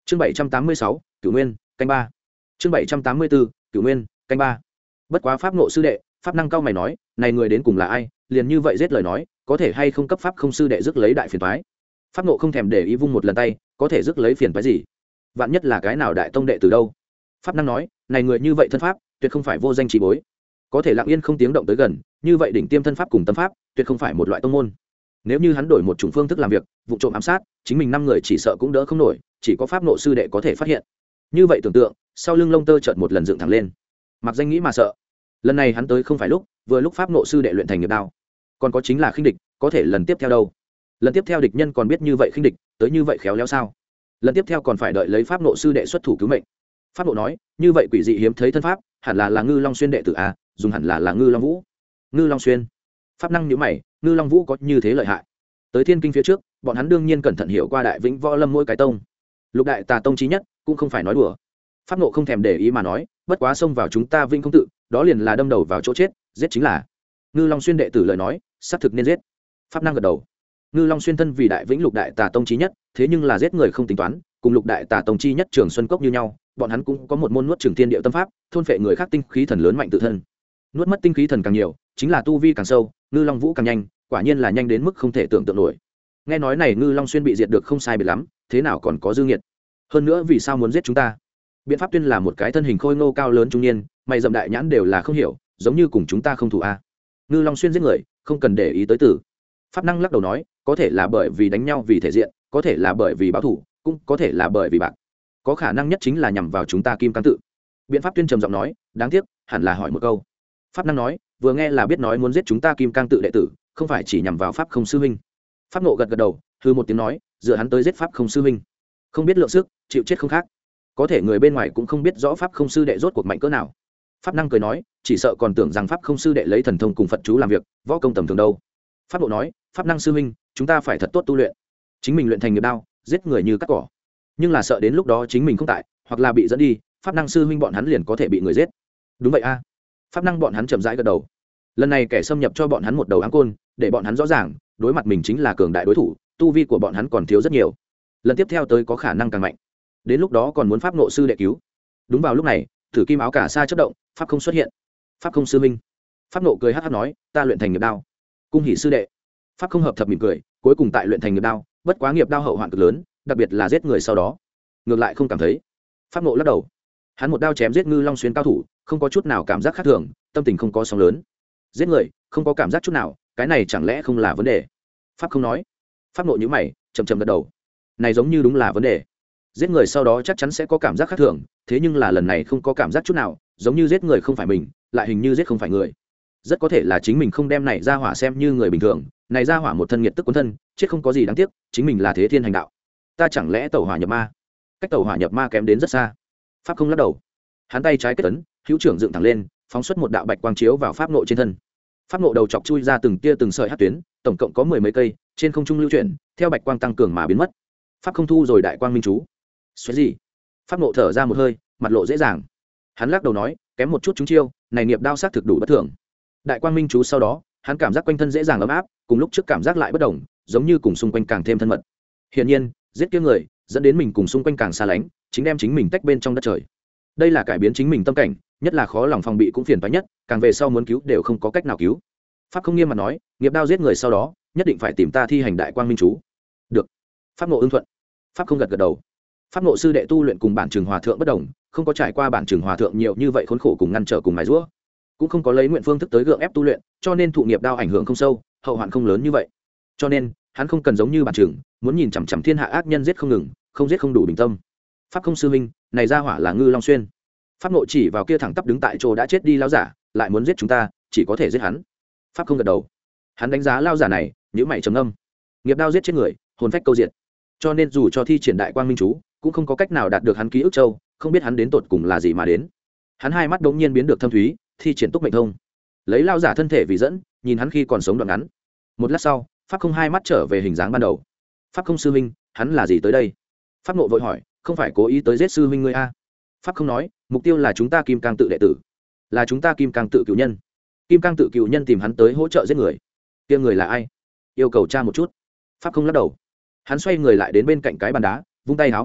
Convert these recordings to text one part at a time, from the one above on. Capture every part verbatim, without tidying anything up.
chương bảy trăm tám mươi sáu cửu nguyên canh ba. chương bảy trăm tám mươi bốn cửu nguyên canh ba. Bất quá pháp nộ sư đệ, pháp năng cao mày nói, này người đến cùng là ai, liền như vậy giết lời nói, có thể hay không cấp pháp không sư đệ rước lấy đại phiền toái. Pháp nộ không thèm để ý vung một lần tay, có thể rước lấy phiền toái gì? Vạn nhất là cái nào đại tông đệ từ đâu? Pháp năng nói, này người như vậy thân pháp, tuyệt không phải vô danh chỉ bối, có thể lặng yên không tiếng động tới gần, như vậy đỉnh tiêm thân pháp cùng tâm pháp, tuyệt không phải một loại tông môn. Nếu như hắn đổi một chủng phương thức làm việc, vụ trộm ám sát, chính mình năm người chỉ sợ cũng đỡ không nổi, chỉ có pháp nộ sư đệ có thể phát hiện. Như vậy tưởng tượng, sau lưng lông tơ chợt một lần dựng thẳng lên. Mặc danh nghĩ mà sợ. Lần này hắn tới không phải lúc, vừa lúc pháp nộ sư đệ luyện thành nghiệp đao, còn có chính là khinh địch, có thể lần tiếp theo đâu? Lần tiếp theo địch nhân còn biết như vậy khinh địch, tới như vậy khéo léo sao? Lần tiếp theo còn phải đợi lấy pháp nộ sư đệ xuất thủ cứu mệnh. Pháp nộ nói, như vậy quỷ dị hiếm thấy thân pháp, hẳn là là Ngư Long Xuyên đệ tử a, dùng hẳn là là Ngư Long Vũ. Ngư Long Xuyên. Pháp năng nhíu mày, Ngư Long Vũ có như thế lợi hại? Tới thiên kinh phía trước, bọn hắn đương nhiên cẩn thận hiểu qua đại vĩnh võ lâm mỗi cái tông, lục đại tà tông chí nhất, cũng không phải nói đùa. Pháp nộ không thèm để ý mà nói, bất quá xông vào chúng ta vĩnh không tự, đó liền là đâm đầu vào chỗ chết, giết chính là. Ngư Long Xuyên đệ tử lời nói, xác thực nên giết. Pháp năng gật đầu. Ngư Long Xuyên thân vì đại vĩnh lục đại tà tông chí nhất, thế nhưng là giết người không tính toán, cùng lục đại tà tông chi nhất Trường Xuân Cốc như nhau, bọn hắn cũng có một môn nuốt trường thiên địa tâm pháp, thôn phệ người khác tinh khí thần lớn mạnh tự thân. Nuốt mất tinh khí thần càng nhiều, chính là tu vi càng sâu, Ngư Long Vũ càng nhanh, quả nhiên là nhanh đến mức không thể tưởng tượng nổi. Nghe nói này Ngư Long Xuyên bị diệt được không sai biệt lắm, thế nào còn có dư nghiệt? Hơn nữa vì sao muốn giết chúng ta? Biện pháp tuyên là một cái thân hình khôi ngô cao lớn trung niên, mày rậm đại nhãn đều là không hiểu, giống như cùng chúng ta không thù a. Ngư Long Xuyên giết người, không cần để ý tới tử. Pháp năng lắc đầu nói, có thể là bởi vì đánh nhau vì thể diện, có thể là bởi vì báo thù, cũng có thể là bởi vì bạc, có khả năng nhất chính là nhằm vào chúng ta Kim Cang tự. Biện pháp tuyên trầm giọng nói, đáng tiếc, hẳn là hỏi một câu. Pháp năng nói, vừa nghe là biết nói muốn giết chúng ta Kim Cang tự đệ tử, không phải chỉ nhằm vào pháp không sư huynh. Pháp nộ gật gật đầu, hư một tiếng nói, dựa hắn tới giết pháp không sư huynh, không biết lượng sức, chịu chết không khác. Có thể người bên ngoài cũng không biết rõ pháp không sư đệ rốt cuộc mạnh cỡ nào. Pháp năng cười nói, chỉ sợ còn tưởng rằng pháp không sư đệ lấy thần thông cùng Phật chú làm việc, võ công tầm thường đâu. Pháp nộ nói, pháp năng sư huynh, chúng ta phải thật tốt tu luyện, chính mình luyện thành nghiệp đao, giết người như cắt cỏ, nhưng là sợ đến lúc đó chính mình không tại, hoặc là bị dẫn đi, pháp năng sư huynh bọn hắn liền có thể bị người giết. Đúng vậy a. Pháp năng bọn hắn chậm rãi gật đầu. Lần này kẻ xâm nhập cho bọn hắn một đầu áng côn, để bọn hắn rõ ràng, đối mặt mình chính là cường đại đối thủ, tu vi của bọn hắn còn thiếu rất nhiều. Lần tiếp theo tới có khả năng càng mạnh, đến lúc đó còn muốn pháp nộ sư đệ cứu. Đúng vào lúc này, Tử Kim áo cả sa chớp động, pháp không xuất hiện. Pháp không sư minh. Pháp nộ cười hắc hắc nói, ta luyện thành nghiệp đao, cung hỉ sư đệ. Pháp không hợp thập mỉm cười, cuối cùng tại luyện thành nghiệp đao, bất quá nghiệp đao hậu hoạn cực lớn, đặc biệt là giết người sau đó, ngược lại không cảm thấy. Pháp nộ lắc đầu, hắn một đao chém giết Ngư Long Xuyên cao thủ, không có chút nào cảm giác khác thường, tâm tình không có sóng lớn. Giết người không có cảm giác chút nào, cái này chẳng lẽ không là vấn đề? Pháp không nói. Pháp nộ nhíu mày, chậm chậm gật đầu, này giống như đúng là vấn đề. Giết người sau đó chắc chắn sẽ có cảm giác khác thường, thế nhưng là lần này không có cảm giác chút nào, giống như giết người không phải mình, lại hình như giết không phải người. Rất có thể là chính mình không đem này ra hỏa xem như người bình thường, này ra hỏa một thân nhiệt tức cuốn thân, chết không có gì đáng tiếc, chính mình là thế thiên hành đạo. Ta chẳng lẽ tẩu hỏa nhập ma? Cách tẩu hỏa nhập ma kém đến rất xa. Pháp không lắc đầu, hắn tay trái kết ấn, hữu trưởng dựng thẳng lên, phóng xuất một đạo bạch quang chiếu vào pháp nộ trên thân. Pháp nộ đầu chọc chui ra từng tia từng sợi hắc tuyến, tổng cộng có mười mấy cây, trên không trung lưu chuyển, theo bạch quang tăng cường mà biến mất. Pháp không thu rồi đại quang minh chú. Xoáy gì? Pháp nộ thở ra một hơi, mặt lộ dễ dàng. Hắn lắc đầu nói, kém một chút chúng chiêu, này nghiệp đao sắc thực đủ bất thường. Đại quang minh chú sau đó, hắn cảm giác quanh thân dễ dàng ấm áp, cùng lúc trước cảm giác lại bất đồng, giống như cùng xung quanh càng thêm thân mật. Hiển nhiên, giết kia người, dẫn đến mình cùng xung quanh càng xa lánh, chính đem chính mình tách bên trong đất trời. Đây là cải biến chính mình tâm cảnh, nhất là khó lòng phòng bị cũng phiền toái nhất, càng về sau muốn cứu đều không có cách nào cứu. Pháp không nghiêm mặt nói, nghiệp đao giết người sau đó, nhất định phải tìm ta thi hành đại quang minh chú. Được. Pháp nộ ưng thuận. Pháp không gật gật đầu. Pháp nộ sư đệ tu luyện cùng bản trường hòa thượng bất đồng, không có trải qua bản trường hòa thượng nhiều như vậy khốn khổ cùng ngăn trở cùng mài giũa, cũng không có lấy nguyện phương thức tới gượng ép tu luyện, cho nên thụ nghiệp đao ảnh hưởng không sâu, hậu hoạn không lớn như vậy. Cho nên hắn không cần giống như bản trường, muốn nhìn chằm chằm thiên hạ ác nhân giết không ngừng, không giết không đủ bình tâm. Pháp không sư minh, này ra hỏa là Ngư Long Xuyên. Pháp nộ chỉ vào kia thẳng tắp đứng tại chỗ đã chết đi lão giả, lại muốn giết chúng ta, chỉ có thể giết hắn. Pháp không gật đầu, hắn đánh giá lão giả này, nhíu mày trầm ngâm. Nghiệp đao giết chết người, hồn phách câu diệt, cho nên dù cho thi triển đại quang minh chú, cũng không có cách nào đạt được hắn ký ức châu, không biết hắn đến tột cùng là gì mà đến. Hắn hai mắt đống nhiên biến được thâm thúy, thi triển túc mệnh thông, lấy lão giả thân thể vì dẫn, nhìn hắn khi còn sống đoạn ngắn. Một lát sau, Pháp không hai mắt trở về hình dáng ban đầu. Pháp không sư huynh, hắn là gì tới đây? Pháp nộ vội hỏi, không phải cố ý tới giết sư huynh ngươi a? Pháp không nói, mục tiêu là chúng ta Kim Cang tự đệ tử, là chúng ta Kim Cang tự cựu nhân. Kim Cang tự cựu nhân tìm hắn tới hỗ trợ giết người. Kia người là ai? Yêu cầu tra một chút. Pháp không lắc đầu, hắn xoay người lại đến bên cạnh cái bàn đá, vung tay háo một cái,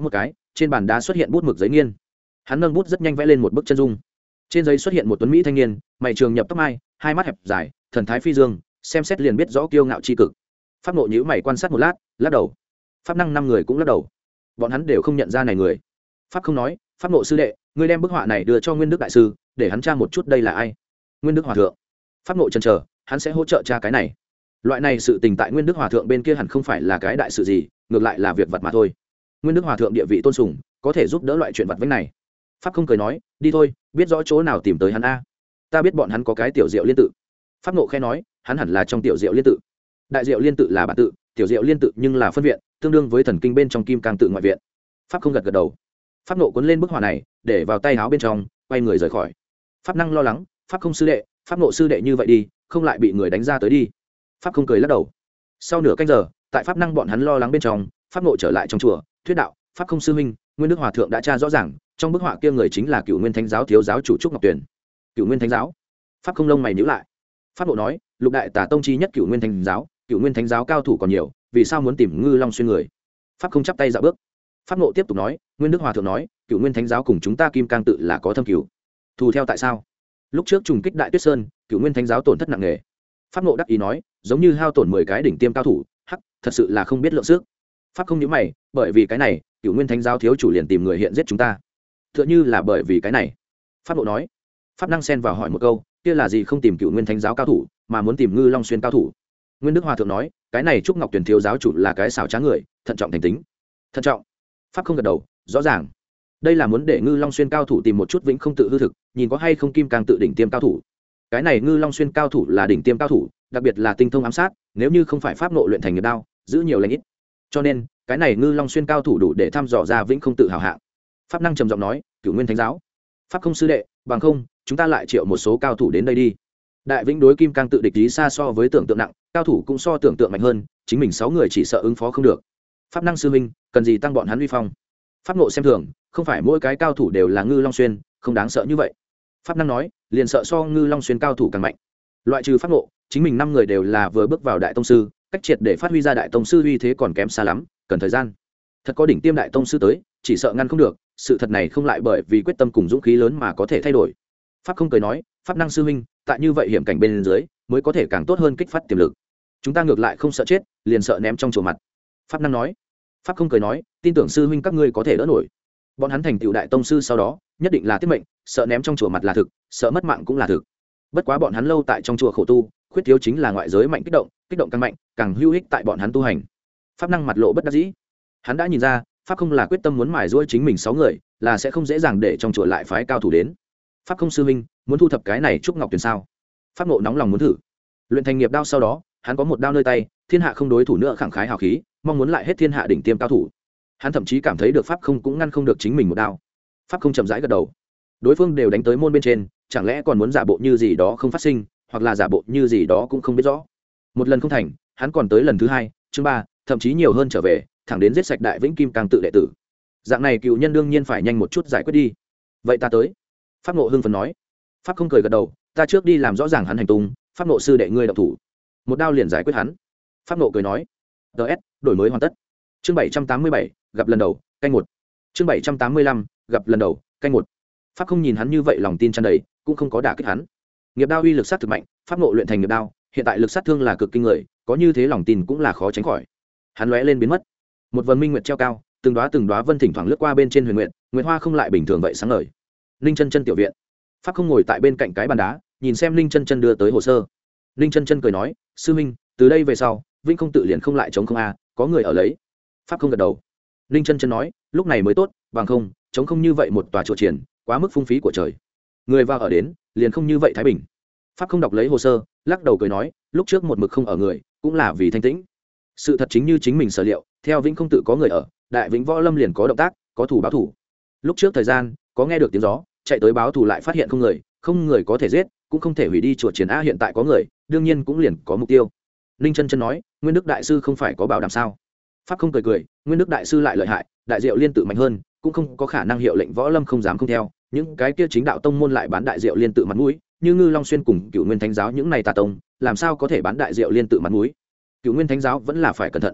trên bàn đá xuất hiện bút mực giấy nghiên. Hắn nâng bút rất nhanh vẽ lên một bức chân dung. Trên giấy xuất hiện một tuấn mỹ thanh niên, mày trường nhập tóc mai, hai mắt hẹp dài, thần thái phi dương, xem xét liền biết rõ kiêu ngạo chi cực. Pháp Ngộ nhíu mày quan sát một lát, lắc đầu. Pháp Năng năm người cũng lắc đầu. Bọn hắn đều không nhận ra này người. Pháp không nói, Pháp Ngộ sư đệ, ngươi đem bức họa này đưa cho Nguyên Đức đại sư, để hắn tra một chút đây là ai. Nguyên Đức hòa thượng. Pháp Ngộ chần chờ, hắn sẽ hỗ trợ tra cái này. Loại này sự tình tại Nguyên Đức hòa thượng bên kia hẳn không phải là cái đại sự gì, ngược lại là việc vặt mà thôi. Nguyên Đức hòa thượng địa vị tôn sùng, có thể giúp đỡ loại chuyện vặt vãnh này. Pháp không cười nói, đi thôi, biết rõ chỗ nào tìm tới hắn a. Ta biết bọn hắn có cái tiểu diệu liên tự. Pháp Ngộ khẽ nói, hắn hẳn là trong tiểu diệu liên tự. Đại diệu liên tự là bản tự, tiểu diệu liên tự nhưng là phân viện, tương đương với thần kinh bên trong kim cang tự ngoại viện. Pháp không gật gật đầu. Pháp Ngộ cuốn lên bức họa này, để vào tay áo bên trong, quay người rời khỏi. Pháp Năng lo lắng, Pháp không sư đệ, Pháp Ngộ sư đệ như vậy đi, không lại bị người đánh ra tới đi. Pháp không cười lắc đầu. Sau nửa canh giờ, tại Pháp Năng bọn hắn lo lắng bên trong, Pháp Ngộ trở lại trong chùa, thuyết đạo, Pháp không sư huynh, Nguyên Đức hòa thượng đã tra rõ ràng, trong bức họa kia người chính là Cửu Nguyên Thánh giáo thiếu giáo chủ Trúc Ngọc Tuyền. Cửu Nguyên Thánh giáo? Pháp không lông mày nhíu lại. Pháp Ngộ nói, lục đại tả tông chi nhất Cửu Nguyên Thánh giáo, Cửu Nguyên Thánh giáo cao thủ còn nhiều, vì sao muốn tìm Ngư Long xuyên người? Pháp không chắp tay dạo bước. Pháp Ngộ tiếp tục nói, Nguyên Đức hòa thượng nói, Cửu Nguyên Thánh giáo cùng chúng ta Kim Cang tự là có thâm cửu. Thù theo tại sao? Lúc trước trùng kích Đại Tuyết Sơn, Cửu Nguyên Thánh giáo tổn thất nặng nề. Pháp Ngộ đắc ý nói, giống như hao tổn mười cái đỉnh tiêm cao thủ, hắc, thật sự là không biết lượng sức. Pháp không nhíu mày, bởi vì cái này, Cửu Nguyên Thánh giáo thiếu chủ liền tìm người hiện giết chúng ta. Tựa như là bởi vì cái này. Pháp Ngộ nói. Pháp Năng xen vào hỏi một câu, kia là gì không tìm Cửu Nguyên Thánh giáo cao thủ, mà muốn tìm Ngư Long xuyên cao thủ? Nguyên Đức hòa thượng nói, cái này Trúc Ngọc Tuyền thiếu giáo chủ là cái xảo trá người, thận trọng thành tính. Thận trọng? Pháp không gật đầu, rõ ràng. Đây là muốn để Ngư Long xuyên cao thủ tìm một chút vĩnh không tự hư thực, nhìn có hay không kim càng tự đỉnh tiêm cao thủ. Cái này Ngư Long xuyên cao thủ là đỉnh tiêm cao thủ, đặc biệt là tinh thông ám sát, nếu như không phải pháp ngộ luyện thành nghiệp đao, giữ nhiều lãnh ít. Cho nên, cái này Ngư Long xuyên cao thủ đủ để thăm dò ra vĩnh không tự hào hạng. Pháp Năng trầm giọng nói, Cửu Nguyên Thánh giáo. Pháp không sư đệ, bằng không, chúng ta lại triệu một số cao thủ đến đây đi. Đại Vĩnh đối kim cang tự địch lý xa so với tưởng tượng nặng, cao thủ cũng so tưởng tượng mạnh hơn, chính mình sáu người chỉ sợ ứng phó không được. Pháp Năng sư huynh, cần gì tăng bọn hắn uy phong? Pháp Ngộ xem thường, không phải mỗi cái cao thủ đều là Ngư Long xuyên, không đáng sợ như vậy. Pháp Năng nói, liền sợ so Ngư Long xuyên cao thủ càng mạnh. Loại trừ Pháp Ngộ, chính mình năm người đều là vừa bước vào đại tông sư, cách triệt để phát huy ra đại tông sư uy thế còn kém xa lắm, cần thời gian. Thật có đỉnh tiêm đại tông sư tới, chỉ sợ ngăn không được, sự thật này không lại bởi vì quyết tâm cùng dũng khí lớn mà có thể thay đổi. Pháp không cười nói, Pháp Năng sư huynh, tại như vậy hiểm cảnh bên dưới, mới có thể càng tốt hơn kích phát tiềm lực. Chúng ta ngược lại không sợ chết, liền sợ ném trong chùa mặt. Pháp Năng nói. Pháp không cười nói, tin tưởng sư huynh các ngươi có thể đỡ nổi. Bọn hắn thành tựu đại tông sư sau đó, nhất định là tiết mệnh, sợ ném trong chùa mặt là thực, sợ mất mạng cũng là thực. Bất quá bọn hắn lâu tại trong chùa khổ tu, khuyết thiếu chính là ngoại giới mạnh kích động, kích động càng mạnh, càng hữu ích tại bọn hắn tu hành. Pháp Năng mặt lộ bất đắc dĩ. Hắn đã nhìn ra, Pháp không là quyết tâm muốn mài giũa chính mình sáu người, là sẽ không dễ dàng để trong chùa lại phái cao thủ đến. Pháp không sư huynh, muốn thu thập cái này Trúc Ngọc Tuyền sao? Pháp Ngộ nóng lòng muốn thử. Luyện thành nghiệp đao sau đó, hắn có một đao nơi tay, thiên hạ không đối thủ nữa, khẳng khái hào khí, mong muốn lại hết thiên hạ đỉnh tiêm cao thủ. Hắn thậm chí cảm thấy được Pháp không cũng ngăn không được chính mình một đao. Pháp không chậm rãi gật đầu. Đối phương đều đánh tới môn bên trên, chẳng lẽ còn muốn giả bộ như gì đó không phát sinh, hoặc là giả bộ như gì đó cũng không biết rõ. Một lần không thành, hắn còn tới lần thứ hai, chương ba, thậm chí nhiều hơn trở về, thẳng đến giết sạch Đại Vĩnh Kim Cang tự đệ tử. Dạng này cựu nhân đương nhiên phải nhanh một chút giải quyết đi. Vậy ta tới. Pháp Ngộ hưng phấn nói. Pháp không cười gật đầu, ta trước đi làm rõ ràng hắn hành tung, Pháp Ngộ sư đệ ngươi động thủ, một đao liền giải quyết hắn. Pháp Ngộ cười nói. ts đổi mới hoàn tất. Chương bảy trăm tám mươi bảy, gặp lần đầu, canh một. Chương bảy trăm tám mươi lăm, gặp lần đầu, canh một. Pháp không nhìn hắn như vậy lòng tin tràn đầy, cũng không có đả kích hắn. Nghiệp đao uy lực sát thực mạnh, Pháp Ngộ luyện thành nghiệp đao, hiện tại lực sát thương là cực kinh người, có như thế lòng tin cũng là khó tránh khỏi. Hắn lóe lên biến mất. Một vần minh nguyệt treo cao, từng đóa từng đóa vân thỉnh thoảng lướt qua bên trên huyền nguyệt, nguyệt hoa không lại bình thường vậy sáng ngời. Ninh Chân Chân tiểu viện. Pháp không ngồi tại bên cạnh cái bàn đá, nhìn xem Ninh Chân Chân đưa tới hồ sơ. Ninh Chân Chân cười nói, sư huynh, từ đây về sau, Vinh không tự liền không lại chống không a, có người ở lấy. Pháp không gật đầu. Ninh Chân Chân nói, lúc này mới tốt, bằng không, chống không như vậy một tòa chùa triển, quá mức phung phí của trời. Người vào ở đến, liền không như vậy thái bình. Pháp không đọc lấy hồ sơ, lắc đầu cười nói, lúc trước một mực không ở người, cũng là vì thanh tĩnh. Sự thật chính như chính mình sở liệu, theo Vĩnh không tự có người ở, Đại Vĩnh Võ Lâm liền có động tác, có thủ báo thủ. Lúc trước thời gian, có nghe được tiếng gió, chạy tới báo thủ lại phát hiện không người, không người có thể giết, cũng không thể hủy đi chùa triển a, hiện tại có người, đương nhiên cũng liền có mục tiêu. Ninh Chân Chân nói, Nguyên Đức đại sư không phải có bảo đảm sao? Pháp không cười cười, Nguyên Đức đại sư lại lợi hại, đại diệu liên tự mạnh hơn, cũng không có khả năng hiệu lệnh Võ Lâm không dám không theo, những cái kia chính đạo tông môn lại bán đại diệu liên tự mặt mũi, như Ngư Long xuyên cùng Cửu Nguyên Thánh giáo những này tà tông, làm sao có thể bán đại diệu liên tự mặt mũi? Cửu Nguyên Thánh giáo vẫn là phải cẩn thận.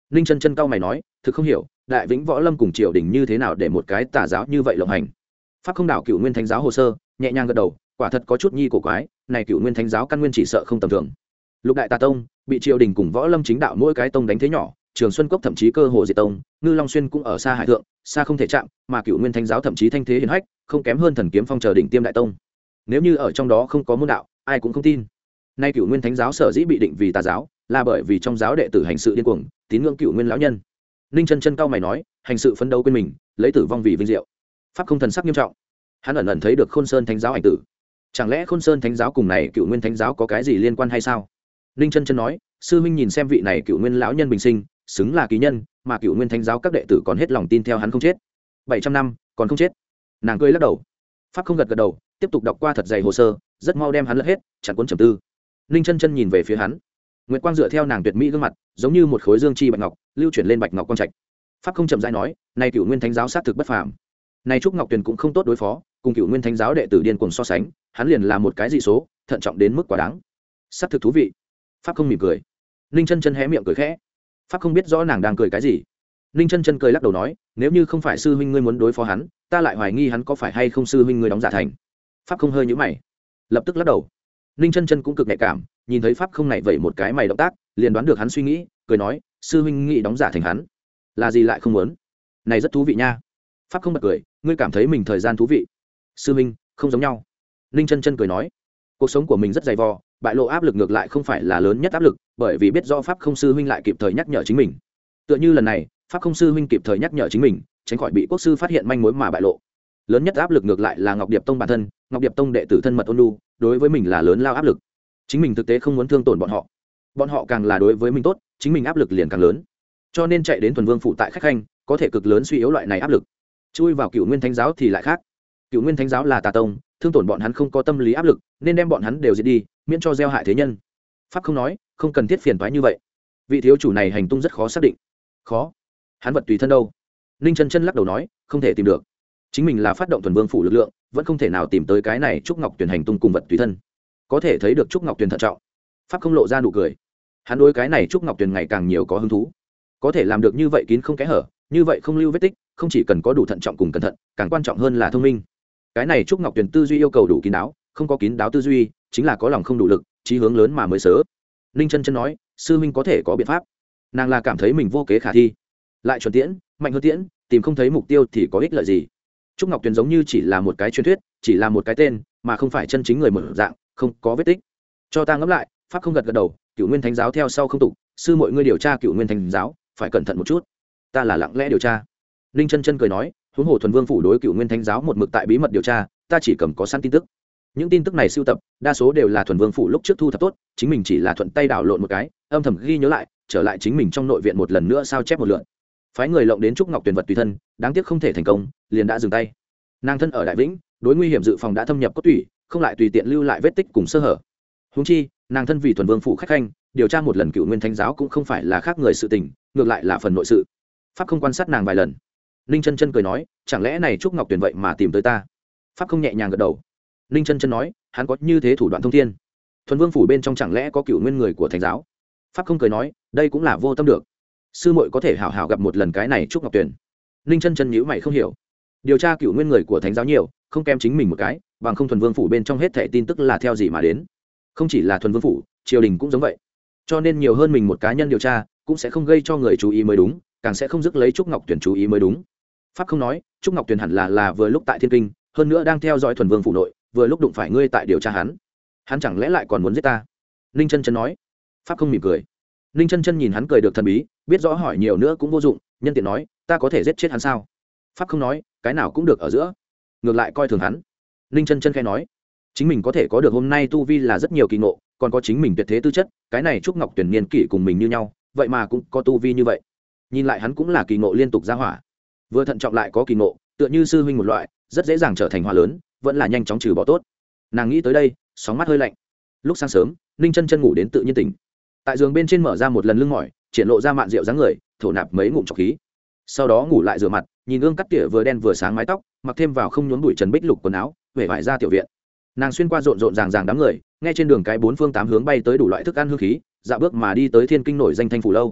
ninh chân chân cau mày nói, thực không hiểu đại vĩnh võ lâm cùng triều đình như thế nào để một cái tà giáo như vậy lộng hành. Pháp không đảo Cựu Nguyên Thánh giáo hồ sơ, nhẹ nhàng gật đầu, quả thật có chút nhi cổ quái, này Cựu Nguyên Thánh giáo căn nguyên chỉ sợ không tầm thường. Lục đại tà tông bị triều đình cùng võ lâm chính đạo mỗi cái tông đánh thế nhỏ, Trường Xuân Cốc thậm chí cơ hồ diệt tông, Ngư Long Xuyên cũng ở xa hải thượng, xa không thể chạm, mà Cựu Nguyên Thánh giáo thậm chí thanh thế hiển hách, không kém hơn Thần Kiếm Phong chờ đỉnh tiêm đại tông. Nếu như ở trong đó không có môn đạo, ai cũng không tin. Nay Cựu Nguyên Thánh giáo sở dĩ bị định vì tà giáo, là bởi vì trong giáo đệ tử hành sự điên cuồng, tín ngưỡng Cựu Nguyên lão nhân. Ninh chân chân cao mày nói, hành sự phấn đấu quên mình, lấy tử vong vì vinh diệu. Pháp không thần sắc nghiêm trọng, hắn ẩn ẩn thấy được Khôn Sơn Thánh giáo ảnh tử. Chẳng lẽ Khôn Sơn Thánh giáo cùng này Cựu Nguyên Thánh giáo có cái gì liên quan hay sao? Ninh chân chân nói, sư huynh nhìn xem vị này Cựu Nguyên lão nhân bình sinh, xứng là kỳ nhân, mà Cựu Nguyên Thánh giáo các đệ tử còn hết lòng tin theo hắn không chết. bảy trăm năm, còn không chết. Nàng cười lắc đầu. Pháp không gật gật đầu, tiếp tục đọc qua thật dày hồ sơ, rất mau đem hắn lật hết, chặn cuốn trầm tư. Ninh chân chân nhìn về phía hắn, nguyệt quang dựa theo nàng tuyệt mỹ gương mặt, giống như một khối dương chi bạch ngọc, lưu chuyển lên bạch ngọc quang trạch. Pháp không chậm rãi nói, này Cựu Nguyên Thánh giáo sát thực bất phàm. Này Trúc Ngọc Tuyền cũng không tốt đối phó, cùng Cựu Nguyên Thánh giáo đệ tử điên cuồng so sánh, hắn liền là một cái dị số, thận trọng đến mức quá đáng. Sát thực thú vị. Pháp không mỉm cười. Ninh chân chân hé miệng cười khẽ. Pháp không biết rõ nàng đang cười cái gì. Ninh chân chân cười lắc đầu nói, nếu như không phải sư huynh ngươi muốn đối phó hắn, ta lại hoài nghi hắn có phải hay không sư huynh ngươi đóng giả thành. Pháp không hơi nhíu mày, lập tức lắc đầu. Ninh chân chân cũng cực nhạy cảm, nhìn thấy Pháp không này vậy một cái mày động tác, liền đoán được hắn suy nghĩ, cười nói, sư huynh nghĩ đóng giả thành hắn, là gì lại không muốn? Này rất thú vị nha. Pháp không bật cười, ngươi cảm thấy mình thời gian thú vị. Sư huynh, không giống nhau. Ninh chân chân cười nói, cuộc sống của mình rất dày vò, bại lộ áp lực ngược lại không phải là lớn nhất áp lực, bởi vì biết rõ Pháp không sư huynh lại kịp thời nhắc nhở chính mình. Tựa như lần này, Pháp không sư huynh kịp thời nhắc nhở chính mình, tránh khỏi bị quốc sư phát hiện manh mối mà bại lộ. Lớn nhất áp lực ngược lại là Ngọc Điệp Tông bản thân, Ngọc Điệp Tông đệ tử thân mật ôn nhu, đối với mình là lớn lao áp lực. Chính mình thực tế không muốn thương tổn bọn họ, bọn họ càng là đối với mình tốt, chính mình áp lực liền càng lớn. Cho nên chạy đến Thuần Vương phủ tại khách khanh, có thể cực lớn suy yếu loại này áp lực. Chui vào Cựu Nguyên Thánh giáo thì lại khác. Cựu Nguyên Thánh giáo là tà tông, thương tổn bọn hắn không có tâm lý áp lực, nên đem bọn hắn đều diệt đi, miễn cho gieo hại thế nhân. Pháp không nói, không cần thiết phiền toái như vậy. Vị thiếu chủ này hành tung rất khó xác định. Khó? Hắn vật tùy thân đâu? Ninh chân chân lắc đầu nói, không thể tìm được. Chính mình là phát động Thuần Vương phủ lực lượng, vẫn không thể nào tìm tới cái này Trúc Ngọc Tuyền hành tung cùng vật tùy thân. Có thể thấy được Trúc Ngọc Tuyền thận trọng. Pháp không lộ ra nụ cười. Hắn đối cái này Trúc Ngọc Tuyền ngày càng nhiều có hứng thú. Có thể làm được như vậy kín không kẽ hở, như vậy không lưu vết tích, không chỉ cần có đủ thận trọng cùng cẩn thận, càng quan trọng hơn là thông minh. Cái này Trúc Ngọc Tuyền tư duy yêu cầu đủ kín đáo, không có kín đáo tư duy, chính là có lòng không đủ lực, chí hướng lớn mà mới sớ. Ninh chân chân nói, sư huynh có thể có biện pháp. Nàng là cảm thấy mình vô kế khả thi, lại chuẩn tiễn, mạnh hơn tiễn, tìm không thấy mục tiêu thì có ích lợi gì. Trúc Ngọc Tuyền giống như chỉ là một cái truyền thuyết, chỉ là một cái tên, mà không phải chân chính người mở dạng, không có vết tích. Cho ta ngẫm lại. Pháp không gật gật đầu, Cựu Nguyên Thánh giáo theo sau không tục, sư mọi ngươi điều tra Cựu Nguyên Thánh giáo, phải cẩn thận một chút. Ta là lặng lẽ điều tra. Ninh chân chân cười nói, huống hồ Thuần Vương phủ đối Cựu Nguyên Thánh giáo một mực tại bí mật điều tra, ta chỉ cầm có sẵn tin tức. Những tin tức này sưu tập, đa số đều là Thuần Vương phủ lúc trước thu thập tốt, chính mình chỉ là thuận tay đảo lộn một cái, âm thầm ghi nhớ lại, trở lại chính mình trong nội viện một lần nữa sao chép một lượt. Phái người lộng đến Trúc Ngọc Tuyền vật tùy thân, đáng tiếc không thể thành công, liền đã dừng tay. Nàng thân ở Đại Vĩnh, đối nguy hiểm dự phòng đã thâm nhập cốt tủy, không lại tùy tiện lưu lại vết tích cùng sơ hở. Huống chi, nàng thân vì Thuần Vương phủ khách khanh, điều tra một lần Cựu Nguyên Thánh giáo cũng không phải là khác người sự tình, ngược lại là phần nội sự. Pháp không quan sát nàng vài lần. Ninh chân chân cười nói, chẳng lẽ này Trúc Ngọc Tuyền vậy mà tìm tới ta? Pháp không nhẹ nhàng gật đầu. Ninh chân chân nói, hắn có như thế thủ đoạn thông thiên. Thuần Vương phủ bên trong chẳng lẽ có Cựu Nguyên người của Thánh giáo? Pháp không cười nói, đây cũng là vô tâm được. Sư muội có thể hảo hảo gặp một lần cái này Trúc Ngọc Tuyền. Ninh chân chân nhíu mày không hiểu. Điều tra Cựu Nguyên người của Thánh giáo nhiều, không kém chính mình một cái, bằng không Thuần Vương phủ bên trong hết thảy tin tức là theo gì mà đến. Không chỉ là Thuần Vương phủ, triều đình cũng giống vậy. Cho nên nhiều hơn mình một cá nhân điều tra, cũng sẽ không gây cho người chú ý mới đúng, càng sẽ không dứt lấy Trúc Ngọc Tuyền chú ý mới đúng. Pháp không nói, Trúc Ngọc Tuyền hẳn là là vừa lúc tại Thiên Kinh, hơn nữa đang theo dõi Thuần Vương phủ nội, vừa lúc đụng phải ngươi tại điều tra hắn. Hắn chẳng lẽ lại còn muốn giết ta? Ninh chân chân nói. Pháp không mỉm cười. Ninh chân chân nhìn hắn cười được thần bí, biết rõ hỏi nhiều nữa cũng vô dụng, nhân tiện nói, ta có thể giết chết hắn sao? Pháp không nói, cái nào cũng được ở giữa, ngược lại coi thường hắn. Ninh chân chân khẽ nói, chính mình có thể có được hôm nay tu vi là rất nhiều kỳ ngộ, còn có chính mình tuyệt thế tư chất, cái này Trúc Ngọc Tuyền niên kỷ cùng mình như nhau, vậy mà cũng có tu vi như vậy. Nhìn lại hắn cũng là kỳ ngộ liên tục ra hỏa, vừa thận trọng lại có kỳ ngộ, tựa như sư huynh một loại, rất dễ dàng trở thành hỏa lớn, vẫn là nhanh chóng trừ bỏ tốt. Nàng nghĩ tới đây, sóng mắt hơi lạnh. Lúc sáng sớm, Ninh chân chân ngủ đến tự nhiên tỉnh, tại giường bên trên mở ra một lần lưng mỏi, triển lộ ra mạn rượu dáng người, thổ nạp mấy ngụm trọc khí, sau đó ngủ lại rửa mặt, nhìn gương cắt tỉa vừa đen vừa sáng mái tóc, mặc thêm vào không nhốn bụi trần bích lục quần áo, về vải ra tiểu viện. Nàng xuyên qua rộn rộn ràng ràng đám người, nghe trên đường cái bốn phương tám hướng bay tới đủ loại thức ăn hương khí, dạo bước mà đi tới Thiên Kinh nổi danh Thanh Phủ lâu.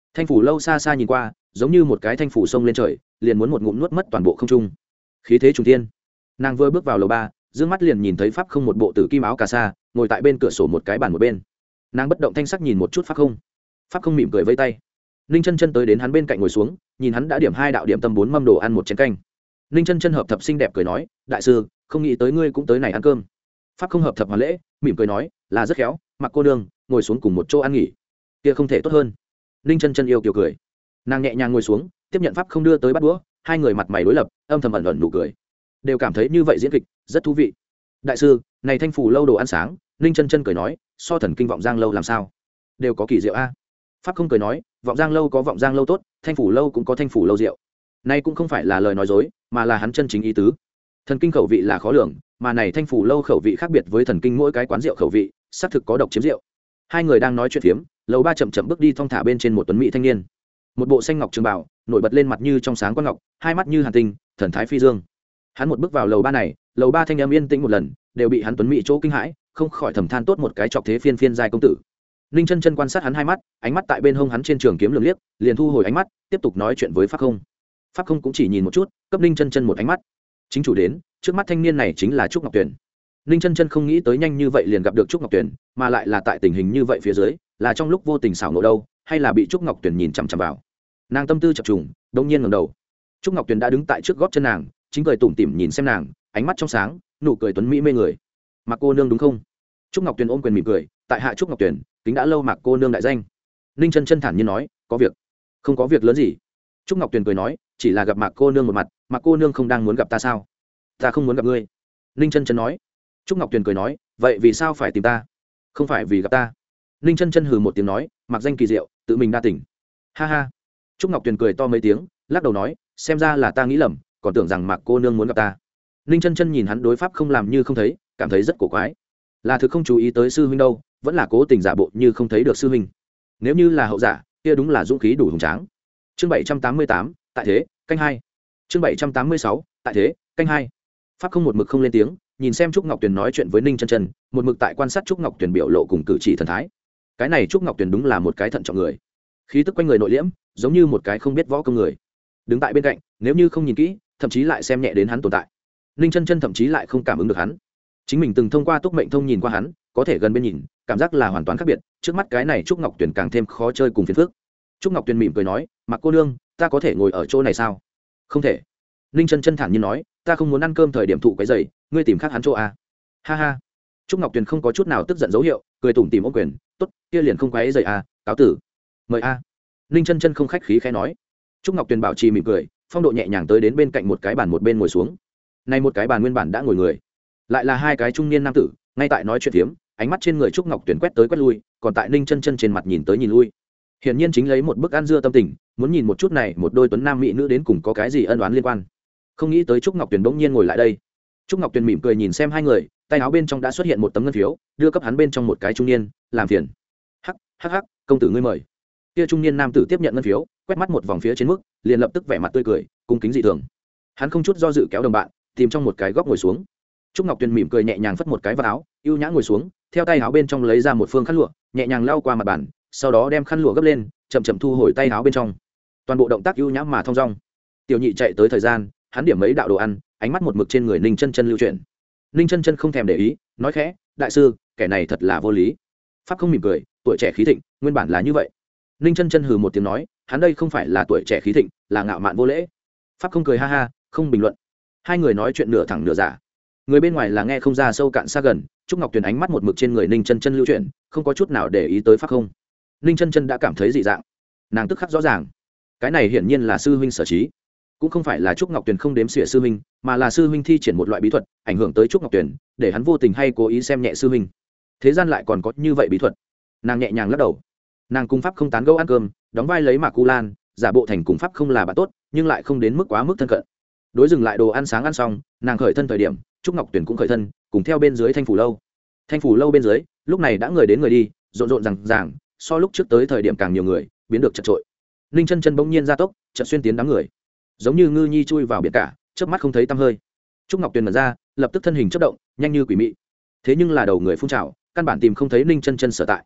Thanh phủ lâu xa xa nhìn qua giống như một cái thanh phủ sông lên trời, liền muốn một ngụm nuốt mất toàn bộ không trung. Khí thế trùng thiên. Nàng vừa bước vào lầu ba, dương mắt liền nhìn thấy pháp không một bộ tử kim áo cà sa ngồi tại bên cửa sổ một cái bàn một bên. Nàng bất động thanh sắc nhìn một chút pháp không. Pháp không mỉm cười vây tay. Ninh chân chân tới đến hắn bên cạnh ngồi xuống, nhìn hắn đã điểm hai đạo điểm tâm bốn mâm đồ ăn một chén canh. Ninh chân chân hợp thập xinh đẹp cười nói, đại sư, không nghĩ tới ngươi cũng tới này ăn cơm. Pháp không hợp thập hoàn lễ, mỉm cười nói, là rất khéo, mặc cô nương ngồi xuống cùng một chỗ ăn nghỉ, kia không thể tốt hơn. Ninh chân chân yêu kiều cười. Nàng nhẹ nhàng ngồi xuống, tiếp nhận pháp không đưa tới bát đũa, hai người mặt mày đối lập, âm thầm ẩn ẩn nụ cười, đều cảm thấy như vậy diễn kịch rất thú vị. Đại sư, này thanh phủ lâu đồ ăn sáng. Ninh chân chân cười nói, so thần kinh vọng giang lâu làm sao đều có kỳ diệu a. Pháp không cười nói, vọng giang lâu có vọng giang lâu tốt, thanh phủ lâu cũng có thanh phủ lâu rượu. Nay cũng không phải là lời nói dối, mà là hắn chân chính ý tứ. Thần kinh khẩu vị là khó lường, mà này thanh phủ lâu khẩu vị khác biệt với thần kinh mỗi cái quán rượu khẩu vị, xác thực có độc chiếm rượu. Hai người đang nói chuyện phiếm, lầu ba chậm chậm bước đi thong thả bên trên một tuấn mỹ thanh niên, một bộ xanh ngọc trường bảo, nổi bật lên mặt như trong sáng quan ngọc, hai mắt như hàn tinh, thần thái phi dương. Hắn một bước vào lầu ba này, lầu ba thanh âm yên tĩnh một lần, đều bị hắn tuấn mỹ chỗ kinh hãi, không khỏi thầm than tốt một cái chọc thế phiên phiên giai công tử. Ninh chân chân quan sát hắn hai mắt, ánh mắt tại bên hông hắn trên trường kiếm lườm liếc, liền thu hồi ánh mắt, tiếp tục nói chuyện với pháp không. Pháp không cũng chỉ nhìn một chút, cấp Ninh chân chân một ánh mắt. Chính chủ đến, trước mắt thanh niên này chính là Trúc Ngọc Tuyền. Ninh chân chân không nghĩ tới nhanh như vậy liền gặp được Trúc Ngọc Tuyền, mà lại là tại tình hình như vậy phía dưới, là trong lúc vô tình xảo nộ đâu, hay là bị Trúc Ngọc Tuyền nhìn chằm chằm vào. Nàng tâm tư chập trùng, đống nhiên ngẩng đầu. Trúc Ngọc Tuyền đã đứng tại trước gót chân nàng, chính cười tủm tỉm nhìn xem nàng, ánh mắt trong sáng, nụ cười tuấn mỹ mê người. Mạc cô nương đúng không? Trúc Ngọc Tuyền ôm quyền mỉm cười, tại hạ Trúc Ngọc Tuyền, kính đã lâu Mạc cô nương đại danh. Ninh chân chân thản nhiên nói, có việc? Không có việc lớn gì. Trúc Ngọc Tuyền cười nói, chỉ là gặp Mạc cô nương một mặt, Mạc cô nương không đang muốn gặp ta sao? Ta không muốn gặp ngươi. Ninh chân chân nói. Trúc Ngọc Tuyền cười nói, vậy vì sao phải tìm ta? Không phải vì gặp ta. Ninh chân chân hừ một tiếng nói, Mạc danh kỳ diệu, tự mình đa tỉnh. Ha ha. Trúc Ngọc Tuyền cười to mấy tiếng, lắc đầu nói, xem ra là ta nghĩ lầm, còn tưởng rằng Mạc cô nương muốn gặp ta. Ninh chân chân nhìn hắn đối pháp không làm như không thấy, cảm thấy rất cổ quái. Là thực không chú ý tới sư huynh đâu, vẫn là cố tình giả bộ như không thấy được sư huynh. Nếu như là hậu giả, kia đúng là dũng khí đủ hùng tráng. Chương bảy trăm tám mươi tám, tại thế, canh hai. Chương bảy trăm tám mươi sáu, tại thế, canh hai. Pháp không một mực không lên tiếng, nhìn xem Trúc Ngọc Tuyền nói chuyện với Ninh chân chân, một mực tại quan sát Trúc Ngọc Tuyền biểu lộ cùng cử chỉ thần thái. Cái này Trúc Ngọc Tuyền đúng là một cái thận trọng người, khí tức quanh người nội liễm, giống như một cái không biết võ công người. Đứng tại bên cạnh, nếu như không nhìn kỹ, thậm chí lại xem nhẹ đến hắn tồn tại. Ninh chân chân thậm chí lại không cảm ứng được hắn. Chính mình từng thông qua túc mệnh thông nhìn qua hắn, có thể gần bên nhìn, cảm giác là hoàn toàn khác biệt. Trước mắt cái này Trúc Ngọc Tuyền càng thêm khó chơi cùng phiền phức. Trúc Ngọc Tuyền mỉm cười nói, Mạc cô nương, ta có thể ngồi ở chỗ này sao? Không thể. Ninh chân chân thản nhiên nói, ta không muốn ăn cơm thời điểm thụ cái giày, ngươi tìm khác hắn chỗ à? Ha ha. Trúc Ngọc Tuyền không có chút nào tức giận dấu hiệu, cười tủm tỉm ôm quyền, tốt, kia liền không quấy giày à, cáo tử. Mời a. Ninh chân chân không khách khí khẽ nói. Trúc Ngọc Tuyền bảo trì mỉm cười, phong độ nhẹ nhàng tới đến bên cạnh một cái bàn một bên ngồi xuống. Này một cái bàn nguyên bản đã ngồi người, lại là hai cái trung niên nam tử, ngay tại nói chuyện phiếm, ánh mắt trên người Trúc Ngọc Tuyền quét tới quét lui, còn tại Ninh chân chân trên mặt nhìn tới nhìn lui. Hiển nhiên chính lấy một bức ăn dưa tâm tình, muốn nhìn một chút này một đôi tuấn nam mỹ nữ đến cùng có cái gì ân oán liên quan. Không nghĩ tới Trúc Ngọc Tuyền bỗng nhiên ngồi lại đây. Trúc Ngọc Tuyền mỉm cười nhìn xem hai người, tay áo bên trong đã xuất hiện một tấm ngân phiếu, đưa cấp hắn bên trong một cái trung niên, làm phiền. Hắc, hắc hắc, công tử ngươi mời. Kia trung niên nam tử tiếp nhận ngân phiếu, quét mắt một vòng phía trên mức, liền lập tức vẻ mặt tươi cười, cung kính dị thường. Hắn không chút do dự kéo đồng bạn, tìm trong một cái góc ngồi xuống. Trúc Ngọc Tuyền mỉm cười nhẹ nhàng phất một cái vào áo, ưu nhã ngồi xuống, theo tay áo bên trong lấy ra một phương khăn lụa, nhẹ nhàng lau qua mặt bàn, sau đó đem khăn lụa gấp lên, chậm chậm thu hồi tay áo bên trong. Toàn bộ động tác ưu nhã mà thong dong. Tiểu nhị chạy tới thời gian, hắn điểm mấy đạo đồ ăn, ánh mắt một mực trên người Ninh chân chân lưu chuyển. Ninh chân chân không thèm để ý, nói khẽ, đại sư, kẻ này thật là vô lý. Pháp không mỉm cười, tuổi trẻ khí thịnh, nguyên bản là như vậy. Ninh chân chân hừ một tiếng nói, hắn đây không phải là tuổi trẻ khí thịnh, là ngạo mạn vô lễ. Pháp không cười ha ha, không bình luận. Hai người nói chuyện nửa thẳng nửa giả. Người bên ngoài là nghe không ra sâu cạn xa gần. Trúc Ngọc Tuyền ánh mắt một mực trên người Ninh chân chân lưu chuyển, không có chút nào để ý tới Pháp không. Ninh chân chân đã cảm thấy dị dạng, nàng tức khắc rõ ràng, cái này hiển nhiên là sư huynh sở trí. Cũng không phải là Trúc Ngọc Tuyền không đếm xỉa sư huynh, mà là sư huynh thi triển một loại bí thuật, ảnh hưởng tới Trúc Ngọc Tuyền, để hắn vô tình hay cố ý xem nhẹ sư huynh. Thế gian lại còn có như vậy bí thuật. Nàng nhẹ nhàng lắc đầu. Nàng cùng Pháp không tán gẫu ăn cơm, đóng vai lấy Mạc Cu Lan, giả bộ thành cùng Pháp không là bạn tốt, nhưng lại không đến mức quá mức thân cận. Đối dừng lại đồ ăn sáng ăn xong, nàng khởi thân thời điểm, Trúc Ngọc Tuyền cũng khởi thân, cùng theo bên dưới Thanh phủ lâu. Thanh phủ lâu bên dưới, lúc này đã người đến người đi, rộn rộn rằng ràng, so lúc trước tới thời điểm càng nhiều người, biến được chật trội. Ninh chân chân bỗng nhiên gia tốc, chợt xuyên tiến đám người, giống như ngư nhi chui vào biển cả, chớp mắt không thấy tăm hơi. Trúc Ngọc Tuyền mở ra, lập tức thân hình chớp động, nhanh như quỷ mị. Thế nhưng là đầu người phun trào, căn bản tìm không thấy Ninh chân chân sở tại.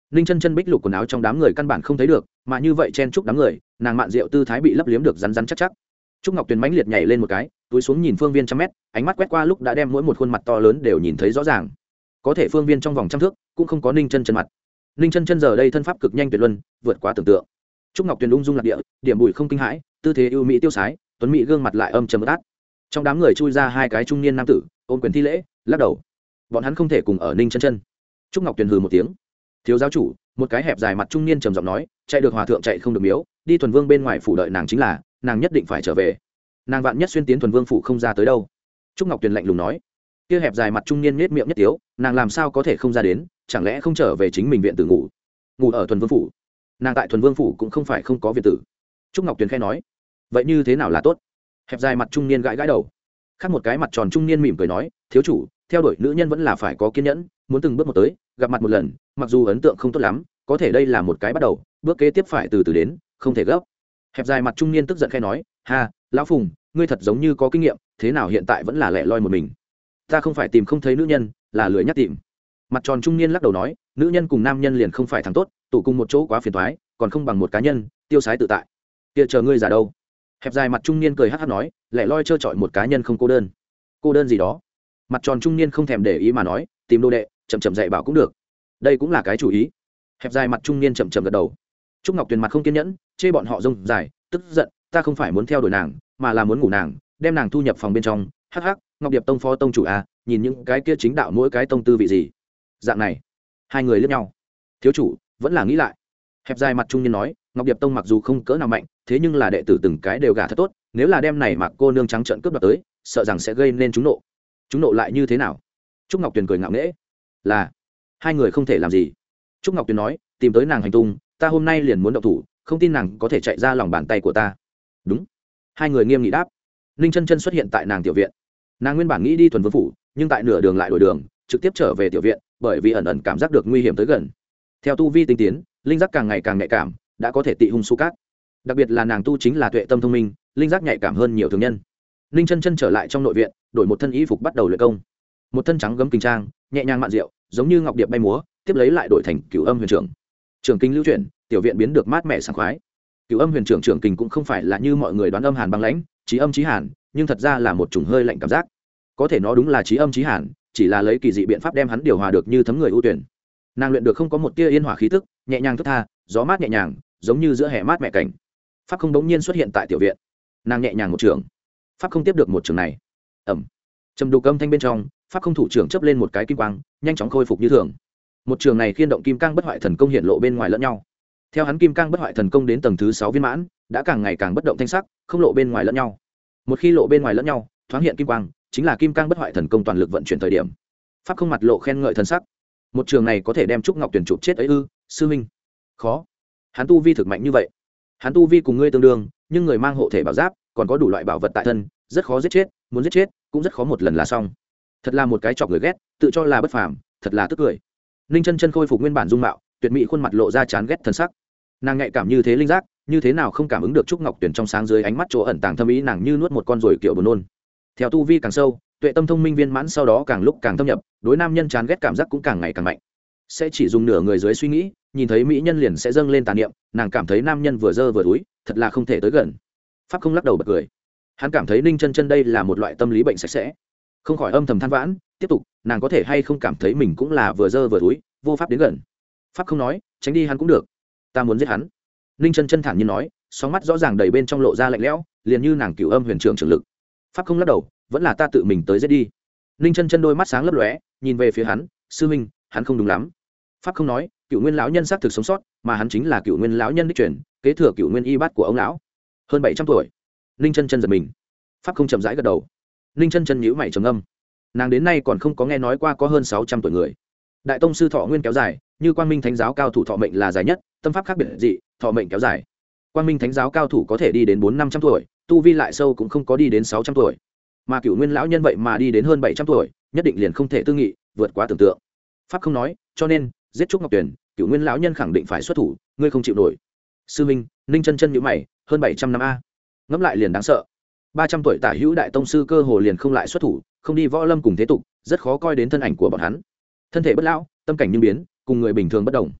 ninh chân chân bích lục quần áo trong đám người căn bản không thấy được, mà như vậy chen chúc đám người, nàng mạn rượu tư thái bị lấp liếm được rắn rắn chắc chắc. Trúc Ngọc Tuyền mãnh liệt nhảy lên một cái, túi xuống nhìn phương viên trăm mét, ánh mắt quét qua lúc đã đem mỗi một khuôn mặt to lớn đều nhìn thấy rõ ràng. Có thể phương viên trong vòng trăm thước cũng không có ninh chân chân mặt. Ninh chân chân giờ đây thân pháp cực nhanh tuyệt luân, vượt quá tưởng tượng. Trúc Ngọc Tuyền ung dung lạc địa, điểm bụi không kinh hãi, tư thế ưu mỹ tiêu sái, tuấn mỹ gương mặt lại âm trầm ác. Trong đám người chui ra hai cái trung niên nam tử, ôm quyền thi lễ, lắc đầu. Bọn hắn không thể cùng ở ninh chân chân. Trúc Ngọc Tuyền hừ một tiếng. Thiếu giáo chủ, một cái hẹp dài mặt trung niên trầm giọng nói, chạy được hòa thượng chạy không được miếu, đi thuần vương bên ngoài phủ đợi nàng chính là, nàng nhất định phải trở về. Nàng vạn nhất xuyên tiến thuần vương phủ không ra tới đâu. Trúc Ngọc Tuyền lạnh lùng nói. Kia hẹp dài mặt trung niên nhếch miệng nhất tiếu, nàng làm sao có thể không ra đến, chẳng lẽ không trở về chính mình viện tử ngủ? Ngủ ở thuần vương phủ? Nàng tại thuần vương phủ cũng không phải không có viện tử. Trúc Ngọc Tuyền khẽ nói. Vậy như thế nào là tốt? Hẹp dài mặt trung niên gãi gãi đầu. Khác một cái mặt tròn trung niên mỉm cười nói, thiếu chủ, theo đuổi nữ nhân vẫn là phải có kiên nhẫn, muốn từng bước một tới, gặp mặt một lần, mặc dù ấn tượng không tốt lắm, có thể đây là một cái bắt đầu, bước kế tiếp phải từ từ đến, không thể gấp. Hẹp dài mặt trung niên tức giận khẽ nói, ha, lão Phùng, ngươi thật giống như có kinh nghiệm, thế nào hiện tại vẫn là lẻ loi một mình? Ta không phải tìm không thấy nữ nhân, là lười nhắc tìm. Mặt tròn trung niên lắc đầu nói, nữ nhân cùng nam nhân liền không phải thằng tốt, tụ cùng một chỗ quá phiền toái, còn không bằng một cá nhân, tiêu sái tự tại. Kia chờ ngươi giả đâu? Hẹp dài mặt trung niên cười hắc hắc nói, lẻ loi trơ trọi một cá nhân không cô đơn. Cô đơn gì đó? Mặt tròn trung niên không thèm để ý mà nói, tìm đô đệ, chậm chậm dạy bảo cũng được. Đây cũng là cái chủ ý. Hẹp dài mặt trung niên chậm chậm gật đầu. Trúc Ngọc Tuyền mặt không kiên nhẫn, chê bọn họ rông dài, tức giận, ta không phải muốn theo đuổi nàng, mà là muốn ngủ nàng, đem nàng thu nhập phòng bên trong. Hắc hắc, Ngọc Điệp tông phó tông chủ à, nhìn những cái kia chính đạo mỗi cái tông tư vị gì. Dạng này, hai người liếc nhau. Thiếu chủ, vẫn là nghĩ lại. Hẹp dài mặt trung niên nói, Ngọc Điệp tông mặc dù không cỡ nào mạnh, thế nhưng là đệ tử từng cái đều gả thật tốt, nếu là đem này mặc cô nương trắng trợn cướp đoạt tới, sợ rằng sẽ gây nên chúng nộ. Chúng nộ lại như thế nào? Trúc Ngọc Tuyền cười ngạo nghễ, là hai người không thể làm gì. Trúc Ngọc Tuyền nói, tìm tới nàng hành tung, ta hôm nay liền muốn động thủ, không tin nàng có thể chạy ra lòng bàn tay của ta. Đúng. Hai người nghiêm nghị đáp. Ninh chân chân xuất hiện tại nàng tiểu viện. Nàng nguyên bản nghĩ đi thuần vương phủ, nhưng tại nửa đường lại đổi đường, trực tiếp trở về tiểu viện, bởi vì ẩn ẩn cảm giác được nguy hiểm tới gần. Theo tu vi tinh tiến, linh giác càng ngày càng nhạy cảm, đã có thể tị hung su cát. Đặc biệt là nàng tu chính là tuệ tâm thông minh, linh giác nhạy cảm hơn nhiều thường nhân. Ninh chân chân trở lại trong nội viện, đổi một thân y phục bắt đầu luyện công. Một thân trắng gấm kinh trang, nhẹ nhàng mạn diệu, giống như ngọc điệp bay múa, tiếp lấy lại đổi thành Cửu Âm Huyền Trưởng. Trường kinh lưu chuyển, tiểu viện biến được mát mẻ sảng khoái. Cửu Âm Huyền Trưởng trưởng kình cũng không phải là như mọi người đoán âm hàn băng lãnh, chí âm chí hàn, nhưng thật ra là một chủng hơi lạnh cảm giác. Có thể nó đúng là chí âm chí hàn, chỉ là lấy kỳ dị biện pháp đem hắn điều hòa được như thấm người ưu tuyển. Nàng luyện được không có một tia yên hỏa khí tức, nhẹ nhàng thướt tha, gió mát nhẹ nhàng, giống như giữa hè mát mẻ cảnh. Pháp không đống nhiên xuất hiện tại tiểu viện. Nàng nhẹ nhàng một trường. Pháp không tiếp được một trường này. Ầm. Trầm đục âm thanh bên trong, pháp không thủ trưởng chớp lên một cái kim quang, nhanh chóng khôi phục như thường. Một trường này khiên động kim cang bất hoại thần công hiện lộ bên ngoài lẫn nhau. Theo hắn kim cang bất hoại thần công đến tầng thứ sáu viên mãn, đã càng ngày càng bất động thanh sắc, không lộ bên ngoài lẫn nhau. Một khi lộ bên ngoài lẫn nhau, thoáng hiện kim quang, chính là kim cang bất hoại thần công toàn lực vận chuyển thời điểm. Pháp không mặt lộ khen ngợi thần sắc. Một trường này có thể đem Trúc Ngọc Tuyền chụp chết ấy ư? Sư minh, khó. Hắn tu vi thực mạnh như vậy. Hắn tu vi cùng ngươi tương đương, nhưng người mang hộ thể bảo giáp, còn có đủ loại bảo vật tại thân, rất khó giết chết, muốn giết chết cũng rất khó một lần là xong. Thật là một cái chọc người ghét, tự cho là bất phàm, thật là tức cười. Ninh chân chân khôi phục nguyên bản dung mạo, tuyệt mỹ khuôn mặt lộ ra chán ghét thần sắc. Nàng nhạy cảm như thế linh giác, như thế nào không cảm ứng được Trúc Ngọc Tuyền trong sáng dưới ánh mắt chỗ ẩn tàng thâm ý, nàng như nuốt một con ruồi kiểu buồn nôn. Theo tu vi càng sâu, tuệ tâm thông minh viên mãn sau đó càng lúc càng thâm nhập, đối nam nhân chán ghét cảm giác cũng càng ngày càng mạnh. Sẽ chỉ dùng nửa người dưới suy nghĩ, nhìn thấy mỹ nhân liền sẽ dâng lên tà niệm, nàng cảm thấy nam nhân vừa dơ vừa túi, thật là không thể tới gần. Pháp không lắc đầu bật cười. Hắn cảm thấy Ninh chân chân đây là một loại tâm lý bệnh sạch sẽ, không khỏi âm thầm than vãn. Tiếp tục, nàng có thể hay không cảm thấy mình cũng là vừa dơ vừa túi, vô pháp đến gần. Pháp không nói, tránh đi hắn cũng được, ta muốn giết hắn. Ninh chân chân thản nhiên nói, sóng mắt rõ ràng đầy bên trong lộ ra lạnh lẽo, liền như nàng Cửu Âm Huyền Trưởng trưởng lực. Pháp không lắc đầu, vẫn là ta tự mình tới giết đi. Ninh chân chân đôi mắt sáng lấp lóe, nhìn về phía hắn, sư minh, hắn không đúng lắm. Pháp không nói, Cửu Nguyên lão nhân xác thực sống sót, mà hắn chính là Cửu Nguyên lão nhân đích truyền, kế thừa Cửu Nguyên y bát của ông lão, hơn bảy trăm tuổi. Ninh chân chân giật mình. Pháp không chậm rãi gật đầu. Ninh chân chân nhíu mày trầm ngâm. Nàng đến nay còn không có nghe nói qua có hơn sáu trăm tuổi người. Đại tông sư thọ nguyên kéo dài, như Quang Minh Thánh giáo cao thủ thọ mệnh là dài nhất, tâm pháp khác biệt dị, thọ mệnh kéo dài. Quang Minh Thánh giáo cao thủ có thể đi đến bốn năm trăm tuổi, tu vi lại sâu cũng không có đi đến sáu trăm tuổi. Mà Cửu Nguyên lão nhân vậy mà đi đến hơn bảy trăm tuổi, nhất định liền không thể tư nghị, vượt quá tưởng tượng. Pháp không nói, cho nên giết Trúc Ngọc Tuyền, Cửu Nguyên lão nhân khẳng định phải xuất thủ, ngươi không chịu nổi. Sư minh, Ninh chân chân nhíu mày, hơn bảy trăm năm a. Ngẫm lại liền đáng sợ. ba trăm tuổi tả hữu đại tông sư cơ hồ liền không lại xuất thủ, không đi võ lâm cùng thế tục, rất khó coi đến thân ảnh của bọn hắn. Thân thể bất lão, tâm cảnh nhưng biến, cùng người bình thường bất đồng.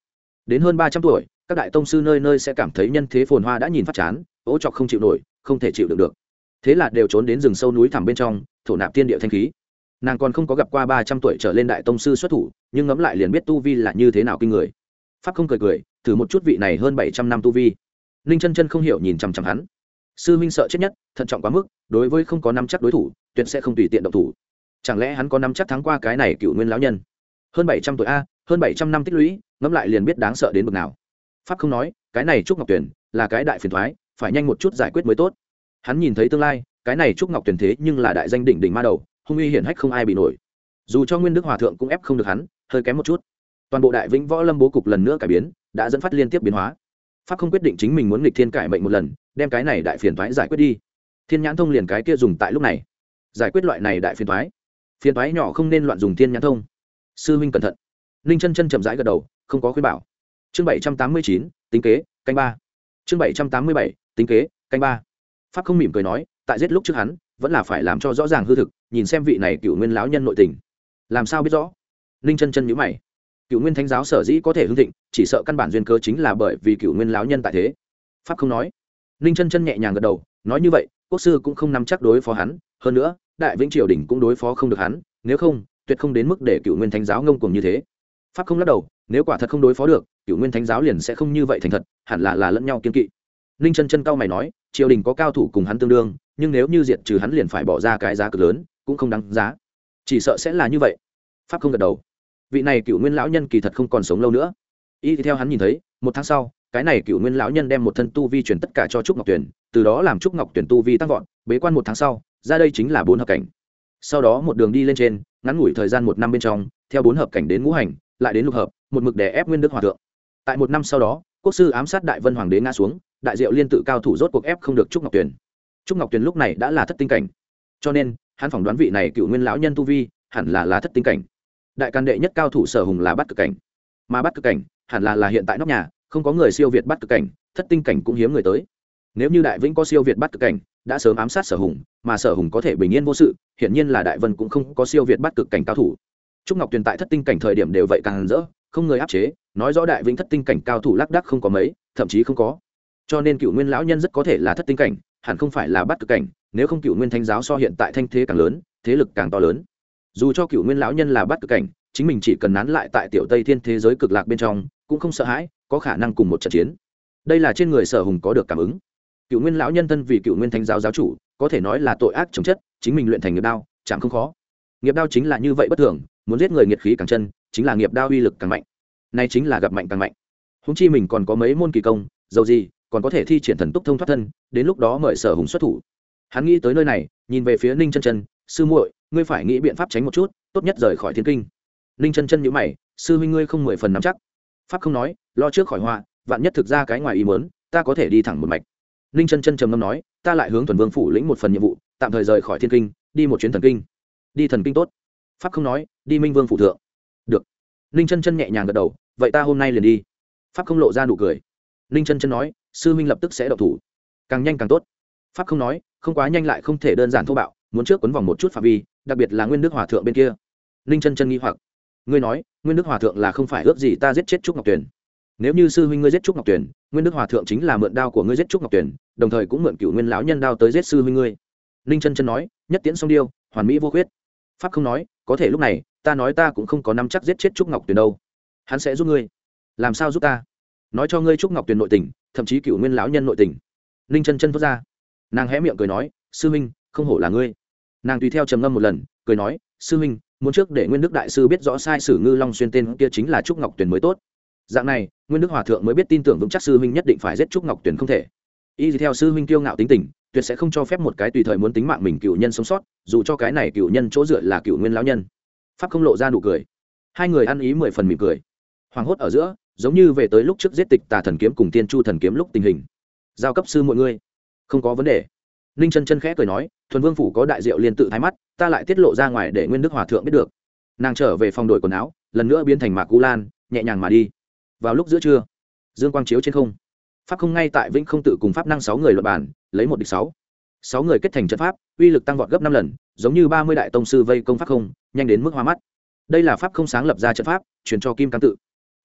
đến hơn ba trăm tuổi các đại tông sư nơi nơi sẽ cảm thấy nhân thế phồn hoa đã nhìn phát chán, ố chọc không chịu nổi, không thể chịu đựng được, thế là đều trốn đến rừng sâu núi thẳm bên trong thổ nạp tiên địa thanh khí. Nàng còn không có gặp qua ba trăm tuổi trở lên đại tông sư xuất thủ, nhưng ngẫm lại liền biết tu vi là như thế nào kinh người. Pháp không cười cười, thử một chút vị này hơn bảy trăm năm tu vi. Ninh chân chân không hiểu nhìn chằm chằm hắn. Sư huynh sợ chết nhất, thận trọng quá mức, đối với không có nắm chắc đối thủ tuyệt sẽ không tùy tiện động thủ. Chẳng lẽ hắn có nắm chắc thắng qua cái này cựu nguyên lão nhân? Hơn bảy trăm tuổi a, hơn bảy trăm năm tích lũy, ngẫm lại liền biết đáng sợ đến bực nào. Pháp không nói, cái này Trúc Ngọc Tuyền là cái đại phiền toái, phải nhanh một chút giải quyết mới tốt. Hắn nhìn thấy tương lai, cái này Trúc Ngọc Tuyền thế nhưng là đại danh đỉnh đỉnh ma đầu, hung uy hiển hách không ai bị nổi. Dù cho Nguyên Đức Hòa thượng cũng ép không được hắn, hơi kém một chút. Toàn bộ Đại Vĩnh Võ Lâm bố cục lần nữa cải biến, đã dẫn phát liên tiếp biến hóa. Pháp không quyết định chính mình muốn nghịch thiên cải mệnh một lần, đem cái này đại phiền toái giải quyết đi. Thiên nhãn thông liền cái kia dùng tại lúc này, giải quyết loại này đại phiền toái. Phiền toái nhỏ không nên loạn dùng thiên nhãn thông. Sư huynh cẩn thận. Ninh chân chân chậm rãi gật đầu, không có khuyên bảo. Chương bảy trăm tám mươi chín, tính kế, canh ba. Chương bảy trăm tám mươi bảy, tính kế, canh ba. Pháp không mỉm cười nói, tại giết lúc trước hắn, vẫn là phải làm cho rõ ràng hư thực, nhìn xem vị này cựu nguyên lão nhân nội tình. Làm sao biết rõ? Ninh chân chân nhíu mày. Cựu nguyên thánh giáo sở dĩ có thể hưng thịnh, chỉ sợ căn bản duyên cơ chính là bởi vì cựu nguyên lão nhân tại thế. Pháp không nói. Ninh chân chân nhẹ nhàng gật đầu, nói như vậy, quốc sư cũng không nắm chắc đối phó hắn, hơn nữa, đại vĩnh triều đình cũng đối phó không được hắn, nếu không, tuyệt không đến mức để cựu nguyên thánh giáo ngông cuồng như thế. Pháp không lắc đầu, nếu quả thật không đối phó được, cựu nguyên thánh giáo liền sẽ không như vậy thành thật, hẳn là là lẫn nhau kiên kỵ. Ninh chân chân cao mày nói, triều đình có cao thủ cùng hắn tương đương, nhưng nếu như diệt trừ hắn liền phải bỏ ra cái giá cực lớn, cũng không đáng giá. Chỉ sợ sẽ là như vậy. Pháp không gật đầu. Vị này cựu nguyên lão nhân kỳ thật không còn sống lâu nữa. Y theo hắn nhìn thấy, một tháng sau, cái này cựu nguyên lão nhân đem một thân tu vi truyền tất cả cho Trúc Ngọc Tuyển, từ đó làm Trúc Ngọc Tuyển tu vi tăng vọt, bế quan một tháng sau, ra đây chính là bốn hợp cảnh. Sau đó một đường đi lên trên, ngắn ngủi thời gian một năm bên trong, theo bốn hợp cảnh đến ngũ hành, lại đến lục hợp, một mực đè ép Nguyên Đức Hòa thượng. Tại một năm sau đó, quốc sư ám sát Đại Vân Hoàng đế ngã xuống, đại diệu liên tự cao thủ rốt cuộc ép không được Trúc Ngọc Tuyển. Trúc Ngọc Tuyển lúc này đã là thất tinh cảnh, cho nên hắn phỏng đoán vị này cựu nguyên lão nhân tu vi hẳn là là thất tinh cảnh. Đại can đệ nhất cao thủ Sở Hùng là bát cực cảnh, mà bát cực cảnh hẳn là là hiện tại nóc nhà, không có người siêu việt bát cực cảnh, thất tinh cảnh cũng hiếm người tới. Nếu như Đại Vĩnh có siêu việt bát cực cảnh, đã sớm ám sát Sở Hùng, mà Sở Hùng có thể bình yên vô sự, hiển nhiên là Đại Vân cũng không có siêu việt bát cực cảnh cao thủ. Trúc Ngọc Tuyền tại thất tinh cảnh thời điểm đều vậy càng rỡ, không người áp chế, nói rõ Đại Vĩnh thất tinh cảnh cao thủ lác đác không có mấy, thậm chí không có. Cho nên cựu nguyên lão nhân rất có thể là thất tinh cảnh, hẳn không phải là bát cực cảnh, nếu không cựu nguyên thánh giáo so hiện tại thanh thế càng lớn, thế lực càng to lớn. Dù cho cựu nguyên lão nhân là bát cực cảnh, chính mình chỉ cần nán lại tại tiểu Tây Thiên thế giới cực lạc bên trong, cũng không sợ hãi, có khả năng cùng một trận chiến. Đây là trên người Sở Hùng có được cảm ứng. Cựu nguyên lão nhân thân vì cựu nguyên thánh giáo giáo chủ, có thể nói là tội ác chồng chất, chính mình luyện thành nghiệp đao, chẳng không khó. Nghiệp đao chính là như vậy bất thường, muốn giết người nghiệt khí càng chân, chính là nghiệp đao uy lực càng mạnh. Nay chính là gặp mạnh càng mạnh. Huống chi mình còn có mấy môn kỳ công, dầu gì còn có thể thi triển thần túc thông thoát thân, đến lúc đó mời Sở Hùng xuất thủ. Hắn nghĩ tới nơi này, nhìn về phía Ninh Chân Chân, sư muội, ngươi phải nghĩ biện pháp tránh một chút, tốt nhất rời khỏi thiên kinh. Ninh Chân Chân nhíu mày, sư huynh ngươi không mười phần nắm chắc. Pháp không nói, lo trước khỏi họa, vạn nhất thực ra cái ngoài ý muốn, ta có thể đi thẳng một mạch. Ninh Chân Chân trầm ngâm nói, ta lại hướng Thuần Vương phủ lĩnh một phần nhiệm vụ, tạm thời rời khỏi thiên kinh, đi một chuyến thần kinh. Đi thần kinh tốt. Pháp không nói, đi Minh Vương phủ thượng. Được. Ninh Chân Chân nhẹ nhàng gật đầu, vậy ta hôm nay liền đi. Pháp không lộ ra nụ cười. Ninh Chân Chân nói, sư huynh lập tức sẽ động thủ, càng nhanh càng tốt. Pháp không nói, không quá nhanh lại không thể đơn giản thô bạo, muốn trước quấn vòng một chút phạm vi, đặc biệt là Nguyên Đức Hòa thượng bên kia. Ninh Chân Chân nghi hoặc, ngươi nói Nguyên Đức Hòa thượng là không phải ước gì ta giết chết Trúc Ngọc Tuyền? Nếu như sư huynh ngươi giết Trúc Ngọc Tuyền, Nguyên Đức Hòa thượng chính là mượn đao của ngươi giết Trúc Ngọc Tuyền, đồng thời cũng mượn cựu nguyên lão nhân đao tới giết sư huynh ngươi. Ninh Chân Chân nói, nhất tiễn song điêu, hoàn mỹ vô khuyết. Pháp không nói, có thể lúc này ta nói ta cũng không có nắm chắc giết chết Trúc Ngọc Tuyền đâu. Hắn sẽ giúp ngươi. Làm sao giúp ta? Nói cho ngươi Trúc Ngọc Tuyền nội tình, thậm chí cựu nguyên lão nhân nội tình. Ninh Chân Chân thốt ra. Nàng hé miệng cười nói, sư huynh, không hổ là ngươi. Nàng tùy theo trầm ngâm một lần, cười nói, sư huynh, muốn trước để Nguyên Đức đại sư biết rõ sai sử Ngư Long Xuyên tên kia chính là Trúc Ngọc Tuyền mới tốt. Dạng này, Nguyên Đức Hòa thượng mới biết tin tưởng vững chắc sư huynh nhất định phải giết Trúc Ngọc Tuyền không thể. Y theo sư huynh kiêu ngạo tính tình, tuyệt sẽ không cho phép một cái tùy thời muốn tính mạng mình cựu nhân sống sót, dù cho cái này cựu nhân chỗ dựa là cựu nguyên lão nhân. Pháp không lộ ra nụ cười. Hai người ăn ý mười phần mỉm cười. Hoàng hốt ở giữa, giống như về tới lúc trước giết Tịch Tà thần kiếm cùng Tiên Chu thần kiếm lúc tình hình. Giao cấp sư mọi người, không có vấn đề. Ninh Chân Chân khẽ cười nói, Thuần Vương phủ có đại diệu liên tự thái mắt, ta lại tiết lộ ra ngoài để Nguyên Đức Hòa thượng biết được. Nàng trở về phòng đổi quần áo, lần nữa biến thành Mạc Cú Lan, nhẹ nhàng mà đi. Vào lúc giữa trưa, dương quang chiếu trên không. Pháp không ngay tại Vĩnh Không tự cùng pháp năng sáu người luận bàn, lấy một địch sáu. Sáu người kết thành trận pháp, uy lực tăng vọt gấp năm lần, giống như ba mươi đại tông sư vây công pháp không, nhanh đến mức hoa mắt. Đây là pháp không sáng lập ra trận pháp, truyền cho Kim Cang tự.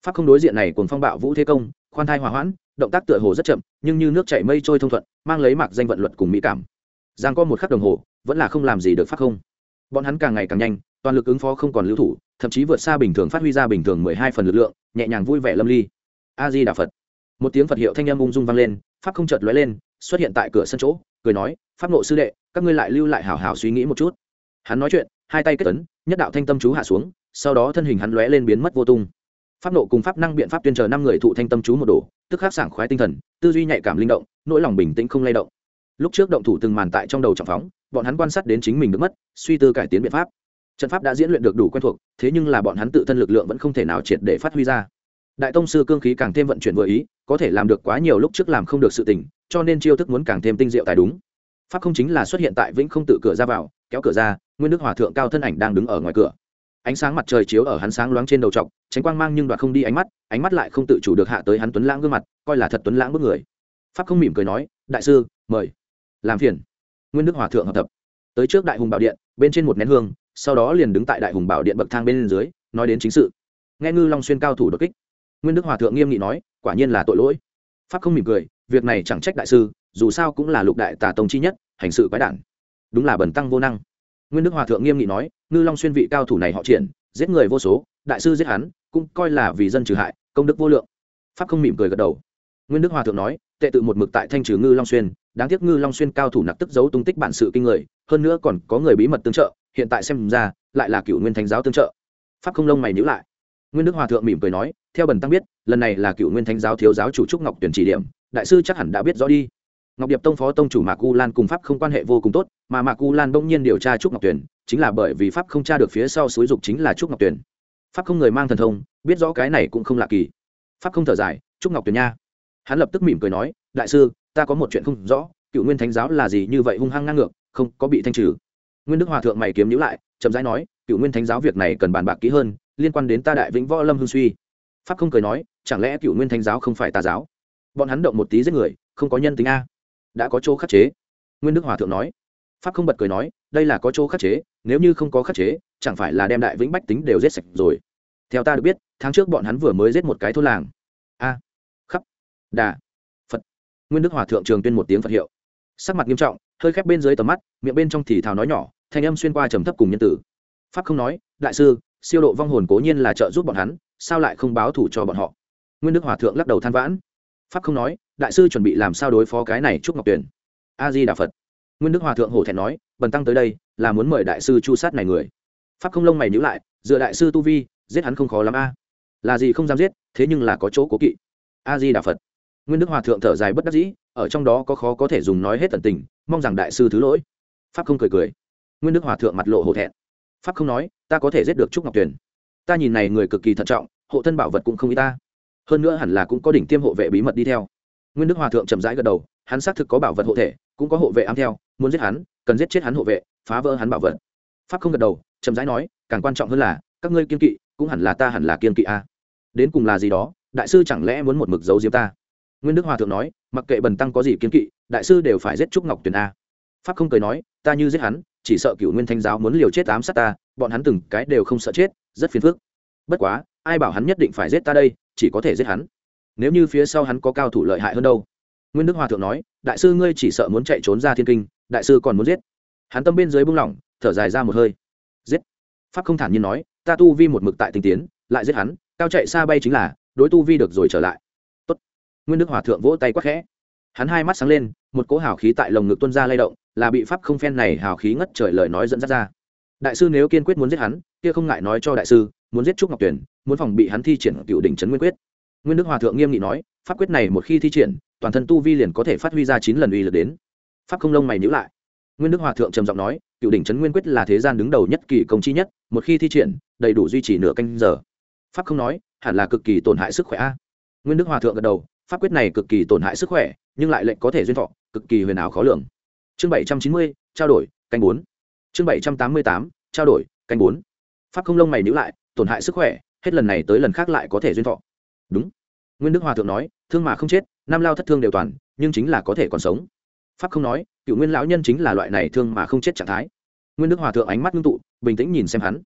pháp không đối diện này cùng phong bạo vũ thế công khoan thai hòa hoãn, động tác tựa hồ rất chậm nhưng như nước chảy mây trôi thông thuận, mang lấy mạc danh vận luật cùng mỹ cảm. Giang có một khắc đồng hồ vẫn là không làm gì được pháp không. Bọn hắn càng ngày càng nhanh, toàn lực ứng phó không còn lưu thủ, thậm chí vượt xa bình thường, phát huy ra bình thường mười hai phần lực lượng, nhẹ nhàng vui vẻ lâm ly. A Di Đà Phật. Một tiếng Phật hiệu thanh âm ung dung vang lên, pháp không chợt lóe lên, xuất hiện tại cửa sân chỗ, cười nói, pháp nộ sư đệ, các ngươi lại lưu lại hảo hảo suy nghĩ một chút. Hắn nói chuyện, hai tay kết ấn, nhất đạo thanh tâm chú hạ xuống, sau đó thân hình hắn lóe lên biến mất vô tung. Pháp nộ cùng pháp năng biện pháp tuyên chờ năm người thụ thanh tâm chú một đổ, tức khắc sảng khoái tinh thần, tư duy nhạy cảm linh động, nỗi lòng bình tĩnh không lay động. Lúc trước động thủ từng màn tại trong đầu trọng phóng, bọn hắn quan sát đến chính mình được mất, suy tư cải tiến biện pháp. Trận pháp đã diễn luyện được đủ quen thuộc, thế nhưng là bọn hắn tự thân lực lượng vẫn không thể nào triệt để phát huy ra. Đại tông sư cương khí càng thêm vận chuyển vừa ý, có thể làm được quá nhiều lúc trước làm không được sự tình, cho nên chiêu thức muốn càng thêm tinh diệu tài đúng. Pháp không chính là xuất hiện tại vĩnh không tự cửa ra vào, kéo cửa ra, nguyên đức hòa thượng cao thân ảnh đang đứng ở ngoài cửa. Ánh sáng mặt trời chiếu ở hắn sáng loáng trên đầu trọc, tránh quang mang nhưng đoạt không đi ánh mắt, ánh mắt lại không tự chủ được hạ tới hắn tuấn lãng gương mặt, coi là thật tuấn lãng bức người. Pháp không mỉm cười nói, đại sư mời. Làm phiền. Nguyên đức hòa thượng hợp tập tới trước đại hùng bảo điện, bên trên một nén hương, sau đó liền đứng tại đại hùng bảo điện bậc thang bên dưới, nói đến chính sự. Nghe ngư long xuyên cao thủ đột kích, nguyên đức hòa thượng nghiêm nghị nói, quả nhiên là tội lỗi. Pháp không mỉm cười, việc này chẳng trách đại sư, dù sao cũng là lục đại tà tông chi nhất, hành sự quái đản, đúng là bẩn tăng vô năng. Nguyên đức hòa thượng nghiêm nghị nói, ngư long xuyên vị cao thủ này họ Triển, giết người vô số, đại sư giết hắn cũng coi là vì dân trừ hại, công đức vô lượng. Pháp không mỉm cười gật đầu. Nguyên đức hòa thượng nói, tệ tự một mực tại thanh trừ ngư long xuyên, đáng tiếc ngư long xuyên cao thủ nặc tức giấu tung tích bản sự kinh người, hơn nữa còn có người bí mật tương trợ, hiện tại xem ra lại là cựu nguyên thánh giáo tương trợ. Pháp không lông mày nhíu lại. Nguyên đức hòa thượng mỉm cười nói, theo bần tăng biết, lần này là cựu nguyên thánh giáo thiếu giáo chủ trúc ngọc tuyển chỉ điểm, đại sư chắc hẳn đã biết rõ đi. Ngọc Điệp tông phó tông chủ Mạc U Lan cùng pháp không quan hệ vô cùng tốt, mà Mạc U Lan bỗng nhiên điều tra trúc ngọc tuyển, chính là bởi vì pháp không tra được phía sau suối dục chính là trúc ngọc tuyển. Pháp không người mang thần thông, biết rõ cái này cũng không lạ kỳ. Pháp không thở dài, trúc ngọc tuyển nha. Hắn lập tức mỉm cười nói, đại sư, ta có một chuyện không rõ, cựu nguyên thánh giáo là gì như vậy hung hăng ngang ngược, không có bị thanh trừ. Nguyên đức hòa thượng mày kiếm nhíu lại, chậm rãi nói, cựu nguyên thánh giáo việc này cần bàn bạc kỹ hơn, liên quan đến ta đại vĩnh võ lâm hưng suy. Pháp không cười nói, chẳng lẽ cựu nguyên thánh giáo không phải tà giáo? Bọn hắn động một tí giết người, không có nhân tính a? Đã có chỗ khắc chế. Nguyên đức hòa thượng nói. Pháp không bật cười nói, đây là có chỗ khắc chế, nếu như không có khắc chế, chẳng phải là đem đại vĩnh bách tính đều giết sạch rồi. Theo ta được biết, tháng trước bọn hắn vừa mới giết một cái thôn làng. A, khắp đà Phật. Nguyên đức hòa thượng trường tuyên một tiếng Phật hiệu, sắc mặt nghiêm trọng, hơi khép bên dưới tầm mắt, miệng bên trong thì thào nói nhỏ, thanh âm xuyên qua trầm thấp cùng nhân tử. Pháp không nói, đại sư, siêu độ vong hồn cố nhiên là trợ giúp bọn hắn, sao lại không báo thủ cho bọn họ? Nguyên đức hòa thượng lắc đầu than vãn. Pháp không nói, đại sư chuẩn bị làm sao đối phó cái này trúc ngọc tuyển? A Di Đà Phật. Nguyên đức hòa thượng hổ thẹn nói, bần tăng tới đây là muốn mời đại sư chu sát này người. Pháp không lông mày nhíu lại, dựa đại sư tu vi, giết hắn không khó lắm a. Là gì không dám giết, thế nhưng là có chỗ cố kỵ. A Di Đà Phật. Nguyên đức hòa thượng thở dài bất đắc dĩ, ở trong đó có khó có thể dùng nói hết tận tình, mong rằng đại sư thứ lỗi. Pháp không cười cười. Nguyên đức hòa thượng mặt lộ hổ thẹn. Pháp không nói, ta có thể giết được trúc ngọc tuyển. Ta nhìn này người cực kỳ thận trọng, hộ thân bảo vật cũng không ít ta, hơn nữa hẳn là cũng có đỉnh tiêm hộ vệ bí mật đi theo. Nguyên đức hòa thượng chậm rãi gật đầu, hắn xác thực có bảo vật hộ thể, cũng có hộ vệ ám theo, muốn giết hắn cần giết chết hắn hộ vệ, phá vỡ hắn bảo vật. Pháp không gật đầu, chậm rãi nói, càng quan trọng hơn là các ngươi kiên kỵ cũng hẳn là ta hẳn là kiên kỵ a. Đến cùng là gì đó, đại sư chẳng lẽ muốn một mực giấu diếm ta? Nguyên đức hòa thượng nói, mặc kệ bần tăng có gì kiên kỵ, đại sư đều phải giết trúc ngọc tuyển a. Pháp không cười nói, ta như giết hắn, chỉ sợ cửu nguyên thánh giáo muốn liều chết ám sát ta, bọn hắn từng cái đều không sợ chết, rất phiền phức. Bất quá ai bảo hắn nhất định phải giết ta đây, chỉ có thể giết hắn. Nếu như phía sau hắn có cao thủ lợi hại hơn đâu? Nguyên đức hòa thượng nói, đại sư ngươi chỉ sợ muốn chạy trốn ra thiên kinh, đại sư còn muốn giết. Hắn tâm bên dưới buông lỏng, thở dài ra một hơi. Giết. Pháp không thản nhiên nói, ta tu vi một mực tại tinh tiến, lại giết hắn, cao chạy xa bay chính là đối tu vi được rồi trở lại. Tốt. Nguyên đức hòa thượng vỗ tay quát khẽ. Hắn hai mắt sáng lên, một cỗ hào khí tại lồng ngực tuôn ra lay động, là bị pháp không phen này hào khí ngất trời lời nói dẫn dắt ra. Đại sư nếu kiên quyết muốn giết hắn, kia không ngại nói cho đại sư, muốn giết trúc ngọc tuyển, muốn phòng bị hắn thi triển cựu đỉnh trấn nguyên quyết. Nguyên đức hòa thượng nghiêm nghị nói, pháp quyết này một khi thi triển, toàn thân tu vi liền có thể phát huy ra chín lần uy lực đến. Pháp không lông mày nhíu lại. Nguyên đức hòa thượng trầm giọng nói, cựu đỉnh trấn nguyên quyết là thế gian đứng đầu nhất kỳ công chi nhất, một khi thi triển, đầy đủ duy trì nửa canh giờ. Pháp không nói, hẳn là cực kỳ tổn hại sức khỏe a. Nguyên đức hòa thượng gật đầu, pháp quyết này cực kỳ tổn hại sức khỏe, nhưng lại lệnh có thể duyên thọ, cực kỳ huyền ảo khó lường. Chương bảy trăm chín mươi, trao đổi, canh bốn. Chương bảy trăm tám mươi tám, trao đổi, canh bốn. Pháp không lông mày nhíu lại, tổn hại sức khỏe, hết lần này tới lần khác lại có thể duyên thọ. Đúng. Nguyên đức hòa thượng nói, thương mà không chết, năm lao thất thương đều toàn, nhưng chính là có thể còn sống. Pháp không nói, cựu nguyên lão nhân chính là loại này thương mà không chết trạng thái. Nguyên đức hòa thượng ánh mắt ngưng tụ, bình tĩnh nhìn xem hắn.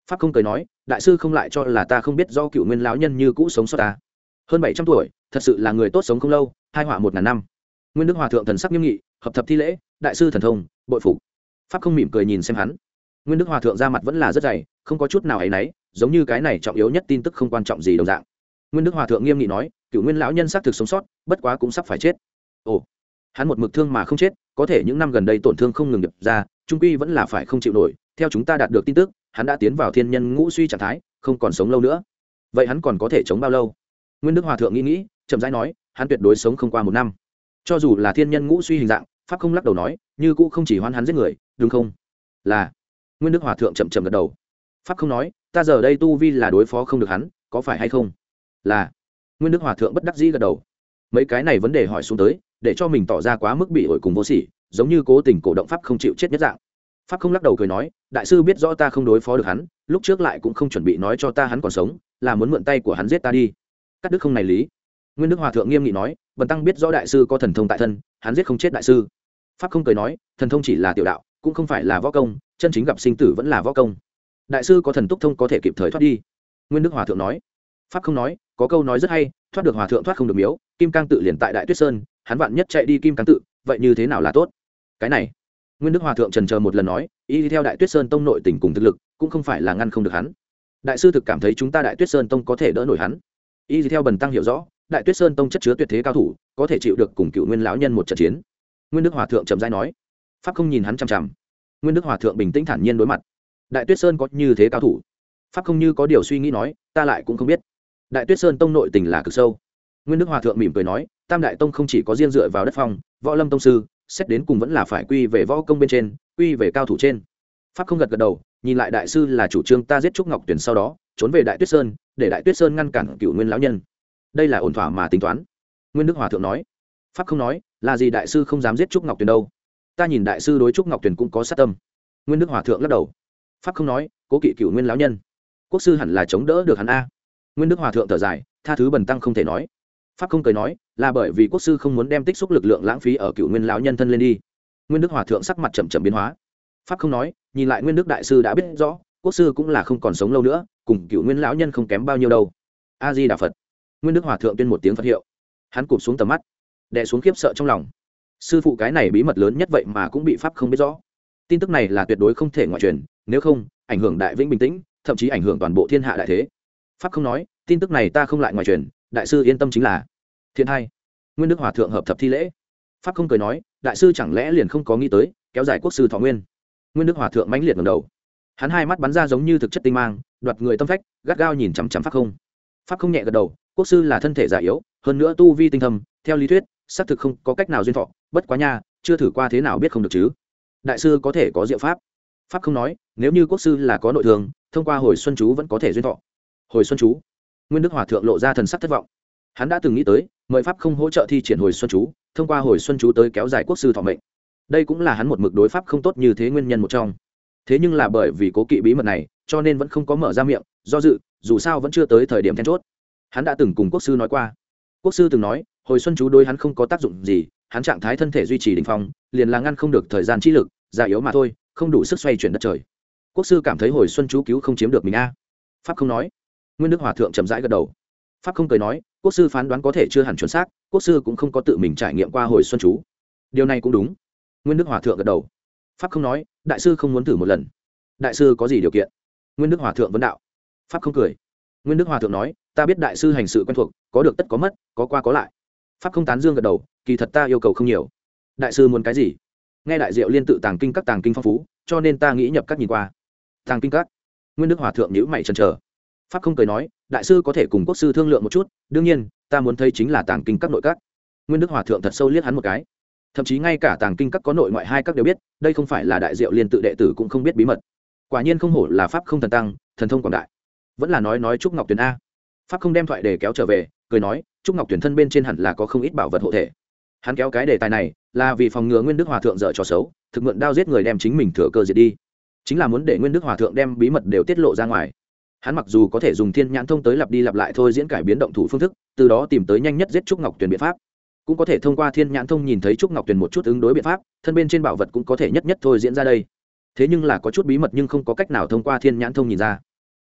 Pháp không cười nói, đại sư không lại cho là ta không biết do cựu nguyên lão nhân như cũ sống sót ta. Hơn bảy trăm tuổi, thật sự là người tốt sống không lâu, hai họa một ngàn năm. Nguyên Đức Hòa thượng thần sắc nghiêm nghị, hợp thập thi lễ, đại sư thần thông, bội phục. Pháp không mỉm cười nhìn xem hắn. Nguyên Đức Hòa thượng ra mặt vẫn là rất dày, không có chút nào áy náy, giống như cái này trọng yếu nhất tin tức không quan trọng gì đồng dạng. Nguyên Đức Hòa thượng nghiêm nghị nói, cựu nguyên lão nhân xác thực sống sót, bất quá cũng sắp phải chết. Ồ, hắn một mực thương mà không chết, có thể những năm gần đây tổn thương không ngừng nhập ra, trung quy vẫn là phải không chịu nổi. Theo chúng ta đạt được tin tức, hắn đã tiến vào thiên nhân ngũ suy trạng thái, không còn sống lâu nữa. Vậy hắn còn có thể chống bao lâu? Nguyên Đức Hòa thượng nghĩ nghĩ, chậm rãi nói, hắn tuyệt đối sống không qua một năm. Cho dù là thiên nhân ngũ suy hình dạng, Pháp không lắc đầu nói, như cũ không chỉ hoan hắn giết người, đúng không? Là. Nguyên Đức Hòa thượng chậm chậm gật đầu. Pháp không nói, ta giờ đây tu vi là đối phó không được hắn, có phải hay không? Là. Nguyên Đức Hòa thượng bất đắc dĩ gật đầu. Mấy cái này vấn đề hỏi xuống tới, để cho mình tỏ ra quá mức bị ổi cùng vô sỉ, giống như cố tình cổ động Pháp không chịu chết nhất dạng. Pháp không lắc đầu cười nói, đại sư biết rõ ta không đối phó được hắn, lúc trước lại cũng không chuẩn bị nói cho ta hắn còn sống, là muốn mượn tay của hắn giết ta đi. Cắt đứt không này lý. Nguyên Đức Hòa thượng nghiêm nghị nói, bần tăng biết rõ đại sư có thần thông tại thân, hắn giết không chết đại sư. Pháp không cười nói, thần thông chỉ là tiểu đạo, cũng không phải là võ công, chân chính gặp sinh tử vẫn là võ công. Đại sư có thần túc thông có thể kịp thời thoát đi. Nguyên Đức Hòa thượng nói. Pháp không nói, có câu nói rất hay, thoát được hòa thượng thoát không được miếu, kim cang tự liền tại Đại Tuyết Sơn, hắn vạn nhất chạy đi kim cang tự, vậy như thế nào là tốt? Cái này, Nguyên Đức Hòa thượng trần chờ một lần nói, y đi theo Đại Tuyết Sơn tông nội tình cùng thực lực, cũng không phải là ngăn không được hắn. Đại sư thực cảm thấy chúng ta Đại Tuyết Sơn tông có thể đỡ nổi hắn. Y đi theo bần tăng hiểu rõ, Đại Tuyết Sơn tông chất chứa tuyệt thế cao thủ, có thể chịu được cùng Cựu Nguyên lão nhân một trận chiến. Nguyên Đức Hòa thượng trầm rãi nói. Pháp không nhìn hắn chằm chằm. Nguyên Đức Hòa thượng bình tĩnh thản nhiên đối mặt. Đại Tuyết Sơn có như thế cao thủ? Pháp không như có điều suy nghĩ nói, ta lại cũng không biết. Đại Tuyết Sơn tông nội tình là cực sâu. Nguyên Đức Hòa thượng mỉm cười nói, Tam đại tông không chỉ có riêng dựa vào đất phong, võ lâm tông sư, xét đến cùng vẫn là phải quy về võ công bên trên, quy về cao thủ trên. Pháp không gật gật đầu, nhìn lại đại sư là chủ trương ta giết Trúc Ngọc Tuyển sau đó, trốn về Đại Tuyết Sơn, để Đại Tuyết Sơn ngăn cản Cựu Nguyên lão nhân. Đây là ổn thỏa mà tính toán. Nguyên Đức Hòa thượng nói. Pháp không nói, là gì đại sư không dám giết Trúc Ngọc Tuyển đâu? Ta nhìn đại sư đối Trúc Ngọc Tuyển cũng có sát tâm. Nguyên Đức Hòa thượng lắc đầu. Pháp không nói, cố kỵ Cựu Nguyên lão nhân, quốc sư hẳn là chống đỡ được hắn a. Nguyên Đức Hòa thượng thở dài, tha thứ bần tăng không thể nói. Pháp không cười nói, là bởi vì quốc sư không muốn đem tích xúc lực lượng lãng phí ở Cựu Nguyên lão nhân thân lên đi. Nguyên Đức Hòa thượng sắc mặt chậm chậm biến hóa. Pháp không nói, nhìn lại Nguyên Đức đại sư đã biết rõ, quốc sư cũng là không còn sống lâu nữa, cùng Cựu Nguyên lão nhân không kém bao nhiêu đâu. A Di Đà Phật. Nguyên Đức Hòa thượng tuyên một tiếng Phật hiệu. Hắn cụp xuống tầm mắt, đè xuống khiếp sợ trong lòng. Sư phụ cái này bí mật lớn nhất vậy mà cũng bị Pháp không biết rõ. Tin tức này là tuyệt đối không thể ngoại truyền, nếu không, ảnh hưởng đại vĩnh bình tĩnh, thậm chí ảnh hưởng toàn bộ thiên hạ đại thế. Pháp không nói, tin tức này ta không lại ngoại truyền, đại sư yên tâm chính là. Thiên hai. Nguyên Đức Hòa thượng hợp thập thi lễ. Pháp không cười nói, đại sư chẳng lẽ liền không có nghĩ tới kéo dài quốc sư thọ nguyên? Nguyên Đức Hòa thượng mãnh liệt ngẩng đầu, hắn hai mắt bắn ra giống như thực chất tinh mang, đoạt người tâm phách, gắt gao nhìn chằm chằm Pháp không. Pháp không nhẹ gật đầu, quốc sư là thân thể già yếu, hơn nữa tu vi tinh thâm, theo lý thuyết xác thực không có cách nào duyên thọ, bất quá nha, chưa thử qua thế nào biết không được chứ. Đại sư có thể có diệu pháp. Pháp không nói, nếu như quốc sư là có nội thương, thông qua hồi xuân chú vẫn có thể duyên thọ. Hồi xuân chú? Nguyên Đức Hòa thượng lộ ra thần sắc thất vọng. Hắn đã từng nghĩ tới mời Pháp không hỗ trợ thi triển hồi xuân chú, thông qua hồi xuân chú tới kéo dài quốc sư thọ mệnh. Đây cũng là hắn một mực đối Pháp không tốt như thế nguyên nhân một trong. Thế nhưng là bởi vì cố kỵ bí mật này, cho nên vẫn không có mở ra miệng do dự, dù sao vẫn chưa tới thời điểm then chốt. Hắn đã từng cùng quốc sư nói qua, quốc sư từng nói hồi xuân chú đối hắn không có tác dụng gì, hắn trạng thái thân thể duy trì đỉnh phong, liền là ngăn không được thời gian trí lực, già yếu mà thôi, không đủ sức xoay chuyển đất trời. Quốc sư cảm thấy hồi xuân chú cứu không chiếm được mình a. Pháp không nói. Nguyên Đức Hòa thượng chậm rãi gật đầu. Pháp không cười nói, quốc sư phán đoán có thể chưa hẳn chuẩn xác, quốc sư cũng không có tự mình trải nghiệm qua hồi xuân chú. Điều này cũng đúng. Nguyên Đức Hòa thượng gật đầu. Pháp không nói, đại sư không muốn thử một lần. Đại sư có gì điều kiện? Nguyên Đức Hòa thượng vấn đạo. Pháp không cười. Nguyên Đức Hòa thượng nói, ta biết đại sư hành sự quen thuộc, có được tất có mất, có qua có lại. Pháp không tán dương gật đầu, kỳ thật ta yêu cầu không nhiều. Đại sư muốn cái gì? Nghe đại diệu liên tự tàng kinh các tàng kinh phong phú, cho nên ta nghĩ nhập các nhìn qua. Tàng kinh các? Nguyên Đức Hòa thượng nhíu mày chần chờ. Pháp không cười nói, đại sư có thể cùng quốc sư thương lượng một chút, đương nhiên ta muốn thấy chính là tàng kinh các nội các. Nguyên Đức Hòa thượng thật sâu liếc hắn một cái. Thậm chí ngay cả tàng kinh các có nội ngoại hai các đều biết, đây không phải là đại diệu liên tự đệ tử cũng không biết bí mật. Quả nhiên không hổ là Pháp không thần tăng, thần thông quảng đại. Vẫn là nói nói Trúc Ngọc Tuyền a. Pháp không đem thoại để kéo trở về, cười nói, Trúc Ngọc Tuyền thân bên trên hẳn là có không ít bảo vật hộ thể. Hắn kéo cái đề tài này là vì phòng ngừa Nguyên Đức Hòa thượng dở trò xấu, thực mượn đao giết người đem chính mình thừa cơ diệt đi, chính là muốn để Nguyên Đức Hòa thượng đem bí mật đều tiết lộ ra ngoài. Hắn mặc dù có thể dùng thiên nhãn thông tới lặp đi lặp lại thôi diễn cải biến động thủ phương thức, từ đó tìm tới nhanh nhất giết Trúc Ngọc Tuyền biện pháp, cũng có thể thông qua thiên nhãn thông nhìn thấy Trúc Ngọc Tuyền một chút ứng đối biện pháp, thân bên trên bảo vật cũng có thể nhất nhất thôi diễn ra đây. Thế nhưng là có chút bí mật nhưng không có cách nào thông qua thiên nhãn thông nhìn ra.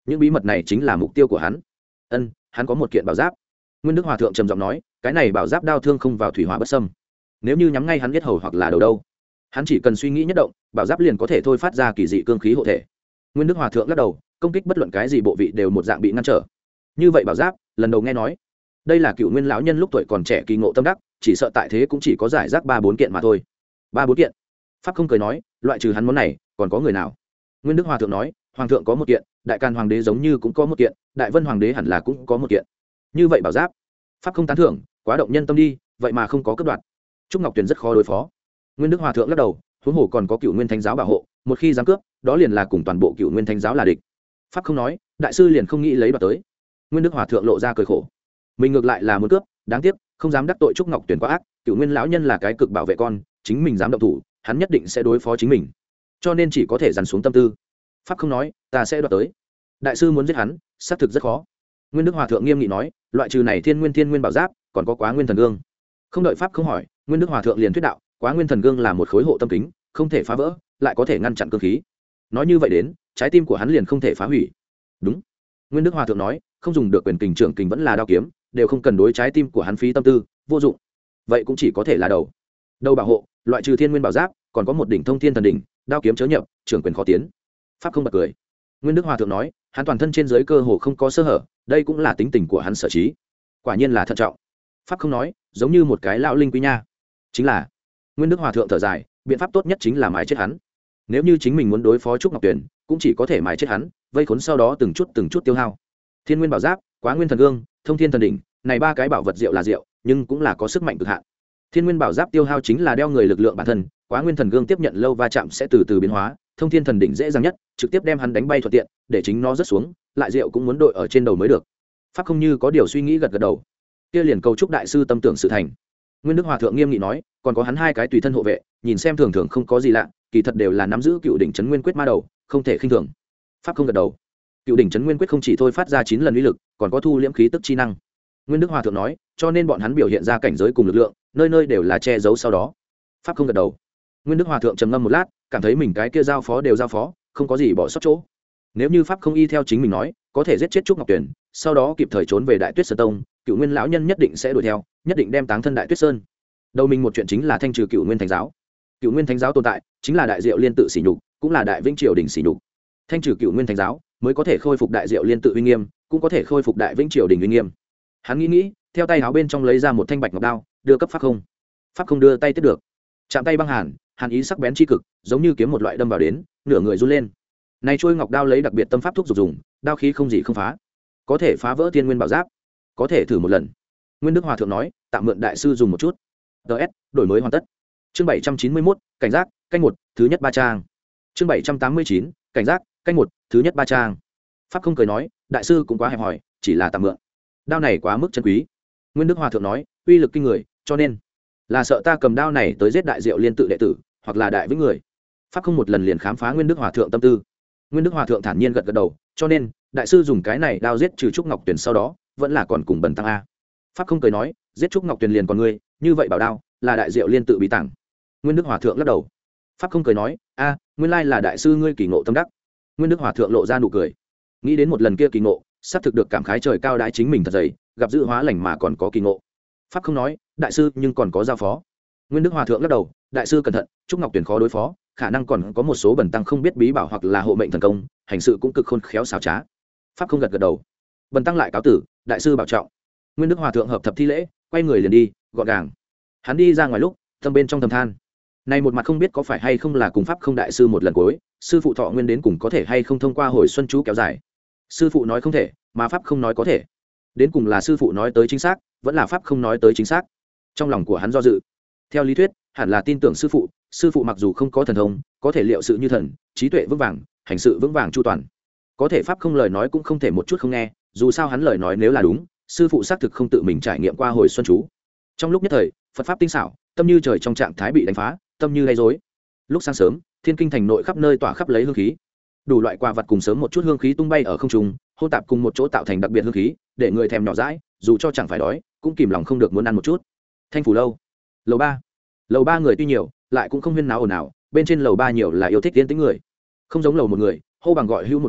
những bí mật này chính là mục tiêu của hắn. Ân, hắn có một kiện bảo giáp. Nguyên Đức Hòa thượng trầm giọng nói, cái này bảo giáp đao thương không vào thủy hỏa bất xâm. Nếu như nhắm ngay hắn biết hầu hoặc là đầu đâu, hắn chỉ cần suy nghĩ nhất động, bảo giáp liền có thể thôi phát ra kỳ dị cương khí hộ thể. Nguyên Đức Hòa thượng lắc đầu, công kích bất luận cái gì bộ vị đều một dạng bị ngăn trở. Như vậy bảo giáp, lần đầu nghe nói. Đây là Cựu Nguyên lão nhân lúc tuổi còn trẻ kỳ ngộ tâm đắc, chỉ sợ tại thế cũng chỉ có giải rác ba bốn kiện mà thôi. Ba bốn kiện? Pháp không cười nói, loại trừ hắn món này, còn có người nào? Nguyên Đức Hòa thượng nói, hoàng thượng có một kiện, đại Càn hoàng đế giống như cũng có một kiện, đại Vân hoàng đế hẳn là cũng có một kiện. Như vậy bảo giáp, Pháp không tán thưởng, quá động nhân tâm đi, vậy mà không có cấp đoạn. Trúc Ngọc Tuyền rất khó đối phó. Nguyên Đức Hòa thượng lắc đầu, huống hồ còn có Cựu Nguyên Thánh giáo bảo hộ, một khi dám cướp, đó liền là cùng toàn bộ Cựu Nguyên Thánh giáo là địch. Pháp không nói, đại sư liền không nghĩ lấy đoạt tới. Nguyên Đức Hòa thượng lộ ra cười khổ, mình ngược lại là muốn cướp, đáng tiếc không dám đắc tội Trúc Ngọc Tuyền quá ác. Cựu Nguyên lão nhân là cái cực bảo vệ con, chính mình dám động thủ, hắn nhất định sẽ đối phó chính mình, cho nên chỉ có thể dằn xuống tâm tư. Pháp không nói, ta sẽ đoạt tới. Đại sư muốn giết hắn, xác thực rất khó. Nguyên Đức Hòa thượng nghiêm nghị nói, loại trừ này Thiên Nguyên Thiên Nguyên bảo giáp, còn có Quá Nguyên Thần Gương. Không đợi Pháp không hỏi, Nguyên Đức Hòa thượng liền thuyết đạo, Quá Nguyên Thần Gương là một khối hộ tâm kính, không thể phá vỡ, lại có thể ngăn chặn cương khí. Nói như vậy đến, trái tim của hắn liền không thể phá hủy. Đúng. Nguyên Đức Hòa thượng nói, không dùng được quyền kình trưởng kình vẫn là đao kiếm, đều không cần đối trái tim của hắn phí tâm tư, vô dụng. Vậy cũng chỉ có thể là đầu. Đầu bảo hộ, loại trừ Thiên Nguyên bảo giáp, còn có một đỉnh Thông Thiên thần đỉnh, đao kiếm chớ nhập, trưởng quyền khó tiến. Pháp không bật cười. Nguyên Đức Hòa thượng nói, hắn toàn thân trên dưới cơ hồ không có sơ hở, đây cũng là tính tình của hắn sở trí. Quả nhiên là thận trọng. Pháp không nói, giống như một cái lão linh quý nha. Chính là. Nguyên Đức Hòa thượng thở dài, biện pháp tốt nhất chính là mài chết hắn. Nếu như chính mình muốn đối phó Trúc Ngọc Tuyền, cũng chỉ có thể mài chết hắn, vây khốn sau đó từng chút từng chút tiêu hao. Thiên Nguyên bảo giáp, Quá Nguyên thần gương, Thông Thiên thần đỉnh, này ba cái bảo vật diệu là diệu, nhưng cũng là có sức mạnh cực hạn. Thiên Nguyên bảo giáp tiêu hao chính là đeo người lực lượng bản thân, Quá Nguyên thần gương tiếp nhận lâu va chạm sẽ từ từ biến hóa, Thông Thiên thần đỉnh dễ dàng nhất, trực tiếp đem hắn đánh bay thuận tiện, để chính nó rớt xuống, lại diệu cũng muốn đội ở trên đầu mới được. Pháp không như có điều suy nghĩ gật gật đầu. Kia liền cầu chúc đại sư tâm tưởng sự thành. Nguyên Đức Hòa thượng nghiêm nghị nói, còn có hắn hai cái tùy thân hộ vệ, nhìn xem thường thường không có gì lạ, kỳ thật đều là nắm giữ Cựu đỉnh trấn nguyên quyết ma đầu, không thể khinh thường. Pháp không gật đầu. Cựu đỉnh trấn nguyên quyết không chỉ thôi phát ra chín lần uy lực, còn có thu liễm khí tức chi năng. Nguyên Đức Hòa thượng nói, cho nên bọn hắn biểu hiện ra cảnh giới cùng lực lượng, nơi nơi đều là che giấu sau đó. Pháp không gật đầu. Nguyên Đức Hòa thượng trầm ngâm một lát, cảm thấy mình cái kia giao phó đều giao phó, không có gì bỏ sót chỗ. Nếu như Pháp không y theo chính mình nói, có thể giết chết Trúc Ngọc Tuyền, sau đó kịp thời trốn về Đại Tuyết Sơn Tông, Cựu Nguyên lão nhân nhất định sẽ đuổi theo, nhất định đem táng thân Đại Tuyết Sơn. Đầu mình một chuyện chính là thanh trừ Cựu Nguyên Thánh giáo. Cựu Nguyên Thánh giáo tồn tại, chính là Đại Diệu Liên tự sỉ nhục, cũng là Đại Vĩnh Triều đình sỉ nhục. Thanh trừ Cựu Nguyên Thánh giáo, mới có thể khôi phục Đại Diệu Liên tự uy nghiêm, cũng có thể khôi phục Đại Vĩnh Triều đình uy nghiêm. Hắn nghĩ nghĩ, theo tay áo bên trong lấy ra một thanh bạch ngọc đao, đưa cấp Pháp không. Pháp không đưa tay tiếp được, chạm tay băng hàn, hàn ý sắc bén chi cực, giống như kiếm một loại đâm vào đến, nửa người run lên. Này trôi ngọc đao lấy đặc biệt tâm pháp thuốc dục dùng, đao khí không gì không phá, có thể phá vỡ Thiên Nguyên bảo giáp, có thể thử một lần. Nguyên Đức Hòa thượng nói, tạm mượn đại sư dùng một chút. ds đổi mới hoàn tất. Chương bảy trăm chín mươi mốt, cảnh giác, canh một, thứ nhất ba trang. Chương bảy trăm tám mươi chín, cảnh giác, canh một, thứ nhất ba trang. Pháp không cười nói, đại sư cũng quá hẹp hòi, chỉ là tạm mượn. Đao này quá mức chân quý. Nguyên Đức Hòa thượng nói, uy lực kinh người, cho nên là sợ ta cầm đao này tới giết Đại Diệu Liên tự đệ tử, hoặc là đại vĩnh người. Pháp không một lần liền khám phá Nguyên Đức Hòa thượng tâm tư. Nguyên Đức Hòa thượng thản nhiên gật gật đầu, cho nên đại sư dùng cái này đao giết trừ Trúc Ngọc Tuyền sau đó, vẫn là còn cùng bần tăng a. Pháp không cười nói, giết Trúc Ngọc Tuyền liền còn ngươi, như vậy bảo đao là Đại Diệu Liên tự bí tàng. Nguyên Đức Hòa thượng lắc đầu. Pháp không cười nói, a, nguyên lai là đại sư ngươi kỳ ngộ tâm đắc. Nguyên Đức Hòa thượng lộ ra nụ cười, nghĩ đến một lần kia kỳ ngộ, sắp thực được cảm khái trời cao đái chính mình thật dày, gặp dự hóa lành mà còn có kỳ ngộ. Pháp không nói, đại sư nhưng còn có giao phó. Nguyên Đức Hòa thượng lắc đầu, đại sư cẩn thận, Trúc Ngọc Tuyền khó đối phó, khả năng còn có một số bần tăng không biết bí bảo hoặc là hộ mệnh thần công, hành sự cũng cực khôn khéo xảo trá. Pháp không gật gật đầu. Bần tăng lại cáo tử, đại sư bảo trọng. Nguyên Đức Hòa thượng hợp thập thi lễ, quay người liền đi, gọn gàng. Hắn đi ra ngoài lúc, tâm bên trong thầm than, này một mặt không biết có phải hay không là cùng Pháp không đại sư một lần cuối, sư phụ thọ nguyên đến cùng có thể hay không thông qua hồi xuân chú kéo dài. Sư phụ nói không thể, mà Pháp không nói có thể. Đến cùng là sư phụ nói tới chính xác, vẫn là Pháp không nói tới chính xác. Trong lòng của hắn do dự. Theo lý thuyết, hẳn là tin tưởng sư phụ, sư phụ mặc dù không có thần thông, có thể liệu sự như thần, trí tuệ vững vàng, hành sự vững vàng chu toàn. Có thể Pháp không lời nói cũng không thể một chút không nghe, dù sao hắn lời nói nếu là đúng, sư phụ xác thực không tự mình trải nghiệm qua hồi xuân chú. Trong lúc nhất thời, Phật pháp tinh xảo, tâm như trời trong trạng thái bị đánh phá, tâm như gây rối. Lúc sáng sớm, Thiên Kinh thành nội khắp nơi tỏa khắp lấy hương khí. Đủ loại quà vật cùng sớm một chút hương khí tung bay ở không trung, hô tạp cùng một chỗ tạo thành đặc biệt hương khí, để người thèm nhỏ dãi, dù cho chẳng phải đói, cũng kìm lòng không được muốn ăn một chút. Thanh phủ lâu, lầu ba, lầu ba người tuy nhiều, lại cũng không huyên náo ồn ào, bên trên lầu ba nhiều là yêu thích tiến tĩnh người, không giống lầu một người hô bằng gọi hưu một đoàn,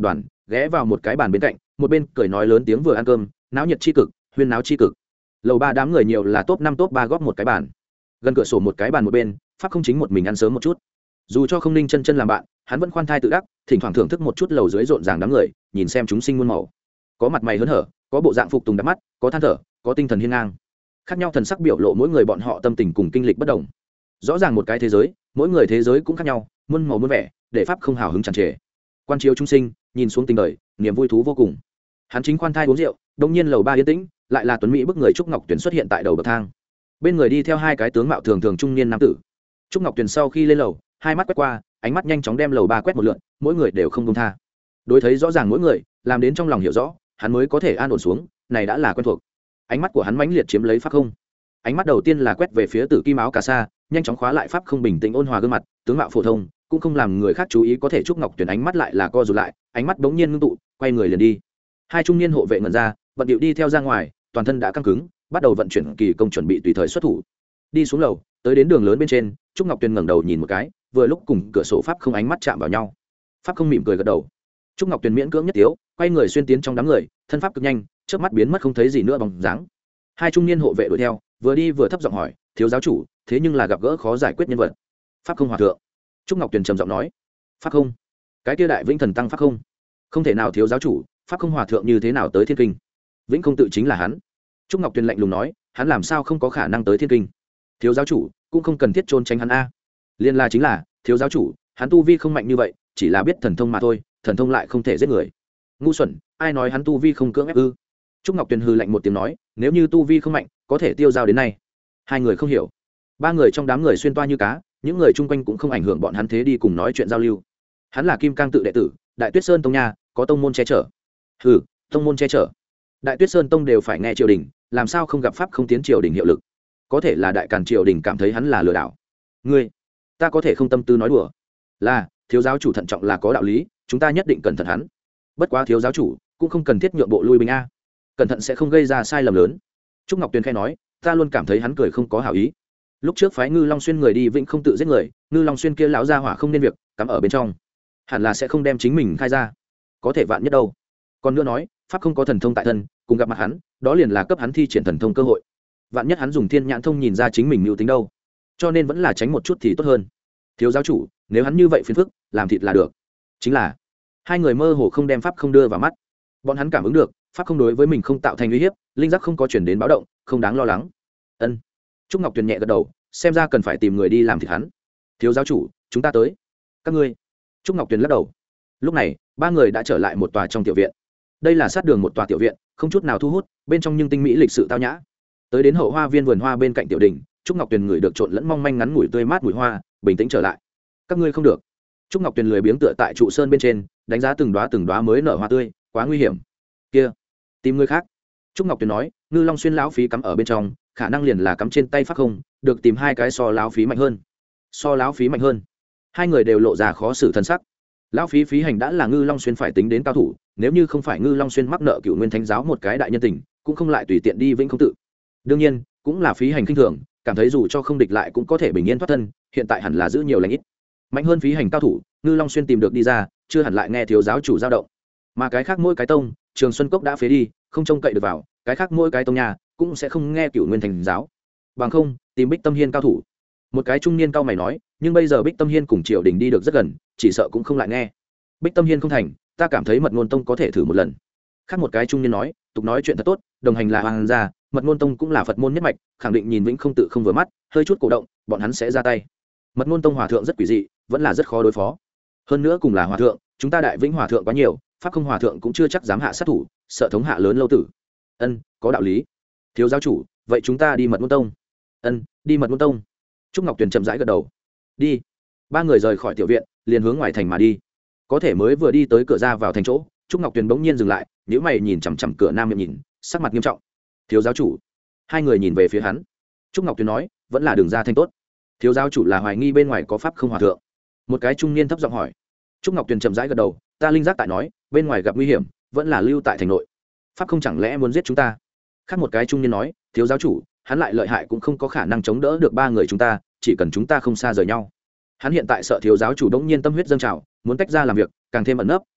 ghé vào một cái bàn bên cạnh, một bên cười nói lớn tiếng vừa ăn cơm, náo nhiệt chi cực, huyên náo chi cực. Lầu ba đám người nhiều là top năm top ba góp một cái bàn. Gần cửa sổ một cái bàn một bên, Pháp Không chính một mình ăn sớm một chút. Dù cho không Ninh Chân Chân làm bạn, hắn vẫn khoan thai tự đắc, thỉnh thoảng thưởng thức một chút lầu dưới rộn ràng đám người, nhìn xem chúng sinh muôn màu. Có mặt mày hớn hở, có bộ dạng phục tùng đắm mắt, có than thở, có tinh thần hiên ngang. Khác nhau thần sắc biểu lộ mỗi người bọn họ tâm tình cùng kinh lịch bất đồng. Rõ ràng một cái thế giới, mỗi người thế giới cũng khác nhau, muôn màu muôn vẻ, để Pháp Không hào hứng tràn trề. Quan chiếu chúng sinh, nhìn xuống tình đời, niềm vui thú vô cùng. Hắn chính khoan thai uống rượu, đột nhiên lầu ba yên tĩnh, lại là tuấn mỹ bức người Trúc Ngọc Tuyền xuất hiện tại đầu bậc thang. Bên người đi theo hai cái tướng mạo thường thường trung niên nam tử. Trúc Ngọc Tuyền sau khi lên lầu, hai mắt quét qua, ánh mắt nhanh chóng đem lầu ba quét một lượt, mỗi người đều không buông tha. Đối thấy rõ ràng mỗi người, làm đến trong lòng hiểu rõ, hắn mới có thể an ổn xuống, này đã là quen thuộc. Ánh mắt của hắn mãnh liệt chiếm lấy Pháp Không. Ánh mắt đầu tiên là quét về phía Tử Kim áo cà sa, nhanh chóng khóa lại Pháp Không bình tĩnh ôn hòa gương mặt, tướng mạo phổ thông, cũng không làm người khác chú ý, có thể Trúc Ngọc Tuyền ánh mắt lại là co rụt lại, ánh mắt bỗng nhiên ngưng tụ, quay người liền đi. Hai trung niên hộ vệ ngẩn ra, vận điệu đi theo ra ngoài, toàn thân đã căng cứng, bắt đầu vận chuyển kỳ công chuẩn bị tùy thời xuất thủ. Đi xuống lầu, tới đến đường lớn bên trên, Trúc Ngọc Tuyền ngẩng đầu nhìn một cái, vừa lúc cùng cửa sổ Pháp Không ánh mắt chạm vào nhau. Pháp Không mỉm cười gật đầu. Trúc Ngọc Tuyền miễn cưỡng nhất tiếu, quay người xuyên tiến trong đám người, thân pháp cực nhanh, chớp mắt biến mất không thấy gì nữa bóng dáng. Hai trung niên hộ vệ đuổi theo, vừa đi vừa thấp giọng hỏi, thiếu giáo chủ, thế nhưng là gặp gỡ khó giải quyết nhân vật. Pháp Không hòa thượng. Trúc Ngọc Tuyền trầm giọng nói. Pháp Không? Cái kia đại vĩnh thần tăng Pháp Không? Không thể nào thiếu giáo chủ, Pháp Không hòa thượng như thế nào tới thiên kinh? Vĩnh không tự chính là hắn. Trúc Ngọc Tuyền lạnh lùng nói, hắn làm sao không có khả năng tới thiên kinh? Thiếu giáo chủ cũng không cần thiết trốn tránh hắn a. Liên la chính là, thiếu giáo chủ, hắn tu vi không mạnh như vậy, chỉ là biết thần thông mà thôi, thần thông lại không thể giết người. Ngu xuẩn, ai nói hắn tu vi không cưỡng ép ư? Trúc Ngọc Tuyền hừ lạnh một tiếng nói, nếu như tu vi không mạnh, có thể tiêu dao đến nay. Hai người không hiểu. Ba người trong đám người xuyên toa như cá, những người chung quanh cũng không ảnh hưởng bọn hắn thế đi cùng nói chuyện giao lưu. Hắn là Kim Cang tự đệ tử, Đại Tuyết Sơn tông nha, có tông môn che chở. Hừ, tông môn che chở. Đại Tuyết Sơn tông đều phải nghe triều đình, làm sao không gặp pháp không tiến triều đình hiệu lực? Có thể là đại càn triều đình cảm thấy hắn là lừa đảo. Ngươi, ta có thể không tâm tư nói đùa. Là, thiếu giáo chủ thận trọng là có đạo lý, chúng ta nhất định cẩn thận hắn. Bất quá thiếu giáo chủ cũng không cần thiết nhượng bộ lui binh a, cẩn thận sẽ không gây ra sai lầm lớn. Trúc Ngọc Tuyền khẽ nói, ta luôn cảm thấy hắn cười không có hảo ý. Lúc trước phái Ngư Long Xuyên người đi Vĩnh không tự giết người, Ngư Long Xuyên kia lão gia hỏa không nên việc, cắm ở bên trong, hẳn là sẽ không đem chính mình khai ra. Có thể vạn nhất đâu. Còn nữa nói, pháp không có thần thông tại thân, cùng gặp mặt hắn, đó liền là cấp hắn thi triển thần thông cơ hội. Vạn nhất hắn dùng thiên nhãn thông nhìn ra chính mình mưu tính đâu, cho nên vẫn là tránh một chút thì tốt hơn. Thiếu giáo chủ, nếu hắn như vậy phiền phức, làm thịt là được. Chính là hai người mơ hồ không đem pháp không đưa vào mắt, bọn hắn cảm ứng được pháp không đối với mình không tạo thành uy hiếp, linh giác không có chuyển đến báo động, không đáng lo lắng. Ân. Trúc Ngọc Tuyền nhẹ gật đầu, xem ra cần phải tìm người đi làm thịt hắn. Thiếu giáo chủ, chúng ta tới. Các ngươi. Trúc Ngọc Tuyền lắc đầu. Lúc này ba người đã trở lại một tòa trong tiểu viện. Đây là sát đường một tòa tiểu viện, không chút nào thu hút, bên trong nhưng tinh mỹ lịch sự tao nhã. Tới đến hậu hoa viên vườn hoa bên cạnh tiểu đình, Trúc Ngọc Tuyền ngửi được trộn lẫn mong manh ngắn ngủi tươi mát mùi hoa, bình tĩnh trở lại. Các ngươi không được. Trúc Ngọc Tuyền lười biếng tựa tại trụ sơn bên trên, đánh giá từng đóa từng đóa mới nở hoa tươi, quá nguy hiểm. Kia, tìm người khác. Trúc Ngọc Tuyền nói, Ngư Long Xuyên lão phí cắm ở bên trong, khả năng liền là cắm trên tay pháp không, được tìm hai cái so lão phí mạnh hơn. So lão phí mạnh hơn. Hai người đều lộ ra khó xử thân sắc. Lão phí phí hành đã là Ngư Long Xuyên phải tính đến cao thủ, nếu như không phải Ngư Long Xuyên mắc nợ Cựu Nguyên Thánh giáo một cái đại nhân tình, cũng không lại tùy tiện đi Vĩnh không tự. Đương nhiên, cũng là phí hành khinh thường, cảm thấy dù cho không địch lại cũng có thể bình yên thoát thân, hiện tại hẳn là giữ nhiều lành ít. Mạnh hơn phí hành cao thủ, Ngư Long Xuyên tìm được đi ra, chưa hẳn lại nghe thiếu giáo chủ dao động. Mà cái khác mỗi cái tông, Trường Xuân Cốc đã phế đi, không trông cậy được vào, cái khác mỗi cái tông nhà cũng sẽ không nghe Cựu Nguyên Thành giáo. Bằng không, tìm Bích Tâm Hiên cao thủ. Một cái trung niên cao mày nói, nhưng bây giờ Bích Tâm Hiên cùng triều đình đi được rất gần, chỉ sợ cũng không lại nghe. Bích Tâm Hiên không thành, ta cảm thấy Mật Ngôn Tông có thể thử một lần. Khác một cái trung niên nói, tục nói chuyện thật tốt, đồng hành là hoàng gia, Mật Ngôn Tông cũng là Phật môn nhất mạch, khẳng định nhìn Vĩnh không tự không vừa mắt, hơi chút cổ động, bọn hắn sẽ ra tay. Mật Ngôn Tông hòa thượng rất quỷ dị, vẫn là rất khó đối phó. Hơn nữa cùng là hòa thượng, chúng ta đại Vĩnh hòa thượng quá nhiều, pháp không hòa thượng cũng chưa chắc dám hạ sát thủ, sợ thống hạ lớn lâu tử. Ân, có đạo lý. Thiếu giáo chủ, vậy chúng ta đi Mật Ngôn Tông. Ân, đi Mật Ngôn Tông. Trúc Ngọc Tuyền chậm rãi gật đầu. Đi. Ba người rời khỏi tiểu viện, liền hướng ngoài thành mà đi. Có thể mới vừa đi tới cửa ra vào thành chỗ, Trúc Ngọc Tuyền bỗng nhiên dừng lại, nhíu mày nhìn chằm chằm cửa nam miệng nhìn, sắc mặt nghiêm trọng. Thiếu giáo chủ. Hai người nhìn về phía hắn. Trúc Ngọc Tuyền nói, vẫn là đường ra thành tốt. Thiếu giáo chủ là hoài nghi bên ngoài có pháp không hòa thượng. Một cái trung niên thấp giọng hỏi. Trúc Ngọc Tuyền chậm rãi gật đầu, ta linh giác tại nói, bên ngoài gặp nguy hiểm, vẫn là lưu tại thành nội. Pháp không chẳng lẽ muốn giết chúng ta? Khác một cái trung niên nói, thiếu giáo chủ, hắn lại lợi hại cũng không có khả năng chống đỡ được ba người chúng ta, chỉ cần chúng ta không xa rời nhau. Hắn hiện tại sợ thiếu giáo chủ đống nhiên tâm huyết dâng trào, muốn tách ra làm việc, càng thêm ẩn nấp,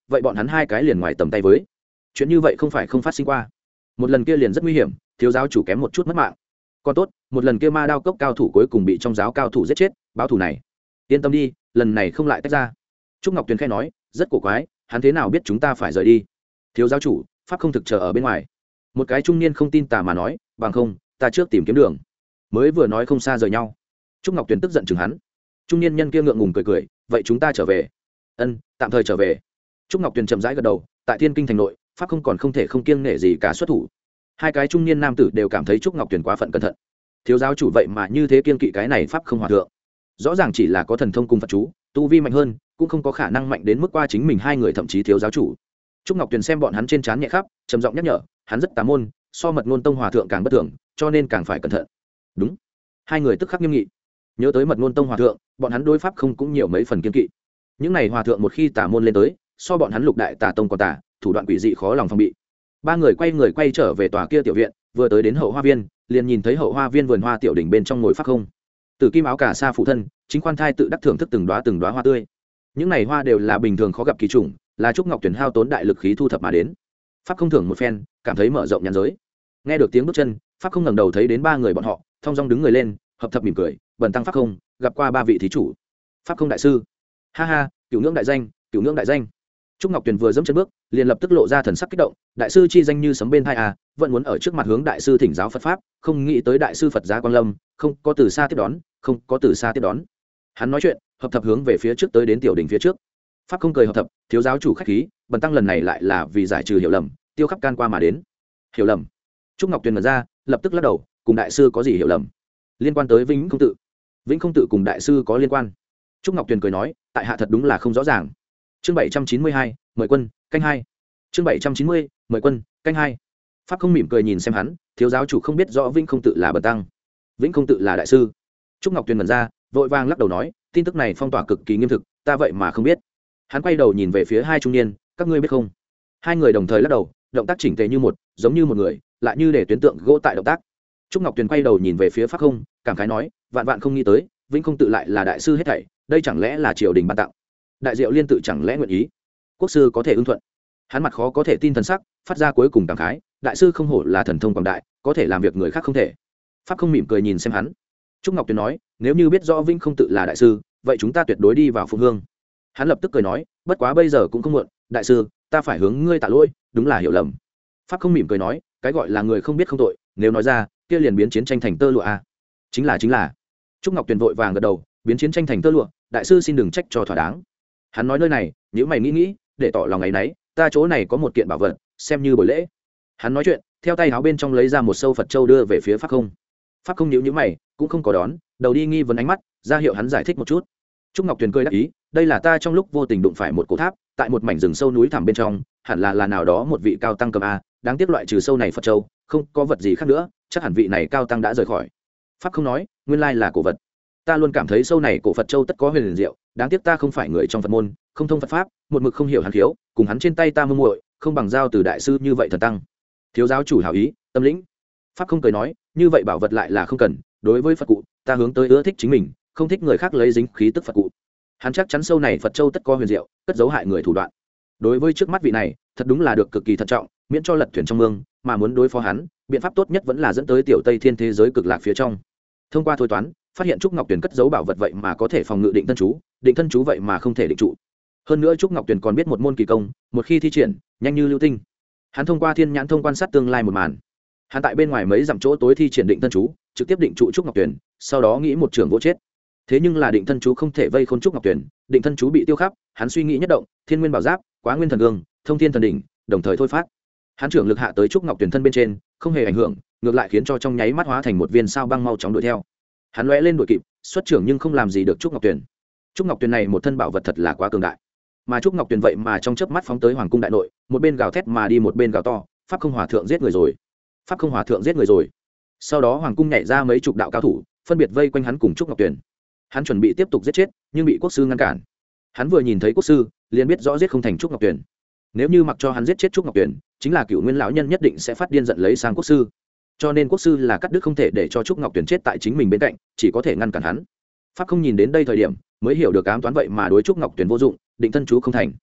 vậy bọn hắn hai cái liền ngoài tầm tay với. Chuyện như vậy không phải không phát sinh qua. Một lần kia liền rất nguy hiểm, thiếu giáo chủ kém một chút mất mạng. Còn tốt, một lần kia ma đao cốc cao thủ cuối cùng bị trong giáo cao thủ giết chết, báo thù này. Yên tâm đi, lần này không lại tách ra. Trúc Ngọc Tuyền khẽ nói, rất cổ quái, hắn thế nào biết chúng ta phải rời đi? Thiếu giáo chủ, pháp không thực chờ ở bên ngoài. Một cái trung niên không tin tà mà nói, bằng không, ta trước tìm kiếm đường. Mới vừa nói không xa rời nhau. Trúc Ngọc Tuyền tức giận chừng hắn. Trung niên nhân kia ngượng ngùng cười cười, vậy chúng ta trở về. Ân, tạm thời trở về. Trúc Ngọc Tuyền chậm rãi gật đầu, tại Thiên Kinh thành nội, pháp không còn không thể không kiêng nể gì cả xuất thủ. Hai cái trung niên nam tử đều cảm thấy Trúc Ngọc Tuyền quá phận cẩn thận. Thiếu giáo chủ vậy mà như thế kiêng kỵ cái này pháp không hòa thượng. Rõ ràng chỉ là có thần thông cùng Phật chú, tu vi mạnh hơn, cũng không có khả năng mạnh đến mức qua chính mình hai người, thậm chí thiếu giáo chủ. Trúc Ngọc Tuyền xem bọn hắn trên trán nhẹ khắp, trầm giọng nhắc nhở, hắn rất tà môn, so Mật Ngôn Tông hòa thượng càng bất thường, cho nên càng phải cẩn thận. Đúng. Hai người tức khắc nghiêm nghị. Nhớ tới Mật Ngôn Tông hòa thượng, bọn hắn đối pháp không cũng nhiều mấy phần kiêng kỵ. Những này hòa thượng một khi tà môn lên tới, so bọn hắn Lục Đại Tà Tông còn tà, thủ đoạn quỷ dị khó lòng phòng bị. Ba người quay người quay trở về tòa kia tiểu viện, vừa tới đến hậu hoa viên, liền nhìn thấy hậu hoa viên vườn hoa tiểu đỉnh bên trong ngồi pháp không. Tử kim áo cà sa phụ thân, chính khoan thai tự đắc thưởng thức từng đóa từng đóa hoa tươi. Những này hoa đều là bình thường khó gặp kỳ trùng, là Trúc Ngọc Tuyền hao tốn đại lực khí thu thập mà đến. Pháp không thưởng một phen, cảm thấy mở rộng nhãn giới. Nghe được tiếng bước chân, pháp không ngẩng đầu thấy đến ba người bọn họ, thong dong đứng người lên, hợp thập mỉm cười, bần tăng pháp không, gặp qua ba vị thí chủ. Pháp không đại sư. Ha ha, cửu ngưỡng đại danh, cửu ngưỡng đại danh. Trúc Ngọc Tuyền vừa dẫm chân bước, liền lập tức lộ ra thần sắc kích động, đại sư chi danh như sấm bên tai à, vẫn muốn ở trước mặt hướng đại sư thỉnh giáo Phật pháp, không nghĩ tới đại sư Phật giá quang lâm, không có từ xa tiếp đón, không có từ xa tiếp đón. Hắn nói chuyện, hợp thập hướng về phía trước tới đến tiểu đỉnh phía trước. Pháp không cười hợp thập, thiếu giáo chủ khách khí, bần tăng lần này lại là vì giải trừ hiểu lầm, tiêu khắp can qua mà đến. Hiểu lầm? Trúc Ngọc Tuyền mở ra, lập tức lắc đầu, cùng đại sư có gì hiểu lầm? Liên quan tới Vĩnh Không Tự. Vĩnh Không Tự cùng đại sư có liên quan? Trúc Ngọc Tuyền cười nói, tại hạ thật đúng là không rõ ràng. Chương bảy trăm chín mươi hai, mời quân, canh hai. Chương bảy trăm chín mươi, mời quân, canh hai. Pháp không mỉm cười nhìn xem hắn, thiếu giáo chủ không biết rõ Vĩnh Không Tự là bần tăng. Vĩnh Không Tự là đại sư. Trúc Ngọc Tuyền mở ra, vội vàng lắc đầu nói, tin tức này phong tỏa cực kỳ nghiêm thực, ta vậy mà không biết. Hắn quay đầu nhìn về phía hai trung niên, các ngươi biết không? Hai người đồng thời lắc đầu, động tác chỉnh tề như một, giống như một người, lại như để tuyến tượng gỗ tại động tác. Trúc Ngọc Tuyền quay đầu nhìn về phía pháp không, cảm khái nói, vạn vạn không nghĩ tới, Vĩnh Không Tự lại là đại sư hết thảy, đây chẳng lẽ là triều đình ban tặng? Đại diệu liên tự chẳng lẽ nguyện ý? Quốc sư có thể ưng thuận? Hắn mặt khó có thể tin thần sắc, phát ra cuối cùng cảm khái, đại sư không hổ là thần thông quảng đại, có thể làm việc người khác không thể. Pháp không mỉm cười nhìn xem hắn. Trúc Ngọc Tuyền nói, nếu như biết rõ Vĩnh Không Tự là đại sư, vậy chúng ta tuyệt đối đi vào phụng hương. Hắn lập tức cười nói, bất quá bây giờ cũng không muộn, đại sư, ta phải hướng ngươi tạ lỗi, đúng là hiểu lầm. Pháp không mỉm cười nói, cái gọi là người không biết không tội, nếu nói ra, kia liền biến chiến tranh thành tơ lụa a. Chính là chính là. Trúc Ngọc Tuyền vội vàng gật đầu, biến chiến tranh thành tơ lụa, đại sư xin đừng trách cho thỏa đáng. Hắn nói nơi này, nếu mày nghĩ nghĩ, để tỏ lòng ngày nấy, ta chỗ này có một kiện bảo vật, xem như buổi lễ. Hắn nói chuyện, theo tay áo bên trong lấy ra một sâu Phật châu đưa về phía Pháp không. Pháp không nhíu nhíu mày, cũng không có đón, đầu đi nghi vấn ánh mắt, ra hiệu hắn giải thích một chút. Trúc Ngọc Tuyền cười đáp ý, đây là ta trong lúc vô tình đụng phải một cổ tháp, tại một mảnh rừng sâu núi thẳm bên trong, hẳn là là nào đó một vị cao tăng cầm a, đáng tiếc loại trừ sâu này Phật châu, không có vật gì khác nữa, chắc hẳn vị này cao tăng đã rời khỏi. Pháp không nói, nguyên lai là cổ vật. Ta luôn cảm thấy sâu này cổ Phật châu tất có huyền liền diệu, đáng tiếc ta không phải người trong Phật môn, không thông Phật pháp, một mực không hiểu hắn khiếu, cùng hắn trên tay ta mơ muội, không bằng giao từ đại sư như vậy thần tăng. Thiếu giáo chủ hảo ý, tâm lĩnh. Pháp không cười nói, như vậy bảo vật lại là không cần, đối với Phật cụ, ta hướng tới ưa thích chính mình, không thích người khác lấy dính khí tức Phật cụ. Hắn chắc chắn sâu này Phật châu tất có huyền diệu, cất giấu hại người thủ đoạn. Đối với trước mắt vị này, thật đúng là được cực kỳ thận trọng, miễn cho lật thuyền trong mương, mà muốn đối phó hắn, biện pháp tốt nhất vẫn là dẫn tới tiểu Tây Thiên thế giới cực lạc phía trong. Thông qua thôi toán, phát hiện Trúc Ngọc Tuyền cất giấu bảo vật vậy mà có thể phòng ngự định thân chú, định thân chú vậy mà không thể định trụ. Hơn nữa Trúc Ngọc Tuyền còn biết một môn kỳ công, một khi thi triển, nhanh như lưu tinh. Hắn thông qua thiên nhãn thông quan sát tương lai một màn. Hắn tại bên ngoài mấy dặm chỗ tối thi triển định thân chú, trực tiếp định trụ Trúc Ngọc Tuyền, sau đó nghĩ một trường vỗ chết. Thế nhưng là định thân chú không thể vây khốn Trúc Ngọc Tuyền, định thân chú bị tiêu khắp, hắn suy nghĩ nhất động, thiên nguyên bảo giáp, quá nguyên thần gương, thông thiên thần đỉnh, đồng thời thôi phát. Hắn trưởng lực hạ tới Trúc Ngọc Tuyền thân bên trên, không hề ảnh hưởng, ngược lại khiến cho trong nháy mắt hóa thành một viên sao băng mau chóng đuổi theo. Hắn lóe lên đuổi kịp, xuất trưởng nhưng không làm gì được Trúc Ngọc Tuyền. Trúc Ngọc Tuyền này một thân bảo vật thật là quá cường đại. Mà Trúc Ngọc Tuyền vậy mà trong chớp mắt phóng tới hoàng cung đại nội, một bên gào thét mà đi một bên gào to, pháp không hòa thượng giết người rồi, pháp không hòa thượng giết người rồi. Sau đó hoàng cung nhảy ra mấy chục đạo cao thủ, phân biệt vây quanh hắn cùng Trúc Ngọc Tuyền. Hắn chuẩn bị tiếp tục giết chết, nhưng bị quốc sư ngăn cản. Hắn vừa nhìn thấy quốc sư, liền biết rõ giết không thành Trúc Ngọc Tuyền. Nếu như mặc cho hắn giết chết Trúc Ngọc Tuyền, chính là Cửu Nguyên lão nhân nhất định sẽ phát điên giận lấy sang quốc sư. Cho nên quốc sư là cắt đứt không thể để cho Trúc Ngọc Tuyền chết tại chính mình bên cạnh, chỉ có thể ngăn cản hắn. Pháp không nhìn đến đây thời điểm, mới hiểu được ám toán vậy mà đối Trúc Ngọc Tuyền vô dụng, định thân chú không thành.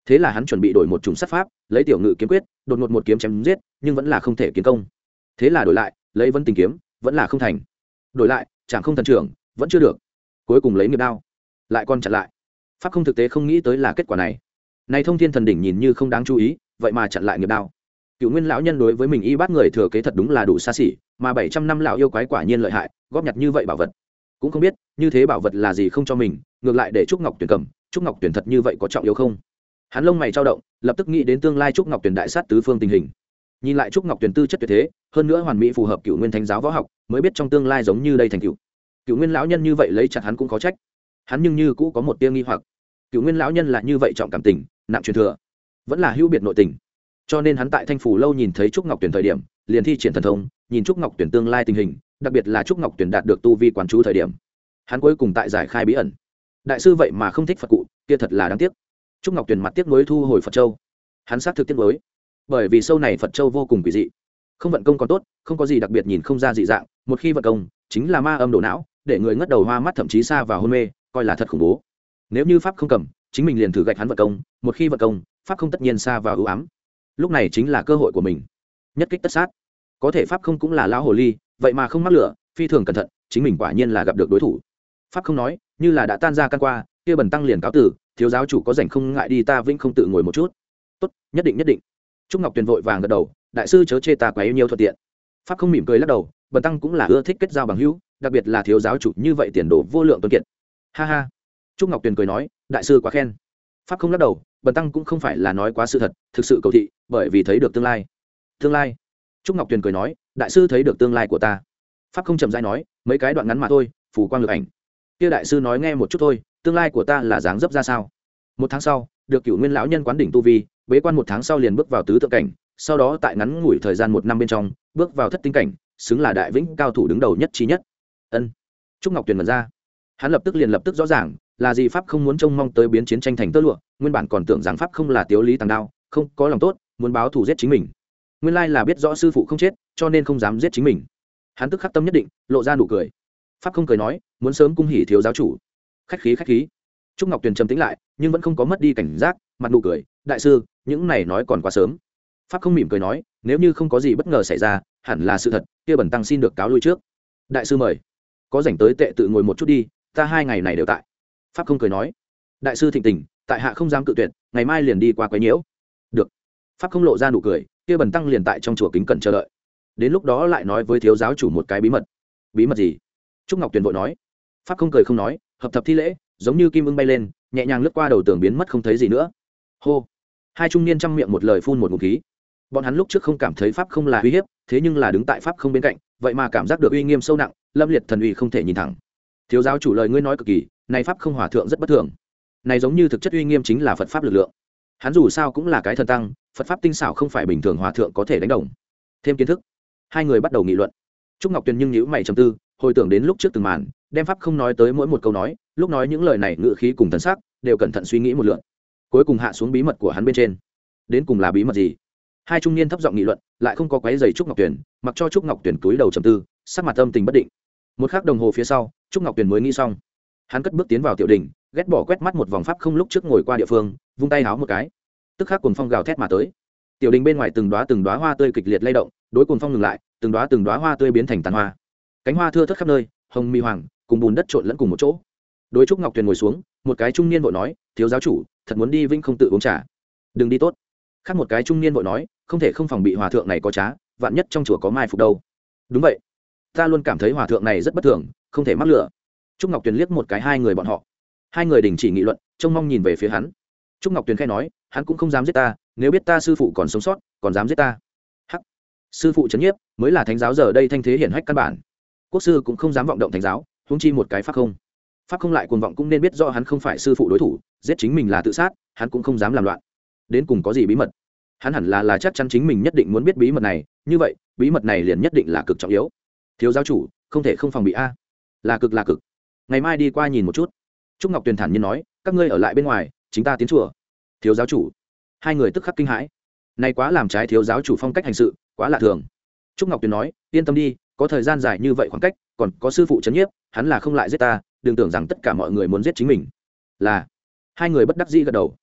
thế là hắn chuẩn bị đổi một chủng sát pháp, lấy tiểu ngự kiếm quyết đột ngột một kiếm chém giết, nhưng vẫn là không thể kiến công. Thế là đổi lại lấy vân tình kiếm, vẫn là không thành. Đổi lại chẳng không thần trưởng, vẫn chưa được. Cuối cùng lấy nghiệp đao, lại còn chặn lại. Pháp không thực tế không nghĩ tới là kết quả này. Này Thông Thiên Thần đỉnh nhìn như không đáng chú ý, vậy mà chặn lại nghiệp đao. Cựu Nguyên lão nhân đối với mình y bát người thừa kế thật đúng là đủ xa xỉ, mà bảy trăm năm lão yêu quái quả nhiên lợi hại, góp nhặt như vậy bảo vật. Cũng không biết như thế bảo vật là gì không cho mình, ngược lại để Trúc Ngọc Tuyển cầm. Trúc Ngọc Tuyển thật như vậy có trọng yếu không? Hắn lông mày trao động, lập tức nghĩ đến tương lai Trúc Ngọc Tuyển đại sát tứ phương tình hình. Nhìn lại Trúc Ngọc Tuyển tư chất tuyệt thế, hơn nữa hoàn mỹ phù hợp Cựu Nguyên Thánh giáo võ học, mới biết trong tương lai giống như đây thành cựu. Cựu Nguyên lão nhân như vậy lấy chặt hắn cũng khó trách. Hắn nhưng như cũ có một tia nghi hoặc. Cựu Nguyên lão nhân là như vậy trọng cảm tình, nặng truyền thừa, vẫn là hữu biệt nội tình. Cho nên hắn tại Thanh Phủ lâu nhìn thấy Trúc Ngọc Tuyển thời điểm, liền thi triển thần thông, nhìn Trúc Ngọc Tuyển tương lai tình hình, đặc biệt là Trúc Ngọc Tuyển đạt được tu vi quán chú thời điểm. Hắn cuối cùng tại giải khai bí ẩn. Đại sư vậy mà không thích Phật cụ, kia thật là đáng tiếc. Trúc Ngọc Tuyển mặt tiếc nuối thu hồi Phật châu. Hắn xác thực tiếc nuối, bởi vì sâu này Phật châu vô cùng quỷ dị. Không vận công còn tốt, không có gì đặc biệt nhìn không ra dị dạng, một khi vận công, chính là ma âm đổ não, để người ngất đầu hoa mắt thậm chí xa vào hôn mê, coi là thật khủng bố. Nếu như pháp không cầm, chính mình liền thử gạch hắn vận công, một khi vận công, pháp không tất nhiên xa vào ưu ám. Lúc này chính là cơ hội của mình, nhất kích tất sát. Có thể pháp không cũng là lão hồ ly, vậy mà không mắc lửa, phi thường cẩn thận, chính mình quả nhiên là gặp được đối thủ. Pháp không nói, như là đã tan ra căn qua, kia bần tăng liền cáo tử, thiếu giáo chủ có rảnh không ngại đi ta vĩnh không tự ngồi một chút. Tốt, nhất định nhất định. Trúc Ngọc Tuyền vội vàng gật đầu, đại sư chớ chê ta quá yêu nhiều thuận tiện. Pháp không mỉm cười lắc đầu, bần tăng cũng là ưa thích kết giao bằng hữu, đặc biệt là thiếu giáo chủ như vậy tiền đồ vô lượng tuấn kiệt. Ha ha. Trúc Ngọc Tuyền cười nói, đại sư quá khen. Pháp không lắc đầu, bần tăng cũng không phải là nói quá sự thật, thực sự cầu thị, bởi vì thấy được tương lai. Tương lai? Trúc Ngọc Tuyền cười nói, đại sư thấy được tương lai của ta. Pháp không chậm rãi nói, mấy cái đoạn ngắn mà thôi, phủ quang lực ảnh. Kia đại sư nói nghe một chút thôi, tương lai của ta là dáng dấp ra sao? Một tháng sau, được Cửu Nguyên lão nhân quán đỉnh tu vi, bế quan một tháng sau liền bước vào tứ tượng cảnh, sau đó tại ngắn ngủi thời gian một năm bên trong, bước vào thất tinh cảnh, xứng là đại vĩnh cao thủ đứng đầu nhất trí nhất. Ân. Trúc Ngọc Tuyền mở ra, hắn lập tức liền lập tức rõ ràng, là gì pháp không muốn trông mong tới biến chiến tranh thành tơ lụa, nguyên bản còn tưởng rằng pháp không là tiếu lý tàng đao, không có lòng tốt, muốn báo thù giết chính mình. Nguyên lai là biết rõ sư phụ không chết, cho nên không dám giết chính mình. Hắn tức khắc tâm nhất định, lộ ra nụ cười. Pháp không cười nói, muốn sớm cung hỉ thiếu giáo chủ. Khách khí khách khí. Trúc Ngọc Tuyền trầm tĩnh lại, nhưng vẫn không có mất đi cảnh giác, mặt nụ cười, đại sư, những này nói còn quá sớm. Pháp không mỉm cười nói, nếu như không có gì bất ngờ xảy ra, hẳn là sự thật, kia bẩn tăng xin được cáo lui trước. Đại sư mời. Có rảnh tới tệ tự ngồi một chút đi, ta hai ngày này đều tại. Pháp không cười nói, đại sư thịnh tình, tại hạ không dám cự tuyệt, ngày mai liền đi qua quấy nhiễu. Được. Pháp không lộ ra nụ cười, kia bẩn tăng liền tại trong chùa kính cẩn chờ đợi. Đến lúc đó lại nói với thiếu giáo chủ một cái bí mật. Bí mật gì? Trúc Ngọc Tuyền vội nói. Pháp không cười không nói, hợp thập thi lễ, giống như kim ưng bay lên, nhẹ nhàng lướt qua đầu tường biến mất không thấy gì nữa. Hô. Hai trung niên trăm miệng một lời phun một ngụm khí. Bọn hắn lúc trước không cảm thấy pháp không là uy hiếp, thế nhưng là đứng tại pháp không bên cạnh, vậy mà cảm giác được uy nghiêm sâu nặng, lâm liệt thần uy không thể nhìn thẳng. Thiếu giáo chủ lời ngươi nói cực kỳ, này pháp không hòa thượng rất bất thường. Này giống như thực chất uy nghiêm chính là Phật pháp lực lượng. Hắn dù sao cũng là cái thần tăng, Phật pháp tinh xảo không phải bình thường hòa thượng có thể đánh đồng. Thêm kiến thức. Hai người bắt đầu nghị luận. Trúc Ngọc Tuyền nhưng nhíu mày trầm tư, hồi tưởng đến lúc trước từng màn, đem pháp không nói tới mỗi một câu nói, lúc nói những lời này ngữ khí cùng thần sắc, đều cẩn thận suy nghĩ một lượt. Cuối cùng hạ xuống bí mật của hắn bên trên. Đến cùng là bí mật gì? Hai trung niên thấp giọng nghị luận, lại không có quấy rầy Trúc Ngọc Tuyền, mặc cho Trúc Ngọc Tuyền túi đầu trầm tư, sắc mặt âm tình bất định. Một khắc đồng hồ phía sau, Trúc Ngọc Tuyền mới nghĩ xong. Hắn cất bước tiến vào tiểu đình, ghét bỏ quét mắt một vòng pháp không lúc trước ngồi qua địa phương, vung tay háo một cái, tức khắc cuồng phong gào thét mà tới. Tiểu đình bên ngoài từng đóa từng đóa hoa tươi kịch liệt lay động, đối cuồng phong ngừng lại, từng đóa từng đóa hoa tươi biến thành tàn hoa. Cánh hoa thưa thớt khắp nơi, hồng mi hoàng, cùng bùn đất trộn lẫn cùng một chỗ. Đối Trúc Ngọc Tuyền ngồi xuống, một cái trung niên vội nói, thiếu giáo chủ, thật muốn đi vinh không tự uống trà. Đừng đi tốt. Khác một cái trung niên vội nói, không thể không phòng bị hòa thượng này có trá, vạn nhất trong chùa có mai phục đâu. Đúng vậy, ta luôn cảm thấy hòa thượng này rất bất thường, không thể mắc lửa. Trúc Ngọc Tuyền liếc một cái hai người bọn họ, hai người đình chỉ nghị luận, trông mong nhìn về phía hắn. Trúc Ngọc Tuyền khẽ nói, hắn cũng không dám giết ta, nếu biết ta sư phụ còn sống sót, còn dám giết ta. Hắc, sư phụ trấn nhiếp, mới là thánh giáo giờ đây thanh thế hiển hách căn bản. Quốc sư cũng không dám vọng động thánh giáo, huống chi một cái pháp không. Pháp không lại cuồng vọng cũng nên biết rõ hắn không phải sư phụ đối thủ, giết chính mình là tự sát, hắn cũng không dám làm loạn. Đến cùng có gì bí mật? Hắn hẳn là là chắc chắn chính mình nhất định muốn biết bí mật này, như vậy, bí mật này liền nhất định là cực trọng yếu. Thiếu giáo chủ, không thể không phòng bị a. Là cực là cực. Ngày mai đi qua nhìn một chút. Trúc Ngọc Tuyền thản nhiên nói, các ngươi ở lại bên ngoài, chính ta tiến chùa. Thiếu giáo chủ. Hai người tức khắc kinh hãi. Này quá làm trái thiếu giáo chủ phong cách hành sự, quá lạ thường. Trúc Ngọc Tuyền nói, yên tâm đi, có thời gian dài như vậy khoảng cách, còn có sư phụ trấn nhiếp, hắn là không lại giết ta, đừng tưởng rằng tất cả mọi người muốn giết chính mình. Là. Hai người bất đắc dĩ gật đầu.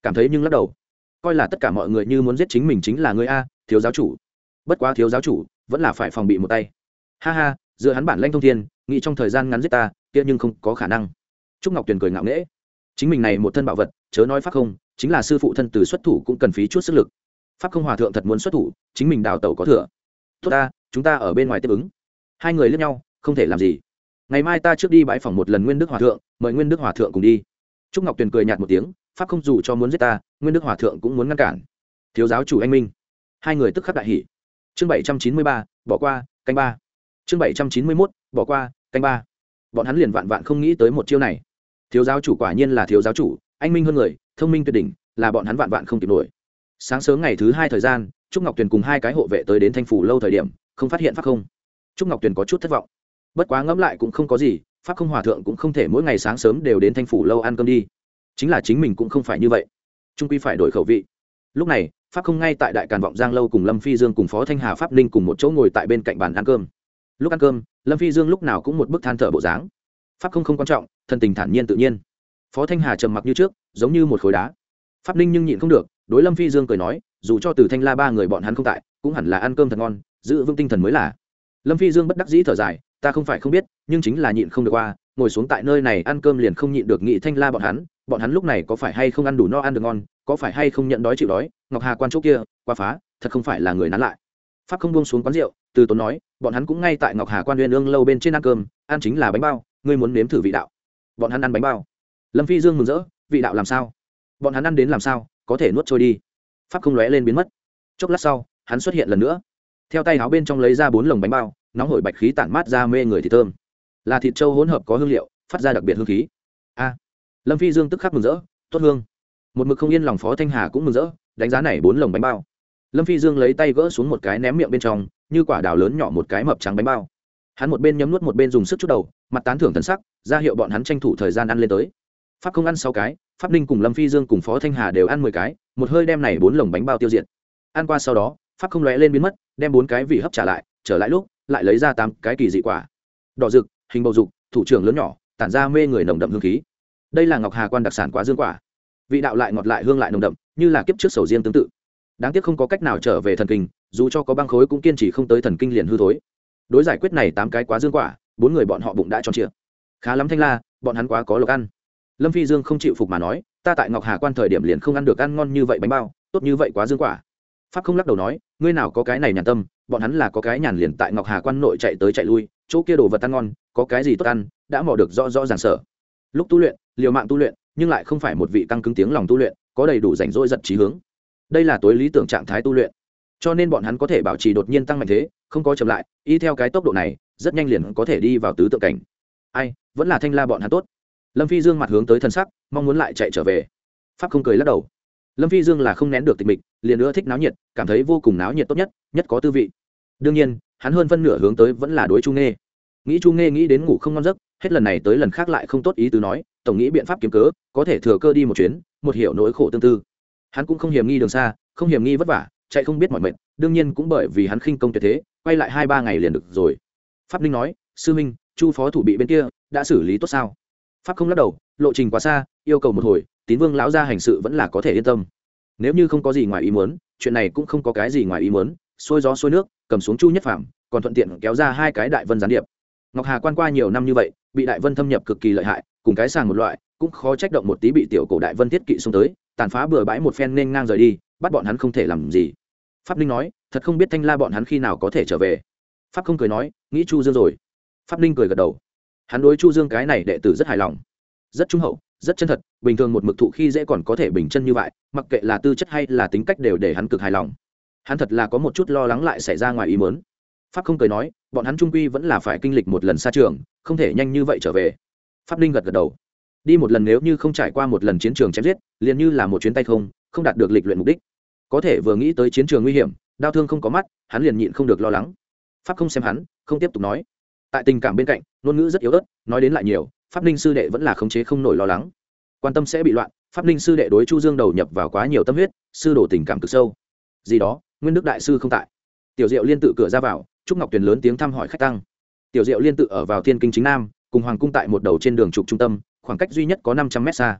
cảm thấy nhưng lắc đầu, coi là tất cả mọi người như muốn giết chính mình chính là người a thiếu giáo chủ. Bất quá thiếu giáo chủ vẫn là phải phòng bị một tay. Ha ha, dựa hắn bản lanh thông thiên, nghĩ trong thời gian ngắn giết ta kia nhưng không có khả năng. Trúc Ngọc Tuyền cười ngạo nghễ, chính mình này một thân bảo vật, chớ nói pháp không, chính là sư phụ thân từ xuất thủ cũng cần phí chút sức lực. Pháp không hòa thượng thật muốn xuất thủ, chính mình đào tẩu có thừa. Tốt ta, chúng ta ở bên ngoài tiếp ứng. Hai người liếc nhau, không thể làm gì. Ngày mai ta trước đi bãi phòng một lần Nguyên Đức hòa thượng, mời Nguyên Đức hòa thượng cùng đi. Trúc Ngọc Tuyền cười nhạt một tiếng, pháp không dù cho muốn giết ta, Nguyên Đức hòa thượng cũng muốn ngăn cản. Thiếu giáo chủ anh minh. Hai người tức khắc đại hỉ. Chương bảy trăm chín mươi ba, bỏ qua, canh ba. Chương bảy trăm chín mươi mốt, bỏ qua, canh ba. Bọn hắn liền vạn vạn không nghĩ tới một chiêu này. Thiếu giáo chủ quả nhiên là thiếu giáo chủ, anh minh hơn người, thông minh tuyệt đỉnh, là bọn hắn vạn vạn không kịp nổi. Sáng sớm ngày thứ hai thời gian, Trúc Ngọc Tuyền cùng hai cái hộ vệ tới đến Thanh phủ lâu thời điểm, không phát hiện pháp không. Trúc Ngọc Tuyền có chút thất vọng. Bất quá ngẫm lại cũng không có gì, pháp không hòa thượng cũng không thể mỗi ngày sáng sớm đều đến Thanh phủ lâu ăn cơm đi. Chính là chính mình cũng không phải như vậy, trung quy phải đổi khẩu vị. Lúc này, pháp không ngay tại Đại Càn Vọng Giang lâu cùng Lâm Phi Dương cùng Phó Thanh Hà Pháp Ninh cùng một chỗ ngồi tại bên cạnh bàn ăn cơm. Lúc ăn cơm, Lâm Phi Dương lúc nào cũng một bức than thở bộ dáng. Pháp không không quan trọng, thân tình thản nhiên tự nhiên. Phó Thanh Hà trầm mặc như trước, giống như một khối đá. Pháp Ninh nhưng nhịn không được, đối Lâm Phi Dương cười nói, dù cho từ Thanh La ba người bọn hắn không tại, cũng hẳn là ăn cơm thật ngon, giữ vững tinh thần mới là. Lâm Phi Dương bất đắc dĩ thở dài, ta không phải không biết, nhưng chính là nhịn không được qua, ngồi xuống tại nơi này ăn cơm liền không nhịn được nghĩ Thanh La bọn hắn, bọn hắn lúc này có phải hay không ăn đủ no ăn được ngon, có phải hay không nhận đói chịu đói, Ngọc Hà quan chỗ kia, qua phá, thật không phải là người nán lại. Pháp không buông xuống quán rượu, từ tốn nói, bọn hắn cũng ngay tại Ngọc Hà quan Uyên Ương lâu bên trên ăn cơm, ăn chính là bánh bao, ngươi muốn nếm thử vị đạo. Bọn hắn ăn bánh bao. Lâm Phi Dương mừng rỡ, vị đạo làm sao? Bọn hắn ăn đến làm sao, có thể nuốt trôi đi. Pháp không lóe lên biến mất. Chốc lát sau, hắn xuất hiện lần nữa, theo tay áo bên trong lấy ra bốn lồng bánh bao, nóng hổi bạch khí tản mát ra mê người thịt thơm, là thịt trâu hỗn hợp có hương liệu, phát ra đặc biệt hương khí. A, Lâm Phi Dương tức khắc mừng rỡ, tốt hương. Một mực không yên lòng Phó Thanh Hà cũng mừng rỡ, đánh giá này bốn lồng bánh bao. Lâm Phi Dương lấy tay gỡ xuống một cái ném miệng bên trong, như quả đào lớn nhỏ một cái mập trắng bánh bao. Hắn một bên nhấm nuốt một bên dùng sức chút đầu, mặt tán thưởng thần sắc, ra hiệu bọn hắn tranh thủ thời gian ăn lên tới. Pháp không ăn sáu cái, Pháp Ninh cùng Lâm Phi Dương cùng Phó Thanh Hà đều ăn mười cái, một hơi đem này bốn lồng bánh bao tiêu diệt. Ăn qua sau đó, Pháp không lóe lên biến mất, đem bốn cái vị hấp trả lại, trở lại lúc, lại lấy ra tám cái kỳ dị quả. Đỏ rực, hình bầu dục, thủ trưởng lớn nhỏ, tản ra mê người nồng đậm hương khí. Đây là Ngọc Hà quan đặc sản quá dương quả. Vị đạo lại ngọt lại hương lại nồng đậm, như là kiếp trước sầu riêng tương tự. Đáng tiếc không có cách nào trở về thần kinh, dù cho có băng khối cũng kiên trì không tới thần kinh liền hư thối. Đối giải quyết này tám cái quá dương quả, bốn người bọn họ bụng đã tròn trịa. Khá lắm Thanh La, bọn hắn quá có lộc ăn. Lâm Phi Dương không chịu phục mà nói, ta tại Ngọc Hà quan thời điểm liền không ăn được ăn ngon như vậy bánh bao, tốt như vậy quá dương quả. Pháp không lắc đầu nói, ngươi nào có cái này nhàn tâm, bọn hắn là có cái nhàn liền tại Ngọc Hà quan nội chạy tới chạy lui, chỗ kia đồ vật ăn ngon, có cái gì tốt ăn, đã mò được rõ rõ ràng sở. Lúc tu luyện, liều mạng tu luyện, nhưng lại không phải một vị căng cứng tiếng lòng tu luyện, có đầy đủ rảnh rỗi giật trí hướng. Đây là tối lý tưởng trạng thái tu luyện, cho nên bọn hắn có thể bảo trì đột nhiên tăng mạnh thế, không có chậm lại, y theo cái tốc độ này, rất nhanh liền có thể đi vào tứ tượng cảnh. Ai, vẫn là Thanh La bọn hắn tốt. Lâm Phi Dương mặt hướng tới thân sắc, mong muốn lại chạy trở về. Pháp không cười lắc đầu. Lâm Phi Dương là không nén được tịch mịch, liền nữa thích náo nhiệt, cảm thấy vô cùng náo nhiệt tốt nhất, nhất có tư vị. Đương nhiên, hắn hơn phân nửa hướng tới vẫn là đối Chu Nghê. Nghĩ Chu Nghê nghĩ đến ngủ không ngon giấc, hết lần này tới lần khác lại không tốt ý tứ nói, tổng nghĩ biện pháp kiếm cớ, có thể thừa cơ đi một chuyến, một hiểu nỗi khổ tương tư. Hắn cũng không hiểm nghi đường xa, không hiểm nghi vất vả, chạy không biết mỏi mệt, đương nhiên cũng bởi vì hắn khinh công tuyệt thế, quay lại hai ba ngày liền được rồi. Pháp Ninh nói, sư minh, Chu phó thủ bị bên kia đã xử lý tốt sao? Pháp không lắc đầu, lộ trình quá xa, yêu cầu một hồi, Tín Vương lão gia hành sự vẫn là có thể yên tâm. Nếu như không có gì ngoài ý muốn, chuyện này cũng không có cái gì ngoài ý muốn, xuôi gió xuôi nước, cầm xuống Chu Nhất Phàm, còn thuận tiện kéo ra hai cái đại vân gián điệp. Ngọc Hà quan qua nhiều năm như vậy, bị đại vân thâm nhập cực kỳ lợi hại, cùng cái sàng một loại, cũng khó trách động một tí bị tiểu cổ đại vân thiết kỵ xông tới, tàn phá bừa bãi một phen nên ngang rời đi, bắt bọn hắn không thể làm gì. Pháp Ninh nói, thật không biết Thanh La bọn hắn khi nào có thể trở về. Pháp không cười nói, nghĩ Chu Dương rồi. Pháp Ninh cười gật đầu. Hắn đối Chu Dương cái này đệ tử rất hài lòng, rất trung hậu, rất chân thật, bình thường một mực thụ khi dễ còn có thể bình chân như vậy, mặc kệ là tư chất hay là tính cách đều để hắn cực hài lòng. Hắn thật là có một chút lo lắng lại xảy ra ngoài ý muốn. Pháp không cười nói, bọn hắn trung quy vẫn là phải kinh lịch một lần xa trường, không thể nhanh như vậy trở về. Pháp Ninh gật gật đầu. Đi một lần nếu như không trải qua một lần chiến trường chém giết, liền như là một chuyến tay không, không đạt được lịch luyện mục đích. Có thể vừa nghĩ tới chiến trường nguy hiểm, đau thương không có mắt, hắn liền nhịn không được lo lắng. Pháp không xem hắn, không tiếp tục nói. Tại tình cảm bên cạnh, ngôn ngữ rất yếu ớt, nói đến lại nhiều, Pháp Ninh sư đệ vẫn là khống chế không nổi lo lắng. Quan tâm sẽ bị loạn, Pháp Ninh sư đệ đối Chu Dương đầu nhập vào quá nhiều tâm huyết, sư đổ tình cảm cực sâu. Gì đó, Nguyên Đức đại sư không tại. Tiểu Diệu Liên tự cửa ra vào, Trúc Ngọc Tuyền lớn tiếng thăm hỏi khách tăng. Tiểu Diệu Liên tự ở vào Thiên Kinh chính nam, cùng hoàng cung tại một đầu trên đường trục trung tâm, khoảng cách duy nhất có năm trăm mét xa.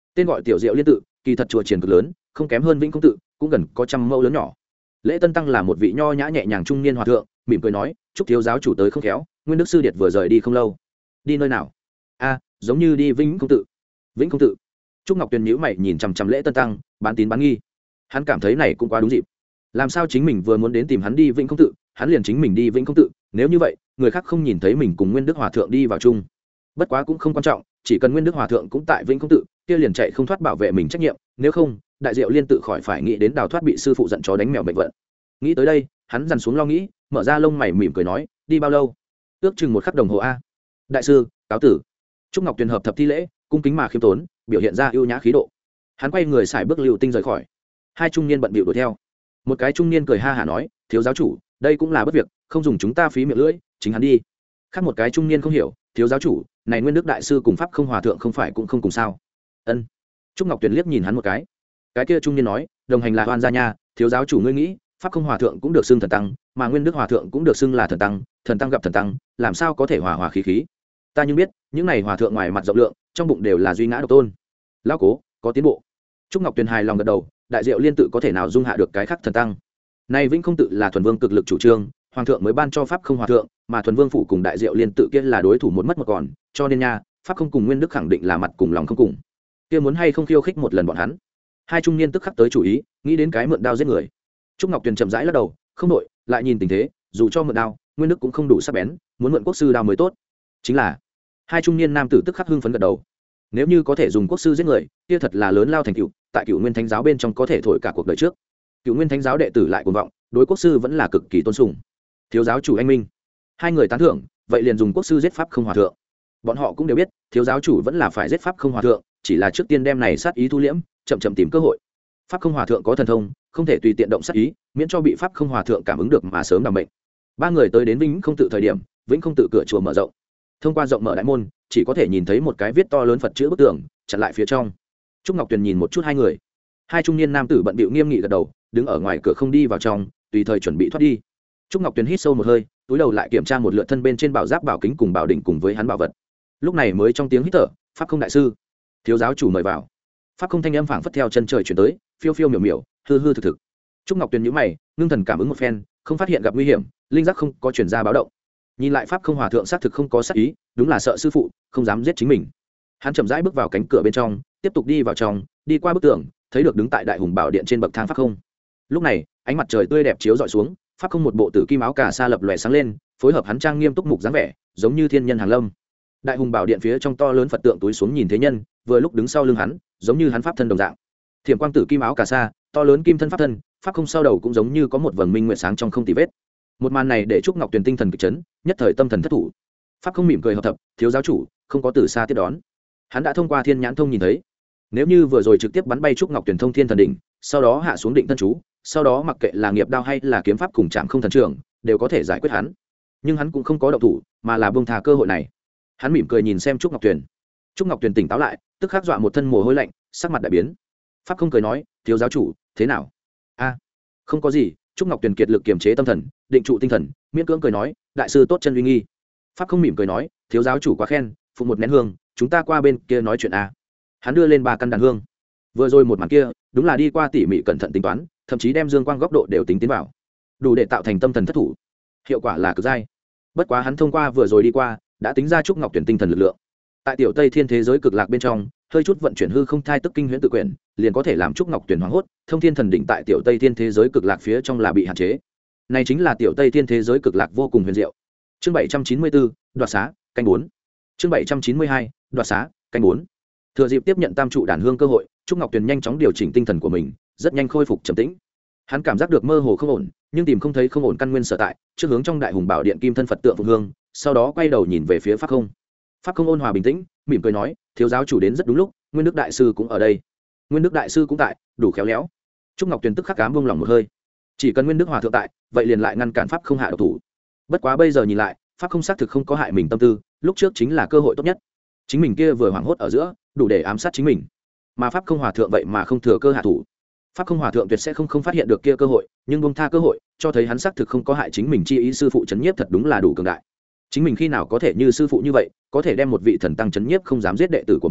tên gọi tiểu diệu liên tự, kỳ thật chùa triển cực lớn, không kém hơn vĩnh không tự, cũng gần có trăm mẫu lớn nhỏ. Lễ tân tăng là một vị nho nhã nhẹ nhàng trung niên hòa thượng, mỉm cười nói, chúc thiếu giáo chủ tới không khéo, nguyên đức sư điệt vừa rời đi không lâu. Đi nơi nào? A, giống như đi vĩnh không tự. Vĩnh không tự. Trúc Ngọc Tuyền nhíu mày nhìn chằm chằm lễ tân tăng, bán tín bán nghi. Hắn cảm thấy này cũng quá đúng dịp. Làm sao chính mình vừa muốn đến tìm hắn đi vĩnh không tự, hắn liền chính mình đi vĩnh không tự, nếu như vậy, người khác không nhìn thấy mình cùng nguyên đức hòa thượng đi vào chung. Bất quá cũng không quan trọng, chỉ cần nguyên đức hòa thượng cũng tại vĩnh không tự, kia liền chạy không thoát bảo vệ mình trách nhiệm, nếu không, đại diệu liên tự khỏi phải nghĩ đến đào thoát bị sư phụ giận chó đánh mèo bệnh vận. Nghĩ tới đây, hắn dằn xuống lo nghĩ, mở ra lông mày mỉm cười nói, đi bao lâu? Ước chừng một khắc đồng hồ a. Đại sư, cáo tử. Trúc Ngọc Tuyền hợp thập thi lễ, cung kính mà khiêm tốn, biểu hiện ra ưu nhã khí độ. Hắn quay người xài bước lưu tinh rời khỏi. Hai trung niên bận bịu đuổi theo. Một cái trung niên cười ha hả nói, thiếu giáo chủ, đây cũng là bất việc, không dùng chúng ta phí miệng lưỡi, chính hắn đi. Khác một cái trung niên không hiểu, thiếu giáo chủ, này nguyên đức đại sư cùng pháp không hòa thượng không phải cũng không cùng sao? Ân. Trúc Ngọc Tuyền liếc nhìn hắn một cái. Cái kia trung niên nói, đồng hành là oan gia nha, thiếu giáo chủ ngươi nghĩ, pháp không hòa thượng cũng được xưng thần tăng, mà nguyên đức hòa thượng cũng được xưng là thần tăng, thần tăng gặp thần tăng, làm sao có thể hòa hòa khí khí? Ta nhưng biết, những này hòa thượng ngoài mặt rộng lượng, trong bụng đều là duy ngã độc tôn. Lão cố, có tiến bộ. Trúc Ngọc Tuyền hài lòng gật đầu, đại diệu liên tự có thể nào dung hạ được cái khác thần tăng? Này vĩnh không tự là thuần vương cực lực chủ trương, hoàng thượng mới ban cho pháp không hòa thượng, mà thuần vương phủ cùng đại diệu liên tự kia là đối thủ một mất một còn, cho nên nha, pháp không cùng nguyên đức khẳng định là mặt cùng lòng không cùng. Kia muốn hay không khiêu khích một lần bọn hắn? Hai trung niên tức khắc tới chủ ý, nghĩ đến cái mượn đao giết người. Trúc Ngọc Tuyền chậm rãi lắc đầu, không đổi, lại nhìn tình thế, dù cho mượn đao, nguyên đức cũng không đủ sắc bén, muốn mượn quốc sư đao mới tốt. Chính là, hai trung niên nam tử tức khắc hưng phấn gật đầu. Nếu như có thể dùng quốc sư giết người, kia thật là lớn lao thành tựu, tại Cửu Nguyên Thánh giáo bên trong có thể thổi cả cuộc đời trước. Cửu Nguyên Thánh giáo đệ tử lại cuồng vọng, đối quốc sư vẫn là cực kỳ tôn sùng. Thiếu giáo chủ anh minh, hai người tán thưởng, vậy liền dùng quốc sư giết pháp không hòa thượng. Bọn họ cũng đều biết, thiếu giáo chủ vẫn là phải giết pháp không hòa thượng, chỉ là trước tiên đem này sát ý thu liễm, chậm chậm tìm cơ hội. Pháp không hòa thượng có thần thông, không thể tùy tiện động sát ý, miễn cho bị pháp không hòa thượng cảm ứng được mà sớm đảm bệnh. Ba người tới đến vĩnh không tự thời điểm, vĩnh không tự cửa chùa mở rộng. Thông qua rộng mở đại môn, chỉ có thể nhìn thấy một cái viết to lớn Phật chữ bức tường, chặn lại phía trong. Trúc Ngọc Tuyền nhìn một chút hai người, hai trung niên nam tử bận bịu nghiêm nghị gật đầu, đứng ở ngoài cửa không đi vào trong, tùy thời chuẩn bị thoát đi. Trúc Ngọc Tuyền hít sâu một hơi, túi đầu lại kiểm tra một lượt thân bên trên bảo giáp bảo kính cùng bảo đỉnh cùng với hắn bảo vật. Lúc này mới trong tiếng hít thở, pháp không đại sư, thiếu giáo chủ mời vào. Pháp không thanh âm phảng phất theo chân trời chuyển tới, phiêu phiêu miểu miểu, hư hư thực thực. Trúc Ngọc Tuyền nhíu mày, ngưng thần cảm ứng một phen, không phát hiện gặp nguy hiểm, linh giác không có chuyển ra báo động. Nhìn lại pháp không hòa thượng xác thực không có sát ý, đúng là sợ sư phụ, không dám giết chính mình. Hắn chậm rãi bước vào cánh cửa bên trong, tiếp tục đi vào trong, đi qua bức tường, thấy được đứng tại đại hùng bảo điện trên bậc thang pháp không. Lúc này, ánh mặt trời tươi đẹp chiếu rọi xuống, pháp không một bộ tử kim áo cà sa lập lòe sáng lên, phối hợp hắn trang nghiêm túc mục dáng vẻ, giống như thiên nhân hàng lâm. Đại hùng bảo điện phía trong to lớn Phật tượng túi xuống nhìn thế nhân, vừa lúc đứng sau lưng hắn, giống như hắn pháp thân đồng dạng. Thiểm quang tử kim áo cà sa, to lớn kim thân pháp thân, pháp không sau đầu cũng giống như có một vầng minh nguyệt sáng trong không tì vết. Một màn này để Trúc Ngọc Tuyền tinh thần kịch chấn, nhất thời tâm thần thất thủ. Pháp không mỉm cười hợp thập, thiếu giáo chủ, không có từ xa tiếp đón. Hắn đã thông qua thiên nhãn thông nhìn thấy, nếu như vừa rồi trực tiếp bắn bay Trúc Ngọc Tuyền thông thiên thần đỉnh, sau đó hạ xuống định thân chú, sau đó mặc kệ là nghiệp đao hay là kiếm pháp cùng chạm không thần trưởng, đều có thể giải quyết hắn. Nhưng hắn cũng không có động thủ, mà là buông tha cơ hội này. Hắn mỉm cười nhìn xem Trúc Ngọc Tuyền. Trúc Ngọc Tuyền tỉnh táo lại, tức khắc dọa một thân mồ hôi lạnh, sắc mặt đại biến. Pháp không cười nói, thiếu giáo chủ, thế nào? A, không có gì. Trúc Ngọc Tuyền kiệt lực kiềm chế tâm thần, định trụ tinh thần, miễn cưỡng cười nói, đại sư tốt chân uy nghi. Pháp không mỉm cười nói, thiếu giáo chủ quá khen, phụ một nén hương, chúng ta qua bên kia nói chuyện a. Hắn đưa lên ba căn đàn hương. Vừa rồi một màn kia, đúng là đi qua tỉ mỉ cẩn thận tính toán, thậm chí đem dương quang góc độ đều tính tiến vào, đủ để tạo thành tâm thần thất thủ. Hiệu quả là cực dai. Bất quá hắn thông qua vừa rồi đi qua, đã tính ra Trúc Ngọc Tuyền tinh thần lực lượng. Tại tiểu Tây Thiên thế giới cực lạc bên trong, hơi chút vận chuyển hư không thai tức kinh huyễn tự quyển, liền có thể làm Trúc Ngọc Tuyền hoảng hốt, thông thiên thần đỉnh tại tiểu Tây Thiên thế giới cực lạc phía trong là bị hạn chế. Này chính là tiểu Tây Thiên thế giới cực lạc vô cùng huyền diệu. Chương bảy trăm chín mươi bốn, đoạt xá, canh bốn. Chương bảy trăm chín mươi hai, đoạt xá, canh bốn. Thừa dịp tiếp nhận tam trụ đàn hương cơ hội, Trúc Ngọc Tuyền nhanh chóng điều chỉnh tinh thần của mình, rất nhanh khôi phục trầm tĩnh. Hắn cảm giác được mơ hồ không ổn, nhưng tìm không thấy không ổn căn nguyên sở tại, trước hướng trong đại hùng bảo điện kim thân Phật tượng phụng hương, sau đó quay đầu nhìn về phía pháp không. Pháp không ôn hòa bình tĩnh, mỉm cười nói, thiếu giáo chủ đến rất đúng lúc, nguyên đức đại sư cũng ở đây. Nguyên đức đại sư cũng tại, đủ khéo léo. Trúc Ngọc Tuyền tức khắc cám buông lòng một hơi. Chỉ cần nguyên đức hòa thượng tại, vậy liền lại ngăn cản pháp không hạ độc thủ. Bất quá bây giờ nhìn lại, pháp không xác thực không có hại mình tâm tư, lúc trước chính là cơ hội tốt nhất. Chính mình kia vừa hoảng hốt ở giữa, đủ để ám sát chính mình. Mà pháp không hòa thượng vậy mà không thừa cơ hạ thủ. Pháp không hòa thượng tuyệt sẽ không không phát hiện được kia cơ hội, nhưng buông tha cơ hội, cho thấy hắn xác thực không có hại chính mình chi ý sư phụ chấn nhiếp thật đúng là đủ cường đại. Chính mình khi nào có thể như sư phụ như vậy, có thể đem một vị thần tăng chấn nhiếp không dám giết đệ tử của mình,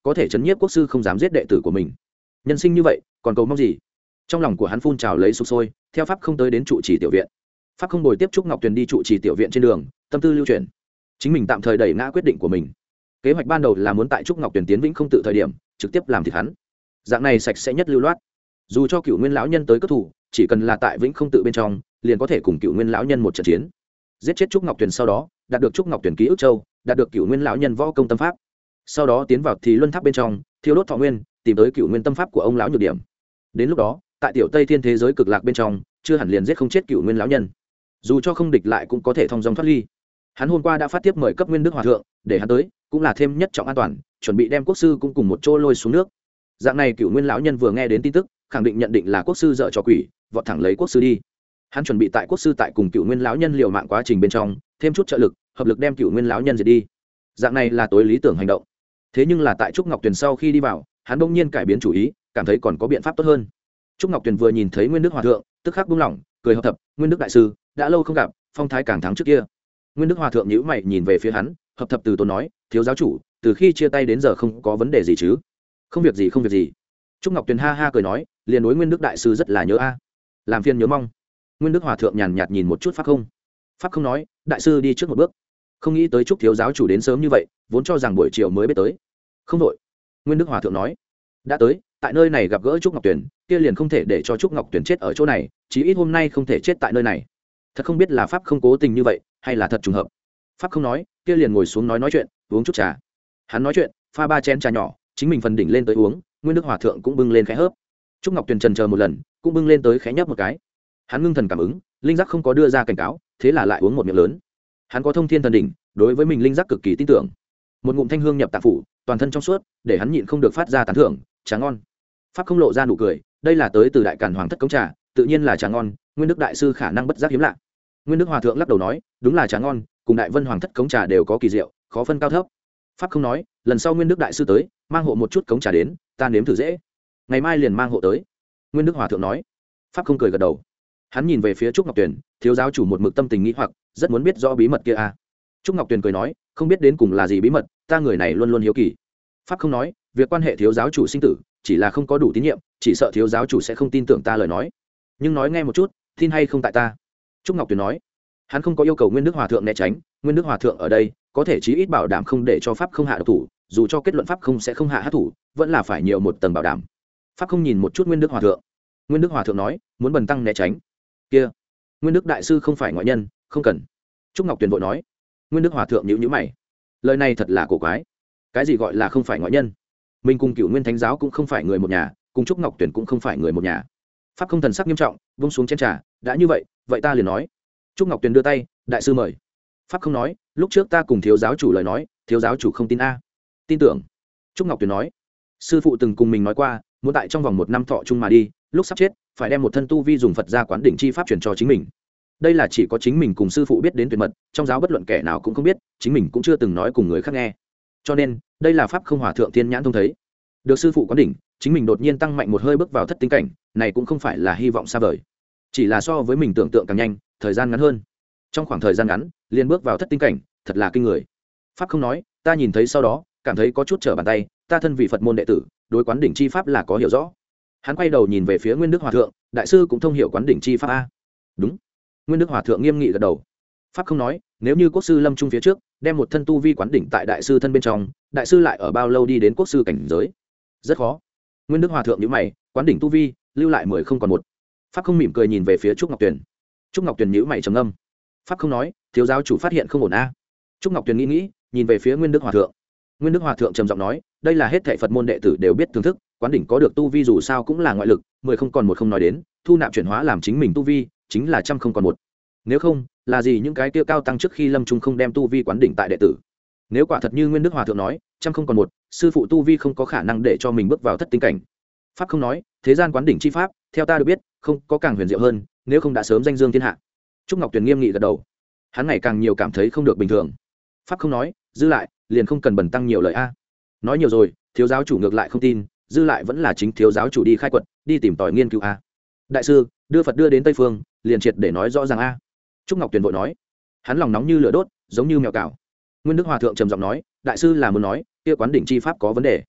có thể chấn nhiếp quốc sư không dám giết đệ tử của mình. Nhân sinh như vậy còn cầu mong gì? Trong lòng của hắn phun trào lấy sục sôi, theo pháp không tới đến trụ trì tiểu viện. Pháp không bồi tiếp Trúc Ngọc Tuyền đi trụ trì tiểu viện trên đường, tâm tư lưu chuyển. Chính mình tạm thời đẩy ngã quyết định của mình. Kế hoạch ban đầu là muốn tại Trúc Ngọc Tuyền tiến vĩnh không tự thời điểm trực tiếp làm thịt hắn, dạng này sạch sẽ nhất lưu loát. Dù cho Cửu Nguyên lão nhân tới cấp thủ, chỉ cần là tại vĩnh không tự bên trong liền có thể cùng Cửu Nguyên lão nhân một trận chiến, giết chết Trúc Ngọc Tuyền, sau đó đạt được Trúc Ngọc Tuyền ký ức châu, đạt được Cửu Nguyên lão nhân võ công tâm pháp, sau đó tiến vào thì luân tháp bên trong thiêu đốt thọ nguyên, tìm tới Cửu Nguyên tâm pháp của ông lão nhược điểm. Đến lúc đó tại tiểu Tây Thiên thế giới cực lạc bên trong chưa hẳn liền giết không chết Cửu Nguyên lão nhân, dù cho không địch lại cũng có thể thông dong thoát ly. Hắn hôm qua đã phát tiếp mời cấp Nguyên Đức Hòa thượng để hắn tới, cũng là thêm nhất trọng an toàn, chuẩn bị đem quốc sư cũng cùng một chỗ lôi xuống nước. Dạng này Cửu Nguyên lão nhân vừa nghe đến tin tức, khẳng định nhận định là quốc sư dợ trò quỷ, vọt thẳng lấy quốc sư đi. Hắn chuẩn bị tại quốc sư tại cùng Cửu Nguyên lão nhân liều mạng quá trình bên trong thêm chút trợ lực, hợp lực đem Cửu Nguyên lão nhân diệt đi. Dạng này là tối lý tưởng hành động. Thế nhưng là tại Trúc Ngọc Tuyền sau khi đi vào, hắn bỗng nhiên cải biến chủ ý, cảm thấy còn có biện pháp tốt hơn. Trúc Ngọc Tuyền vừa nhìn thấy Nguyên Đức Hòa thượng, tức khắc buông lỏng, cười hợp thập, Nguyên Đức đại sư, đã lâu không gặp, phong thái càng thắng trước kia. Nguyên Đức Hòa thượng nhíu mày nhìn về phía hắn, hợp thập từ tốn nói, thiếu giáo chủ, từ khi chia tay đến giờ không có vấn đề gì chứ? Không việc gì, không việc gì. Trúc Ngọc Tuyền ha ha cười nói, liền đối Nguyên Đức đại sư rất là nhớ a, làm phiền nhớ mong. Nguyên Đức Hòa thượng nhàn nhạt nhìn một chút Pháp Không. Pháp Không nói, đại sư đi trước một bước. Không nghĩ tới Trúc thiếu giáo chủ đến sớm như vậy, vốn cho rằng buổi chiều mới biết tới. Không đội. Nguyên Đức Hòa thượng nói, đã tới, tại nơi này gặp gỡ Trúc Ngọc Tuyền, kia liền không thể để cho Trúc Ngọc Tuyền chết ở chỗ này, chí ít hôm nay không thể chết tại nơi này. Thật không biết là Pháp Không cố tình như vậy, hay là thật trùng hợp. Pháp Không nói, kia liền ngồi xuống nói nói chuyện, uống chút trà. Hắn nói chuyện, pha ba chén trà nhỏ, chính mình phần đỉnh lên tới uống, Nguyên Đức Hòa thượng cũng bưng lên khẽ hớp. Trúc Ngọc Tuyền trần chờ một lần, cũng bưng lên tới khẽ nhấp một cái. Hắn ngưng thần cảm ứng, linh giác không có đưa ra cảnh cáo, thế là lại uống một miệng lớn. Hắn có thông thiên thần đỉnh, đối với mình linh giác cực kỳ tin tưởng. Một ngụm thanh hương nhập tạng phủ, toàn thân trong suốt, để hắn nhịn không được phát ra tán thưởng, trà ngon. Pháp Không lộ ra nụ cười, đây là tới từ đại càn hoàng thất cống trà, tự nhiên là trà ngon, Nguyên Đức đại sư khả năng bất giác hiếm lạ. Nguyên Đức Hòa thượng lắc đầu nói, đúng là trà ngon, cùng đại vân hoàng thất cống trà đều có kỳ diệu, khó phân cao thấp. Pháp Không nói, lần sau Nguyên Đức đại sư tới, mang hộ một chút cống trà đến, ta nếm thử dễ. Ngày mai liền mang hộ tới. Nguyên Đức Hòa thượng nói. Pháp Không cười gật đầu. Hắn nhìn về phía Trúc Ngọc Tuyền, thiếu giáo chủ một mực tâm tình nghĩ hoặc, rất muốn biết rõ bí mật kia a. À. Trúc Ngọc Tuyền cười nói, không biết đến cùng là gì bí mật, ta người này luôn luôn hiếu kỳ. Pháp Không nói, việc quan hệ thiếu giáo chủ sinh tử, chỉ là không có đủ tín nhiệm, chỉ sợ thiếu giáo chủ sẽ không tin tưởng ta lời nói. Nhưng nói nghe một chút, tin hay không tại ta. Trúc Ngọc Tuyền nói. Hắn không có yêu cầu Nguyên Đức Hòa thượng né tránh, Nguyên Đức Hòa thượng ở đây, có thể chí ít bảo đảm không để cho Pháp Không hạ độc thủ, dù cho kết luận Pháp Không sẽ không hạ hát thủ, vẫn là phải nhiều một tầng bảo đảm. Pháp Không nhìn một chút Nguyên Đức Hòa thượng. Nguyên Đức Hòa thượng nói, muốn bần tăng né tránh. Kia, Nguyên Đức đại sư không phải ngoại nhân, không cần. Trúc Ngọc Tuyền vội nói. Nguyên Đức Hòa thượng nhíu nhíu mày. Lời này thật là cổ quái. Cái gì gọi là không phải ngoại nhân? Mình cùng Cửu Nguyên Thánh giáo cũng không phải người một nhà, cùng Trúc Ngọc Tuyền cũng không phải người một nhà. Pháp Không thần sắc nghiêm trọng, vung xuống chén trà, đã như vậy, vậy ta liền nói. Trúc Ngọc Tuyền đưa tay, đại sư mời. Pháp Không nói, lúc trước ta cùng thiếu giáo chủ lời nói, thiếu giáo chủ không tin a. Tin tưởng. Trúc Ngọc Tuyền nói, sư phụ từng cùng mình nói qua, muốn tại trong vòng một năm thọ chung mà đi, lúc sắp chết phải đem một thân tu vi dùng Phật gia quán đỉnh chi pháp truyền cho chính mình. Đây là chỉ có chính mình cùng sư phụ biết đến tuyệt mật, trong giáo bất luận kẻ nào cũng không biết, chính mình cũng chưa từng nói cùng người khác nghe. Cho nên, đây là pháp không hòa thượng thiên nhãn thông thấy. Được sư phụ quán đỉnh, chính mình đột nhiên tăng mạnh một hơi bước vào thất tinh cảnh, này cũng không phải là hy vọng xa vời, chỉ là so với mình tưởng tượng càng nhanh, thời gian ngắn hơn. Trong khoảng thời gian ngắn, liền bước vào thất tinh cảnh, thật là kinh người. Pháp không nói, ta nhìn thấy sau đó, cảm thấy có chút trở bàn tay, ta thân vị Phật môn đệ tử, đối quán đỉnh chi pháp là có hiểu rõ. Hắn quay đầu nhìn về phía Nguyên Đức Hòa thượng, đại sư cũng thông hiểu quán đỉnh chi pháp a. Đúng. Nguyên Đức Hòa thượng nghiêm nghị gật đầu. Pháp không nói, nếu như quốc sư lâm trung phía trước, đem một thân tu vi quán đỉnh tại đại sư thân bên trong, đại sư lại ở bao lâu đi đến quốc sư cảnh giới? Rất khó. Nguyên Đức Hòa thượng nhíu mày, quán đỉnh tu vi, lưu lại mười không còn một. Pháp không mỉm cười nhìn về phía Trúc Ngọc Tuyền. Trúc Ngọc Tuyền nhíu mày trầm ngâm. Pháp không nói, thiếu giáo chủ phát hiện không ổn a. Trúc Ngọc Tuyền nghĩ nghĩ, nhìn về phía Nguyên Đức Hòa thượng. Nguyên Đức Hòa thượng trầm giọng nói, đây là hết thảy Phật môn đệ tử đều biết thưởng thức, quán đỉnh có được tu vi dù sao cũng là ngoại lực, mười không còn một không nói đến, thu nạp chuyển hóa làm chính mình tu vi, chính là trăm không còn một. Nếu không, là gì những cái kia cao tăng trước khi lâm trung không đem tu vi quán đỉnh tại đệ tử? Nếu quả thật như Nguyên Đức Hòa thượng nói, trăm không còn một, sư phụ tu vi không có khả năng để cho mình bước vào thất tinh cảnh. Pháp không nói, thế gian quán đỉnh chi pháp, theo ta được biết, không có càng huyền diệu hơn, nếu không đã sớm danh dương thiên hạ. Trúc Ngọc Tuyền nghiêm nghị gật đầu. Hắn ngày càng nhiều cảm thấy không được bình thường. Pháp không nói, dư lại, liền không cần bẩn tăng nhiều lời a. Nói nhiều rồi, thiếu giáo chủ ngược lại không tin, dư lại vẫn là chính thiếu giáo chủ đi khai quật, đi tìm tòi nghiên cứu a. Đại sư, đưa Phật đưa đến Tây phương, liền triệt để nói rõ ràng a. Trúc Ngọc Tuyền vội nói. Hắn lòng nóng như lửa đốt, giống như mèo cào. Nguyên Đức Hòa thượng trầm giọng nói, đại sư là muốn nói, kia quán đỉnh chi pháp có vấn đề.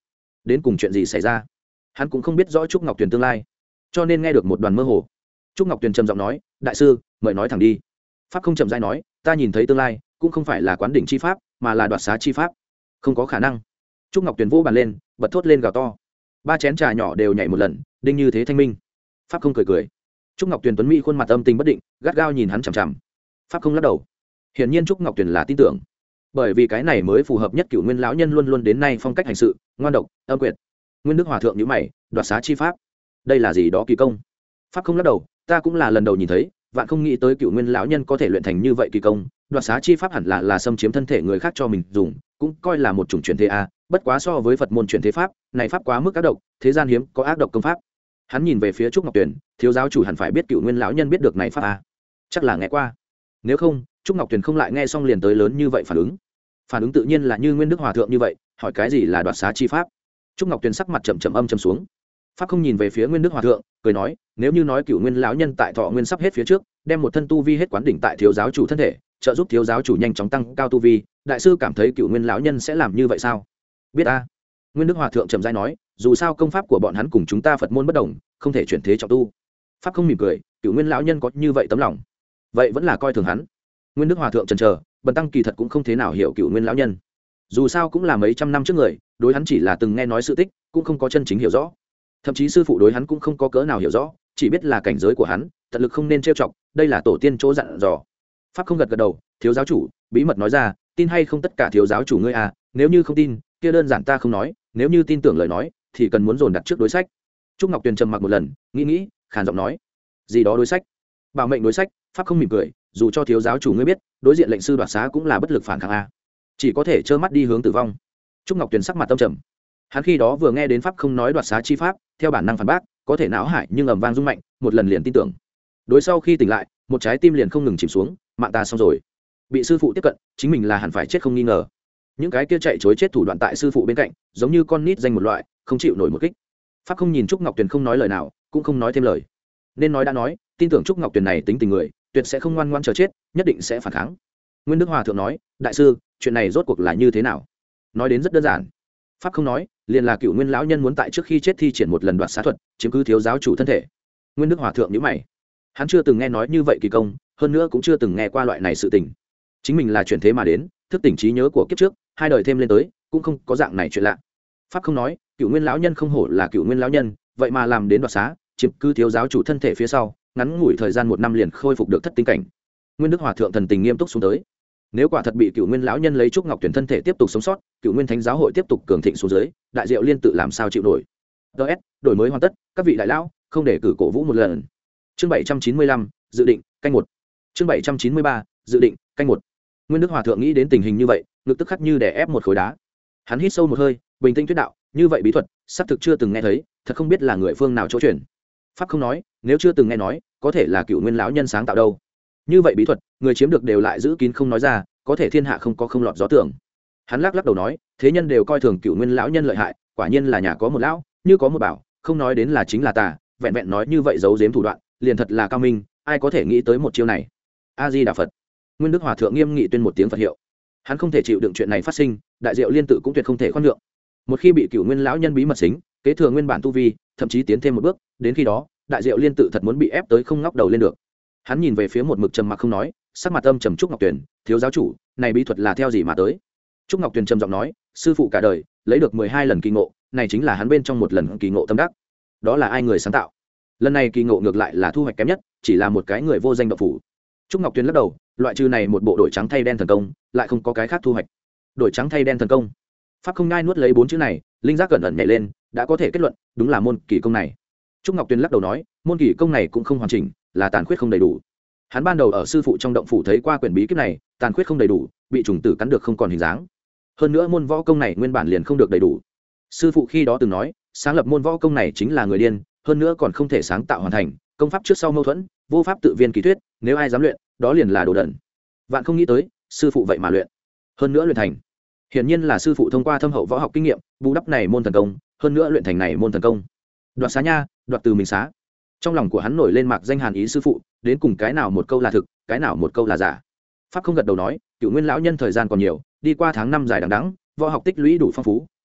đến cùng chuyện gì xảy ra. Hắn cũng không biết rõ Trúc Ngọc Tuyền tương lai, cho nên nghe được một đoàn mơ hồ. Trúc Ngọc Tuyền trầm giọng nói, đại sư mời nói thẳng đi. Pháp không chậm rãi nói, ta nhìn thấy tương lai cũng không phải là quán đỉnh chi pháp mà là đoạt xá chi pháp. Không có khả năng. Trúc Ngọc Tuyền vô bàn lên, bật thốt lên gào to. Ba chén trà nhỏ đều nhảy một lần, đinh như thế thanh minh. Pháp không cười cười. Trúc Ngọc Tuyền tuấn mỹ khuôn mặt âm tình bất định, gắt gao nhìn hắn chằm chằm. Pháp không lắc đầu. Hiển nhiên Trúc Ngọc Tuyền là tin tưởng, bởi vì cái này mới phù hợp nhất Cửu Nguyên lão nhân luôn luôn đến nay phong cách hành sự, ngoan độc, âm quyệt. Nguyên Đức Hòa thượng nhíu mày, đoạt xá chi pháp, đây là gì đó kỳ công? Pháp không lắc đầu, ta cũng là lần đầu nhìn thấy, vạn không nghĩ tới Cửu Nguyên lão nhân có thể luyện thành như vậy kỳ công. Đoạt xá chi pháp hẳn là là xâm chiếm thân thể người khác cho mình dùng, cũng coi là một chủng truyền thế a, bất quá so với Phật môn truyền thế pháp, này pháp quá mức ác độc, thế gian hiếm có ác độc công pháp. Hắn nhìn về phía Trúc Ngọc Tuyền, thiếu giáo chủ hẳn phải biết Cửu Nguyên lão nhân biết được này pháp a. Chắc là nghe qua. Nếu không, Trúc Ngọc Tuyền không lại nghe xong liền tới lớn như vậy phản ứng. Phản ứng tự nhiên là như Nguyên Đức Hòa thượng như vậy, hỏi cái gì là đoạt xá chi pháp. Trúc Ngọc Tuyền sắc mặt chậm chậm âm trầm xuống. Pháp không nhìn về phía Nguyên Đức Hòa thượng, cười nói, nếu như nói Cửu Nguyên lão nhân tại thọ nguyên sắp hết phía trước, đem một thân tu vi hết quán đỉnh tại thiếu giáo chủ thân thể, trợ giúp thiếu giáo chủ nhanh chóng tăng cao tu vi, đại sư cảm thấy Cửu Nguyên lão nhân sẽ làm như vậy sao? Biết a. Nguyên Đức Hòa thượng trầm rãi nói, dù sao công pháp của bọn hắn cùng chúng ta Phật môn bất đồng, không thể chuyển thế trọng tu. Pháp không mỉm cười, Cửu Nguyên lão nhân có như vậy tấm lòng, vậy vẫn là coi thường hắn. Nguyên Đức Hòa thượng chần chờ, bần tăng kỳ thật cũng không thế nào hiểu Cửu Nguyên lão nhân, dù sao cũng là mấy trăm năm trước người, đối hắn chỉ là từng nghe nói sự tích, cũng không có chân chính hiểu rõ, thậm chí sư phụ đối hắn cũng không có cỡ nào hiểu rõ, chỉ biết là cảnh giới của hắn, tận lực không nên trêu chọc, đây là tổ tiên chỗ dặn dò. Pháp không gật gật đầu, thiếu giáo chủ bí mật nói ra, tin hay không tất cả thiếu giáo chủ ngươi à, nếu như không tin kia đơn giản ta không nói, nếu như tin tưởng lời nói thì cần muốn dồn đặt trước đối sách. Trúc Ngọc Tuyền trầm mặc một lần, nghĩ nghĩ, khàn giọng nói, gì đó đối sách? Bảo mệnh đối sách. Pháp không mỉm cười, dù cho thiếu giáo chủ ngươi biết, đối diện lệnh sư đoạt xá cũng là bất lực phản kháng a, chỉ có thể trơ mắt đi hướng tử vong. Trúc Ngọc Tuyền sắc mặt tâm trầm, hắn khi đó vừa nghe đến Pháp không nói đoạt xá chi pháp, theo bản năng phản bác, có thể não hại nhưng ầm vang rung mạnh, một lần liền tin tưởng. Đối sau khi tỉnh lại, một trái tim liền không ngừng chìm xuống, mạng ta xong rồi. Bị sư phụ tiếp cận, chính mình là hẳn phải chết không nghi ngờ. Những cái kia chạy chối chết thủ đoạn tại sư phụ bên cạnh, giống như con nít danh một loại, không chịu nổi một kích. Pháp không nhìn Trúc Ngọc Tuyền không nói lời nào, cũng không nói thêm lời. Nên nói đã nói, tin tưởng Trúc Ngọc Tuyền này tính tình người, tuyệt sẽ không ngoan ngoãn chờ chết, nhất định sẽ phản kháng. Nguyên Đức Hòa thượng nói, đại sư chuyện này rốt cuộc là như thế nào? Nói đến rất đơn giản. Pháp không nói, liền là Cửu Nguyên lão nhân muốn tại trước khi chết thi triển một lần đoạt xá thuật, chiếm cứ thiếu giáo chủ thân thể. Nguyên Đức Hòa thượng nhíu mày, hắn chưa từng nghe nói như vậy kỳ công, hơn nữa cũng chưa từng nghe qua loại này sự tình. Chính mình là chuyển thế mà đến, thức tỉnh trí nhớ của kiếp trước, hai đời thêm lên tới, cũng không có dạng này chuyện lạ. Pháp không nói, Cửu Nguyên lão nhân không hổ là Cửu Nguyên lão nhân, vậy mà làm đến đoạt xá, chiếm cứ thiếu giáo chủ thân thể phía sau, ngắn ngủi thời gian một năm liền khôi phục được thất tinh cảnh. Nguyên Đức Hòa thượng thần tình nghiêm túc xuống tới, nếu quả thật bị Cửu Nguyên lão nhân lấy Trúc Ngọc Tuyền thân thể tiếp tục sống sót, Cửu Nguyên Thánh giáo hội tiếp tục cường thịnh xuống dưới, đại diệu liên tự làm sao chịu nổi. ds đổi mới hoàn tất, các vị đại lão không để cử cổ vũ một lần. Chương bảy trăm chín mươi lăm, dự định canh một. Chương bảy trăm chín mươi ba, dự định canh một. Nguyên Đức Hòa thượng nghĩ đến tình hình như vậy, ngực tức khắc như đè ép một khối đá. Hắn hít sâu một hơi, bình tĩnh thuyết đạo, như vậy bí thuật, xác thực chưa từng nghe thấy, thật không biết là người phương nào chỗ truyền. Pháp không nói, nếu chưa từng nghe nói, có thể là Cửu Nguyên lão nhân sáng tạo đâu. Như vậy bí thuật, người chiếm được đều lại giữ kín không nói ra, có thể thiên hạ không có không lọt gió tưởng. Hắn lắc lắc đầu nói, thế nhân đều coi thường Cửu Nguyên lão nhân lợi hại, quả nhiên là nhà có một lão, như có một bảo, không nói đến là chính là tà, vẹn vẹn nói như vậy giấu giếm thủ đoạn, liền thật là cao minh, ai có thể nghĩ tới một chiêu này. A Di Đà Phật. Nguyên Đức Hòa thượng nghiêm nghị tuyên một tiếng Phật hiệu. Hắn không thể chịu đựng chuyện này phát sinh, đại diệu liên tự cũng tuyệt không thể khoan nhượng. Một khi bị Cửu Nguyên lão nhân bí mật xính, kế thừa nguyên bản tu vi, thậm chí tiến thêm một bước, đến khi đó, đại diệu liên tự thật muốn bị ép tới không ngóc đầu lên được. Hắn nhìn về phía một mực trầm mặc không nói, sắc mặt âm trầm Trúc Ngọc Tuyền, thiếu giáo chủ, này bí thuật là theo gì mà tới? Trúc Ngọc Tuyền trầm giọng nói, sư phụ cả đời lấy được mười hai lần kỳ ngộ, này chính là hắn bên trong một lần kỳ ngộ tâm đắc. Đó là ai người sáng tạo? Lần này kỳ ngộ ngược lại là thu hoạch kém nhất, chỉ là một cái người vô danh động phủ. Trúc Ngọc Tuyền lắc đầu, loại trừ này một bộ đổi trắng thay đen thần công, lại không có cái khác thu hoạch. Đổi trắng thay đen thần công. Pháp không ngai nuốt lấy bốn chữ này, linh giác cẩn ẩn nhảy lên, đã có thể kết luận, đúng là môn kỳ công này. Trúc Ngọc Tuyền lắc đầu nói, môn kỳ công này cũng không hoàn chỉnh, là tàn khuyết không đầy đủ. Hắn ban đầu ở sư phụ trong động phủ thấy qua quyển bí kíp này, tàn khuyết không đầy đủ, bị trùng tử cắn được không còn hình dáng. Hơn nữa môn võ công này nguyên bản liền không được đầy đủ. Sư phụ khi đó từng nói, sáng lập môn võ công này chính là người điên, hơn nữa còn không thể sáng tạo hoàn thành, công pháp trước sau mâu thuẫn, vô pháp tự viên kỳ thuyết, nếu ai dám luyện, đó liền là đồ đần. Vạn không nghĩ tới, sư phụ vậy mà luyện, hơn nữa luyện thành. Hiển nhiên là sư phụ thông qua thâm hậu võ học kinh nghiệm, bù đắp này môn thần công, hơn nữa luyện thành này môn thần công. Đoạt xá nha, đoạt từ mình xá. Trong lòng của hắn nổi lên mạc danh hàn ý sư phụ, đến cùng cái nào một câu là thực, cái nào một câu là giả. Pháp không gật đầu nói, Cửu Nguyên lão nhân thời gian còn nhiều, đi qua tháng năm dài đằng đẵng, võ học tích lũy đủ phong phú,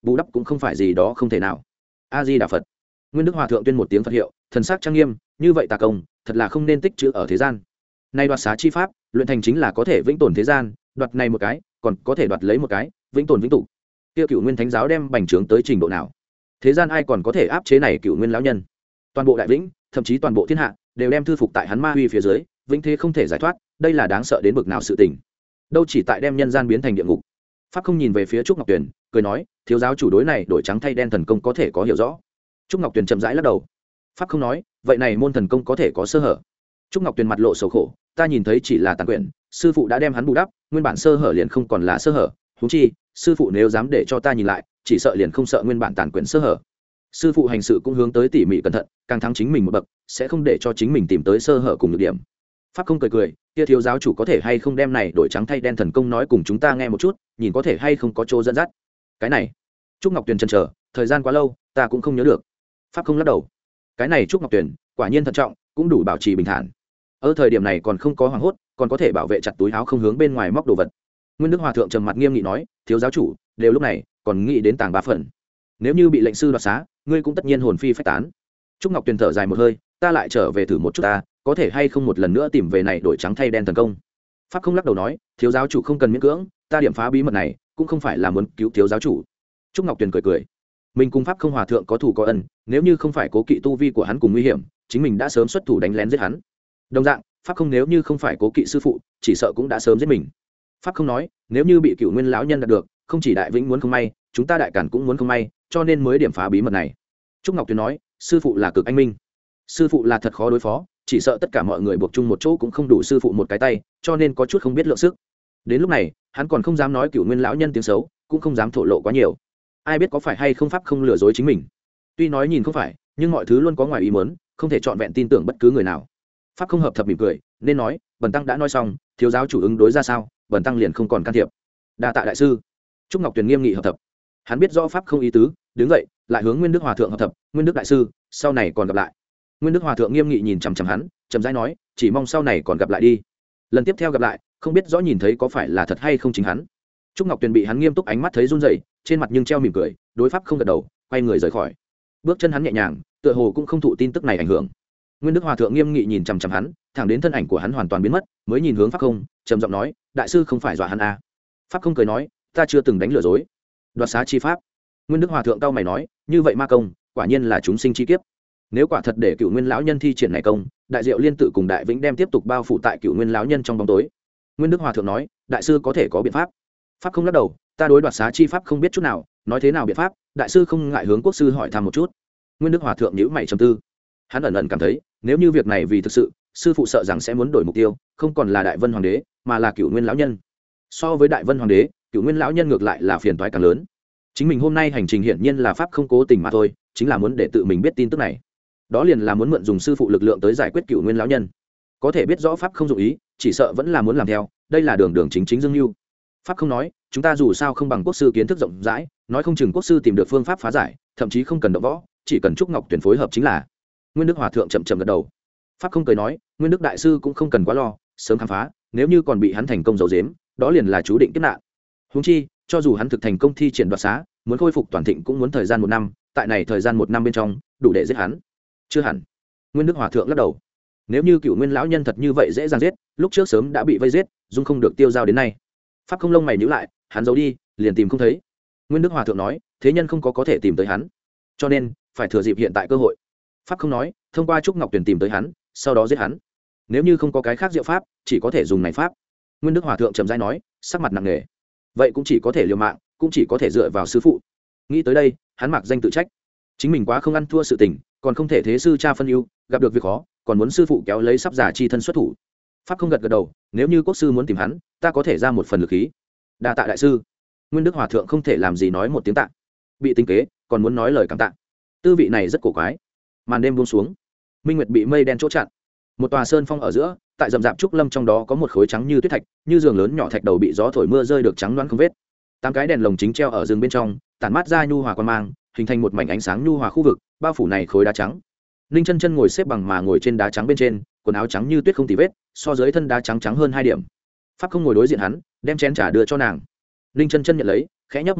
bù đắp cũng không phải gì đó không thể nào. A Di Đà Phật. Nguyên Đức Hòa thượng tuyên một tiếng Phật hiệu, thần sắc trang nghiêm, như vậy tà công thật là không nên tích trữ ở thế gian. Nay đoạt xá chi pháp luyện thành chính là có thể vĩnh tồn thế gian, đoạt này một cái còn có thể đoạt lấy một cái, vĩnh tồn vĩnh tụ. Kia Cửu Nguyên Thánh giáo đem bành trướng tới trình độ nào, thế gian ai còn có thể áp chế này Cửu Nguyên lão nhân. Toàn bộ đại vĩnh, thậm chí toàn bộ thiên hạ đều đem thư phục tại hắn ma huy phía dưới, vĩnh thế không thể giải thoát. Đây là đáng sợ đến bực nào sự tình. Đâu chỉ tại đem nhân gian biến thành địa ngục. Pháp không nhìn về phía Trúc Ngọc Tuyền, cười nói, thiếu giáo chủ đối này đổi trắng thay đen thần công có thể có hiểu rõ. Trúc Ngọc Tuyền chậm rãi lắc đầu. Pháp không nói, vậy này môn thần công có thể có sơ hở. Trúc Ngọc Tuyền mặt lộ sầu khổ, ta nhìn thấy chỉ là tàn quyển, sư phụ đã đem hắn bù đắp, nguyên bản sơ hở liền không còn là sơ hở. Huống chi, sư phụ nếu dám để cho ta nhìn lại, chỉ sợ liền không sợ nguyên bản tàn quyển sơ hở. Sư phụ hành sự cũng hướng tới tỉ mỉ cẩn thận, càng thắng chính mình một bậc, sẽ không để cho chính mình tìm tới sơ hở cùng nhược điểm. Pháp không cười cười, kia thiếu giáo chủ có thể hay không đem này đổi trắng thay đen thần công nói cùng chúng ta nghe một chút, nhìn có thể hay không có chỗ dẫn dắt. Cái này, Trúc Ngọc Tuyền chần chờ, thời gian quá lâu, ta cũng không nhớ được. Pháp không lắc đầu. Cái này Trúc Ngọc Tuyền, quả nhiên thận trọng, cũng đủ bảo trì bình thản. Ở thời điểm này còn không có hoảng hốt, còn có thể bảo vệ chặt túi áo không hướng bên ngoài móc đồ vật. Nguyên Đức Hòa thượng trầm mặt nghiêm nghị nói, thiếu giáo chủ, đều lúc này, còn nghĩ đến tàng ba phần. Nếu như bị lệnh sư đoạt xá, ngươi cũng tất nhiên hồn phi phách tán. Trúc Ngọc Tuyền thở dài một hơi, ta lại trở về thử một chút ta, có thể hay không một lần nữa tìm về này đổi trắng thay đen thần công. Pháp không lắc đầu nói, thiếu giáo chủ không cần miễn cưỡng, ta điểm phá bí mật này cũng không phải là muốn cứu thiếu giáo chủ. Trúc Ngọc Tuyền cười cười, mình cùng Pháp không hòa thượng có thù có ân, nếu như không phải cố kỵ tu vi của hắn cùng nguy hiểm, chính mình đã sớm xuất thủ đánh lén giết hắn. Đồng dạng, Pháp không nếu như không phải cố kỵ sư phụ, chỉ sợ cũng đã sớm giết mình. Pháp không nói, nếu như bị Cửu Nguyên lão nhân đạt được, không chỉ đại vĩnh muốn không may, chúng ta đại cản cũng muốn không may, cho nên mới điểm phá bí mật này. Trúc Ngọc Tuyền nói, sư phụ là cực anh minh, sư phụ là thật khó đối phó, chỉ sợ tất cả mọi người buộc chung một chỗ cũng không đủ sư phụ một cái tay, cho nên có chút không biết lượng sức. Đến lúc này, hắn còn không dám nói Cửu Nguyên lão nhân tiếng xấu, cũng không dám thổ lộ quá nhiều. Ai biết có phải hay không Pháp không lừa dối chính mình. Tuy nói nhìn không phải, nhưng mọi thứ luôn có ngoài ý muốn, không thể trọn vẹn tin tưởng bất cứ người nào. Pháp không hợp thập mỉm cười, nên nói, bần tăng đã nói xong, thiếu giáo chủ ứng đối ra sao, bần tăng liền không còn can thiệp. Đa tạ đại sư. Trúc Ngọc Tuyền nghiêm nghị hợp thập. Hắn biết rõ Pháp không ý tứ, đứng dậy, lại hướng Nguyên Đức Hòa thượng hợp thập, Nguyên Đức đại sư, sau này còn gặp lại. Nguyên Đức Hòa thượng nghiêm nghị nhìn chằm chằm hắn, chậm rãi nói, chỉ mong sau này còn gặp lại đi. Lần tiếp theo gặp lại, không biết rõ nhìn thấy có phải là thật hay không chính hắn. Trúc Ngọc Tuyền bị hắn nghiêm túc ánh mắt thấy run rẩy, trên mặt nhưng treo mỉm cười, đối Pháp không gật đầu, quay người rời khỏi. Bước chân hắn nhẹ nhàng, tựa hồ cũng không thụ tin tức này ảnh hưởng. Nguyên Đức Hòa thượng nghiêm nghị nhìn chằm chằm hắn, thẳng đến thân ảnh của hắn hoàn toàn biến mất, mới nhìn hướng Pháp không, trầm giọng nói, đại sư không phải dọa hắn à? Pháp không cười nói, ta chưa từng đánh lừa dối. Đoạt xá chi pháp. Nguyên Đức Hòa thượng cau mày nói, như vậy ma công, quả nhiên là chúng sinh chi kiếp. Nếu quả thật để Cửu Nguyên lão nhân thi triển này công, đại diệu liên tự cùng đại vĩnh đem tiếp tục bao phủ tại Cửu Nguyên lão nhân trong bóng tối. Nguyên Đức Hòa thượng nói, đại sư có thể có biện pháp. Pháp không lắc đầu, ta đối đoạt xá chi pháp không biết chút nào, nói thế nào biện pháp, đại sư không ngại hướng quốc sư hỏi thăm một chút. Nguyên Đức Hòa thượng nhíu mày trầm tư. Hắn ẩn ẩn cảm thấy, nếu như việc này vì thực sự, sư phụ sợ rằng sẽ muốn đổi mục tiêu, không còn là Đại Vân hoàng đế, mà là Cửu Nguyên lão nhân. So với Đại Vân hoàng đế, Cửu Nguyên lão nhân ngược lại là phiền toái càng lớn. Chính mình hôm nay hành trình hiển nhiên là pháp không cố tình mà thôi, chính là muốn để tự mình biết tin tức này. Đó liền là muốn mượn dùng sư phụ lực lượng tới giải quyết Cửu Nguyên lão nhân. Có thể biết rõ pháp không dụng ý, chỉ sợ vẫn là muốn làm theo, đây là đường đường chính chính dương lưu. Pháp không nói, chúng ta dù sao không bằng quốc sư kiến thức rộng rãi, nói không chừng quốc sư tìm được phương pháp phá giải, thậm chí không cần động võ, chỉ cần Trúc Ngọc Tuyền phối hợp chính là. Nguyên Đức Hòa thượng chậm chậm gật đầu. Pháp không cười nói, Nguyên Đức đại sư cũng không cần quá lo, sớm khám phá, nếu như còn bị hắn thành công giấu giếm, đó liền là chú định kiếp nạn. Huống chi, cho dù hắn thực thành công thi triển đoạt xá, muốn khôi phục toàn thịnh cũng muốn thời gian một năm, tại này thời gian một năm bên trong, đủ để giết hắn. Chưa hẳn. Nguyên Đức Hòa thượng lắc đầu. Nếu như Cửu Nguyên lão nhân thật như vậy dễ dàng giết, lúc trước sớm đã bị vây giết, dung không được tiêu giao đến nay. Pháp không lông mày nhíu lại, hắn giấu đi, liền tìm không thấy. Nguyên Đức Hòa thượng nói, thế nhân không có có thể tìm tới hắn, cho nên phải thừa dịp hiện tại cơ hội. Pháp không nói, thông qua Trúc Ngọc Tuyền tìm tới hắn, sau đó giết hắn. Nếu như không có cái khác diệu pháp, chỉ có thể dùng này pháp. Nguyên Đức Hòa thượng trầm rãi nói, sắc mặt nặng nề. Vậy cũng chỉ có thể liều mạng, cũng chỉ có thể dựa vào sư phụ. Nghĩ tới đây, hắn mặc danh tự trách, chính mình quá không ăn thua sự tình, còn không thể thế sư cha phân ưu, gặp được việc khó, còn muốn sư phụ kéo lấy sắp giả chi thân xuất thủ. Pháp không gật gật đầu, nếu như quốc sư muốn tìm hắn, ta có thể ra một phần lực khí. Đa tạ đại sư. Nguyên Đức Hòa thượng không thể làm gì nói một tiếng tạ. Bị tính kế, còn muốn nói lời cảm tạ. Tư vị này rất cổ quái. Màn đêm buông xuống, minh nguyệt bị mây đen chỗ chặn. Một tòa sơn phong ở giữa, tại rậm rạp trúc lâm trong đó có một khối trắng như tuyết thạch, như giường lớn nhỏ thạch đầu bị gió thổi mưa rơi được trắng loáng không vết. Tám cái đèn lồng chính treo ở rừng bên trong, tản mát ra nhu hòa quan mang, hình thành một mảnh ánh sáng nhu hòa khu vực, bao phủ này khối đá trắng. Ninh Chân Chân ngồi xếp bằng mà ngồi trên đá trắng bên trên, quần áo trắng như tuyết không tì vết, so dưới thân đá trắng trắng hơn hai điểm. Pháp không ngồi đối diện hắn, đem chén trà đưa cho nàng. Ninh Chân Chân nhận lấy, khẽ nhấp một cái,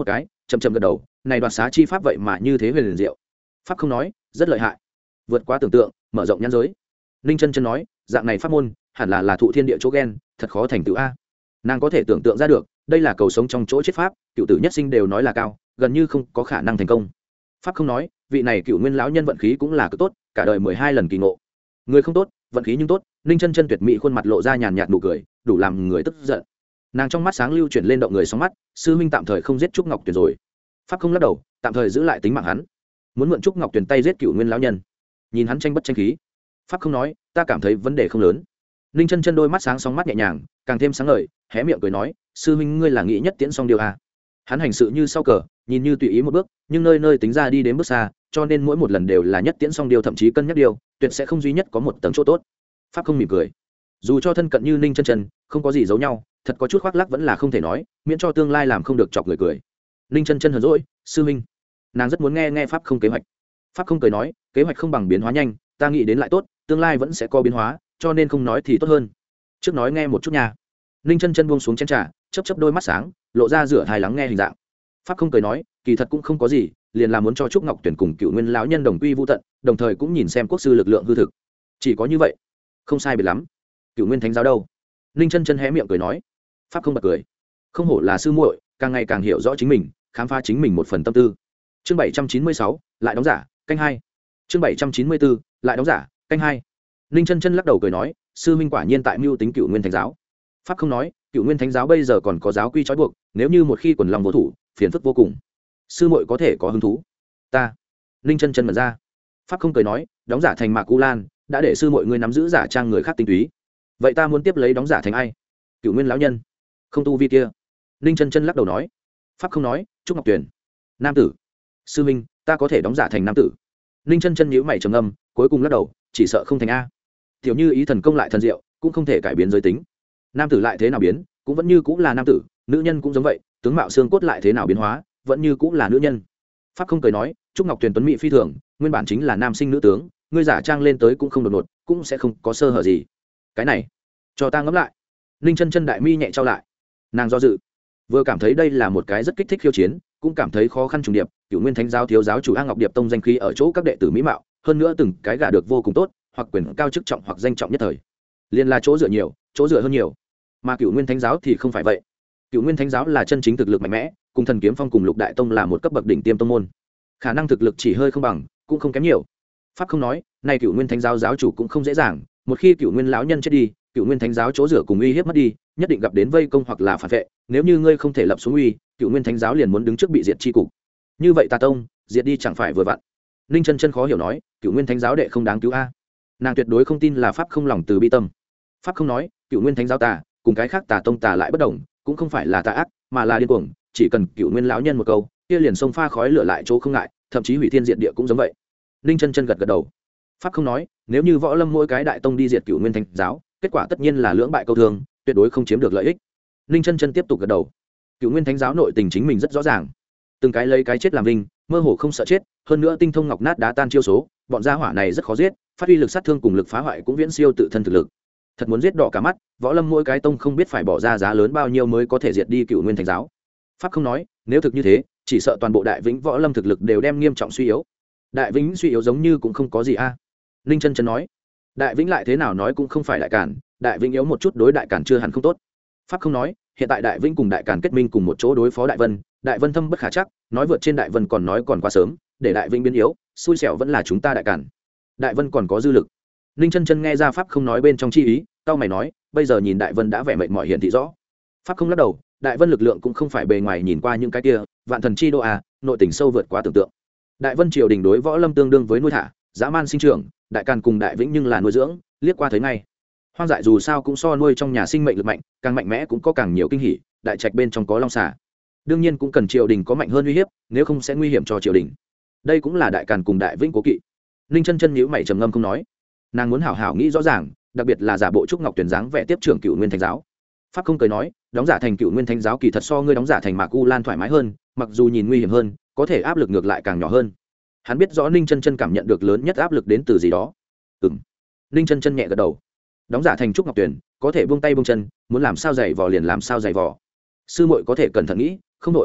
chậm chậm gật đầu, này đoạt xá chi pháp vậy mà như thế huyền diệu. Pháp không nói, rất lợi hại, vượt quá tưởng tượng, mở rộng nhãn giới. Ninh chân chân nói, dạng này pháp môn hẳn là là thụ thiên địa chỗ ghen, thật khó thành tựu a. Nàng có thể tưởng tượng ra được, đây là cầu sống trong chỗ chết pháp, cựu tử nhất sinh đều nói là cao, gần như không có khả năng thành công. Pháp không nói, vị này cựu nguyên lão nhân vận khí cũng là cực tốt, cả đời mười hai lần kỳ ngộ. Người không tốt, vận khí nhưng tốt. Ninh chân chân tuyệt mỹ khuôn mặt lộ ra nhàn nhạt nụ cười, đủ làm người tức giận. Nàng trong mắt sáng lưu chuyển lên động người sóng mắt, sư huynh tạm thời không giết trúc ngọc tuyền rồi. Pháp không lắc đầu, tạm thời giữ lại tính mạng hắn, muốn mượn trúc ngọc tuyền tay giết cựu nguyên lão nhân. Nhìn hắn tranh bất tranh khí, Pháp không nói, ta cảm thấy vấn đề không lớn. Ninh chân chân đôi mắt sáng sóng mắt nhẹ nhàng, càng thêm sáng ngời, hé miệng cười nói, sư huynh ngươi là nghĩ nhất tiễn xong điều à. Hắn hành sự như sau cờ, nhìn như tùy ý một bước, nhưng nơi nơi tính ra đi đến bước xa, cho nên mỗi một lần đều là nhất tiễn xong điều, thậm chí cân nhắc điều, tuyệt sẽ không duy nhất có một tầng chỗ tốt. Pháp không mỉm cười, dù cho thân cận như Ninh chân chân, không có gì giấu nhau, thật có chút khoác lác vẫn là không thể nói, miễn cho tương lai làm không được chọc người cười. Ninh chân chân hờn dỗi, sư huynh, nàng rất muốn nghe nghe Pháp không kế hoạch. Pháp không cười nói, kế hoạch không bằng biến hóa nhanh, ta nghĩ đến lại tốt, tương lai vẫn sẽ có biến hóa, cho nên không nói thì tốt hơn. Trước nói nghe một chút nha. Ninh chân chân buông xuống chén trà, chớp chớp đôi mắt sáng, lộ ra rửa hài lắng nghe hình dạng. Pháp không cười nói, kỳ thật cũng không có gì, liền là muốn cho trúc ngọc tuyển cùng cựu nguyên lão nhân đồng quy vu tận, đồng thời cũng nhìn xem quốc sư lực lượng hư thực. Chỉ có như vậy, không sai biệt lắm. Cựu nguyên thánh giáo đâu? Ninh chân chân hé miệng cười nói. Pháp không bật cười, không hổ là sư muội, càng ngày càng hiểu rõ chính mình, khám phá chính mình một phần tâm tư. Chương bảy trăm chín mươi sáu, lại đóng giả, canh hai. Chương bảy trăm chín mươi bốn, lại đóng giả, canh hai. Ninh chân chân lắc đầu cười nói, sư huynh quả nhiên tại mưu tính cựu nguyên thánh giáo. Pháp không nói, cựu nguyên thánh giáo bây giờ còn có giáo quy trói buộc, nếu như một khi quần lòng vô thủ, phiền phức vô cùng. Sư muội có thể có hứng thú. Ta. Ninh chân chân mở ra. Pháp không cười nói, đóng giả thành Mạc U Lan, đã để sư muội ngươi nắm giữ giả trang người khác tinh túy. Vậy ta muốn tiếp lấy đóng giả thành ai? Cựu nguyên lão nhân. Không tu vi kia. Ninh chân chân lắc đầu nói. Pháp không nói, trúc ngọc tuyền. Nam tử. Sư huynh, ta có thể đóng giả thành nam tử. Ninh chân chân nhíu mày trầm ngâm, cuối cùng lắc đầu, chỉ sợ không thành a. Tiểu như ý thần công lại thần diệu, cũng không thể cải biến giới tính. Nam tử lại thế nào biến, cũng vẫn như cũng là nam tử, nữ nhân cũng giống vậy, tướng mạo xương cốt lại thế nào biến hóa, vẫn như cũng là nữ nhân. Pháp không cười nói, trúc ngọc tuyền tuấn mỹ phi thường, nguyên bản chính là nam sinh nữ tướng, ngươi giả trang lên tới cũng không đột ngột, cũng sẽ không có sơ hở gì. Cái này, cho ta ngẫm lại. Ninh chân chân đại mi nhẹ trao lại, nàng do dự, vừa cảm thấy đây là một cái rất kích thích khiêu chiến, cũng cảm thấy khó khăn trùng điệp. Cửu nguyên thánh giáo thiếu giáo chủ A Ngọc Điệp tông danh khí ở chỗ các đệ tử mỹ mạo, hơn nữa từng cái gả được vô cùng tốt, hoặc quyền cao chức trọng hoặc danh trọng nhất thời, liền là chỗ dựa nhiều, chỗ dựa hơn nhiều. Mà Cửu nguyên thánh giáo thì không phải vậy. Cửu nguyên thánh giáo là chân chính thực lực mạnh mẽ, cùng thần kiếm phong cùng lục đại tông là một cấp bậc đỉnh tiêm tông môn, khả năng thực lực chỉ hơi không bằng, cũng không kém nhiều. Pháp không nói, này Cửu nguyên thánh giáo giáo chủ cũng không dễ dàng, một khi Cửu nguyên lão nhân chết đi, Cửu nguyên thánh giáo chỗ dựa cùng uy hiếp mất đi, nhất định gặp đến vây công hoặc là phản vệ, nếu như ngươi không thể lập xuống uy, Cửu nguyên thánh giáo liền muốn đứng trước bị diệt chi cục. Như vậy Tà tông diệt đi chẳng phải vừa vặn. Ninh chân chân khó hiểu nói, Cửu nguyên thánh giáo đệ không đáng cứu a. Nàng tuyệt đối không tin là Pháp không lòng từ bi tâm. Pháp không nói, Cửu nguyên thánh giáo tà cùng cái khác Tà tông tà lại bất đồng, cũng không phải là tà ác, mà là điên cuồng, chỉ cần Cửu nguyên lão nhân một câu, kia liền xông pha khói lửa lại chỗ không ngại, thậm chí hủy thiên diệt địa cũng giống vậy. Ninh chân chân gật gật đầu. Pháp không nói, nếu như võ lâm mỗi cái đại tông đi diệt Cửu nguyên thánh giáo, kết quả tất nhiên là lưỡng bại câu thương, tuyệt đối không chiếm được lợi ích. Ninh chân chân tiếp tục gật đầu. Cửu nguyên thánh giáo nội tình chính mình rất rõ ràng, từng cái lấy cái chết làm vinh, mơ hồ không sợ chết, hơn nữa tinh thông ngọc nát đá tan chiêu số, bọn gia hỏa này rất khó giết, phát huy lực sát thương cùng lực phá hoại cũng viễn siêu tự thân thực lực. Thật muốn giết đỏ cả mắt, võ lâm mỗi cái tông không biết phải bỏ ra giá lớn bao nhiêu mới có thể diệt đi Cửu nguyên thánh giáo. Pháp không nói, nếu thực như thế, chỉ sợ toàn bộ đại vĩnh võ lâm thực lực đều đem nghiêm trọng suy yếu. Đại vĩnh suy yếu giống như cũng không có gì a. Ninh chân chân nói, đại vĩnh lại thế nào nói cũng không phải đại cản, đại vĩnh yếu một chút đối đại cản chưa hẳn không tốt. Pháp không nói, hiện tại đại vĩnh cùng đại cản kết minh cùng một chỗ đối phó đại vân, đại vân thâm bất khả chắc, nói vượt trên đại vân còn nói còn quá sớm, để đại vĩnh biến yếu, xui xẻo vẫn là chúng ta đại cản. Đại vân còn có dư lực. Ninh chân chân nghe ra Pháp không nói bên trong chi ý, tao mày nói, bây giờ nhìn đại vân đã vẻ mệt mỏi hiển thị rõ. Pháp không lắc đầu, đại vân lực lượng cũng không phải bề ngoài nhìn qua những cái kia, vạn thần chi đô à, nội tình sâu vượt quá tưởng tượng. Đại vân triều đình đối võ lâm tương đương với nuôi thả, dã man sinh trưởng, đại càn cùng đại vĩnh nhưng là nuôi dưỡng, liếc qua thấy ngay. Hoang dại dù sao cũng so nuôi trong nhà sinh mệnh lực mạnh, càng mạnh mẽ cũng có càng nhiều kinh hỉ, đại trạch bên trong có long xà, đương nhiên cũng cần triều đình có mạnh hơn uy hiếp, nếu không sẽ nguy hiểm cho triều đình. Đây cũng là đại càn cùng đại vĩnh cố kỵ. Ninh chân chân nhíu mày trầm ngâm không nói, nàng muốn hảo hảo nghĩ rõ ràng, đặc biệt là giả bộ trúc ngọc tuyển dáng vẻ tiếp trưởng Cửu nguyên thánh giáo. Pháp không cười nói, đóng giả thành Cửu nguyên thánh giáo kỳ thật so ngươi đóng giả thành Mạc U Lan thoải mái hơn, mặc dù nhìn nguy hiểm hơn, có thể áp lực ngược lại càng nhỏ hơn. Hắn biết rõ Ninh chân chân cảm nhận được lớn nhất áp lực đến từ gì đó. Ừm. Ninh chân chân nhẹ gật đầu. Đóng giả thành trúc ngọc tuyển, có thể buông tay buông chân, muốn làm sao giày vò liền làm sao giày vò. Sư muội có thể cẩn thận nghĩ, không đội.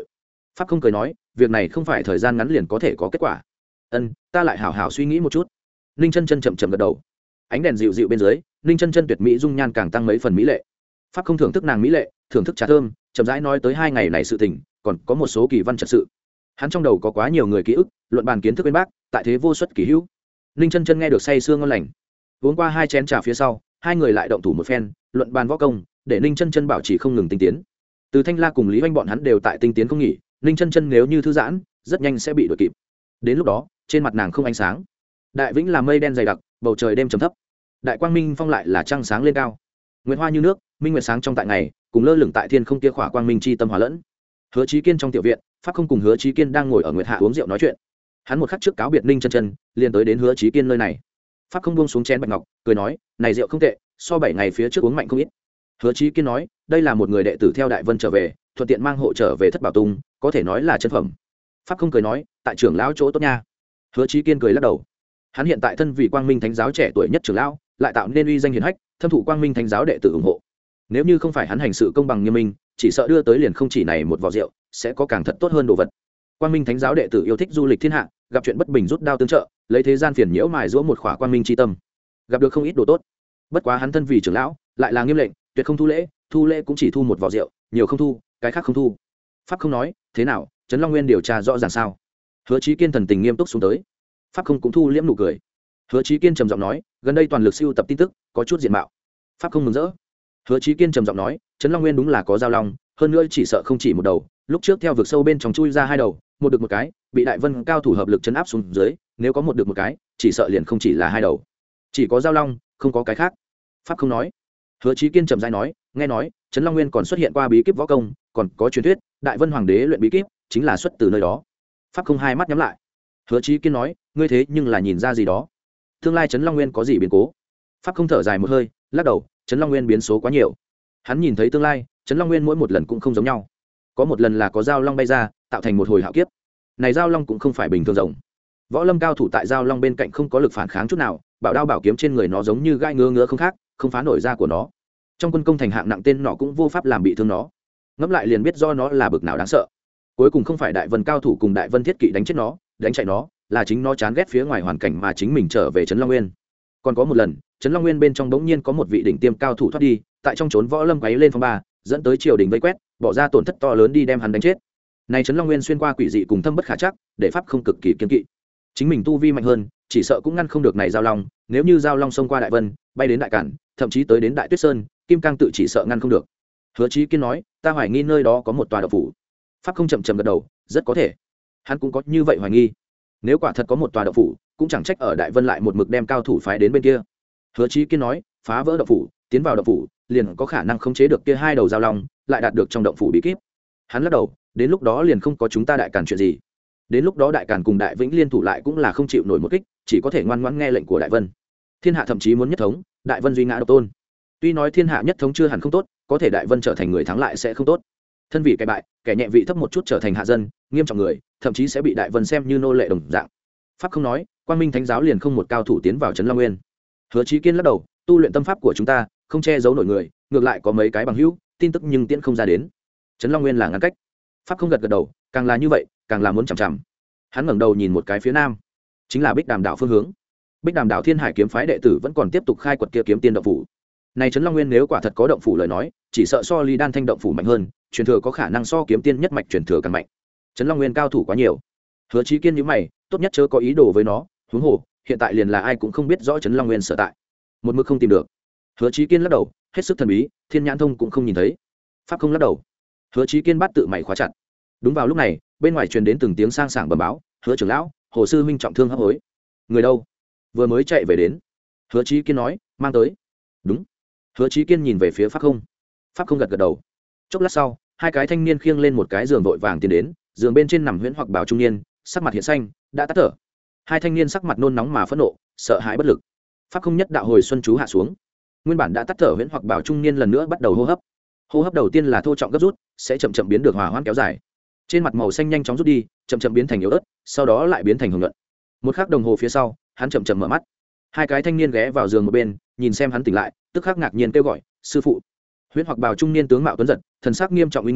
pháp không cười nói, việc này không phải thời gian ngắn liền có thể có kết quả. Ân, ta lại hảo hảo suy nghĩ một chút. Ninh chân chân chậm chậm gật đầu. Ánh đèn dịu dịu bên dưới, Ninh chân chân tuyệt mỹ dung nhan càng tăng mấy phần mỹ lệ. Pháp không thưởng thức nàng mỹ lệ, thưởng thức trà thơm, chậm rãi nói tới hai ngày này sự tình, còn có một số kỳ văn trật sự. Hắn trong đầu có quá nhiều người ký ức, luận bàn kiến thức bên bác, tại thế vô xuất kỳ hữu. Ninh chân chân nghe được say sương ngon lành. Uống qua hai chén trà phía sau, hai người lại động thủ một phen, luận bàn võ công, để Ninh chân chân bảo trì không ngừng tinh tiến. Từ Thanh La cùng Lý Oanh bọn hắn đều tại tinh tiến không nghỉ, Ninh chân chân nếu như thư giãn, rất nhanh sẽ bị đuổi kịp. Đến lúc đó, trên mặt nàng không ánh sáng. Đại Vĩnh là mây đen dày đặc, bầu trời đêm trầm thấp. Đại Quang Minh Phong lại là trăng sáng lên cao. Nguyệt hoa như nước, minh nguyệt sáng trong tại ngày, cùng lơ lửng tại thiên không kia khỏa quang minh chi tâm hòa lẫn. Hứa Chí Kiên trong tiểu viện, Pháp không cùng Hứa Chí Kiên đang ngồi ở Nguyệt hạ uống rượu nói chuyện. Hắn một khắc trước cáo biệt Ninh chân chân, liền tới đến Hứa Chí Kiên nơi này. Pháp không buông xuống chén bạch ngọc, cười nói, này rượu không tệ, so bảy ngày phía trước uống mạnh không ít. Hứa Chí Kiên nói, đây là một người đệ tử theo Đại Vân trở về, thuận tiện mang hộ trở về Thất Bảo Tung, có thể nói là chân phẩm. Pháp không cười nói, tại trưởng lão chỗ tốt nha. Hứa Chí Kiên cười lắc đầu. Hắn hiện tại thân vị Quang Minh Thánh giáo trẻ tuổi nhất trưởng lão, lại tạo nên uy danh hiển hách, thâm thụ Quang Minh Thánh giáo đệ tử ủng hộ. Nếu như không phải hắn hành sự công bằng nghiêm minh, chỉ sợ đưa tới liền không chỉ này một vò rượu, sẽ có càng thật tốt hơn đồ vật. Quang Minh Thánh giáo đệ tử yêu thích du lịch thiên hạ, gặp chuyện bất bình rút đao tương trợ, lấy thế gian phiền nhiễu mài giũa một khỏa quang minh chi tâm, gặp được không ít đồ tốt. Bất quá hắn thân vì trưởng lão, lại là nghiêm lệnh, tuyệt không thu lễ, thu lễ cũng chỉ thu một vò rượu, nhiều không thu, cái khác không thu. Pháp không nói, thế nào, Trấn Long Nguyên điều tra rõ ràng sao? Hứa Chí Kiên thần tình nghiêm túc xuống tới. Pháp không cũng thu liễm nụ cười. Hứa Chí Kiên trầm giọng nói, gần đây toàn lực siêu tập tin tức, có chút diện mạo. Pháp không mừng rỡ. Hứa Chí Kiên trầm giọng nói, Trấn Long Nguyên đúng là có giao long, hơn nữa chỉ sợ không chỉ một đầu, lúc trước theo vực sâu bên trong chui ra hai đầu, một được một cái, bị Đại Vân cao thủ hợp lực chấn áp xuống dưới, nếu có một được một cái, chỉ sợ liền không chỉ là hai đầu, chỉ có giao long, không có cái khác. Pháp không nói. Hứa Chí Kiên trầm rãi nói, nghe nói, Trấn Long Nguyên còn xuất hiện qua bí kíp võ công, còn có truyền thuyết, Đại Vân Hoàng đế luyện bí kíp, chính là xuất từ nơi đó. Pháp không hai mắt nhắm lại. Hứa Chí Kiên nói, ngươi thế nhưng là nhìn ra gì đó? Tương lai Trấn Long Nguyên có gì biến cố? Pháp không thở dài một hơi, lắc đầu, Trấn Long Nguyên biến số quá nhiều. Hắn nhìn thấy tương lai, Trấn Long Nguyên mỗi một lần cũng không giống nhau. Có một lần là có giao long bay ra, tạo thành một hồi hạo kiếp. Này giao long cũng không phải bình thường rồng. Võ lâm cao thủ tại giao long bên cạnh không có lực phản kháng chút nào, bảo đao bảo kiếm trên người nó giống như gai ngứa ngứa không khác, không phá nổi da của nó. Trong quân công thành hạng nặng tên nọ cũng vô pháp làm bị thương nó. Ngẫm lại liền biết do nó là bực nào đáng sợ. Cuối cùng không phải Đại Vân cao thủ cùng Đại Vân thiết kỵ đánh chết nó, đánh chạy nó, là chính nó chán ghét phía ngoài hoàn cảnh mà chính mình trở về Trấn Long Nguyên. Còn có một lần, Trấn Long Nguyên bên trong bỗng nhiên có một vị đỉnh tiêm cao thủ thoát đi, tại trong trốn võ lâm quấy lên phong ba, dẫn tới triều đình vây quét, bỏ ra tổn thất to lớn đi đem hắn đánh chết. Này Trấn Long Nguyên xuyên qua quỷ dị cùng thâm bất khả chắc, để pháp không cực kỳ kiên kỵ. Chính mình tu vi mạnh hơn, chỉ sợ cũng ngăn không được này giao long, nếu như giao long xông qua Đại Vân, bay đến Đại Cản, thậm chí tới đến Đại Tuyết Sơn, Kim Cang tự chỉ sợ ngăn không được. Hứa Chí Kiên nói, ta hoài nghi nơi đó có một tòa động phủ. Pháp không chậm chậm gật đầu, rất có thể. Hắn cũng có như vậy hoài nghi. Nếu quả thật có một tòa động phủ, cũng chẳng trách ở Đại Vân lại một mực đem cao thủ phái đến bên kia. Hứa Chí Kiên nói, phá vỡ động phủ, tiến vào động phủ, liền có khả năng khống chế được kia hai đầu giao long, lại đạt được trong động phủ bí kíp. Hắn lắc đầu, đến lúc đó liền không có chúng ta Đại Càn chuyện gì. Đến lúc đó Đại Càn cùng Đại Vĩnh liên thủ lại cũng là không chịu nổi một kích, chỉ có thể ngoan ngoãn nghe lệnh của Đại Vân. Thiên hạ thậm chí muốn nhất thống, Đại Vân duy ngã độc tôn. Tuy nói thiên hạ nhất thống chưa hẳn không tốt, có thể Đại Vân trở thành người thắng lại sẽ không tốt. Thân vị kẻ bại, kẻ nhẹ vị thấp một chút trở thành hạ dân, nghiêm trọng người, thậm chí sẽ bị Đại Vân xem như nô lệ đồng dạng. Pháp không nói, Quang Minh Thánh giáo liền không một cao thủ tiến vào Trấn Long Nguyên. Hứa Chí Kiên lắc đầu, tu luyện tâm pháp của chúng ta, không che giấu nổi người, ngược lại có mấy cái bằng hữu, tin tức nhưng tiễn không ra đến. Trấn Long Nguyên là ngăn cách. Pháp không gật gật đầu, càng là như vậy, càng là muốn chằm chằm. Hắn ngẩng đầu nhìn một cái phía nam, chính là Bích Đàm đảo phương hướng. Bích Đàm đảo Thiên Hải kiếm phái đệ tử vẫn còn tiếp tục khai quật kia kiếm tiên động phủ. Này Trấn Long Nguyên nếu quả thật có động phủ lời nói, chỉ sợ so Ly Đan Thanh động phủ mạnh hơn, truyền thừa có khả năng so kiếm tiên nhất mạch truyền thừa càng mạnh. Trấn Long Nguyên cao thủ quá nhiều. Hứa Chí Kiên nhíu mày, tốt nhất chớ có ý đồ với nó, huống hồ, hiện tại liền là ai cũng không biết rõ Trấn Long Nguyên sở tại. Một mực không tìm được. Hứa Chí Kiên lắc đầu, hết sức thần bí, Thiên Nhãn Thông cũng không nhìn thấy. Pháp không lắc đầu. Hứa Chí Kiên bắt tự mày khóa chặt. Đúng vào lúc này, bên ngoài truyền đến từng tiếng sang sảng bẩm báo, Hứa trưởng lão, Hồ sư huynh trọng thương hấp hối. Người đâu? Vừa mới chạy về đến. Hứa Chí Kiên nói, mang tới. Đúng. Hứa Chí Kiên nhìn về phía Pháp không. Pháp không gật gật đầu. Chốc lát sau, hai cái thanh niên khiêng lên một cái giường vội vàng tiến đến, giường bên trên nằm huyễn hoặc bảo trung niên, sắc mặt hiện xanh, đã tắt thở. Hai thanh niên sắc mặt nôn nóng mà phẫn nộ, sợ hãi bất lực. Pháp không nhất đạo hồi xuân chú hạ xuống. Nguyên bản đã tắt thở huyễn hoặc bảo trung niên lần nữa bắt đầu hô hấp. Hô hấp đầu tiên là thô trọng gấp rút, sẽ chậm chậm biến được hòa hoãn kéo dài. Trên mặt màu xanh nhanh chóng rút đi, chậm chậm biến thành yếu ớt, sau đó lại biến thành hồng nhuận. Một khắc đồng hồ phía sau, hắn chậm chậm mở mắt. Hai cái thanh niên ghé vào giường một bên, nhìn xem hắn tỉnh lại, tức khắc ngạc nhiên kêu gọi, "Sư phụ!" Huyễn hoặc bào trung niên tướng mạo tuấn giật, thần sắc nghiêm trọng uy nghiêm,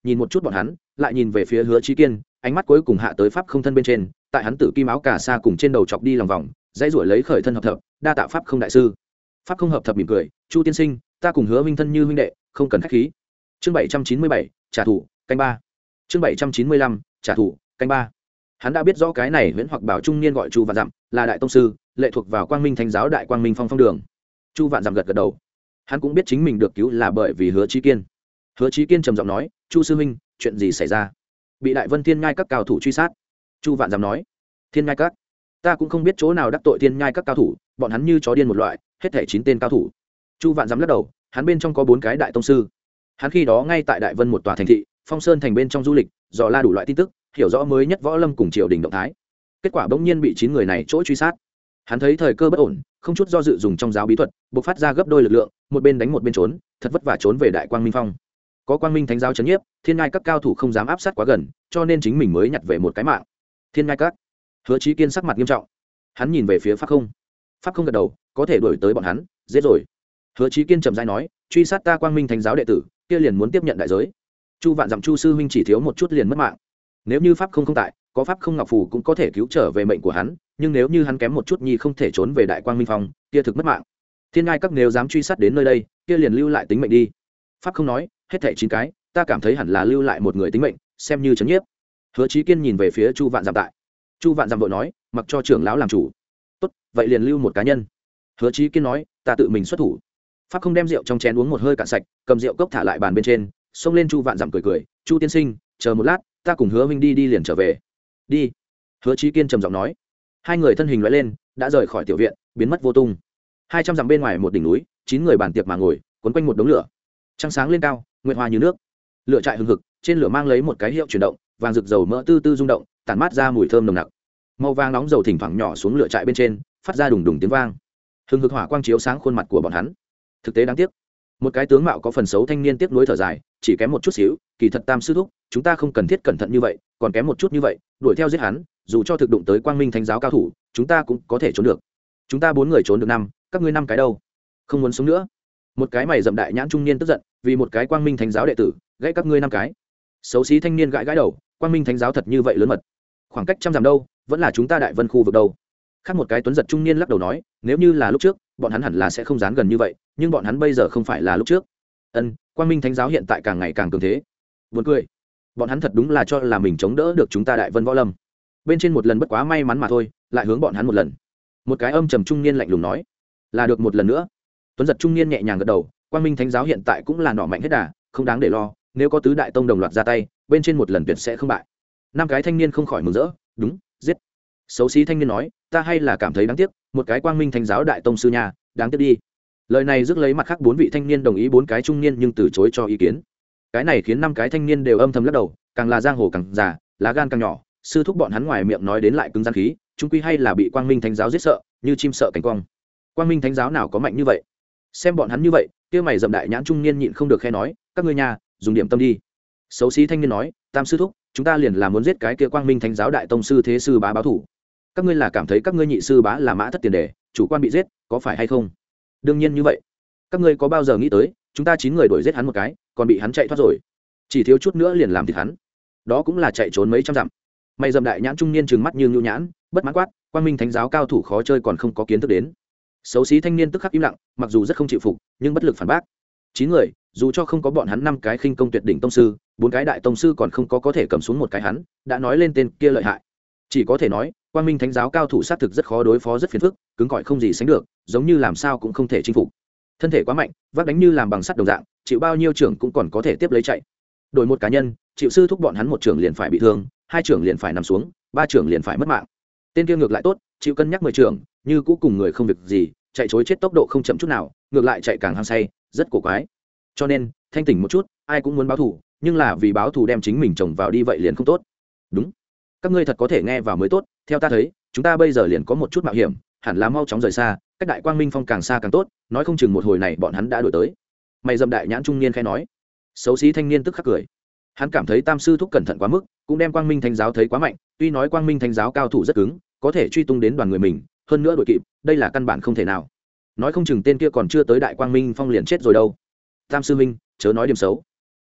nhìn một chút bọn hắn lại nhìn về phía Hứa Chí Kiên, ánh mắt cuối cùng hạ tới pháp không thân bên trên, tại hắn tử kim áo cà sa cùng trên đầu chọc đi lòng vòng, dãy ruổi lấy khởi thân hợp thập, đa tạ pháp không đại sư. Pháp không hợp thập mỉm cười, Chu tiên sinh, ta cùng Hứa minh thân như huynh đệ, không cần khách khí. Chương bảy trăm chín mươi bảy, trả thù, canh ba. Chương bảy trăm chín mươi lăm, trả thù, canh ba. Hắn đã biết rõ cái này Huyễn Hoặc Bảo trung niên gọi Chu Vạn Dặm, là đại tông sư, lệ thuộc vào Quang Minh Thánh giáo Đại Quang Minh Phong phong đường. Chu Vạn Dặm gật gật đầu. Hắn cũng biết chính mình được cứu là bởi vì Hứa Chí Kiên. Hứa Chí Kiên trầm giọng nói, "Chu sư huynh, chuyện gì xảy ra?" Bị Đại Vân Thiên Nhai các cao thủ truy sát. Chu Vạn Dặm nói, "Thiên Nhai các? Ta cũng không biết chỗ nào đắc tội Thiên Nhai các cao thủ, bọn hắn như chó điên một loại, hết thảy chín tên cao thủ." Chu Vạn Dặm lắc đầu, hắn bên trong có bốn cái đại tông sư. Hắn khi đó ngay tại Đại Vân một tòa thành thị, Phong Sơn thành bên trong du lịch, dò la đủ loại tin tức, hiểu rõ mới nhất võ lâm cùng triều đình động thái. Kết quả bỗng nhiên bị chín người này chỗ truy sát. Hắn thấy thời cơ bất ổn, không chút do dự dùng trong giáo bí thuật, bộc phát ra gấp đôi lực lượng, một bên đánh một bên trốn, thật vất vả trốn về Đại Quang Minh Phong. Có Quang Minh Thánh giáo trấn nhiếp, Thiên Nhai các cao thủ không dám áp sát quá gần, cho nên chính mình mới nhặt về một cái mạng. Thiên Nhai các. Hứa Chí Kiên sắc mặt nghiêm trọng. Hắn nhìn về phía Pháp Không. Pháp Không gật đầu, có thể đuổi tới bọn hắn, giết rồi. Hứa Chí Kiên trầm rãi nói, truy sát ta Quang Minh Thánh giáo đệ tử, kia liền muốn tiếp nhận đại giới. Chu Vạn Dặm Chu sư huynh chỉ thiếu một chút liền mất mạng. Nếu như Pháp Không không tại, có Pháp Không Ngọc phù cũng có thể cứu trở về mệnh của hắn, nhưng nếu như hắn kém một chút nhi không thể trốn về Đại Quang Minh Phong, kia thực mất mạng. Thiên Ngai các nếu dám truy sát đến nơi đây, kia liền lưu lại tính mệnh đi. Pháp Không nói, hết thảy chín cái, ta cảm thấy hẳn là lưu lại một người tính mệnh, xem như trấn nhiếp. Hứa Chí Kiên nhìn về phía Chu Vạn Dặm tại. Chu Vạn Dặm vội nói, mặc cho trưởng lão làm chủ. Tốt, vậy liền lưu một cá nhân. Hứa Chí Kiên nói, ta tự mình xuất thủ. Pháp Không đem rượu trong chén uống một hơi cạn sạch, cầm rượu cốc thả lại bàn bên trên, xông lên Chu Vạn Dặm cười cười, Chu tiên sinh, chờ một lát, ta cùng Hứa huynh đi đi liền trở về. Đi. Hứa Chí Kiên trầm giọng nói. Hai người thân hình lóe lên, đã rời khỏi tiểu viện, biến mất vô tung. Hai trăm dặm bên ngoài một đỉnh núi, chín người bàn tiệc mà ngồi, quấn quanh một đống lửa. Trăng sáng lên cao, nguyệt hoa như nước. Lửa trại hừng hực, trên lửa mang lấy một cái hiệu chuyển động, vàng rực dầu mỡ tư tư rung động, tản mát ra mùi thơm nồng nặc. Màu vàng nóng dầu thỉnh thoảng nhỏ xuống lửa trại bên trên, phát ra đùng đùng tiếng vang. Hừng hực hỏa quang chiếu sáng khuôn mặt của bọn hắn. Thực tế đáng tiếc, một cái tướng mạo có phần xấu thanh niên tiếc nuối thở dài, chỉ kém một chút xíu, kỳ thật Tam sư thúc, chúng ta không cần thiết cẩn thận như vậy, còn kém một chút như vậy, đuổi theo giết hắn, dù cho thực đụng tới Quang Minh Thánh giáo cao thủ, chúng ta cũng có thể trốn được. Chúng ta bốn người trốn được năm, các ngươi năm cái đâu? Không muốn sống nữa. Một cái mày rậm đại nhãn trung niên tức giận, vì một cái Quang Minh Thánh giáo đệ tử, gãy các ngươi năm cái. Xấu xí thanh niên gãi gãi đầu, Quang Minh Thánh giáo thật như vậy lớn mật. Khoảng cách trăm dặm đâu, vẫn là chúng ta Đại Vân khu vực đâu. Khác một cái tuấn giật trung niên lắc đầu nói, nếu như là lúc trước, bọn hắn hẳn là sẽ không dán gần như vậy, nhưng bọn hắn bây giờ không phải là lúc trước. Ân, Quang Minh Thánh giáo hiện tại càng ngày càng cường thế. Buồn cười. Bọn hắn thật đúng là cho là mình chống đỡ được chúng ta Đại Vân võ lâm. Bên trên một lần bất quá may mắn mà thôi, lại hướng bọn hắn một lần. Một cái âm trầm trung niên lạnh lùng nói, là được một lần nữa. Tuấn giật trung niên nhẹ nhàng gật đầu, Quang Minh Thánh giáo hiện tại cũng là nỏ mạnh hết đà, không đáng để lo, nếu có tứ đại tông đồng loạt ra tay, bên trên một lần tuyệt sẽ không bại. Năm cái thanh niên không khỏi mừng rỡ, đúng, giết. Xấu xí thanh niên nói, ta hay là cảm thấy đáng tiếc, một cái Quang Minh Thánh giáo đại tông sư nhà, đáng tiếc đi. Lời này rước lấy mặt khác bốn vị thanh niên đồng ý, bốn cái trung niên nhưng từ chối cho ý kiến. Cái này khiến năm cái thanh niên đều âm thầm lắc đầu, càng là giang hồ càng già, lá gan càng nhỏ, sư thúc bọn hắn ngoài miệng nói đến lại cứng rắn khí, chúng quy hay là bị Quang Minh Thánh giáo giết sợ, như chim sợ cánh quang. Quang Minh Thánh giáo nào có mạnh như vậy? Xem bọn hắn như vậy, kia mày dậm đại nhãn trung niên nhịn không được khe nói, các ngươi nhà, dùng điểm tâm đi. Xấu xí thanh niên nói, Tam sư thúc, chúng ta liền là muốn giết cái kia Quang Minh Thánh giáo đại tông sư thế sư bá báo thủ. Các ngươi là cảm thấy các ngươi nhị sư bá là mã thất tiền đề, chủ quan bị giết, có phải hay không? Đương nhiên như vậy. Các ngươi có bao giờ nghĩ tới, chúng ta chín người đuổi giết hắn một cái, còn bị hắn chạy thoát rồi, chỉ thiếu chút nữa liền làm thịt hắn. Đó cũng là chạy trốn mấy trăm dặm. Mày dậm đại nhãn trung niên trừng mắt như nhu nhãn, bất mãn quát, Quang Minh Thánh giáo cao thủ khó chơi còn không có kiến thức đến. Xấu xí thanh niên tức khắc im lặng, mặc dù rất không chịu phục, nhưng bất lực phản bác. Chín người, dù cho không có bọn hắn năm cái khinh công tuyệt đỉnh tông sư, bốn cái đại tông sư còn không có có thể cầm xuống một cái hắn, đã nói lên tên kia lợi hại. Chỉ có thể nói, Quang Minh Thánh giáo cao thủ sát thực rất khó đối phó, rất phiền phức, cứng cỏi không gì sánh được, giống như làm sao cũng không thể chinh phục. Thân thể quá mạnh, vác đánh như làm bằng sắt đồng dạng, chịu bao nhiêu trưởng cũng còn có thể tiếp lấy chạy. Đổi một cá nhân, chịu sư thúc bọn hắn một trưởng liền phải bị thương, hai trưởng liền phải nằm xuống, ba trưởng liền phải mất mạng. Tên kia ngược lại tốt, chịu cân nhắc mười trưởng, như cũ cùng người không việc gì, chạy trối chết tốc độ không chậm chút nào, ngược lại chạy càng hăng say, rất cổ quái. Cho nên, thanh tỉnh một chút, ai cũng muốn báo thù, nhưng là vì báo thù đem chính mình chồng vào đi vậy liền không tốt. Đúng, các ngươi thật có thể nghe vào mới tốt. Theo ta thấy, chúng ta bây giờ liền có một chút mạo hiểm, hẳn là mau chóng rời xa, cách Đại Quang Minh Phong càng xa càng tốt, nói không chừng một hồi này bọn hắn đã đuổi tới. Mày dâm đại nhãn trung niên khẽ nói. Xấu xí thanh niên tức khắc cười. Hắn cảm thấy Tam sư thúc cẩn thận quá mức, cũng đem Quang Minh Thánh giáo thấy quá mạnh, tuy nói Quang Minh Thánh giáo cao thủ rất cứng, có thể truy tung đến đoàn người mình, hơn nữa đuổi kịp, đây là căn bản không thể nào. Nói không chừng tên kia còn chưa tới Đại Quang Minh Phong liền chết rồi đâu. Tam sư minh, chớ nói điểm xấu.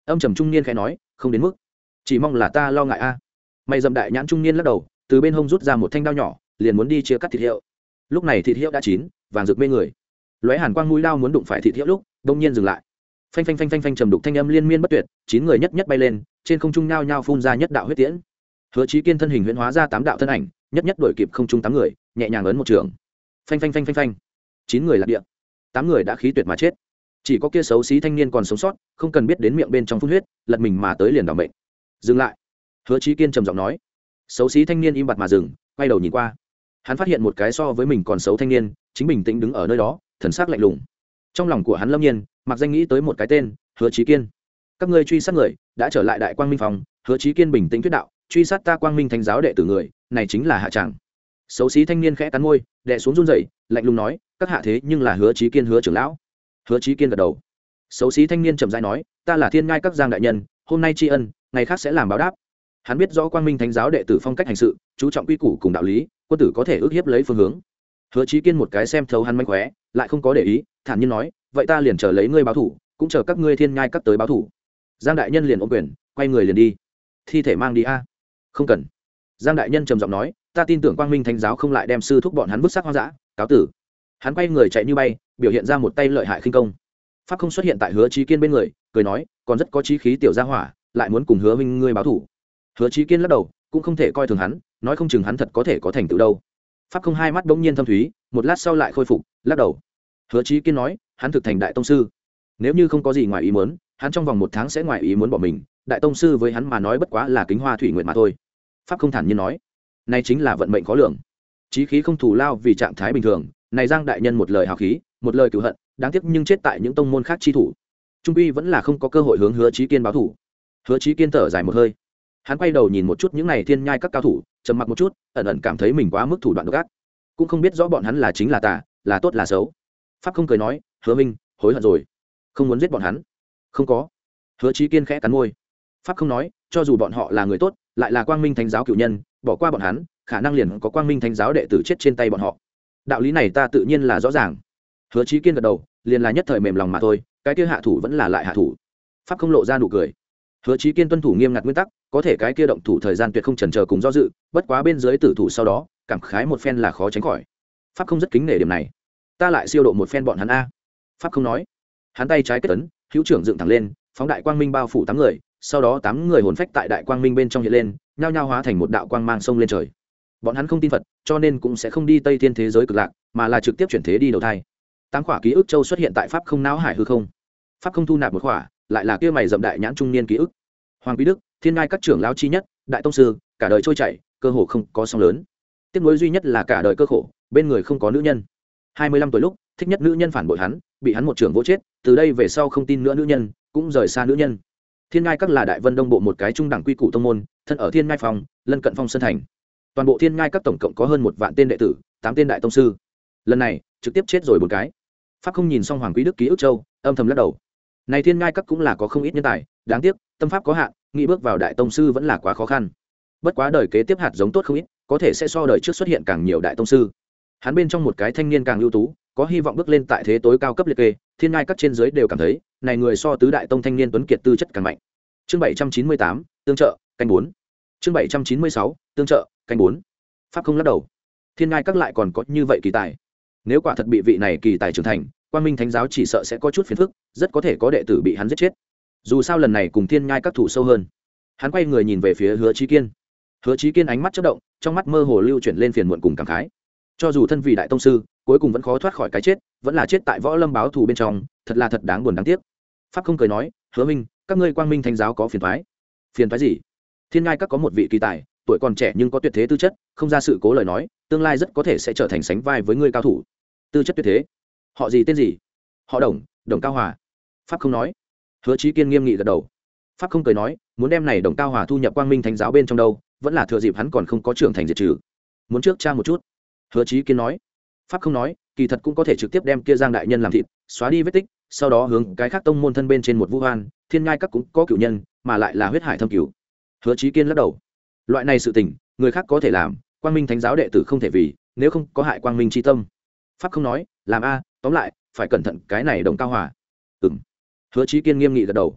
Âm trầm trung niên khẽ nói, không đến mức, chỉ mong là ta lo ngại a. Mày dậm đại nhãn trung niên lắc đầu, từ bên hông rút ra một thanh đao nhỏ, liền muốn đi chia cắt thịt hiệu. Lúc này thịt hiệu đã chín, vàng rực mê người. Lóe hàn quang mũi đao muốn đụng phải thịt hiệu lúc, đông nhiên dừng lại. Phanh phanh phanh phanh phanh trầm đục thanh âm liên miên bất tuyệt, chín người nhất nhất bay lên, trên không trung nhao nhao phun ra nhất đạo huyết tiễn. Hứa Chí Kiên thân hình huyễn hóa ra tám đạo thân ảnh, nhất nhất đuổi kịp không trung tám người, nhẹ nhàng ấn một trường. Phanh phanh phanh phanh phanh. Chín người lạc địa. Tám người đã khí tuyệt mà chết. Chỉ có kia xấu xí thanh niên còn sống sót, không cần biết đến miệng bên trong phun huyết, lật mình mà tới liền đảo mệnh. Dừng lại. Hứa Chí Kiên trầm giọng nói. Xấu xí thanh niên im bặt mà dừng, quay đầu nhìn qua. Hắn phát hiện một cái so với mình còn xấu thanh niên, chính bình tĩnh đứng ở nơi đó, thần sắc lạnh lùng. Trong lòng của hắn lâm nhiên, mặc danh nghĩ tới một cái tên, Hứa Chí Kiên. Các ngươi truy sát người, đã trở lại Đại Quang Minh phòng, Hứa Chí Kiên bình tĩnh thuyết đạo, truy sát ta Quang Minh Thánh giáo đệ tử người, này chính là hạ tràng. Xấu xí thanh niên khẽ cắn môi, đè xuống run rẩy, lạnh lùng nói, các hạ thế nhưng là Hứa Chí Kiên Hứa trưởng lão. Hứa Chí Kiên gật đầu. Xấu xí thanh niên chậm rãi nói, ta là Thiên Ngai các Giang đại nhân, hôm nay tri ân, ngày khác sẽ làm báo đáp. Hắn biết rõ Quang Minh Thánh giáo đệ tử phong cách hành sự, chú trọng quy củ cùng đạo lý, quân tử có thể ước hiếp lấy phương hướng. Hứa Chí Kiên một cái xem thấu hắn manh khóe, lại không có để ý, thản nhiên nói, vậy ta liền chờ lấy ngươi báo thủ, cũng chờ các ngươi Thiên Nhai các tới báo thủ. Giang đại nhân liền ôm quyền, quay người liền đi. Thi thể mang đi a? Không cần. Giang đại nhân trầm giọng nói, ta tin tưởng Quang Minh Thánh giáo không lại đem sư thúc bọn hắn vứt xác hoang dã, cáo tử. Hắn quay người chạy như bay, biểu hiện ra một tay lợi hại khinh công. Pháp không xuất hiện tại Hứa Chí Kiên bên người, cười nói, còn rất có chí khí tiểu gia hỏa, lại muốn cùng Hứa minh ngươi báo thủ. Hứa Chí Kiên lắc đầu, cũng không thể coi thường hắn, nói không chừng hắn thật có thể có thành tựu đâu. Pháp không hai mắt bỗng nhiên thâm thúy, một lát sau lại khôi phục, lắc đầu. Hứa Chí Kiên nói, hắn thực thành đại tông sư. Nếu như không có gì ngoài ý muốn, hắn trong vòng một tháng sẽ ngoài ý muốn bỏ mình, đại tông sư với hắn mà nói bất quá là kính hoa thủy nguyện mà thôi. Pháp không thản nhiên nói, này chính là vận mệnh khó lường. Chí khí không thù lao vì trạng thái bình thường, này Giang đại nhân một lời hào khí, một lời cửu hận, đáng tiếc nhưng chết tại những tông môn khác chi thủ. Trung quy vẫn là không có cơ hội hướng Hứa Chí Kiên báo thủ. Hứa Chí Kiên thở dài một hơi. Hắn quay đầu nhìn một chút những này Thiên Nhai các cao thủ, trầm mặc một chút, ẩn ẩn cảm thấy mình quá mức thủ đoạn độc ác, cũng không biết rõ bọn hắn là chính là tà, là tốt là xấu. Pháp không cười nói, Hứa Minh, hối hận rồi, không muốn giết bọn hắn. Không có. Hứa Chí Kiên khẽ cắn môi. Pháp không nói, cho dù bọn họ là người tốt, lại là Quang Minh Thánh giáo cửu nhân, bỏ qua bọn hắn, khả năng liền có Quang Minh Thánh giáo đệ tử chết trên tay bọn họ. Đạo lý này ta tự nhiên là rõ ràng. Hứa Chí Kiên gật đầu, liền là nhất thời mềm lòng mà thôi, cái kia hạ thủ vẫn là lại hạ thủ. Pháp không lộ ra nụ cười. Hứa Chí Kiên tuân thủ nghiêm ngặt nguyên tắc, có thể cái kia động thủ thời gian tuyệt không chần chờ cùng do dự, bất quá bên dưới tử thủ sau đó, cảm khái một phen là khó tránh khỏi. Pháp không rất kính nể điểm này. Ta lại siêu độ một phen bọn hắn a. Pháp không nói. Hắn tay trái kết ấn, hữu trưởng dựng thẳng lên, phóng đại quang minh bao phủ tám người, sau đó tám người hồn phách tại đại quang minh bên trong hiện lên, nhao nhao hóa thành một đạo quang mang sông lên trời. Bọn hắn không tin Phật, cho nên cũng sẽ không đi Tây Thiên thế giới cực lạc, mà là trực tiếp chuyển thế đi đầu thai. Tám quả ký ức châu xuất hiện tại pháp không não hải hư không. Pháp không thu nạp một quả, lại là kia mày rậm đại nhãn trung niên ký ức. Hoàng Quý Đức, Thiên Ngai các trưởng lão chi nhất, đại tông sư, cả đời trôi chảy, cơ hồ không có sóng lớn. Tiếc nuối duy nhất là cả đời cơ khổ, bên người không có nữ nhân. hai mươi lăm tuổi lúc, thích nhất nữ nhân phản bội hắn, bị hắn một trưởng vỗ chết, từ đây về sau không tin nữa nữ nhân, cũng rời xa nữ nhân. Thiên Ngai các là Đại Vân Đông bộ một cái trung đẳng quy củ tông môn, thân ở Thiên Ngai phòng, lân cận Phong Sơn thành. Toàn bộ Thiên Ngai các tổng cộng có hơn một vạn tên đệ tử, tám tên đại tông sư. Lần này, trực tiếp chết rồi một cái. Pháp không nhìn xong Hoàng Quý Đức ký ức châu, âm thầm lắc đầu. Này Thiên Ngai các cũng là có không ít nhân tài, đáng tiếc, tâm pháp có hạn, nghĩ bước vào đại tông sư vẫn là quá khó khăn. Bất quá đời kế tiếp hạt giống tốt không ít, có thể sẽ so đời trước xuất hiện càng nhiều đại tông sư. Hắn bên trong một cái thanh niên càng ưu tú, có hy vọng bước lên tại thế tối cao cấp liệt kê, Thiên Ngai các trên dưới đều cảm thấy, này người so tứ đại tông thanh niên tuấn kiệt tư chất càng mạnh. Chương bảy trăm chín mươi tám, tương trợ, canh bốn. Chương bảy trăm chín mươi sáu, tương trợ, canh bốn. Pháp không lắc đầu. Thiên Ngai các lại còn có như vậy kỳ tài. Nếu quả thật bị vị này kỳ tài trưởng thành, Quang Minh Thánh giáo chỉ sợ sẽ có chút phiền phức, rất có thể có đệ tử bị hắn giết chết. Dù sao lần này cùng Thiên Ngai các thủ sâu hơn. Hắn quay người nhìn về phía Hứa Chí Kiên. Hứa Chí Kiên ánh mắt chớp động, trong mắt mơ hồ lưu chuyển lên phiền muộn cùng cảm khái. Cho dù thân vị đại tông sư, cuối cùng vẫn khó thoát khỏi cái chết, vẫn là chết tại võ lâm báo thù bên trong, thật là thật đáng buồn đáng tiếc. Pháp không cười nói, Hứa Minh, các ngươi Quang Minh Thánh giáo có phiền toái. Phiền toái gì? Thiên Ngai các có một vị kỳ tài, tuổi còn trẻ nhưng có tuyệt thế tư chất, không ra sự cố lời nói, tương lai rất có thể sẽ trở thành sánh vai với ngươi cao thủ. Tư chất tuyệt thế. Họ gì tên gì? Họ Đồng, Đồng Cao Hòa. Pháp không nói. Hứa Chí Kiên nghiêm nghị gật đầu. Pháp không cười nói, muốn đem này Đồng Cao Hòa thu nhập Quang Minh Thánh giáo bên trong đâu, vẫn là thừa dịp hắn còn không có trưởng thành diệt trừ. Muốn trước tra một chút. Hứa Chí Kiên nói. Pháp không nói, kỳ thật cũng có thể trực tiếp đem kia Giang đại nhân làm thịt, xóa đi vết tích, sau đó hướng cái khác tông môn thân bên trên một vu oan, Thiên Ngai các cũng có cửu nhân, mà lại là huyết hải thâm cửu. Hứa Chí Kiên lắc đầu. Loại này sự tình, người khác có thể làm, Quang Minh Thánh giáo đệ tử không thể vì, nếu không có hại Quang Minh chi tâm. Pháp không nói, làm a, tóm lại, phải cẩn thận cái này Đồng Cao Hòa. Ừm. Hứa Chí Kiên nghiêm nghị gật đầu.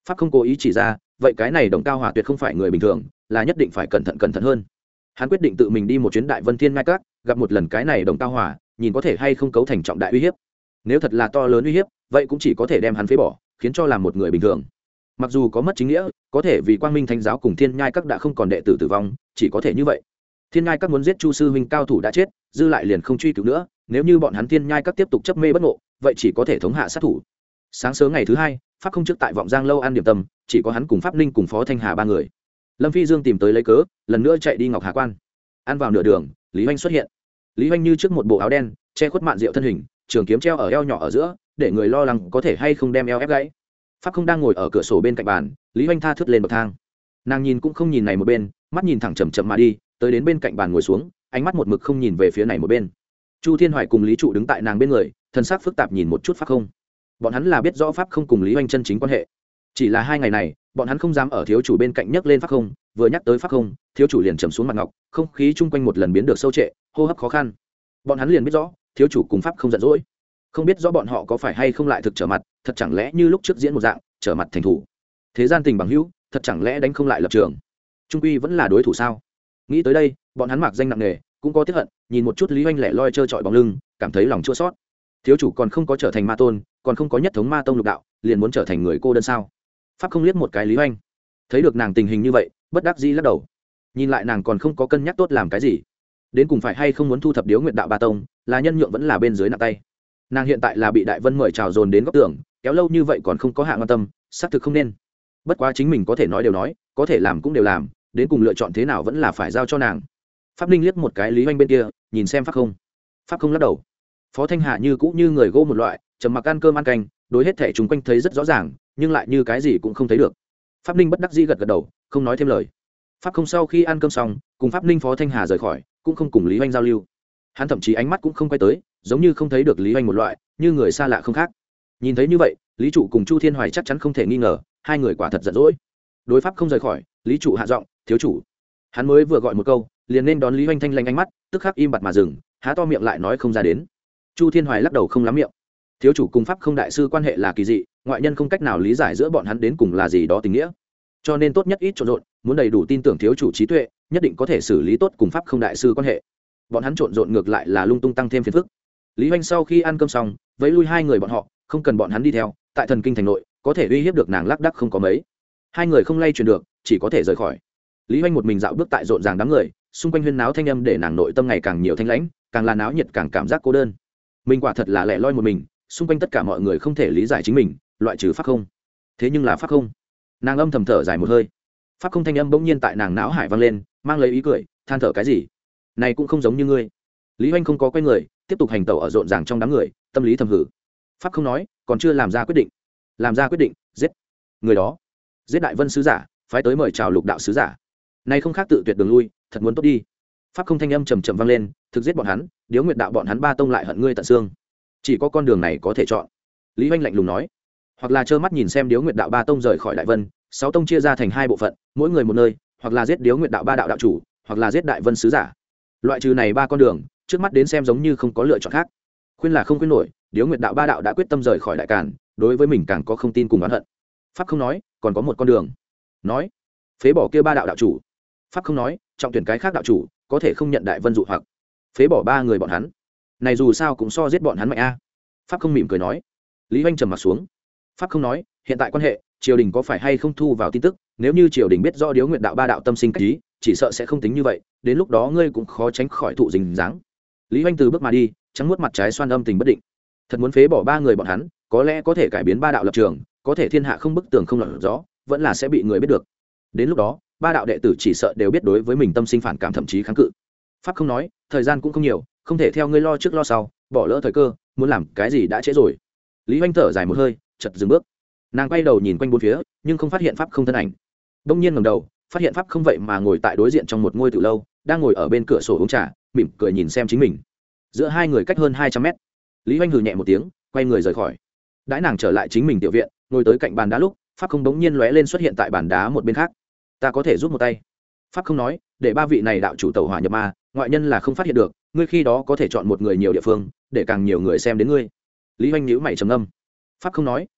pháp không cố ý chỉ ra, vậy cái này Đồng Cao Hòa tuyệt không phải người bình thường, là nhất định phải cẩn thận cẩn thận hơn. Hắn quyết định tự mình đi một chuyến Đại Vân Thiên Ngai Các, gặp một lần cái này Đồng Cao Hòa, nhìn có thể hay không cấu thành trọng đại uy hiếp. Nếu thật là to lớn uy hiếp, vậy cũng chỉ có thể đem hắn phế bỏ, khiến cho làm một người bình thường. Mặc dù có mất chính nghĩa, có thể vì Quang Minh Thánh giáo cùng Thiên Nhai Các đã không còn đệ tử tử vong, chỉ có thể như vậy. Thiên Nhai Các muốn giết Chu sư huynh cao thủ đã chết, dư lại liền không truy cứu nữa, nếu như bọn hắn Thiên Nhai Các tiếp tục chấp mê bất ngộ, vậy chỉ có thể thống hạ sát thủ. Sáng sớm ngày thứ hai, pháp không trước tại Vọng Giang lâu ăn điểm tâm, chỉ có hắn cùng Pháp Ninh cùng Phó Thanh Hà ba người. Lâm Phi Dương tìm tới lấy cớ, lần nữa chạy đi Ngọc Hà Quan. Ăn vào nửa đường, Lý Hoành xuất hiện. Lý Hoành như trước một bộ áo đen, che khuất mạn rượu thân hình, trường kiếm treo ở eo nhỏ ở giữa, để người lo lắng có thể hay không đem eo ép gãy. Pháp không đang ngồi ở cửa sổ bên cạnh bàn, Lý Hoành tha thướt lên bậc thang. Nàng nhìn cũng không nhìn này một bên, mắt nhìn thẳng chậm chậm mà đi, tới đến bên cạnh bàn ngồi xuống, ánh mắt một mực không nhìn về phía này một bên. Chu Thiên Hoài cùng Lý Trụ đứng tại nàng bên người, thân sắc phức tạp nhìn một chút Pháp không. Bọn hắn là biết rõ Pháp không cùng Lý Hoành chân chính quan hệ, chỉ là hai ngày này bọn hắn không dám ở thiếu chủ bên cạnh nhắc lên Pháp không, vừa nhắc tới Pháp không, thiếu chủ liền trầm xuống mặt ngọc, không khí chung quanh một lần biến được sâu trệ, hô hấp khó khăn. Bọn hắn liền biết rõ thiếu chủ cùng Pháp không giận dỗi, không biết rõ bọn họ có phải hay không lại thực trở mặt, thật chẳng lẽ như lúc trước diễn một dạng trở mặt thành thủ. Thế gian tình bằng hữu, thật chẳng lẽ đánh không lại lập trường, trung quy vẫn là đối thủ sao? Nghĩ tới đây, bọn hắn mặc danh nặng nề, cũng có tiếc hận, nhìn một chút Lý Hoành lẻ loi trơ trọi bóng lưng, cảm thấy lòng chua xót. Thiếu chủ còn không có trở thành ma tôn, còn không có nhất thống ma tông lục đạo, liền muốn trở thành người cô đơn sao? Pháp không liếc một cái Lý Hoành, thấy được nàng tình hình như vậy, bất đắc dĩ lắc đầu. Nhìn lại nàng còn không có cân nhắc tốt làm cái gì, đến cùng phải hay không muốn thu thập Điếu Nguyệt đạo ba tông, là nhân nhượng vẫn là bên dưới nặng tay. Nàng hiện tại là bị Đại Vân mời chào dồn đến góc tường, kéo lâu như vậy còn không có hạ quan tâm, xác thực không nên. Bất quá chính mình có thể nói đều nói, có thể làm cũng đều làm, đến cùng lựa chọn thế nào vẫn là phải giao cho nàng. Pháp Ninh liếc một cái Lý Hoành bên kia, nhìn xem Pháp không. Pháp không lắc đầu. Phó Thanh Hà như cũ như người gỗ một loại, trầm mặc ăn cơm ăn canh, đối hết thể chúng quanh thấy rất rõ ràng, nhưng lại như cái gì cũng không thấy được. Pháp Ninh bất đắc dĩ gật gật đầu, không nói thêm lời. Pháp không sau khi ăn cơm xong, cùng Pháp Ninh Phó Thanh Hà rời khỏi, cũng không cùng Lý Hoành giao lưu. Hắn thậm chí ánh mắt cũng không quay tới, giống như không thấy được Lý Hoành một loại, như người xa lạ không khác. Nhìn thấy như vậy, Lý Trụ cùng Chu Thiên Hoài chắc chắn không thể nghi ngờ, hai người quả thật giận dỗi. Đối pháp không rời khỏi, Lý Trụ hạ giọng, thiếu chủ. Hắn mới vừa gọi một câu, liền nên đón Lý Hoành thanh lanh ánh mắt, tức khắc im bặt mà dừng, há to miệng lại nói không ra đến. Chu Thiên Hoài lắc đầu không lắm miệng. Thiếu chủ cùng pháp không đại sư quan hệ là kỳ dị, ngoại nhân không cách nào lý giải giữa bọn hắn đến cùng là gì đó tình nghĩa. Cho nên tốt nhất ít trộn rộn, muốn đầy đủ tin tưởng thiếu chủ trí tuệ, nhất định có thể xử lý tốt cùng pháp không đại sư quan hệ. Bọn hắn trộn rộn ngược lại là lung tung tăng thêm phiền phức. Lý Hoành sau khi ăn cơm xong, vẫy lui hai người bọn họ, không cần bọn hắn đi theo, tại Thần Kinh thành nội, có thể uy hiếp được nàng lác đác không có mấy. Hai người không lay chuyển được, chỉ có thể rời khỏi. Lý Hoành một mình dạo bước tại rộn ràng đám người, xung quanh huyên náo thanh âm để nàng nội tâm ngày càng nhiều thanh lãnh, càng là náo nhiệt càng cảm giác cô đơn. Mình quả thật là lẻ loi một mình, xung quanh tất cả mọi người không thể lý giải chính mình, loại trừ pháp không. Thế nhưng là pháp không. Nàng âm thầm thở dài một hơi. Pháp không thanh âm bỗng nhiên tại nàng não hải vang lên, mang lấy ý cười, than thở cái gì? Này cũng không giống như ngươi. Lý Hoành không có quay người, tiếp tục hành tẩu ở rộn ràng trong đám người, tâm lý thầm hử. Pháp không nói, còn chưa làm ra quyết định. Làm ra quyết định, giết người đó, giết Đại Vân sứ giả, phái tới mời chào Lục đạo sứ giả. Này không khác tự tuyệt đường lui, thật muốn tốt đi. Pháp không thanh âm trầm trầm vang lên, thực giết bọn hắn, Điếu Nguyệt đạo bọn hắn ba tông lại hận ngươi tận xương. Chỉ có con đường này có thể chọn. Lý Hoành lạnh lùng nói, hoặc là trơ mắt nhìn xem Điếu Nguyệt đạo ba tông rời khỏi Đại Vân, sáu tông chia ra thành hai bộ phận, mỗi người một nơi, hoặc là giết Điếu Nguyệt đạo ba đạo đạo chủ, hoặc là giết Đại Vân sứ giả. Loại trừ này ba con đường, trước mắt đến xem giống như không có lựa chọn khác. Khuyên là không khuyên nổi, Điếu Nguyệt đạo ba đạo đã quyết tâm rời khỏi Đại Càn, đối với mình càng có không tin cùng oán hận. Pháp không nói, còn có một con đường. Nói, phế bỏ kia ba đạo đạo chủ. Pháp không nói, trọng tuyển cái khác đạo chủ, có thể không nhận Đại Vân dụ hoặc. Phế bỏ ba người bọn hắn. Này dù sao cũng so giết bọn hắn mạnh a. Pháp không mỉm cười nói. Lý Hoành trầm mặt xuống. Pháp không nói, hiện tại quan hệ, triều đình có phải hay không thu vào tin tức, nếu như triều đình biết rõ Điếu Nguyệt đạo ba đạo tâm sinh cách ý, chỉ sợ sẽ không tính như vậy, đến lúc đó ngươi cũng khó tránh khỏi thụ dính dáng. Lý Hoành từ bước mà đi, trắng muốt mặt trái xoan âm tình bất định. Thật muốn phế bỏ ba người bọn hắn, có lẽ có thể cải biến ba đạo lập trường, có thể thiên hạ không bức tường không lọt gió, vẫn là sẽ bị người biết được. Đến lúc đó, ba đạo đệ tử chỉ sợ đều biết đối với mình tâm sinh phản cảm thậm chí kháng cự. Pháp không nói, thời gian cũng không nhiều, không thể theo ngươi lo trước lo sau, bỏ lỡ thời cơ, muốn làm cái gì đã trễ rồi. Lý Hoành thở dài một hơi, chợt dừng bước. Nàng quay đầu nhìn quanh bốn phía, nhưng không phát hiện pháp không thân ảnh. Đông nhiên ngẩng đầu, phát hiện pháp không vậy mà ngồi tại đối diện trong một ngôi tiểu lâu, đang ngồi ở bên cửa sổ uống trà, mỉm cười nhìn xem chính mình. Giữa hai người cách hơn hai trăm mét. Lý Hoành hừ nhẹ một tiếng, quay người rời khỏi. Đãi nàng trở lại chính mình tiểu viện, ngồi tới cạnh bàn đá lúc, pháp không đống nhiên lóe lên xuất hiện tại bàn đá một bên khác. Ta có thể giúp một tay. Pháp không nói, để ba vị này đạo chủ tẩu hỏa nhập ma, ngoại nhân là không phát hiện được, ngươi khi đó có thể chọn một người nhiều địa phương, để càng nhiều người xem đến ngươi. Lý Hoành nhíu mày trầm ngâm. Pháp không nói,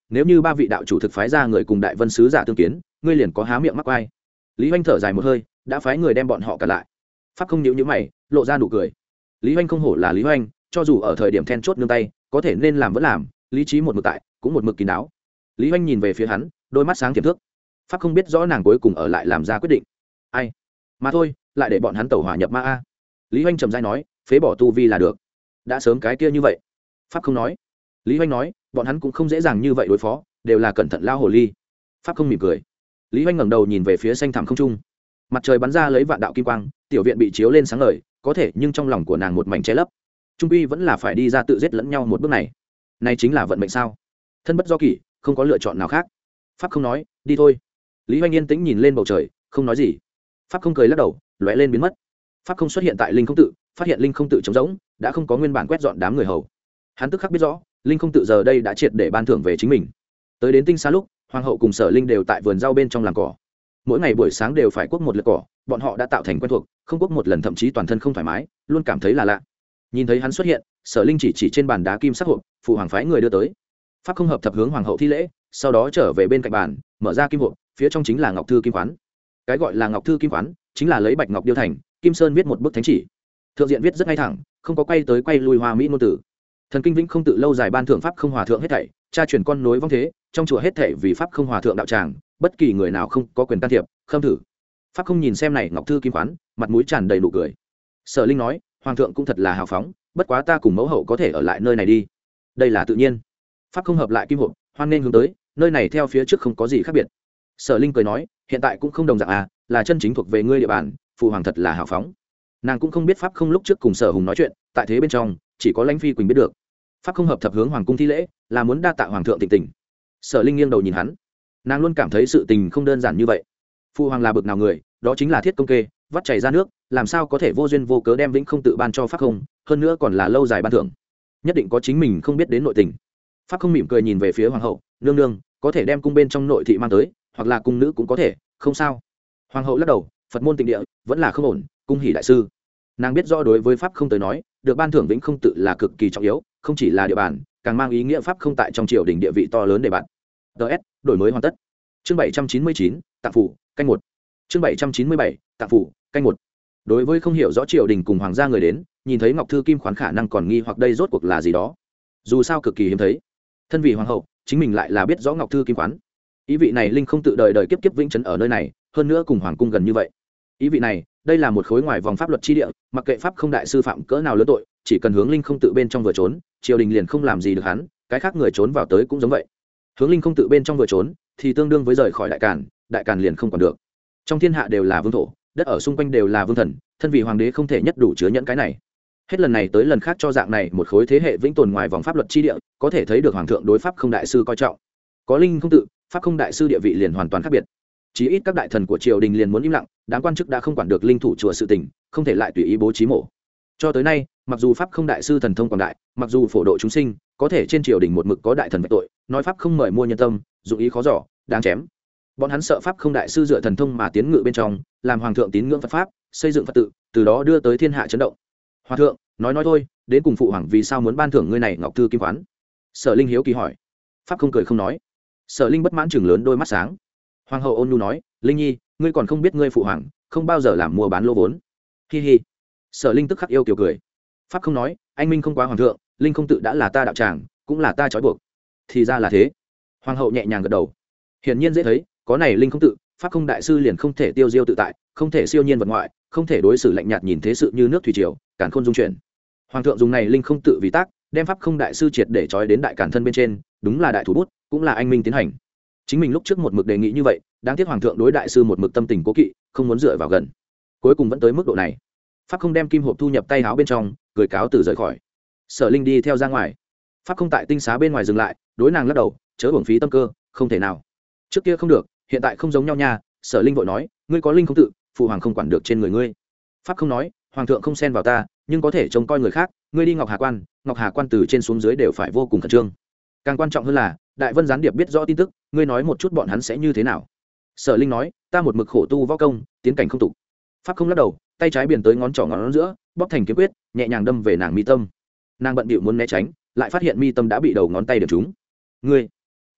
nếu như ba vị đạo chủ thực phái ra người cùng đại vân sứ giả tương kiến ngươi liền có há miệng mắc ai. Lý Hoành thở dài một hơi, đã phái người đem bọn họ cả lại. Pháp không nhíu nhíu mày, lộ ra nụ cười. Lý Hoành không hổ là Lý Hoành, cho dù ở thời điểm then chốt nương tay, có thể nên làm vẫn làm, lý trí một mực tại, cũng một mực kín đáo. Lý Hoành nhìn về phía hắn, đôi mắt sáng tiềm thước. Pháp không biết rõ nàng cuối cùng ở lại làm ra quyết định. Ai? Mà thôi, lại để bọn hắn tẩu hỏa nhập ma a. Lý Hoành trầm rãi nói, phế bỏ tu vi là được. Đã sớm cái kia như vậy. Pháp không nói. Lý Hoành nói, bọn hắn cũng không dễ dàng như vậy đối phó, đều là cẩn thận lao hồ ly. Pháp không mỉm cười. Lý Hoành ngẩng đầu nhìn về phía xanh thẳm không trung. Mặt trời bắn ra lấy vạn đạo kim quang, tiểu viện bị chiếu lên sáng ngời, có thể nhưng trong lòng của nàng một mảnh che lấp. Trung quy vẫn là phải đi ra tự giết lẫn nhau một bước này. Này chính là vận mệnh sao? Thân bất do kỷ, không có lựa chọn nào khác. Pháp không nói, đi thôi. Lý Hoành yên tĩnh nhìn lên bầu trời, không nói gì. Pháp không cười lắc đầu, lóe lên biến mất. Pháp không xuất hiện tại linh không tự, phát hiện linh không tự trống rỗng, đã không có nguyên bản quét dọn đám người hầu. Hắn tức khắc biết rõ, linh không tự giờ đây đã triệt để ban thưởng về chính mình. Tới đến tinh xá lúc, hoàng hậu cùng sở linh đều tại vườn rau bên trong làm cỏ. Mỗi ngày buổi sáng đều phải cuốc một lượt cỏ, bọn họ đã tạo thành quen thuộc, không cuốc một lần thậm chí toàn thân không thoải mái, luôn cảm thấy là lạ. Nhìn thấy hắn xuất hiện, sở linh chỉ chỉ trên bàn đá kim sắc hộp, phụ hoàng phái người đưa tới. Pháp không hợp thập hướng hoàng hậu thi lễ, sau đó trở về bên cạnh bàn, mở ra kim hộp, phía trong chính là ngọc thư kim quán. Cái gọi là ngọc thư kim quán, chính là lấy bạch ngọc điêu thành, kim sơn viết một bức thánh chỉ. Thượng diện viết rất ngay thẳng, không có quay tới quay lui hoa mỹ ngôn tử. Thần kinh vĩnh không tự lâu dài ban thượng pháp không hòa thượng hết thảy, cha truyền con nối vong thế, trong chùa hết thảy vì pháp không hòa thượng đạo tràng, bất kỳ người nào không có quyền can thiệp, khâm thử. Pháp không nhìn xem này ngọc thư kim quán, mặt mũi tràn đầy nụ cười. Sở linh nói, hoàng thượng cũng thật là hào phóng, bất quá ta cùng mẫu hậu có thể ở lại nơi này đi. Đây là tự nhiên. Pháp không hợp lại kim hộp, hoan nên hướng tới, nơi này theo phía trước không có gì khác biệt. Sở linh cười nói, hiện tại cũng không đồng dạng à, là chân chính thuộc về ngươi địa bàn, phụ hoàng thật là hào phóng. Nàng cũng không biết pháp không lúc trước cùng sở hùng nói chuyện, tại thế bên trong chỉ có lãnh phi quỳnh biết được. Pháp không hợp thập hướng hoàng cung thi lễ, là muốn đa tạ hoàng thượng tịnh tình. Sở linh nghiêng đầu nhìn hắn, nàng luôn cảm thấy sự tình không đơn giản như vậy. Phụ hoàng là bực nào người, đó chính là thiết công kê, vắt chảy ra nước, làm sao có thể vô duyên vô cớ đem vĩnh không tự ban cho pháp không, hơn nữa còn là lâu dài ban thưởng, nhất định có chính mình không biết đến nội tình. Pháp không mỉm cười nhìn về phía hoàng hậu, nương nương có thể đem cung bên trong nội thị mang tới, hoặc là cung nữ cũng có thể, không sao. Hoàng hậu lắc đầu, Phật môn tịnh địa vẫn là không ổn, cung hỷ đại sư. Nàng biết rõ đối với pháp không tới nói, được ban thưởng vĩnh không tự là cực kỳ trọng yếu, không chỉ là địa bàn, càng mang ý nghĩa pháp không tại trong triều đình địa vị to lớn để bạn. ts đổi mới hoàn tất. Chương bảy trăm chín mươi chín, tạng phủ canh một. Chương bảy trăm chín mươi bảy, tạng phủ canh một. Đối với không hiểu rõ triều đình cùng hoàng gia người đến, nhìn thấy ngọc thư kim khoán khả năng còn nghi hoặc đây rốt cuộc là gì đó. Dù sao cực kỳ hiếm thấy. Thân vị hoàng hậu, chính mình lại là biết rõ ngọc thư kim khoán. Ý vị này linh không tự đời đời kiếp kiếp vĩnh trấn ở nơi này, hơn nữa cùng hoàng cung gần như vậy. Ý vị này, đây là một khối ngoài vòng pháp luật chi địa, mặc kệ pháp không đại sư phạm cỡ nào lớn tội, chỉ cần hướng linh không tự bên trong vừa trốn, triều đình liền không làm gì được hắn, cái khác người trốn vào tới cũng giống vậy. Hướng linh không tự bên trong vừa trốn, thì tương đương với rời khỏi đại càn, đại càn liền không còn được. Trong thiên hạ đều là vương thổ, đất ở xung quanh đều là vương thần, thân vị hoàng đế không thể nhất đủ chứa nhận cái này. Hết lần này tới lần khác cho dạng này một khối thế hệ vĩnh tồn ngoài vòng pháp luật chi địa, có thể thấy được hoàng thượng đối pháp không đại sư coi trọng. Có linh không tự, pháp không đại sư địa vị liền hoàn toàn khác biệt. Chí ít các đại thần của triều đình liền muốn im lặng, đám quan chức đã không quản được linh thủ chùa sự tình, không thể lại tùy ý bố trí mổ. Cho tới nay, mặc dù pháp không đại sư thần thông quảng đại, mặc dù phổ độ chúng sinh, có thể trên triều đình một mực có đại thần vạch tội, nói pháp không mời mua nhân tâm, dụng ý khó dò, đáng chém. Bọn hắn sợ pháp không đại sư dựa thần thông mà tiến ngự bên trong, làm hoàng thượng tín ngưỡng Phật pháp, xây dựng Phật tự, từ đó đưa tới thiên hạ chấn động. Hoàng thượng, nói nói thôi, đến cùng phụ hoàng vì sao muốn ban thưởng ngươi này ngọc thư kim khoán? Sở linh hiếu kỳ hỏi. Pháp không cười không nói. Sở linh bất mãn chừng lớn đôi mắt sáng. Hoàng hậu ôn nhu nói, linh nhi, ngươi còn không biết ngươi phụ hoàng không bao giờ làm mua bán lô vốn. Hi hi. Sở linh tức khắc yêu kiều cười. Pháp không nói, anh minh không quá hoàng thượng, linh không tự đã là ta đạo tràng, cũng là ta trói buộc. Thì ra là thế. Hoàng hậu nhẹ nhàng gật đầu. Hiển nhiên dễ thấy, có này linh không tự, pháp không đại sư liền không thể tiêu diêu tự tại, không thể siêu nhiên vật ngoại, không thể đối xử lạnh nhạt nhìn thế sự như nước thủy triều, càn khôn dung chuyển. Hoàng thượng dùng này linh không tự vì tác, đem pháp không đại sư triệt để trói đến đại càn thân bên trên, đúng là đại thủ bút, cũng là anh minh tiến hành. Chính mình lúc trước một mực đề nghị như vậy, đáng tiếc hoàng thượng đối đại sư một mực tâm tình cố kỵ, không muốn dựa vào gần, cuối cùng vẫn tới mức độ này. Pháp không đem kim hộp thu nhập tay áo bên trong, cười cáo từ rời khỏi. Sở linh đi theo ra ngoài. Pháp không tại tinh xá bên ngoài dừng lại, đối nàng lắc đầu, chớ uổng phí tâm cơ, không thể nào. Trước kia không được, hiện tại không giống nhau nha. Sở linh vội nói, ngươi có linh không tự, phụ hoàng không quản được trên người ngươi. Pháp không nói, hoàng thượng không xen vào ta, nhưng có thể trông coi người khác. Ngươi đi ngọc hà quan, ngọc hà quan từ trên xuống dưới đều phải vô cùng khẩn trương. Càng quan trọng hơn là, đại vân gián điệp biết rõ tin tức, ngươi nói một chút bọn hắn sẽ như thế nào. Sở linh nói, ta một mực khổ tu võ công, tiến cảnh không tục. Pháp không lắc đầu, tay trái biển tới ngón trỏ ngón giữa, bóp thành kiếm quyết, nhẹ nhàng đâm về nàng mi tâm. Nàng bận bịu muốn né tránh, lại phát hiện mi tâm đã bị đầu ngón tay điểm trúng. Ngươi,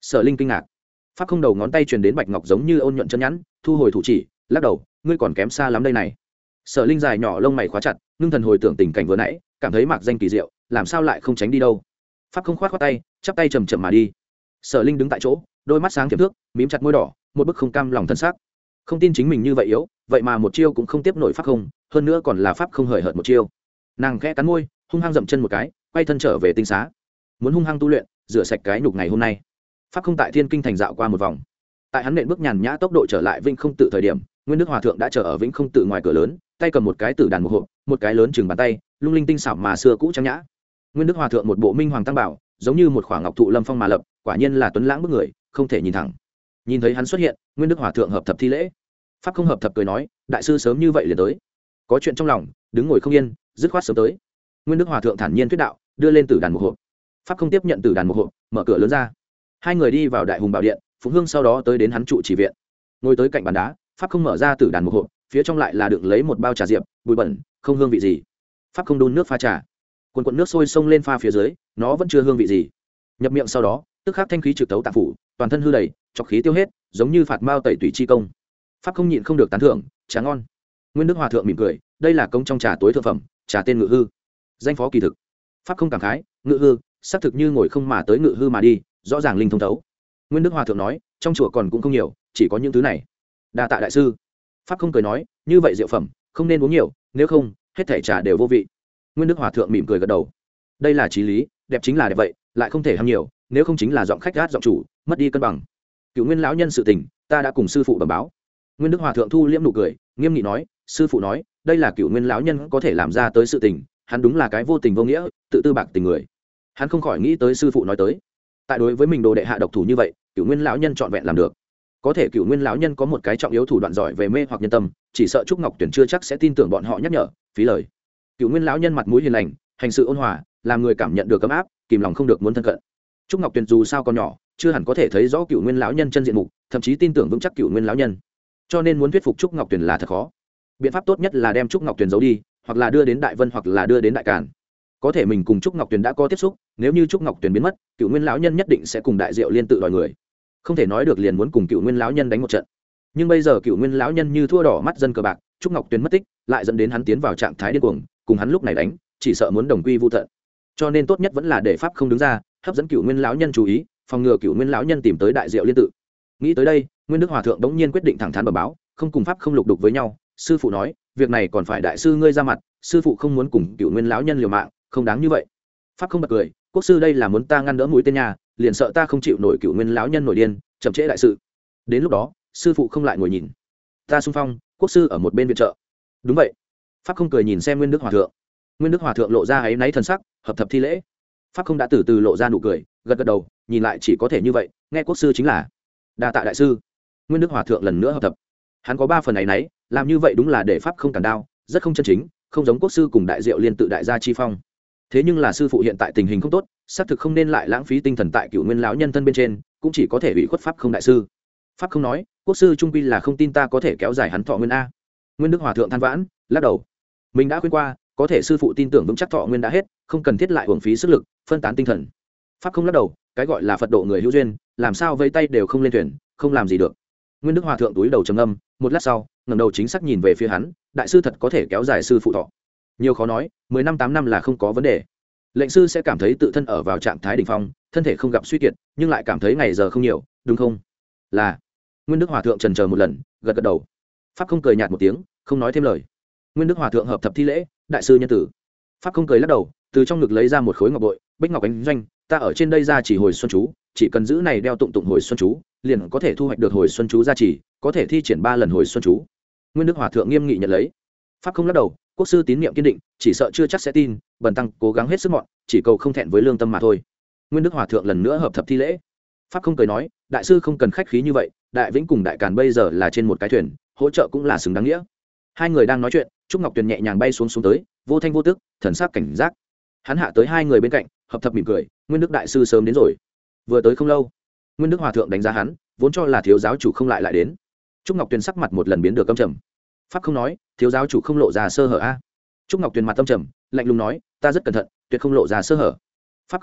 Sở Linh kinh ngạc. Pháp không đầu ngón tay truyền đến bạch ngọc giống như ôn nhuận chân nhẵn, thu hồi thủ chỉ, lắc đầu, ngươi còn kém xa lắm đây này. Sở Linh dài nhỏ lông mày khóa chặt, ngưng thần hồi tưởng tình cảnh vừa nãy, cảm thấy mạc danh kỳ diệu, làm sao lại không tránh đi đâu. Pháp không khoát khoát tay, chắp tay chầm chậm mà đi. Sở Linh đứng tại chỗ, đôi mắt sáng tiềm thước, mím chặt môi đỏ, một bức không cam lòng thân xác. Không tin chính mình như vậy yếu, vậy mà một chiêu cũng không tiếp nổi pháp không, hơn nữa còn là pháp không hời hợt một chiêu. Nàng khẽ cắn môi, hung hăng dậm chân một cái, quay thân trở về tinh xá. Muốn hung hăng tu luyện, rửa sạch cái nhục ngày hôm nay. Pháp không tại Thiên Kinh thành dạo qua một vòng. Tại hắn nện bước nhàn nhã tốc độ trở lại Vĩnh Không Tự thời điểm, Nguyên Đức Hòa thượng đã chờ ở Vĩnh Không Tự ngoài cửa lớn, tay cầm một cái tử đàn một hộp, một cái lớn chừng bàn tay, lung linh tinh xảo mà xưa cũ trang nhã. Nguyên Đức Hòa thượng một bộ minh hoàng tăng bảo, giống như một khỏa ngọc thụ lâm phong mà lập, quả nhiên là tuấn lãng bức người, không thể nhìn thẳng. Nhìn thấy hắn xuất hiện, Nguyên Đức Hòa thượng hợp thập thi lễ. Pháp không hợp thập cười nói, đại sư sớm như vậy liền tới, có chuyện trong lòng, đứng ngồi không yên, dứt khoát sớm tới. Nguyên Đức Hòa thượng thản nhiên thuyết đạo, đưa lên tử đàn một hộp. Pháp không tiếp nhận tử đàn một hộp, mở cửa lớn ra. Hai người đi vào đại hùng bảo điện, phụng hương sau đó tới đến hắn trụ chỉ viện, ngồi tới cạnh bàn đá. Pháp không mở ra tử đàn một hộp, phía trong lại là đựng lấy một bao trà diệp, bụi bẩn, không hương vị gì. Pháp không đun nước pha trà, quần quần nước sôi xông lên pha phía dưới, nó vẫn chưa hương vị gì. Nhập miệng sau đó, tức khắc thanh khí trực tấu tạng phủ, toàn thân hư đầy, trọc khí tiêu hết, giống như phạt mao tẩy tủy chi công. Pháp không nhịn không được tán thưởng, trà ngon. Nguyên Đức Hòa thượng mỉm cười, đây là công trong trà tối thượng phẩm, trà tên Ngự Hư, danh phó kỳ thực. Pháp không cảm khái, Ngự Hư xác thực như ngồi không mà tới Ngự Hư mà đi, rõ ràng linh thông thấu. Nguyên Đức Hòa thượng nói, trong chùa còn cũng không nhiều, chỉ có những thứ này. Đa tạ đại sư. Pháp không cười nói, như vậy rượu phẩm không nên uống nhiều, nếu không hết thảy trà đều vô vị. Nguyên Đức Hòa thượng mỉm cười gật đầu, đây là chí lý, đẹp chính là đẹp vậy, lại không thể ham nhiều, nếu không chính là giọng khách gát giọng chủ, mất đi cân bằng. Cựu Nguyên lão nhân sự tình, ta đã cùng sư phụ bẩm báo. Nguyên Đức Hòa thượng thu liễm nụ cười, nghiêm nghị nói, sư phụ nói, đây là Cựu Nguyên lão nhân có thể làm ra tới sự tình, hắn đúng là cái vô tình vô nghĩa, tự tư bạc tình người. Hắn không khỏi nghĩ tới sư phụ nói tới, tại đối với mình đồ đệ hạ độc thủ như vậy, Cựu Nguyên lão nhân trọn vẹn làm được. Có thể Cựu Nguyên lão nhân có một cái trọng yếu thủ đoạn giỏi về mê hoặc nhân tâm, chỉ sợ Trúc Ngọc Tuyển chưa chắc sẽ tin tưởng bọn họ nhắc nhở, phí lời. Cựu Nguyên lão nhân mặt mũi hiền lành, hành sự ôn hòa, làm người cảm nhận được ấm áp, kìm lòng không được muốn thân cận. Trúc Ngọc Tuyển dù sao còn nhỏ, chưa hẳn có thể thấy rõ Cựu Nguyên lão nhân chân diện mục, thậm chí tin tưởng vững chắc Cựu Nguyên lão nhân. Cho nên muốn thuyết phục Trúc Ngọc Tuyển là thật khó. Biện pháp tốt nhất là đem Trúc Ngọc Tuyển giấu đi, hoặc là đưa đến Đại Vân hoặc là đưa đến Đại Càn. Có thể mình cùng Trúc Ngọc Tuyển đã có tiếp xúc, nếu như Trúc Ngọc Tuyển biến mất, Cựu Nguyên lão nhân nhất định sẽ cùng Đại Diệu Liên tự đòi người. Không thể nói được liền muốn cùng Cựu Nguyên lão nhân đánh một trận. Nhưng bây giờ Cựu Nguyên lão nhân như thua đỏ mắt dân cờ bạc, Trúc Ngọc Tuyển mất tích, lại dẫn đến hắn tiến vào trạng thái điên cuồng, cùng hắn lúc này đánh, chỉ sợ muốn đồng quy vu tận. Cho nên tốt nhất vẫn là để pháp không đứng ra, hấp dẫn Cựu Nguyên lão nhân chú ý, phòng ngừa Cựu Nguyên lão nhân tìm tới Đại Diệu Liên tự. Nghĩ tới đây, Nguyên Đức Hòa thượng đống nhiên quyết định thẳng thắn bẩm báo, không cùng pháp không lục đục với nhau. Sư phụ nói, việc này còn phải đại sư ngươi ra mặt, sư phụ không muốn cùng Cựu Nguyên lão nhân liều mạng, không đáng như vậy. Pháp không bật cười, quốc sư đây là muốn ta ngăn đỡ mũi tên nhà, liền sợ ta không chịu nổi Cựu Nguyên lão nhân nổi điên, chậm trễ đại sự. Đến lúc đó, sư phụ không lại ngồi nhìn, ta xung phong, quốc sư ở một bên viện trợ. Đúng vậy. Pháp không cười nhìn xem Nguyên Đức Hòa thượng. Nguyên Đức Hòa thượng lộ ra áy náy thần sắc, hợp thập thi lễ. Pháp không đã từ từ lộ ra nụ cười, gật gật đầu, nhìn lại chỉ có thể như vậy, nghe quốc sư chính là. Đa tạ đại sư. Nguyên Đức Hòa thượng lần nữa hợp thập. Hắn có ba phần áy náy, làm như vậy đúng là để pháp không cản đao, rất không chân chính, không giống quốc sư cùng Đại Diệu Liên tự đại gia chi phong. Thế nhưng là sư phụ hiện tại tình hình không tốt, xác thực không nên lại lãng phí tinh thần tại Cựu Nguyên lão nhân thân bên trên, cũng chỉ có thể ủy khuất pháp không đại sư. Pháp không nói, quốc sư trung quy là không tin ta có thể kéo dài hắn thọ nguyên a. Nguyên Đức Hòa thượng than vãn, lắc đầu. Mình đã khuyên qua, có thể sư phụ tin tưởng vững chắc thọ nguyên đã hết, không cần thiết lại uổng phí sức lực, phân tán tinh thần. Pháp không lắc đầu, cái gọi là Phật độ người hữu duyên, làm sao vẫy tay đều không lên thuyền, không làm gì được. Nguyên Đức Hòa thượng túi đầu trầm ngâm, một lát sau, ngẩng đầu chính xác nhìn về phía hắn, đại sư thật có thể kéo dài sư phụ thọ. Nhiều khó nói, mười năm tám năm là không có vấn đề. Lệnh sư sẽ cảm thấy tự thân ở vào trạng thái đỉnh phong, thân thể không gặp suy kiệt, nhưng lại cảm thấy ngày giờ không nhiều, đúng không? Là. Nguyên Đức Hòa thượng trần chờ một lần, gật gật đầu. Pháp không cười nhạt một tiếng, không nói thêm lời. Nguyên Đức Hòa thượng hợp thập thi lễ, đại sư nhân tử. Pháp không cười lắc đầu, từ trong ngực lấy ra một khối ngọc bội, bích ngọc ánh doanh, ta ở trên đây ra chỉ hồi xuân chú, chỉ cần giữ này đeo tụng tụng hồi xuân chú, liền có thể thu hoạch được hồi xuân chú gia trì, có thể thi triển ba lần hồi xuân chú. Nguyên Đức Hòa thượng nghiêm nghị nhận lấy. Pháp không lắc đầu, quốc sư tín niệm kiên định, chỉ sợ chưa chắc sẽ tin, bần tăng cố gắng hết sức mọn, chỉ cầu không thẹn với lương tâm mà thôi. Nguyên Đức Hòa thượng lần nữa hợp thập thi lễ. Pháp không cười nói, đại sư không cần khách khí như vậy, Đại Vĩnh cùng Đại Càn bây giờ là trên một cái thuyền, hỗ trợ cũng là xứng đáng nghĩa. Hai người đang nói chuyện, Trúc Ngọc Tuyền nhẹ nhàng bay xuống xuống tới, vô thanh vô tức, thần sắc cảnh giác. Hắn hạ tới hai người bên cạnh, hợp thập mỉm cười, Nguyên Đức đại sư sớm đến rồi. Vừa tới không lâu. Nguyên Đức Hòa thượng đánh giá hắn, vốn cho là thiếu giáo chủ không lại lại đến. Trúc Ngọc Tuyền sắc mặt một lần biến được căm trầm. Pháp không nói, thiếu giáo chủ không lộ ra sơ hở a. Trúc Ngọc Tuyền mặt tâm trầm, lạnh lùng nói, ta rất cẩn thận, tuyệt không lộ ra sơ hở. Pháp không nói,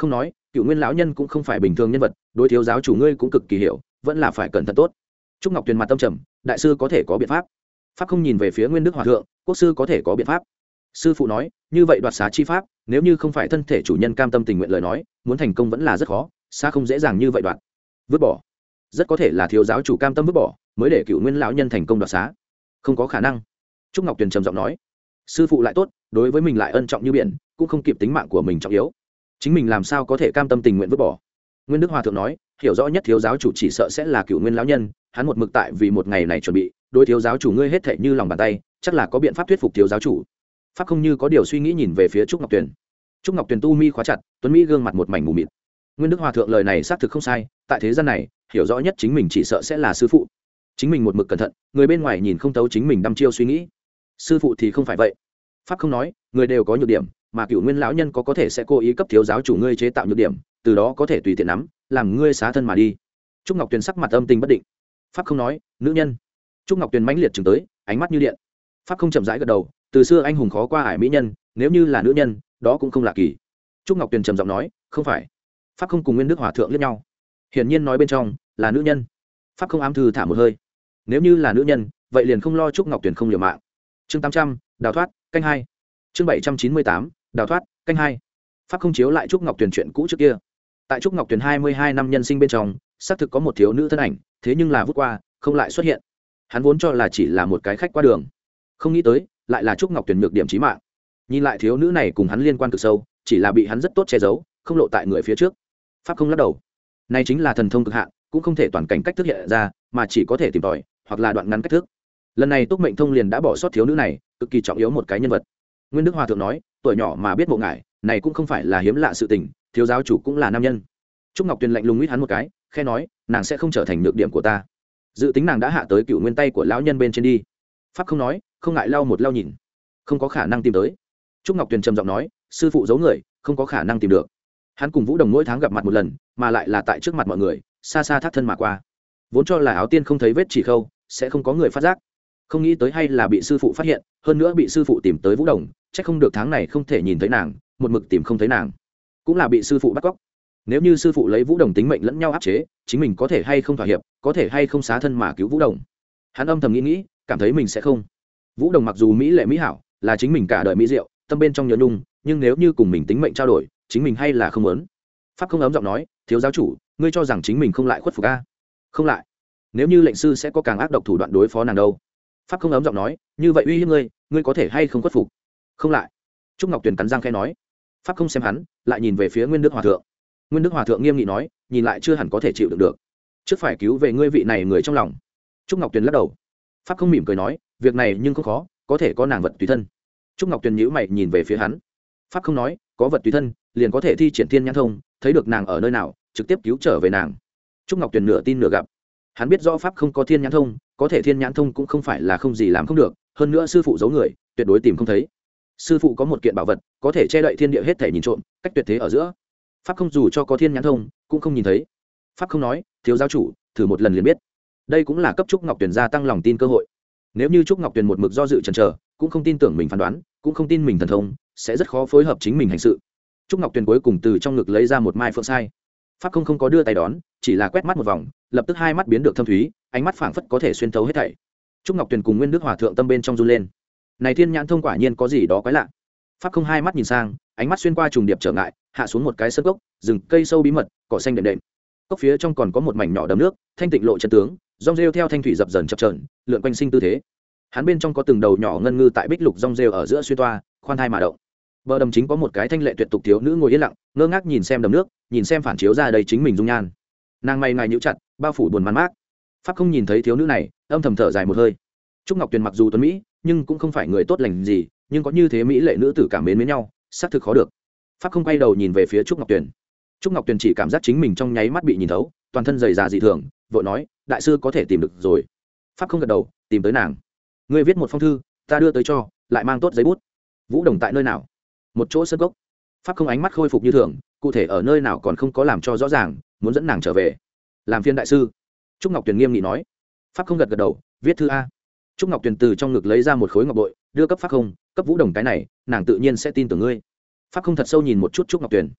cựu nguyên lão nhân cũng không phải bình thường nhân vật, đối thiếu giáo chủ ngươi cũng cực kỳ hiểu, vẫn là phải cẩn thận tốt. Trúc Ngọc Tuyền mặt tâm trầm, đại sư có thể có biện pháp. Pháp không nhìn về phía Nguyên Đức Hòa thượng, quốc sư có thể có biện pháp. Sư phụ nói, như vậy đoạt xá chi pháp, nếu như không phải thân thể chủ nhân cam tâm tình nguyện lời nói, muốn thành công vẫn là rất khó, xa không dễ dàng như vậy đoạt. Vứt bỏ, rất có thể là thiếu giáo chủ cam tâm vứt bỏ, mới để cựu nguyên lão nhân thành công đoạt xá. Không có khả năng. Trúc Ngọc Tuyền trầm giọng nói, sư phụ lại tốt, đối với mình lại ân trọng như biển, cũng không kịp tính mạng của mình trọng yếu, chính mình làm sao có thể cam tâm tình nguyện vứt bỏ. Nguyên Đức Hòa thượng nói, hiểu rõ nhất thiếu giáo chủ chỉ sợ sẽ là cựu nguyên lão nhân, hắn một mực tại vì một ngày này chuẩn bị, đối thiếu giáo chủ ngươi hết thảy như lòng bàn tay, chắc là có biện pháp thuyết phục thiếu giáo chủ. Pháp không như có điều suy nghĩ nhìn về phía Trúc Ngọc Tuyền. Trúc Ngọc Tuyền tu mi khóa chặt, tuấn mỹ gương mặt một mảnh mù mịt. Nguyên Đức Hòa thượng lời này xác thực không sai, tại thế gian này, hiểu rõ nhất chính mình chỉ sợ sẽ là sư phụ. Chính mình một mực cẩn thận, người bên ngoài nhìn không thấu chính mình đăm chiêu suy nghĩ. Sư phụ thì không phải vậy. Pháp không nói, người đều có nhược điểm, mà cựu nguyên lão nhân có có thể sẽ cố ý cấp thiếu giáo chủ ngươi chế tạo nhược điểm, từ đó có thể tùy tiện nắm, làm ngươi xá thân mà đi. Trúc Ngọc Tuyền sắc mặt âm tình bất định. Pháp không nói, nữ nhân. Trúc Ngọc Tuyền mãnh liệt chừng tới, ánh mắt như điện. Pháp không chậm rãi gật đầu, từ xưa anh hùng khó qua ải mỹ nhân, nếu như là nữ nhân, đó cũng không lạ kỳ. Trúc Ngọc Tuyền trầm giọng nói, không phải. Pháp không cùng Nguyên Đức Hòa thượng liếc nhau, hiển nhiên nói bên trong là nữ nhân. Pháp không ám thư thả một hơi, nếu như là nữ nhân, vậy liền không lo Trúc Ngọc Tuyền không liều mạng. Chương tám trăm, đào thoát, canh hai. Chương bảy trăm chín mươi tám, đào thoát, canh hai. Pháp không chiếu lại Trúc Ngọc Tuyền chuyện cũ trước kia. Tại Trúc Ngọc Tuyền hai mươi hai năm nhân sinh bên trong, xác thực có một thiếu nữ thân ảnh, thế nhưng là vút qua, không lại xuất hiện. Hắn vốn cho là chỉ là một cái khách qua đường, không nghĩ tới lại là Trúc Ngọc Tuyền nhược điểm chí mạng. Nhìn lại thiếu nữ này cùng hắn liên quan cực sâu, chỉ là bị hắn rất tốt che giấu, không lộ tại người phía trước. Pháp không lắc đầu, này chính là thần thông cực hạn, cũng không thể toàn cảnh cách thức hiện ra, mà chỉ có thể tìm tòi hoặc là đoạn ngắn cách thức. Lần này Túc Mệnh Thông liền đã bỏ sót thiếu nữ này, cực kỳ trọng yếu một cái nhân vật. Nguyên Đức Hòa thượng nói, tuổi nhỏ mà biết mộ ngải, này cũng không phải là hiếm lạ sự tình, thiếu giáo chủ cũng là nam nhân. Trúc Ngọc Tuyền lạnh lùng nguyết hắn một cái, khẽ nói, nàng sẽ không trở thành nhược điểm của ta. Dự tính nàng đã hạ tới cựu nguyên tay của lão nhân bên trên đi. Pháp không nói, không ngại lau một lau nhìn, không có khả năng tìm tới. Trúc Ngọc Tuyền trầm giọng nói, sư phụ giấu người, không có khả năng tìm được. Hắn cùng Vũ Đồng mỗi tháng gặp mặt một lần, mà lại là tại trước mặt mọi người, xa xa thác thân mà qua. Vốn cho là áo tiên không thấy vết chỉ khâu, sẽ không có người phát giác, không nghĩ tới hay là bị sư phụ phát hiện, hơn nữa bị sư phụ tìm tới Vũ Đồng, chắc không được tháng này không thể nhìn thấy nàng, một mực tìm không thấy nàng, cũng là bị sư phụ bắt cóc. Nếu như sư phụ lấy Vũ Đồng tính mệnh lẫn nhau áp chế, chính mình có thể hay không thỏa hiệp, có thể hay không xá thân mà cứu Vũ Đồng. Hắn âm thầm nghĩ nghĩ, cảm thấy mình sẽ không. Vũ Đồng mặc dù mỹ lệ mỹ hảo, là chính mình cả đời mỹ diệu, tâm bên trong nhớ nhung, nhưng nếu như cùng mình tính mệnh trao đổi, chính mình hay là không muốn. Pháp không ấm giọng nói, thiếu giáo chủ, ngươi cho rằng chính mình không lại khuất phục a? Không lại. Nếu như lệnh sư sẽ có càng ác độc thủ đoạn đối phó nàng đâu? Pháp không ấm giọng nói, như vậy uy hiếp ngươi, ngươi có thể hay không khuất phục? Không lại. Trúc Ngọc Tuyền cắn răng khẽ nói. Pháp không xem hắn, lại nhìn về phía Nguyên Đức Hòa thượng. Nguyên Đức Hòa thượng nghiêm nghị nói, nhìn lại chưa hẳn có thể chịu đựng được, trước phải cứu về ngươi vị này người trong lòng. Trúc Ngọc Tuyền lắc đầu. Pháp không mỉm cười nói, việc này nhưng không khó, có thể có nàng vật tùy thân. Trúc Ngọc Tuyền nhíu mày nhìn về phía hắn. Pháp không nói, có vật tùy thân liền có thể thi triển thiên nhãn thông, thấy được nàng ở nơi nào, trực tiếp cứu trở về nàng. Trúc Ngọc Tuyền nửa tin nửa gặp. Hắn biết rõ Pháp không có thiên nhãn thông, có thể thiên nhãn thông cũng không phải là không gì làm không được, hơn nữa sư phụ giấu người, tuyệt đối tìm không thấy. Sư phụ có một kiện bảo vật, có thể che đậy thiên địa hết thể nhìn trộm, cách tuyệt thế ở giữa. Pháp không dù cho có thiên nhãn thông, cũng không nhìn thấy. Pháp không nói, thiếu giáo chủ, thử một lần liền biết. Đây cũng là cấp Trúc Ngọc Tuyền gia tăng lòng tin cơ hội. Nếu như Trúc Ngọc Tuyền một mực do dự chần chờ, cũng không tin tưởng mình phán đoán, cũng không tin mình thần thông, sẽ rất khó phối hợp chính mình hành sự. Trúc Ngọc Tuyền cuối cùng từ trong ngực lấy ra một mai phượng sai. Pháp không không có đưa tay đón, chỉ là quét mắt một vòng, lập tức hai mắt biến được thâm thúy, ánh mắt phảng phất có thể xuyên thấu hết thảy. Trúc Ngọc Tuyền cùng Nguyên Đức Hòa thượng tâm bên trong run lên. Này thiên nhãn thông quả nhiên có gì đó quái lạ. Pháp không hai mắt nhìn sang, ánh mắt xuyên qua trùng điệp trở ngại, hạ xuống một cái sân cốc, rừng cây sâu bí mật, cỏ xanh đệm đệm. Cốc phía trong còn có một mảnh nhỏ đầm nước, thanh tịnh lộ chân tướng, rong rêu theo thanh thủy dập dần chập chờn, lượn quanh sinh tư thế. Hắn bên trong có từng đầu nhỏ ngân ngư tại bích lục rong rêu ở giữa xuyên toa, khoan thai mà động. Bờ đầm chính có một cái thanh lệ tuyệt tục thiếu nữ ngồi yên lặng, ngơ ngác nhìn xem đầm nước, nhìn xem phản chiếu ra đây chính mình dung nhan. Nàng mày ngài nhíu chặt, bao phủ buồn man mác. Pháp không nhìn thấy thiếu nữ này, âm thầm thở dài một hơi. Trúc Ngọc Tuyền mặc dù tuấn mỹ, nhưng cũng không phải người tốt lành gì, nhưng có như thế mỹ lệ nữ tử cảm mến mến nhau, xác thực khó được. Pháp không quay đầu nhìn về phía Trúc Ngọc Tuyền. Trúc Ngọc Tuyền chỉ cảm giác chính mình trong nháy mắt bị nhìn thấu, toàn thân dày dà dị thường, vội nói, đại sư có thể tìm được rồi. Pháp không gật đầu, tìm tới nàng. Ngươi viết một phong thư, ta đưa tới cho, lại mang tốt giấy bút. Vũ Đồng tại nơi nào? Một chỗ sân gốc. Pháp không ánh mắt khôi phục như thường, cụ thể ở nơi nào còn không có làm cho rõ ràng, muốn dẫn nàng trở về. Làm phiên đại sư. Trúc Ngọc Tuyền nghiêm nghị nói. Pháp không gật gật đầu, viết thư a. Trúc Ngọc Tuyền từ trong ngực lấy ra một khối ngọc bội, đưa cấp Pháp không, cấp Vũ Đồng cái này, nàng tự nhiên sẽ tin tưởng ngươi. Pháp không thật sâu nhìn một chút Trúc Ngọc Tuyền.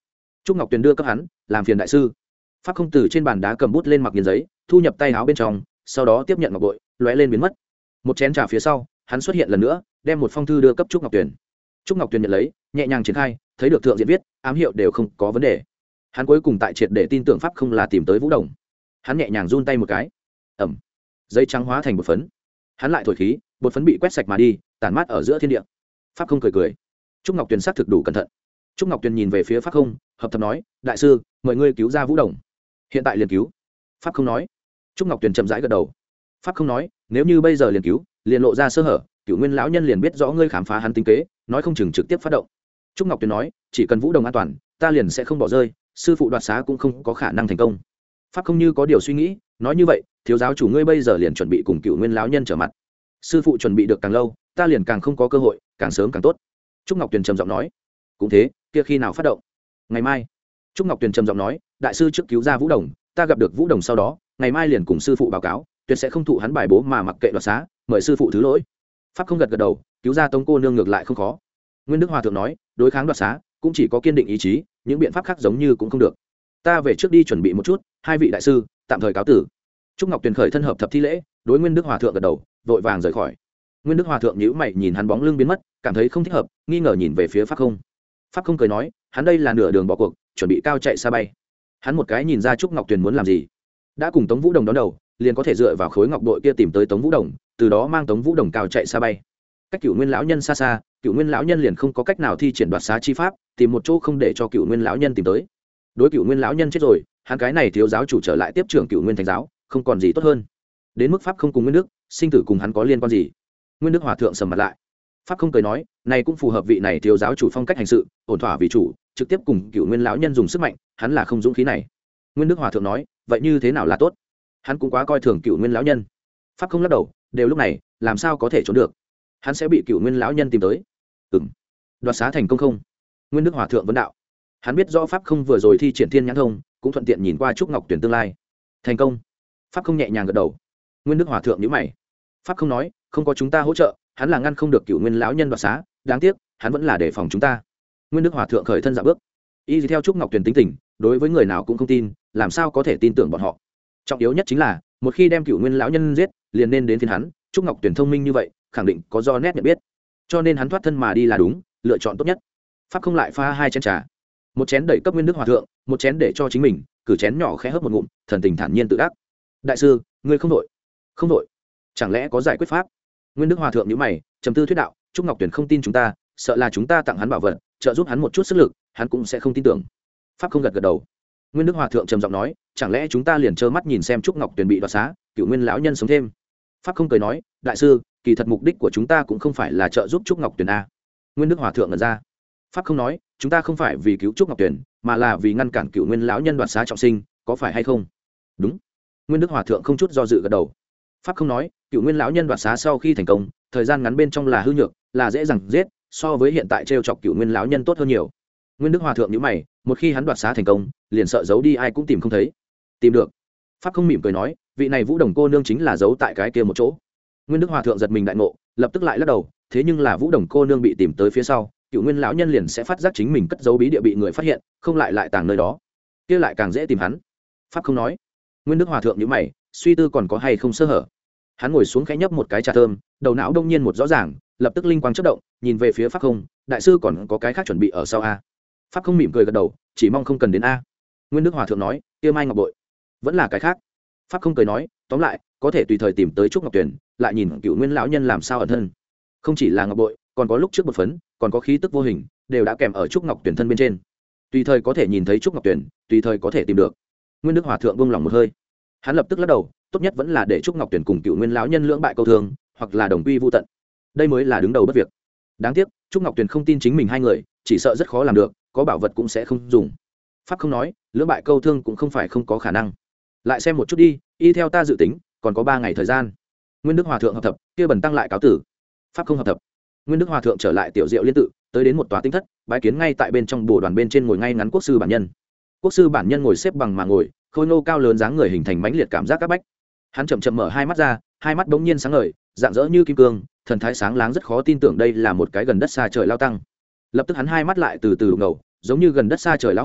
trúc ngọc tuyền đưa cấp hắn, làm phiền đại sư. Pháp không từ trên bàn đá cầm bút lên mặc nghiền giấy, thu nhập tay áo bên trong, sau đó tiếp nhận ngọc bội, lóe lên biến mất. Một chén trà phía sau, hắn xuất hiện lần nữa, đem một phong thư đưa cấp trúc ngọc tuyền. Trúc ngọc tuyền nhận lấy, nhẹ nhàng triển khai, thấy được thượng diện viết, ám hiệu đều không có vấn đề. Hắn cuối cùng tại triệt để tin tưởng Pháp không là tìm tới Vũ Đồng. Hắn nhẹ nhàng run tay một cái, ẩm, giấy trắng hóa thành bột phấn. Hắn lại thổi khí, bột phấn bị quét sạch mà đi, tản mát ở giữa thiên địa. Pháp không cười cười. Trúc ngọc tuyền xác thực đủ cẩn thận. Trúc ngọc tuyền nhìn về phía Pháp không, hợp thầm nói, đại sư, mời ngươi cứu ra Vũ Đồng. Hiện tại liền cứu. Pháp không nói. Trúc ngọc tuyền chậm rãi gật đầu. Pháp không nói, nếu như bây giờ liền cứu, liền lộ ra sơ hở, Cửu Nguyên lão nhân liền biết rõ ngươi khám phá hắn tính kế, nói không chừng trực tiếp phát động. Trúc ngọc tuyền nói, chỉ cần Vũ Đồng an toàn, ta liền sẽ không bỏ rơi, sư phụ đoạt xá cũng không có khả năng thành công. Pháp không như có điều suy nghĩ, nói như vậy, thiếu giáo chủ ngươi bây giờ liền chuẩn bị cùng Cửu Nguyên lão nhân trở mặt. Sư phụ chuẩn bị được càng lâu, ta liền càng không có cơ hội, càng sớm càng tốt. Trúc ngọc tuyền trầm giọng nói. Cũng thế, kia khi nào phát động? Ngày mai. Trúc ngọc tuyền trầm giọng nói, đại sư trước cứu ra Vũ Đồng, ta gặp được Vũ Đồng sau đó, ngày mai liền cùng sư phụ báo cáo, tuyệt sẽ không thụ hắn bài bố mà mặc kệ đoạt xá, mời sư phụ thứ lỗi. Pháp không gật gật đầu, cứu ra Tống cô nương ngược lại không khó. Nguyên Đức Hòa thượng nói, đối kháng đoạt xá, cũng chỉ có kiên định ý chí, những biện pháp khác giống như cũng không được. Ta về trước đi chuẩn bị một chút, hai vị đại sư, tạm thời cáo tử. Trúc ngọc tuyền khởi thân hợp thập thi lễ, đối Nguyên Đức Hòa thượng gật đầu, vội vàng rời khỏi. Nguyên Đức Hòa thượng nhíu mày nhìn hắn bóng lưng biến mất, cảm thấy không thích hợp, nghi ngờ nhìn về phía Pháp không. Pháp không cười nói, hắn đây là nửa đường bỏ cuộc, chuẩn bị cao chạy xa bay. Hắn một cái nhìn ra Trúc ngọc tuyền muốn làm gì, đã cùng Tống Vũ Đồng đón đầu, liền có thể dựa vào khối ngọc đội kia tìm tới Tống Vũ Đồng, từ đó mang Tống Vũ Đồng cao chạy xa bay. Cách Cửu Nguyên lão nhân xa xa, Cửu Nguyên lão nhân liền không có cách nào thi triển đoạt xá chi pháp, tìm một chỗ không để cho Cửu Nguyên lão nhân tìm tới. Đối Cửu Nguyên lão nhân chết rồi, hắn cái này thiếu giáo chủ trở lại tiếp trưởng Cửu Nguyên thánh giáo, không còn gì tốt hơn. Đến mức Pháp không cùng Nguyên Đức, sinh tử cùng hắn có liên quan gì? Nguyên Đức Hòa thượng sầm mặt lại. Pháp không cười nói, này cũng phù hợp vị này thiếu giáo chủ phong cách hành sự, ổn thỏa vì chủ, trực tiếp cùng Cửu Nguyên lão nhân dùng sức mạnh, hắn là không dũng khí này. Nguyên Đức Hòa thượng nói, vậy như thế nào là tốt? Hắn cũng quá coi thường Cửu Nguyên lão nhân. Pháp không lắc đầu, đều lúc này, làm sao có thể trốn được? Hắn sẽ bị Cửu Nguyên lão nhân tìm tới. Ừm. Đoạt xá thành công không? Nguyên Đức Hòa thượng vấn đạo. Hắn biết rõ Pháp không vừa rồi thi triển thiên nhãn thông, cũng thuận tiện nhìn qua Trúc Ngọc Tuyển tương lai. Thành công. Pháp không nhẹ nhàng gật đầu. Nguyên Đức Hòa thượng nhíu mày. Pháp không nói, không có chúng ta hỗ trợ, hắn là ngăn không được Cửu Nguyên lão nhân đoạt xá, đáng tiếc, hắn vẫn là đề phòng chúng ta. Nguyên Đức Hòa thượng khởi thân dạo bước. Y theo Trúc Ngọc Tuyển tính tình, đối với người nào cũng không tin, làm sao có thể tin tưởng bọn họ? Trọng yếu nhất chính là, một khi đem Cửu Nguyên lão nhân giết, liền nên đến phiên hắn. Trúc Ngọc Tuyển thông minh như vậy, khẳng định có do nét nhận biết, cho nên hắn thoát thân mà đi là đúng, lựa chọn tốt nhất. Pháp không lại pha hai chén trà, một chén đẩy cấp Nguyên Đức Hòa thượng, một chén để cho chính mình, cử chén nhỏ khẽ hớp một ngụm, thần tình thản nhiên tự đắc. Đại sư, ngươi không đội, không đội, chẳng lẽ có giải quyết pháp? Nguyên Đức Hòa thượng nhíu mày, trầm tư thuyết đạo, Trúc Ngọc Tuyển không tin chúng ta, sợ là chúng ta tặng hắn bảo vật, trợ giúp hắn một chút sức lực, hắn cũng sẽ không tin tưởng. Pháp không gật gật đầu. Nguyên Đức Hòa thượng trầm giọng nói, chẳng lẽ chúng ta liền trơ mắt nhìn xem Trúc Ngọc Tuyển bị đoạt xá, Cửu Nguyên lão nhân sống thêm? Pháp không cười nói, đại sư, kỳ thật mục đích của chúng ta cũng không phải là trợ giúp Trúc Ngọc Tuyển a. Nguyên Đức Hòa thượng ngẩn ra. Pháp không nói, chúng ta không phải vì cứu Trúc Ngọc Tuyển, mà là vì ngăn cản Cửu Nguyên lão nhân đoạt xá trọng sinh, có phải hay không? Đúng. Nguyên Đức Hòa thượng không chút do dự gật đầu. Pháp không nói, Cửu Nguyên lão nhân đoạt xá sau khi thành công, thời gian ngắn bên trong là hư nhược, là dễ dàng giết, so với hiện tại trêu chọc Cửu Nguyên lão nhân tốt hơn nhiều. Nguyên Đức Hòa thượng nhíu mày, một khi hắn đoạt xá thành công, liền sợ giấu đi ai cũng tìm không thấy. Tìm được. Pháp không mỉm cười nói, vị này Vũ Đồng cô nương chính là giấu tại cái kia một chỗ. Nguyên Đức Hòa thượng giật mình đại ngộ, lập tức lại lắc đầu, thế nhưng là Vũ Đồng cô nương bị tìm tới phía sau, Cửu Nguyên lão nhân liền sẽ phát giác chính mình cất giấu bí địa bị người phát hiện, không lại lại tàng nơi đó, kia lại càng dễ tìm hắn. Pháp không nói. Nguyên Đức Hòa thượng nhíu mày, suy tư còn có hay không sơ hở. Hắn ngồi xuống khẽ nhấp một cái trà thơm, đầu não đông nhiên một rõ ràng, lập tức linh quang chớp động, nhìn về phía Pháp không, đại sư còn có cái khác chuẩn bị ở sau a? Pháp không mỉm cười gật đầu, chỉ mong không cần đến a. Nguyên Đức Hòa thượng nói, kia Mai Ngọc bội, vẫn là cái khác. Pháp không cười nói, tóm lại, có thể tùy thời tìm tới Trúc Ngọc Tuyển, lại nhìn Cửu Nguyên lão nhân làm sao ẩn thân. Không chỉ là ngọc bội, còn có lúc trước một phấn, còn có khí tức vô hình, đều đã kèm ở Trúc Ngọc Tuyển thân bên trên. Tùy thời có thể nhìn thấy Trúc Ngọc Tuyển, tùy thời có thể tìm được. Nguyên Đức Hòa thượng buông lòng một hơi. Hắn lập tức lắc đầu, tốt nhất vẫn là để Trúc Ngọc Tuyển cùng Cửu Nguyên lão nhân lưỡng bại câu thương, hoặc là đồng quy vu tận. Đây mới là đứng đầu bất việc. Đáng tiếc, Trúc Ngọc Tuyển không tin chính mình hai người, chỉ sợ rất khó làm được, có bảo vật cũng sẽ không dùng. Pháp không nói, lưỡng bại câu thương cũng không phải không có khả năng. Lại xem một chút đi, y theo ta dự tính, còn có ba ngày thời gian. Nguyên Đức Hòa thượng hợp thập, kia bần tăng lại cáo tử. Pháp không hợp thập. Nguyên Đức Hòa thượng trở lại tiểu diệu liên tự, tới đến một tòa tinh thất, bái kiến ngay tại bên trong bồ đoàn bên trên ngồi ngay ngắn quốc sư bản nhân. Quốc sư bản nhân ngồi xếp bằng mà ngồi, khôi ngô cao lớn dáng người hình thành mãnh liệt cảm giác các bách. Hắn chậm chậm mở hai mắt ra, hai mắt bỗng nhiên sáng ngời, dạng dỡ như kim cương, thần thái sáng láng rất khó tin tưởng đây là một cái gần đất xa trời lao tăng. Lập tức hắn hai mắt lại từ từ ngầu, giống như gần đất xa trời lão hủ,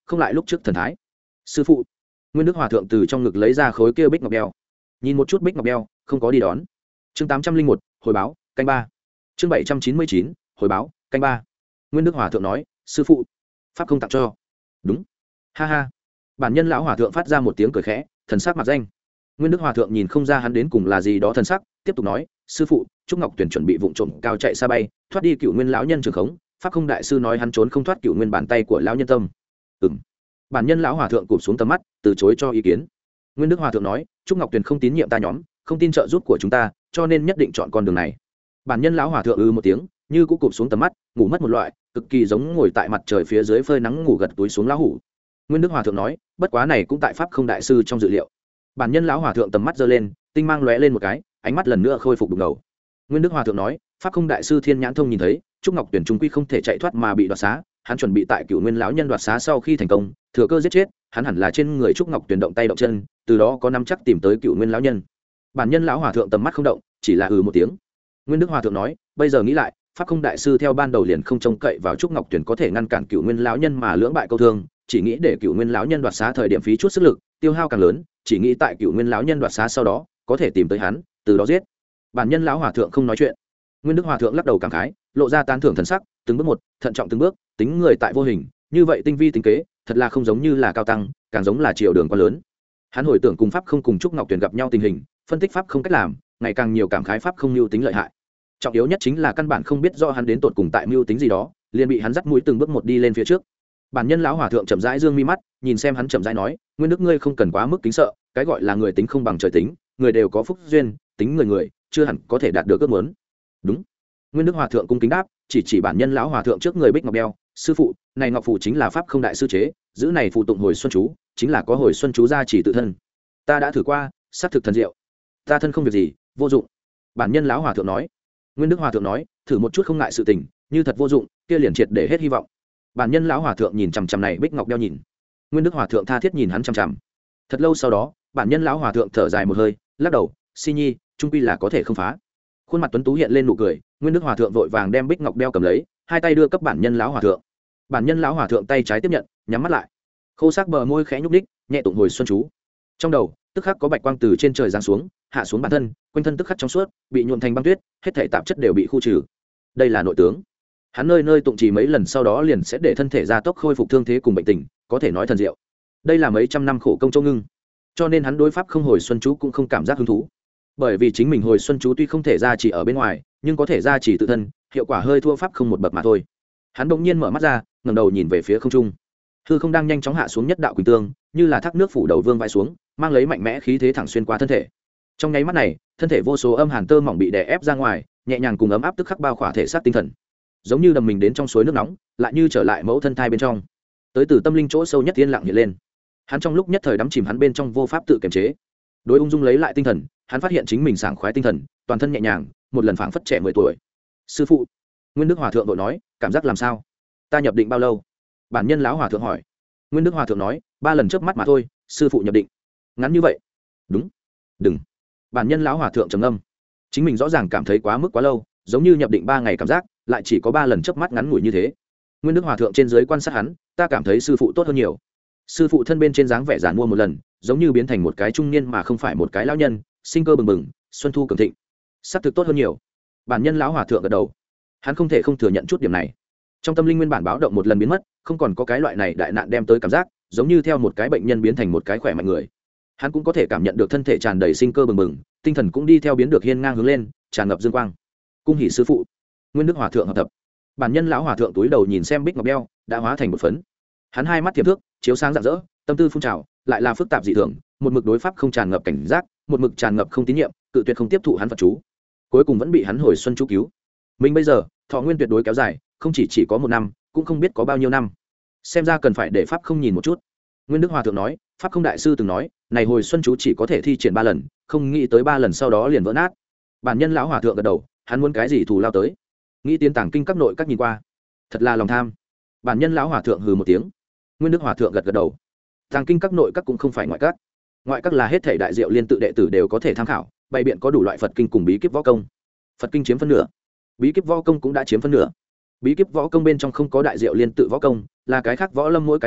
không lại lúc trước thần thái. Sư phụ. Nguyên Đức Hòa thượng từ trong ngực lấy ra khối kia bích ngọc đeo, nhìn một chút bích ngọc đeo, không có đi đón. Chương tám trăm linh một, hồi báo, canh ba. Chương bảy trăm chín mươi chín, hồi báo, canh ba. Nguyên Đức Hòa thượng nói, sư phụ, pháp không tặng cho. Đúng. Ha ha. Bản nhân lão hòa thượng phát ra một tiếng cười khẽ, thần sắc mặt danh. Nguyên Đức Hòa thượng nhìn không ra hắn đến cùng là gì đó thần sắc, tiếp tục nói, sư phụ, Trúc Ngọc Tuyền chuẩn bị vụng trộm cao chạy xa bay, thoát đi Cửu Nguyên lão nhân trường khống, pháp không đại sư nói hắn trốn không thoát Cửu Nguyên bàn tay của lão nhân tâm. Ừm. Bản nhân lão hòa thượng cụp xuống tầm mắt, từ chối cho ý kiến. Nguyên Đức Hòa thượng nói, Trúc Ngọc Tuyền không tín nhiệm ta nhóm, không tin trợ giúp của chúng ta, cho nên nhất định chọn con đường này. Bản nhân lão hòa thượng ư một tiếng, như cũng cụp xuống tầm mắt, ngủ mất một loại, cực kỳ giống ngồi tại mặt trời phía dưới phơi nắng ngủ gật túi xuống lão hủ. Nguyên Đức Hòa thượng nói, bất quá này cũng tại pháp không đại sư trong dự liệu. Bản nhân lão hòa thượng tầm mắt giơ lên, tinh mang lóe lên một cái, ánh mắt lần nữa khôi phục đục ngầu. Nguyên Đức Hòa thượng nói, pháp không đại sư thiên nhãn thông nhìn thấy, Trúc Ngọc Tuyển trung quy không thể chạy thoát mà bị đoạt xá, hắn chuẩn bị tại Cửu Nguyên lão nhân đoạt xá sau khi thành công, thừa cơ giết chết, hắn hẳn là trên người Trúc Ngọc Tuyển động tay động chân, từ đó có nắm chắc tìm tới Cửu Nguyên lão nhân. Bản nhân lão hòa thượng tầm mắt không động, chỉ là ừ một tiếng. Nguyên Đức Hòa thượng nói, bây giờ nghĩ lại, pháp không đại sư theo ban đầu liền không trông cậy vào Trúc Ngọc Tuyển có thể ngăn cản Cửu Nguyên lão nhân mà lưỡng bại câu thương, chỉ nghĩ để Cửu Nguyên lão nhân đoạt xá thời điểm phí chút sức lực, tiêu hao càng lớn, chỉ nghĩ tại Cửu Nguyên lão nhân đoạt xá sau đó có thể tìm tới hắn, từ đó giết. Bản nhân lão hòa thượng không nói chuyện. Nguyên Đức Hòa thượng lắc đầu cảm khái, lộ ra tán thưởng thần sắc, từng bước một, thận trọng từng bước, tính người tại vô hình, như vậy tinh vi tính kế, thật là không giống như là cao tăng, càng giống là triều đường quá lớn. Hắn hồi tưởng cùng pháp không cùng Trúc Ngọc Tuyển gặp nhau tình hình, phân tích pháp không cách làm, ngày càng nhiều cảm khái pháp không mưu tính lợi hại. Trọng yếu nhất chính là căn bản không biết do hắn đến tột cùng tại mưu tính gì đó, liền bị hắn dắt mũi từng bước một đi lên phía trước. Bản nhân lão hòa thượng chậm rãi dương mi mắt, nhìn xem hắn chậm rãi nói, Nguyên Đức ngươi không cần quá mức kính sợ, cái gọi là người tính không bằng trời tính, người đều có phúc duyên, tính người người, chưa hẳn có thể đạt được ước muốn. Đúng. Nguyên Đức Hòa thượng cung kính đáp, chỉ chỉ bản nhân lão hòa thượng trước người bích ngọc đeo, sư phụ, này ngọc phù chính là pháp không đại sư chế, giữ này phù tụng hồi xuân chú, chính là có hồi xuân chú gia chỉ tự thân. Ta đã thử qua, xác thực thần diệu. Ta thân không việc gì, vô dụng. Bản nhân lão hòa thượng nói. Nguyên Đức Hòa thượng nói, thử một chút không ngại sự tình, như thật vô dụng, kia liền triệt để hết hy vọng. Bản nhân lão hòa thượng nhìn chằm chằm này bích ngọc đeo nhìn. Nguyên Đức Hòa thượng tha thiết nhìn hắn chằm chằm. Thật lâu sau đó, bản nhân lão hòa thượng thở dài một hơi, lắc đầu, si nhi, trung quy là có thể không phá. Khuôn mặt tuấn tú hiện lên nụ cười, Nguyên Đức Hòa thượng vội vàng đem bích ngọc đeo cầm lấy, hai tay đưa cấp bản nhân lão hòa thượng. Bản nhân lão hòa thượng tay trái tiếp nhận, nhắm mắt lại, khô sắc bờ môi khẽ nhúc nhích, nhẹ tụng hồi xuân chú. Trong đầu tức khắc có bạch quang từ trên trời giáng xuống, hạ xuống bản thân, quanh thân tức khắc trong suốt, bị nhuộm thành băng tuyết, hết thảy tạp chất đều bị khu trừ. Đây là nội tướng. Hắn nơi nơi tụng trì mấy lần sau đó liền sẽ để thân thể gia tốc khôi phục thương thế cùng bệnh tình, có thể nói thần diệu. Đây là mấy trăm năm khổ công châu ngưng, cho nên hắn đối pháp không hồi xuân chú cũng không cảm giác hứng thú. Bởi vì chính mình hồi xuân chú tuy không thể ra chỉ ở bên ngoài, nhưng có thể ra chỉ tự thân, hiệu quả hơi thua pháp không một bậc mà thôi. Hắn bỗng nhiên mở mắt ra, ngẩng đầu nhìn về phía không trung. Hư không đang nhanh chóng hạ xuống nhất đạo quỳnh tương, như là thác nước phủ đầu vương vai xuống, mang lấy mạnh mẽ khí thế thẳng xuyên qua thân thể. Trong nháy mắt này, thân thể vô số âm hàn tơ mỏng bị đè ép ra ngoài, nhẹ nhàng cùng ấm áp tức khắc bao khỏa thể xác tinh thần, giống như đầm mình đến trong suối nước nóng, lại như trở lại mẫu thân thai bên trong, tới từ tâm linh chỗ sâu nhất yên lặng hiện lên. Hắn trong lúc nhất thời đắm chìm hắn bên trong vô pháp tự kiềm chế, đối ung dung lấy lại tinh thần, hắn phát hiện chính mình sảng khoái tinh thần, toàn thân nhẹ nhàng, một lần phảng phất trẻ mười tuổi. Sư phụ, Nguyên Đức Hòa thượng vội nói, cảm giác làm sao? Ta nhập định bao lâu? Bản nhân lão hòa thượng hỏi. Nguyên Đức Hòa thượng nói, ba lần chớp mắt mà thôi. Sư phụ nhập định ngắn như vậy? Đúng. Đừng. Bản nhân lão hòa thượng trầm ngâm, chính mình rõ ràng cảm thấy quá mức quá lâu, giống như nhập định ba ngày cảm giác, lại chỉ có ba lần chớp mắt ngắn ngủi như thế. Nguyên Đức Hòa thượng trên dưới quan sát hắn, ta cảm thấy sư phụ tốt hơn nhiều. Sư phụ thân bên trên dáng vẻ giản mua một lần, giống như biến thành một cái trung niên mà không phải một cái lão nhân, sinh cơ bừng bừng, xuân thu cường thịnh, sắc thực tốt hơn nhiều. Bản nhân lão hòa thượng gật đầu, hắn không thể không thừa nhận chút điểm này. Trong tâm linh nguyên bản báo động một lần biến mất, không còn có cái loại này đại nạn đem tới cảm giác, giống như theo một cái bệnh nhân biến thành một cái khỏe mạnh người. Hắn cũng có thể cảm nhận được thân thể tràn đầy sinh cơ bừng bừng, tinh thần cũng đi theo biến được hiên ngang hướng lên, tràn ngập dương quang. Cung hỉ sư phụ. Nguyên Đức Hòa thượng hợp tập. Bản nhân lão hòa thượng túi đầu nhìn xem bích ngọc đeo, đã hóa thành một phấn. Hắn hai mắt tiềm thước, chiếu sáng rạng rỡ, tâm tư phun trào, lại là phức tạp dị thường, một mực đối pháp không tràn ngập cảnh giác, một mực tràn ngập không tín nhiệm, cự tuyệt không tiếp thụ hắn Phật chú, cuối cùng vẫn bị hắn hồi xuân chú cứu. Mình bây giờ thọ nguyên tuyệt đối kéo dài, không chỉ chỉ có một năm, cũng không biết có bao nhiêu năm. Xem ra cần phải để pháp không nhìn một chút. Nguyên Đức Hòa thượng nói, pháp không đại sư từng nói, này hồi xuân chú chỉ có thể thi triển ba lần, không nghĩ tới ba lần sau đó liền vỡ nát. Bản nhân lão hòa thượng gật đầu, hắn muốn cái gì thù lao tới. Nghĩ tiến tàng kinh các nội các nhìn qua, thật là lòng tham. Bản nhân lão hòa thượng hừ một tiếng. Nguyên Đức Hòa thượng gật gật đầu. Tàng kinh các nội các cũng không phải ngoại các, ngoại các là hết thể đại diệu liên tự đệ tử đều có thể tham khảo, bày biện có đủ loại Phật kinh cùng bí kíp võ công. Phật kinh chiếm phân nửa, bí kíp võ công cũng đã chiếm phân nửa. Bí kíp võ công bên trong không có đại diệu liên tự võ công, là cái khác võ lâm mỗi cái tông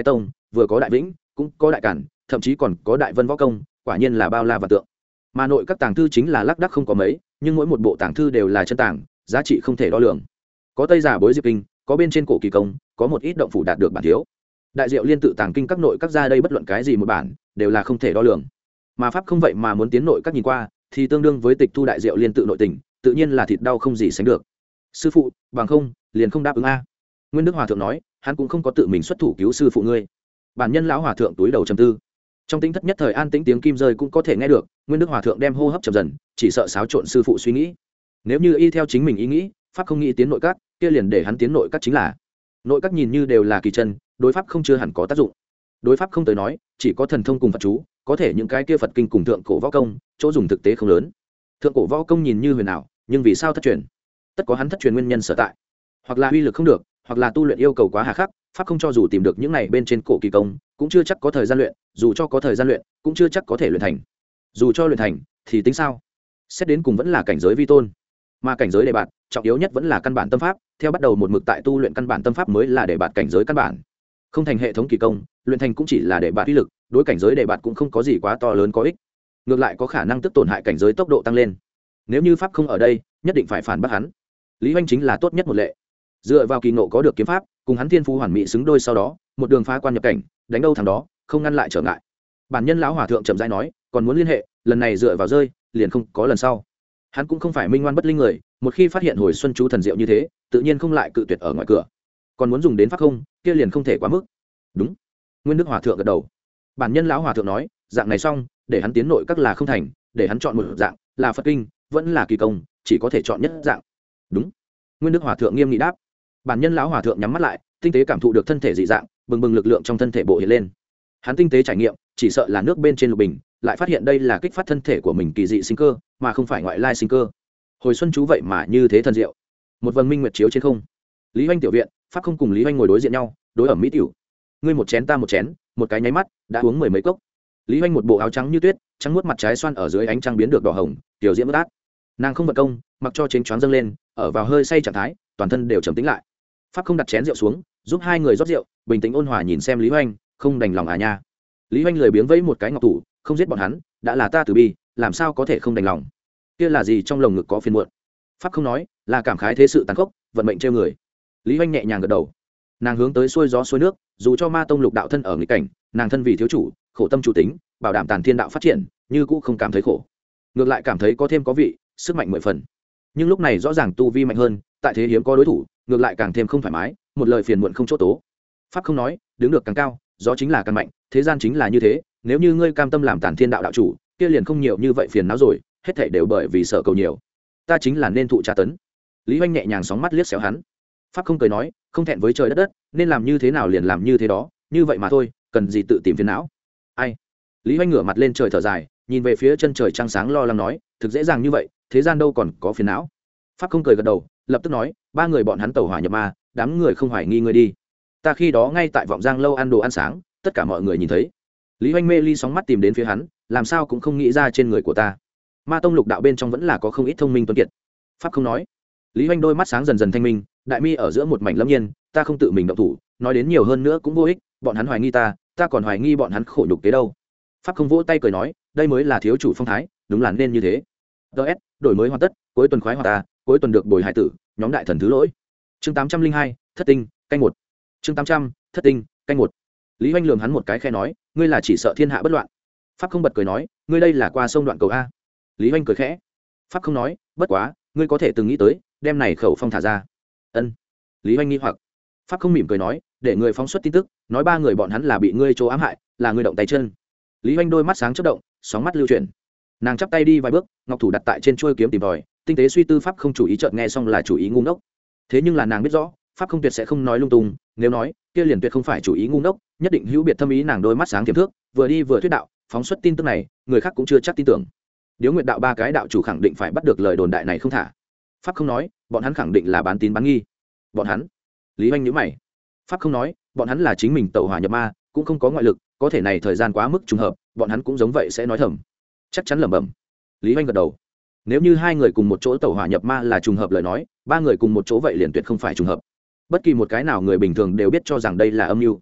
vừa có đại vĩnh cũng có đại cản, thậm chí còn có đại vân võ công, quả nhiên là bao la và tượng. Mà nội các tàng thư chính là lác đác không có mấy, nhưng mỗi một bộ tàng thư đều là chân tàng, giá trị không thể đo lường. Có tây giả bối diệp kinh, có bên trên cổ kỳ công, có một ít động phủ đạt được bản thiếu. Đại diệu liên tự tàng kinh các nội các ra đây bất luận cái gì một bản đều là không thể đo lường. Mà pháp không vậy mà muốn tiến nội các nhìn qua, thì tương đương với tịch thu đại diệu liên tự nội tình, tự nhiên là thịt đau không gì sánh được. Sư phụ, bằng không liền không đáp ứng a. Nguyên Đức Hòa thượng nói, hắn cũng không có tự mình xuất thủ cứu sư phụ ngươi. Bản nhân lão hòa thượng túi đầu trầm tư. Trong tính thất nhất thời an tĩnh tiếng kim rơi cũng có thể nghe được, Nguyên Đức Hòa thượng đem hô hấp chậm dần, chỉ sợ xáo trộn sư phụ suy nghĩ. Nếu như y theo chính mình ý nghĩ, pháp không nghĩ tiến nội các, kia liền để hắn tiến nội các chính là. Nội các nhìn như đều là kỳ chân, đối pháp không chưa hẳn có tác dụng. Đối pháp không tới nói, chỉ có thần thông cùng Phật chú, có thể những cái kia Phật kinh cùng thượng cổ võ công, chỗ dùng thực tế không lớn. Thượng cổ võ công nhìn như huyền ảo, nhưng vì sao thất truyền? Tất có hắn thất truyền nguyên nhân sở tại. Hoặc là uy lực không được, hoặc là tu luyện yêu cầu quá hà khắc, pháp không cho dù tìm được những này bên trên cổ kỳ công, cũng chưa chắc có thời gian luyện, dù cho có thời gian luyện, cũng chưa chắc có thể luyện thành. Dù cho luyện thành, thì tính sao? Xét đến cùng vẫn là cảnh giới vi tôn. Mà cảnh giới đề bạt, trọng yếu nhất vẫn là căn bản tâm pháp, theo bắt đầu một mực tại tu luyện căn bản tâm pháp mới là đề bạt cảnh giới căn bản. Không thành hệ thống kỳ công, luyện thành cũng chỉ là đề bạt uy lực, đối cảnh giới đề bạt cũng không có gì quá to lớn có ích. Ngược lại có khả năng tức tổn hại cảnh giới tốc độ tăng lên. Nếu như pháp không ở đây, nhất định phải phản bác hắn. Lý Hoành chính là tốt nhất một lệ. Dựa vào kỳ ngộ có được kiếm pháp, cùng hắn thiên phú hoàn mỹ xứng đôi, sau đó một đường phá quan nhập cảnh, đánh đâu thằng đó, không ngăn lại trở ngại. Bản nhân lão hòa thượng chậm rãi nói, còn muốn liên hệ, lần này dựa vào rơi, liền không có lần sau. Hắn cũng không phải minh ngoan bất linh người, một khi phát hiện hồi xuân chú thần diệu như thế, tự nhiên không lại cự tuyệt ở ngoài cửa. Còn muốn dùng đến pháp không, kia liền không thể quá mức. Đúng. Nguyên Đức Hòa thượng gật đầu. Bản nhân lão hòa thượng nói, dạng này xong, để hắn tiến nội các là không thành, để hắn chọn một dạng, là Phật kinh, vẫn là kỳ công, chỉ có thể chọn nhất dạng. Đúng. Nguyên Đức Hòa thượng nghiêm nghị đáp. Bản nhân lão hòa thượng nhắm mắt lại, tinh tế cảm thụ được thân thể dị dạng, bừng bừng lực lượng trong thân thể bộ hiện lên. Hắn tinh tế trải nghiệm, chỉ sợ là nước bên trên lục bình, lại phát hiện đây là kích phát thân thể của mình kỳ dị sinh cơ, mà không phải ngoại lai sinh cơ. Hồi xuân chú vậy mà như thế thần diệu. Một vầng minh nguyệt chiếu trên không. Lý Hoành tiểu viện, pháp không cùng Lý Hoành ngồi đối diện nhau, đối ẩm mỹ tiểu. Ngươi một chén ta một chén, một cái nháy mắt đã uống mười mấy cốc. Lý Hoành một bộ áo trắng như tuyết, trắng muốt mặt trái xoan ở dưới ánh trăng biến được đỏ hồng, tiểu diễm bất át. Nàng không vận công, mặc cho chén choáng dâng lên, ở vào hơi say trạng thái, toàn thân đều trầm tĩnh lại. Pháp không đặt chén rượu xuống, giúp hai người rót rượu, bình tĩnh ôn hòa nhìn xem Lý Hoành, không đành lòng à nha. Lý Hoành lười biếng vẫy một cái ngọc thủ, không giết bọn hắn, đã là ta từ bi, làm sao có thể không đành lòng? Kia là gì trong lồng ngực có phiền muộn? Pháp không nói, là cảm khái thế sự tàn khốc, vận mệnh trêu người. Lý Hoành nhẹ nhàng gật đầu. Nàng hướng tới xuôi gió xuôi nước, dù cho ma tông lục đạo thân ở nghịch cảnh, nàng thân vì thiếu chủ, khổ tâm chủ tính, bảo đảm tàn thiên đạo phát triển, như cũ không cảm thấy khổ, ngược lại cảm thấy có thêm có vị, sức mạnh mười phần. Nhưng lúc này rõ ràng tu vi mạnh hơn, tại thế hiếm có đối thủ, ngược lại càng thêm không thoải mái, một lời phiền muộn không chỗ tố. Pháp không nói, đứng được càng cao, gió chính là càng mạnh, thế gian chính là như thế, nếu như ngươi cam tâm làm tàn thiên đạo đạo chủ, kia liền không nhiều như vậy phiền não rồi, hết thảy đều bởi vì sợ cầu nhiều. Ta chính là nên thụ tra tấn. Lý Hoành nhẹ nhàng sóng mắt liếc xéo hắn. Pháp không cười nói, không thẹn với trời đất đất, nên làm như thế nào liền làm như thế đó, như vậy mà thôi, cần gì tự tìm phiền não. Ai? Lý Hoành ngửa mặt lên trời thở dài, nhìn về phía chân trời trăng sáng lo lắng nói, thực dễ dàng như vậy, thế gian đâu còn có phiền não. Pháp không cười gật đầu, lập tức nói, ba người bọn hắn tẩu hỏa nhập ma, đám người không hoài nghi ngươi đi. Ta khi đó ngay tại vọng giang lâu ăn đồ ăn sáng, tất cả mọi người nhìn thấy. Lý Hoành mê ly sóng mắt tìm đến phía hắn, làm sao cũng không nghĩ ra trên người của ta. Ma tông lục đạo bên trong vẫn là có không ít thông minh tuấn kiệt. Pháp không nói. Lý Hoành đôi mắt sáng dần dần thanh minh, đại mi ở giữa một mảnh lâm nhiên, ta không tự mình động thủ, nói đến nhiều hơn nữa cũng vô ích, bọn hắn hoài nghi ta, ta còn hoài nghi bọn hắn khổ nhục kế đâu. Pháp không vỗ tay cười nói, đây mới là thiếu chủ phong thái, đúng là nên như thế. ds đổi mới hoàn tất, cuối tuần khoái hoạt ta, cuối tuần được bồi hải tử, nhóm đại thần thứ lỗi. Chương tám trăm linh hai, thất tinh, canh một. Chương tám trăm, thất tinh, canh một. Lý Hoành lườm hắn một cái khe nói, ngươi là chỉ sợ thiên hạ bất loạn. Pháp không bật cười nói, ngươi đây là qua sông đoạn cầu a. Lý Hoành cười khẽ. Pháp không nói, bất quá, ngươi có thể từng nghĩ tới, đem này khẩu phong thả ra. Ân. Lý Hoành nghi hoặc. Pháp không mỉm cười nói, để người phóng xuất tin tức, nói ba người bọn hắn là bị ngươi chỗ ám hại, là ngươi động tay chân. Lý Hoành đôi mắt sáng chớp động, sóng mắt lưu chuyển. Nàng chắp tay đi vài bước, ngọc thủ đặt tại trên chuôi kiếm tìm tòi, tinh tế suy tư. Pháp không chủ ý chợt nghe xong là chủ ý ngu ngốc. Thế nhưng là nàng biết rõ, Pháp không tuyệt sẽ không nói lung tung, nếu nói, kia liền tuyệt không phải chủ ý ngu ngốc, nhất định hữu biệt thâm ý. Nàng đôi mắt sáng tiềm thước, vừa đi vừa thuyết đạo, phóng xuất tin tức này, người khác cũng chưa chắc tin tưởng. Điếu Nguyệt đạo ba cái đạo chủ khẳng định phải bắt được lời đồn đại này không thả. Pháp không nói, bọn hắn khẳng định là bán tín bán nghi. Bọn hắn? Lý Hoành nhíu mày. Pháp không nói, bọn hắn là chính mình tẩu hỏa nhập ma, cũng không có ngoại lực, có thể này thời gian quá mức trùng hợp, bọn hắn cũng giống vậy sẽ nói thầm. Chắc chắn lẩm bẩm. Lý Hoành gật đầu. Nếu như hai người cùng một chỗ tẩu hỏa nhập ma là trùng hợp lời nói, ba người cùng một chỗ vậy liền tuyệt không phải trùng hợp. Bất kỳ một cái nào người bình thường đều biết cho rằng đây là âm mưu.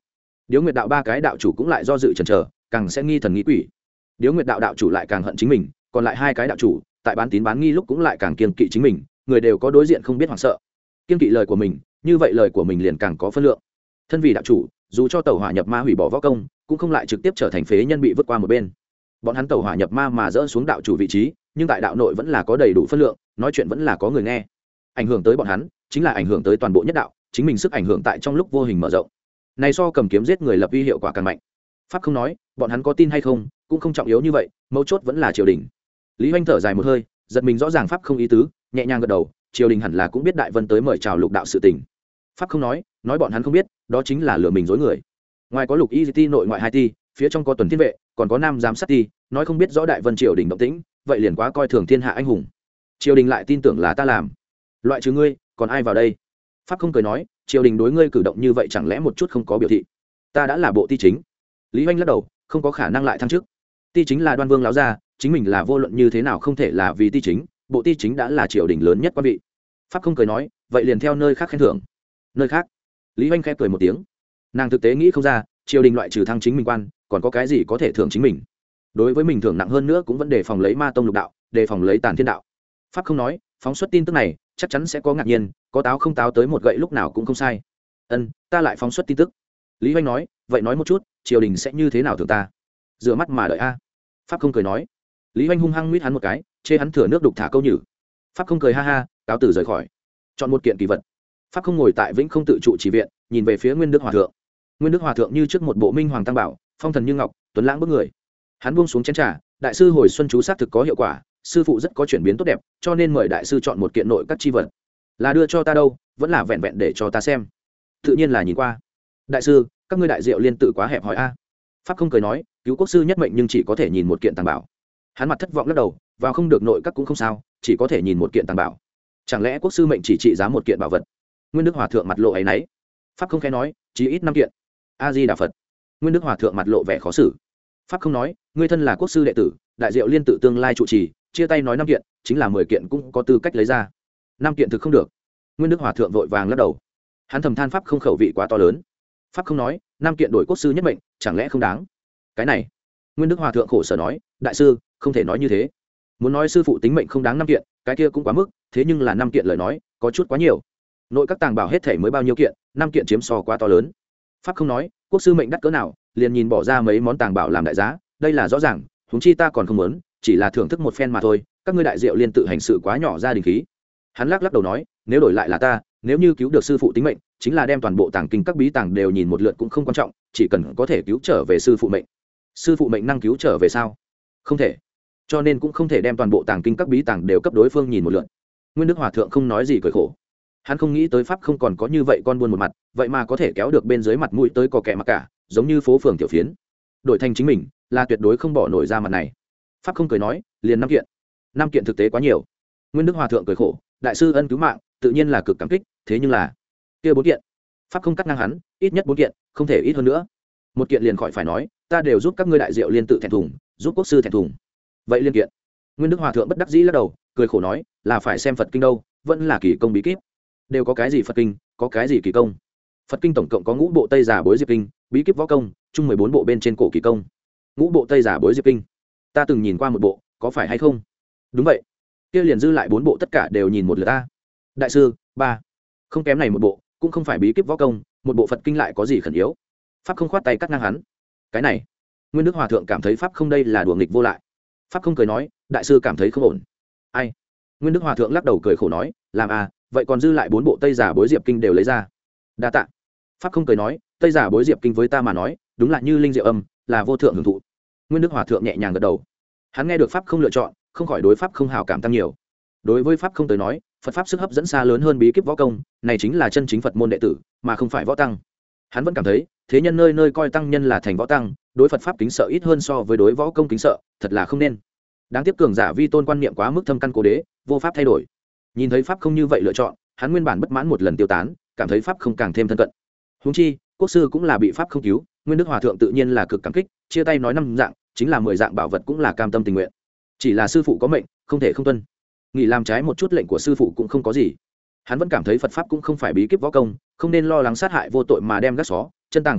Điếu Nguyệt đạo ba cái đạo chủ cũng lại do dự chần chờ, càng sẽ nghi thần nghi quỷ. Điếu Nguyệt đạo đạo chủ lại càng hận chính mình, còn lại hai cái đạo chủ tại bán tín bán nghi lúc cũng lại càng kiêng kỵ chính mình, người đều có đối diện không biết hoảng sợ. Kiêng kỵ lời của mình, như vậy lời của mình liền càng có phân lượng. Thân vì đạo chủ, dù cho tẩu hỏa nhập ma hủy bỏ võ công, cũng không lại trực tiếp trở thành phế nhân bị vứt qua một bên. Bọn hắn tẩu hỏa nhập ma mà dỡ xuống đạo chủ vị trí, nhưng tại đạo nội vẫn là có đầy đủ phân lượng, nói chuyện vẫn là có người nghe. Ảnh hưởng tới bọn hắn, chính là ảnh hưởng tới toàn bộ nhất đạo, chính mình sức ảnh hưởng tại trong lúc vô hình mở rộng. Này so cầm kiếm giết người lập uy hiệu quả càng mạnh. Pháp không nói, bọn hắn có tin hay không, cũng không trọng yếu như vậy, mấu chốt vẫn là triều đình. Lý Hoành thở dài một hơi, giật mình rõ ràng pháp không ý tứ, nhẹ nhàng gật đầu, triều đình hẳn là cũng biết Đại Vân tới mời chào Lục đạo sự tình. Pháp không nói, nói bọn hắn không biết, đó chính là lừa mình dối người. Ngoài có Lục Y Ti nội ngoại hai ti, phía trong có Tuần Thiên vệ, còn có Nam giám sát ti, nói không biết rõ Đại Vân triều đình động tĩnh, vậy liền quá coi thường thiên hạ anh hùng. Triều đình lại tin tưởng là ta làm, loại trừ ngươi, còn ai vào đây? Pháp không cười nói, triều đình đối ngươi cử động như vậy chẳng lẽ một chút không có biểu thị? Ta đã là bộ ti chính. Lý Hoành lắc đầu, không có khả năng lại thăng chức. Ti chính là Đoan Vương láo gia, chính mình là vô luận như thế nào không thể là vì ti chính, bộ ti chính đã là triều đình lớn nhất quan vị. Pháp không cười nói, vậy liền theo nơi khác khen thưởng. Nơi khác? Lý Hoành khẽ cười một tiếng. Nàng thực tế nghĩ không ra, triều đình loại trừ thăng chính mình quan, còn có cái gì có thể thưởng chính mình. Đối với mình thưởng nặng hơn nữa cũng vẫn đề phòng lấy Ma tông Lục đạo, đề phòng lấy Tàn Thiên đạo. Pháp không nói, phóng xuất tin tức này, chắc chắn sẽ có ngạc nhiên, có táo không táo tới một gậy lúc nào cũng không sai. Ân, ta lại phóng xuất tin tức. Lý Hoành nói, vậy nói một chút, triều đình sẽ như thế nào thưởng ta? Rửa mắt mà đợi a. Pháp không cười nói. Lý Hoành hung hăng mít hắn một cái, chê hắn thừa nước đục thả câu nhử. Pháp không cười ha ha, cáo từ rời khỏi. Chọn một kiện kỳ vật. Pháp không ngồi tại Vĩnh Không tự trụ chỉ viện, nhìn về phía Nguyên Đức Hòa thượng. Nguyên Đức Hòa thượng như trước một bộ minh hoàng tăng bảo, phong thần như ngọc, tuấn lãng bước người. Hắn buông xuống chén trà, đại sư hồi xuân chú sát thực có hiệu quả, sư phụ rất có chuyển biến tốt đẹp, cho nên mời đại sư chọn một kiện nội các chi vật. Là đưa cho ta đâu, vẫn là vẹn vẹn để cho ta xem. Tự nhiên là nhìn qua. Đại sư, các ngươi đại diệu liên tự quá hẹp hòi a. Pháp không cười nói, cứu quốc sư nhất mệnh nhưng chỉ có thể nhìn một kiện tàng bảo. Hắn mặt thất vọng lắc đầu, vào không được nội các cũng không sao, chỉ có thể nhìn một kiện tàng bảo. Chẳng lẽ quốc sư mệnh chỉ trị giá một kiện bảo vật? Nguyên Đức Hòa thượng mặt lộ áy náy. Pháp không khẽ nói, chỉ ít năm kiện. A Di Đà Phật. Nguyên Đức Hòa thượng mặt lộ vẻ khó xử. Pháp không nói, ngươi thân là quốc sư đệ tử, đại diệu liên tự tương lai trụ trì, chia tay nói năm kiện, chính là mười kiện cũng có tư cách lấy ra. Năm kiện thực không được. Nguyên Đức Hòa thượng vội vàng lắc đầu. Hắn thầm than pháp không khẩu vị quá to lớn. Pháp không nói, năm kiện đổi quốc sư nhất mệnh, chẳng lẽ không đáng? Cái này, Nguyên Đức Hòa thượng khổ sở nói, đại sư, không thể nói như thế. Muốn nói sư phụ tính mệnh không đáng năm kiện, cái kia cũng quá mức, thế nhưng là năm kiện lời nói, có chút quá nhiều. Nội các tàng bảo hết thể mới bao nhiêu kiện, năm kiện chiếm so quá to lớn. Pháp không nói, quốc sư mệnh đắt cỡ nào, liền nhìn bỏ ra mấy món tàng bảo làm đại giá, đây là rõ ràng, huống chi ta còn không muốn, chỉ là thưởng thức một phen mà thôi, các ngươi đại diệu liên tự hành sự quá nhỏ gia đình khí. Hắn lắc lắc đầu nói, nếu đổi lại là ta, nếu như cứu được sư phụ tính mệnh, chính là đem toàn bộ tàng kinh các bí tàng đều nhìn một lượt cũng không quan trọng, chỉ cần có thể cứu trở về sư phụ mệnh. Sư phụ mệnh năng cứu trở về sao? Không thể. Cho nên cũng không thể đem toàn bộ tàng kinh các bí tàng đều cấp đối phương nhìn một lượt. Nguyên Đức Hòa thượng không nói gì cười khổ. Hắn không nghĩ tới pháp không còn có như vậy con buôn một mặt, vậy mà có thể kéo được bên dưới mặt mũi tới cò kẹ mặc cả, giống như phố phường tiểu phiến. Đổi thành chính mình, là tuyệt đối không bỏ nổi ra mặt này. Pháp không cười nói, liền năm kiện. Năm kiện thực tế quá nhiều. Nguyên Đức Hòa thượng cười khổ, đại sư ân cứu mạng, tự nhiên là cực cảm kích, thế nhưng là kia bốn kiện. Pháp không cắt ngang hắn, ít nhất bốn kiện, không thể ít hơn nữa. Một kiện liền khỏi phải nói, ta đều giúp các ngươi đại diệu liên tự thẹn thùng, giúp quốc sư thẹn thùng. Vậy liên kiện. Nguyên Đức Hòa thượng bất đắc dĩ lắc đầu, cười khổ nói, là phải xem Phật kinh đâu, vẫn là kỳ công bí kíp. Đều có cái gì Phật kinh, có cái gì kỳ công. Phật kinh tổng cộng có ngũ bộ Tây Giả Bối Diệp kinh, bí kíp võ công, chung mười bốn bộ bên trên cổ kỳ công. Ngũ bộ Tây Giả Bối Diệp kinh, ta từng nhìn qua một bộ, có phải hay không? Đúng vậy. Kia liền dư lại bốn bộ tất cả đều nhìn một lượt ta. Đại sư, ba, không kém này một bộ, cũng không phải bí kíp võ công, một bộ Phật kinh lại có gì khẩn yếu? Pháp không khoát tay cắt ngang hắn. Cái này, Nguyên Đức Hòa thượng cảm thấy pháp không đây là đùa nghịch vô lại. Pháp không cười nói, đại sư cảm thấy không ổn. Ai? Nguyên Đức Hòa thượng lắc đầu cười khổ nói, làm à, vậy còn dư lại bốn bộ Tây Giả Bối Diệp kinh đều lấy ra. Đa tạ. Pháp không cười nói, Tây Giả Bối Diệp kinh với ta mà nói, đúng là như linh diệu âm, là vô thượng hưởng thụ. Nguyên Đức Hòa thượng nhẹ nhàng gật đầu. Hắn nghe được pháp không lựa chọn, không khỏi đối pháp không hào cảm tăng nhiều. Đối với pháp không tới nói, Phật pháp sức hấp dẫn xa lớn hơn bí kíp võ công, này chính là chân chính Phật môn đệ tử, mà không phải võ tăng. Hắn vẫn cảm thấy, thế nhân nơi nơi coi tăng nhân là thành võ tăng, đối Phật pháp kính sợ ít hơn so với đối võ công kính sợ, thật là không nên. Đáng tiếc cường giả vi tôn quan niệm quá mức thâm căn cố đế, vô pháp thay đổi. Nhìn thấy pháp không như vậy lựa chọn, hắn nguyên bản bất mãn một lần tiêu tán, cảm thấy pháp không càng thêm thân cận. Huống chi, quốc sư cũng là bị pháp không cứu, Nguyên Đức Hòa thượng tự nhiên là cực cảm kích, chia tay nói năm dạng, chính là mười dạng bảo vật cũng là cam tâm tình nguyện. Chỉ là sư phụ có mệnh, không thể không tuân. Nghĩ làm trái một chút lệnh của sư phụ cũng không có gì. Hắn vẫn cảm thấy Phật pháp cũng không phải bí kíp võ công, không nên lo lắng sát hại vô tội mà đem gác xó, chân tàng không lộ,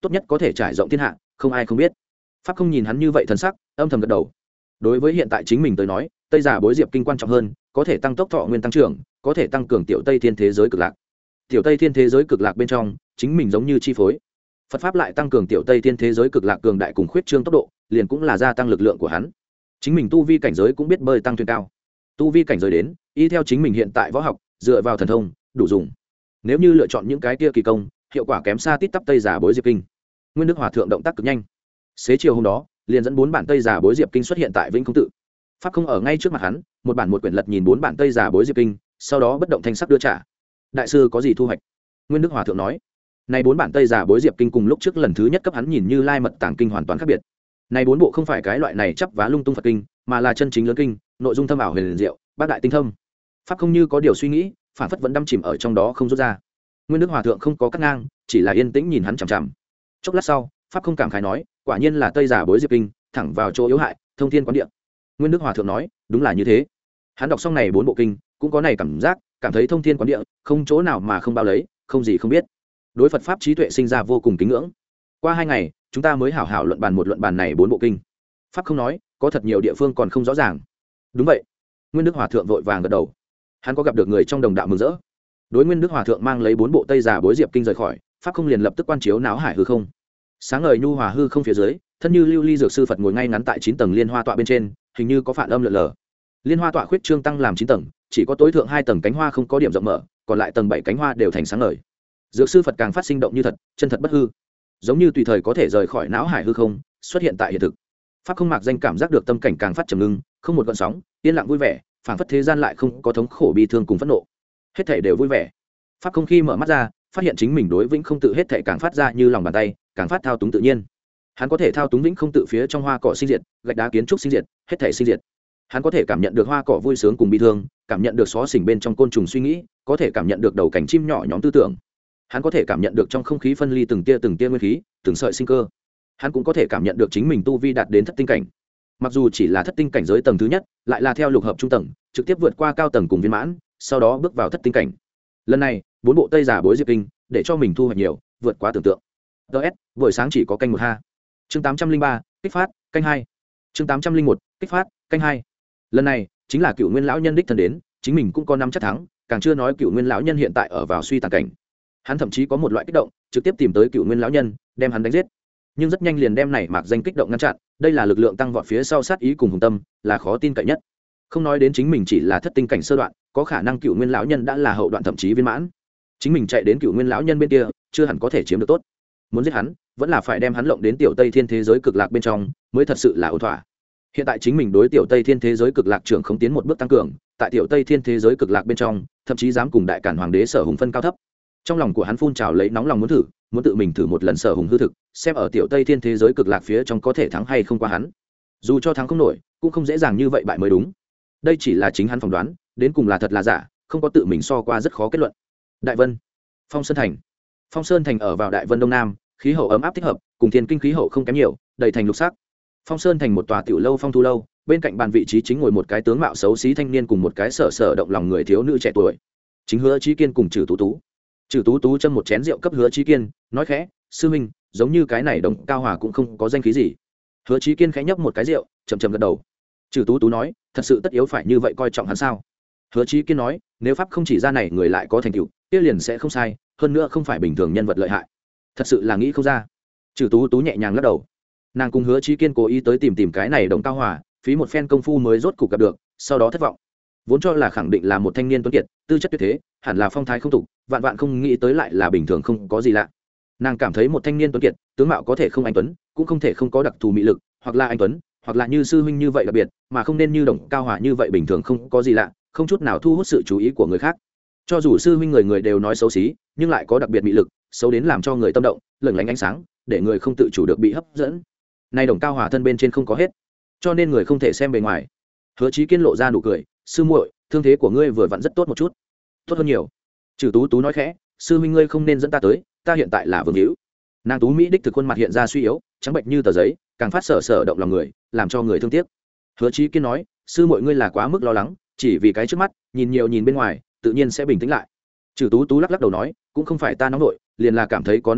tốt nhất có thể trải rộng thiên hạ không ai không biết. Pháp không nhìn hắn như vậy thần sắc, âm thầm gật đầu. Đối với hiện tại chính mình tới nói, tây giả bối diệp kinh quan trọng hơn, có thể tăng tốc thọ nguyên tăng trưởng, có thể tăng cường tiểu tây thiên thế giới cực lạc. Tiểu tây thiên thế giới cực lạc bên trong chính mình giống như chi phối, Phật pháp lại tăng cường tiểu tây thiên thế giới cực lạc cường đại cùng khuyết trương tốc độ, liền cũng là gia tăng lực lượng của hắn. Chính mình tu vi cảnh giới cũng biết bơi tăng thuyền cao, tu vi cảnh giới đến y theo chính mình hiện tại võ học dựa vào thần thông đủ dùng. Nếu như lựa chọn những cái kia kỳ công, hiệu quả kém xa tít tắp tây giả bối diệp kinh. Nguyên Đức Hòa thượng động tác cực nhanh, xế chiều hôm đó liền dẫn bốn bản tây giả bối diệp kinh xuất hiện tại Vĩnh Không tự. Pháp không ở ngay trước mặt hắn, một bản một quyển lật nhìn bốn bản tây giả bối diệp kinh, sau đó bất động thanh sắc đưa trả. Đại sư có gì thu hoạch? Nguyên Đức Hòa thượng nói. Này bốn bản tây giả bối diệp kinh cùng lúc trước lần thứ nhất cấp hắn nhìn như lai mật tàng kinh hoàn toàn khác biệt. Này bốn bộ không phải cái loại này chắp vá lung tung Phật kinh, mà là chân chính lớn kinh, nội dung thâm ảo huyền diệu, bác đại tinh thâm. Pháp không như có điều suy nghĩ, phản phất vẫn đắm chìm ở trong đó không rút ra. Nguyên Đức Hòa thượng không có cắt ngang, chỉ là yên tĩnh nhìn hắn chằm chằm. Chốc lát sau, Pháp không cảm khái nói, quả nhiên là tây giả bối diệp kinh, thẳng vào chỗ yếu hại, thông thiên quán địa. Nguyên Đức Hòa thượng nói, đúng là như thế. Hắn đọc xong này bốn bộ kinh, cũng có này cảm giác, cảm thấy thông thiên quán địa, không chỗ nào mà không bao lấy, không gì không biết. Đối Phật pháp trí tuệ sinh ra vô cùng kính ngưỡng. Qua hai ngày, chúng ta mới hảo hảo luận bàn một luận bàn này bốn bộ kinh. Pháp không nói, có thật nhiều địa phương còn không rõ ràng. Đúng vậy. Nguyên Đức Hòa thượng vội vàng gật đầu. Hắn có gặp được người trong đồng đạo mừng rỡ. Đối Nguyên Đức Hòa thượng mang lấy bốn bộ tây giả bối diệp kinh rời khỏi, Pháp không liền lập tức quan chiếu náo hải hư không. Sáng ngời nhu hòa hư không phía dưới, thân như lưu ly dược sư Phật ngồi ngay ngắn tại chín tầng liên hoa tọa bên trên, hình như có phản âm lượn lờ. Liên hoa tọa khuyết trương tăng làm chín tầng, chỉ có tối thượng hai tầng cánh hoa không có điểm rộng mở, còn lại tầng bảy cánh hoa đều thành sáng ngời. Dược sư Phật càng phát sinh động như thật, chân thật bất hư, giống như tùy thời có thể rời khỏi não hải hư không, xuất hiện tại hiện thực. Pháp không mạc danh cảm giác được tâm cảnh càng phát trầm ngưng, không một gợn sóng, yên lặng vui vẻ, phảng phất thế gian lại không có thống khổ bi thương cùng phẫn nộ, hết thảy đều vui vẻ. Pháp không khi mở mắt ra, phát hiện chính mình đối Vĩnh Không tự hết thảy càng phát ra như lòng bàn tay, càng phát thao túng tự nhiên. Hắn có thể thao túng Vĩnh Không tự phía trong hoa cỏ sinh diệt, gạch đá kiến trúc sinh diệt, hết thảy sinh diệt. Hắn có thể cảm nhận được hoa cỏ vui sướng cùng bi thương, cảm nhận được xó xỉnh bên trong côn trùng suy nghĩ, có thể cảm nhận được đầu cảnh chim nhỏ nhóm tư tưởng. Hắn có thể cảm nhận được trong không khí phân ly từng tia từng tia nguyên khí, từng sợi sinh cơ. Hắn cũng có thể cảm nhận được chính mình tu vi đạt đến thất tinh cảnh. Mặc dù chỉ là thất tinh cảnh giới tầng thứ nhất, lại là theo lục hợp trung tầng, trực tiếp vượt qua cao tầng cùng viên mãn, sau đó bước vào thất tinh cảnh. Lần này, bốn bộ tây giả bối diệp kinh, để cho mình thu hoạch nhiều, vượt quá tưởng tượng. ds buổi sáng chỉ có canh một ha. Chương tám trăm linh ba, kích phát, canh hai. Chương tám trăm linh một, kích phát, canh hai. Lần này, chính là Cửu Nguyên lão nhân đích thân đến, chính mình cũng có năm chắc thắng, càng chưa nói Cửu Nguyên lão nhân hiện tại ở vào suy tàn cảnh. Hắn thậm chí có một loại kích động, trực tiếp tìm tới Cửu Nguyên lão nhân, đem hắn đánh giết. Nhưng rất nhanh liền đem này mạc danh kích động ngăn chặn, đây là lực lượng tăng vọt phía sau sát ý cùng hùng tâm, là khó tin cậy nhất. Không nói đến chính mình chỉ là thất tinh cảnh sơ đoạn, có khả năng Cửu Nguyên lão nhân đã là hậu đoạn thậm chí viên mãn. Chính mình chạy đến Cửu Nguyên lão nhân bên kia, chưa hẳn có thể chiếm được tốt. Muốn giết hắn, vẫn là phải đem hắn lộng đến tiểu Tây Thiên thế giới cực lạc bên trong, mới thật sự là ổn thỏa. Hiện tại chính mình đối tiểu Tây Thiên thế giới cực lạc trưởng không tiến một bước tăng cường, tại tiểu Tây Thiên thế giới cực lạc bên trong, thậm chí dám cùng đại cản hoàng đế Sở Hùng phân cao thấp. Trong lòng của hắn phun trào lấy nóng lòng muốn thử, muốn tự mình thử một lần Sở Hùng hư thực, xem ở tiểu Tây Thiên thế giới cực lạc phía trong có thể thắng hay không qua hắn. Dù cho thắng không nổi, cũng không dễ dàng như vậy bại mới đúng. Đây chỉ là chính hắn phỏng đoán, đến cùng là thật là giả, không có tự mình so qua rất khó kết luận. Đại Vân, Phong Sơn thành. Phong Sơn thành ở vào Đại Vân đông nam, khí hậu ấm áp thích hợp, cùng thiên kinh khí hậu không kém nhiều, đầy thành lục sắc. Phong Sơn thành một tòa tiểu lâu phong thu lâu, bên cạnh bàn vị trí chính ngồi một cái tướng mạo xấu xí thanh niên cùng một cái sở sở động lòng người thiếu nữ trẻ tuổi. Chính Hứa Chí Kiên cùng Trử Tú Tú. Trử Tú Tú châm một chén rượu cấp Hứa Chí Kiên, nói khẽ, sư minh, giống như cái này Đồng Cao Hòa cũng không có danh khí gì. Hứa Chí Kiên khẽ nhấp một cái rượu, chậm chậm gật đầu. Trử Tú Tú nói, thật sự tất yếu phải như vậy coi trọng hắn sao? Hứa Chí Kiên nói, nếu pháp không chỉ ra này người lại có thành tựu, kia liền sẽ không sai, hơn nữa không phải bình thường nhân vật lợi hại. Thật sự là nghĩ không ra. Trử Tú Tú nhẹ nhàng lắc đầu. Nàng cùng Hứa Chí Kiên cố ý tới tìm tìm cái này Đồng Cao Hòa, phí một phen công phu mới rốt cục gặp được, sau đó thất vọng. Vốn cho là khẳng định là một thanh niên tuấn kiệt, tư chất tuyệt thế, hẳn là phong thái không tục, vạn vạn không nghĩ tới lại là bình thường không có gì lạ. Nàng cảm thấy một thanh niên tuấn kiệt, tướng mạo có thể không anh tuấn, cũng không thể không có đặc thù mỹ lực, hoặc là anh tuấn, hoặc là như sư huynh như vậy đặc biệt, mà không nên như Đồng Cao Hòa như vậy bình thường không có gì lạ, không chút nào thu hút sự chú ý của người khác. Cho dù sư huynh người người đều nói xấu xí, nhưng lại có đặc biệt mỹ lực, xấu đến làm cho người tâm động, lừng lánh ánh sáng, để người không tự chủ được bị hấp dẫn. Nay Đồng Cao Hòa thân bên trên không có hết, cho nên người không thể xem bề ngoài. Hứa Chí Kiên lộ ra nụ cười, sư muội, thương thế của ngươi vừa vặn rất tốt một chút, tốt hơn nhiều. Trử Tú Tú nói khẽ, sư huynh ngươi không nên dẫn ta tới, ta hiện tại là vương hữu. Nàng tú mỹ đích thực khuôn mặt hiện ra suy yếu, trắng bệnh như tờ giấy, càng phát sở sở động lòng người, làm cho người thương tiếc. Hứa Chí Kiên nói, sư muội ngươi là quá mức lo lắng, chỉ vì cái trước mắt, nhìn nhiều nhìn bên ngoài, tự nhiên sẽ bình tĩnh lại. Trử Tú Tú lắc lắc đầu nói, cũng không phải ta nóng nội, liền là cảm thấy có nắm chắc,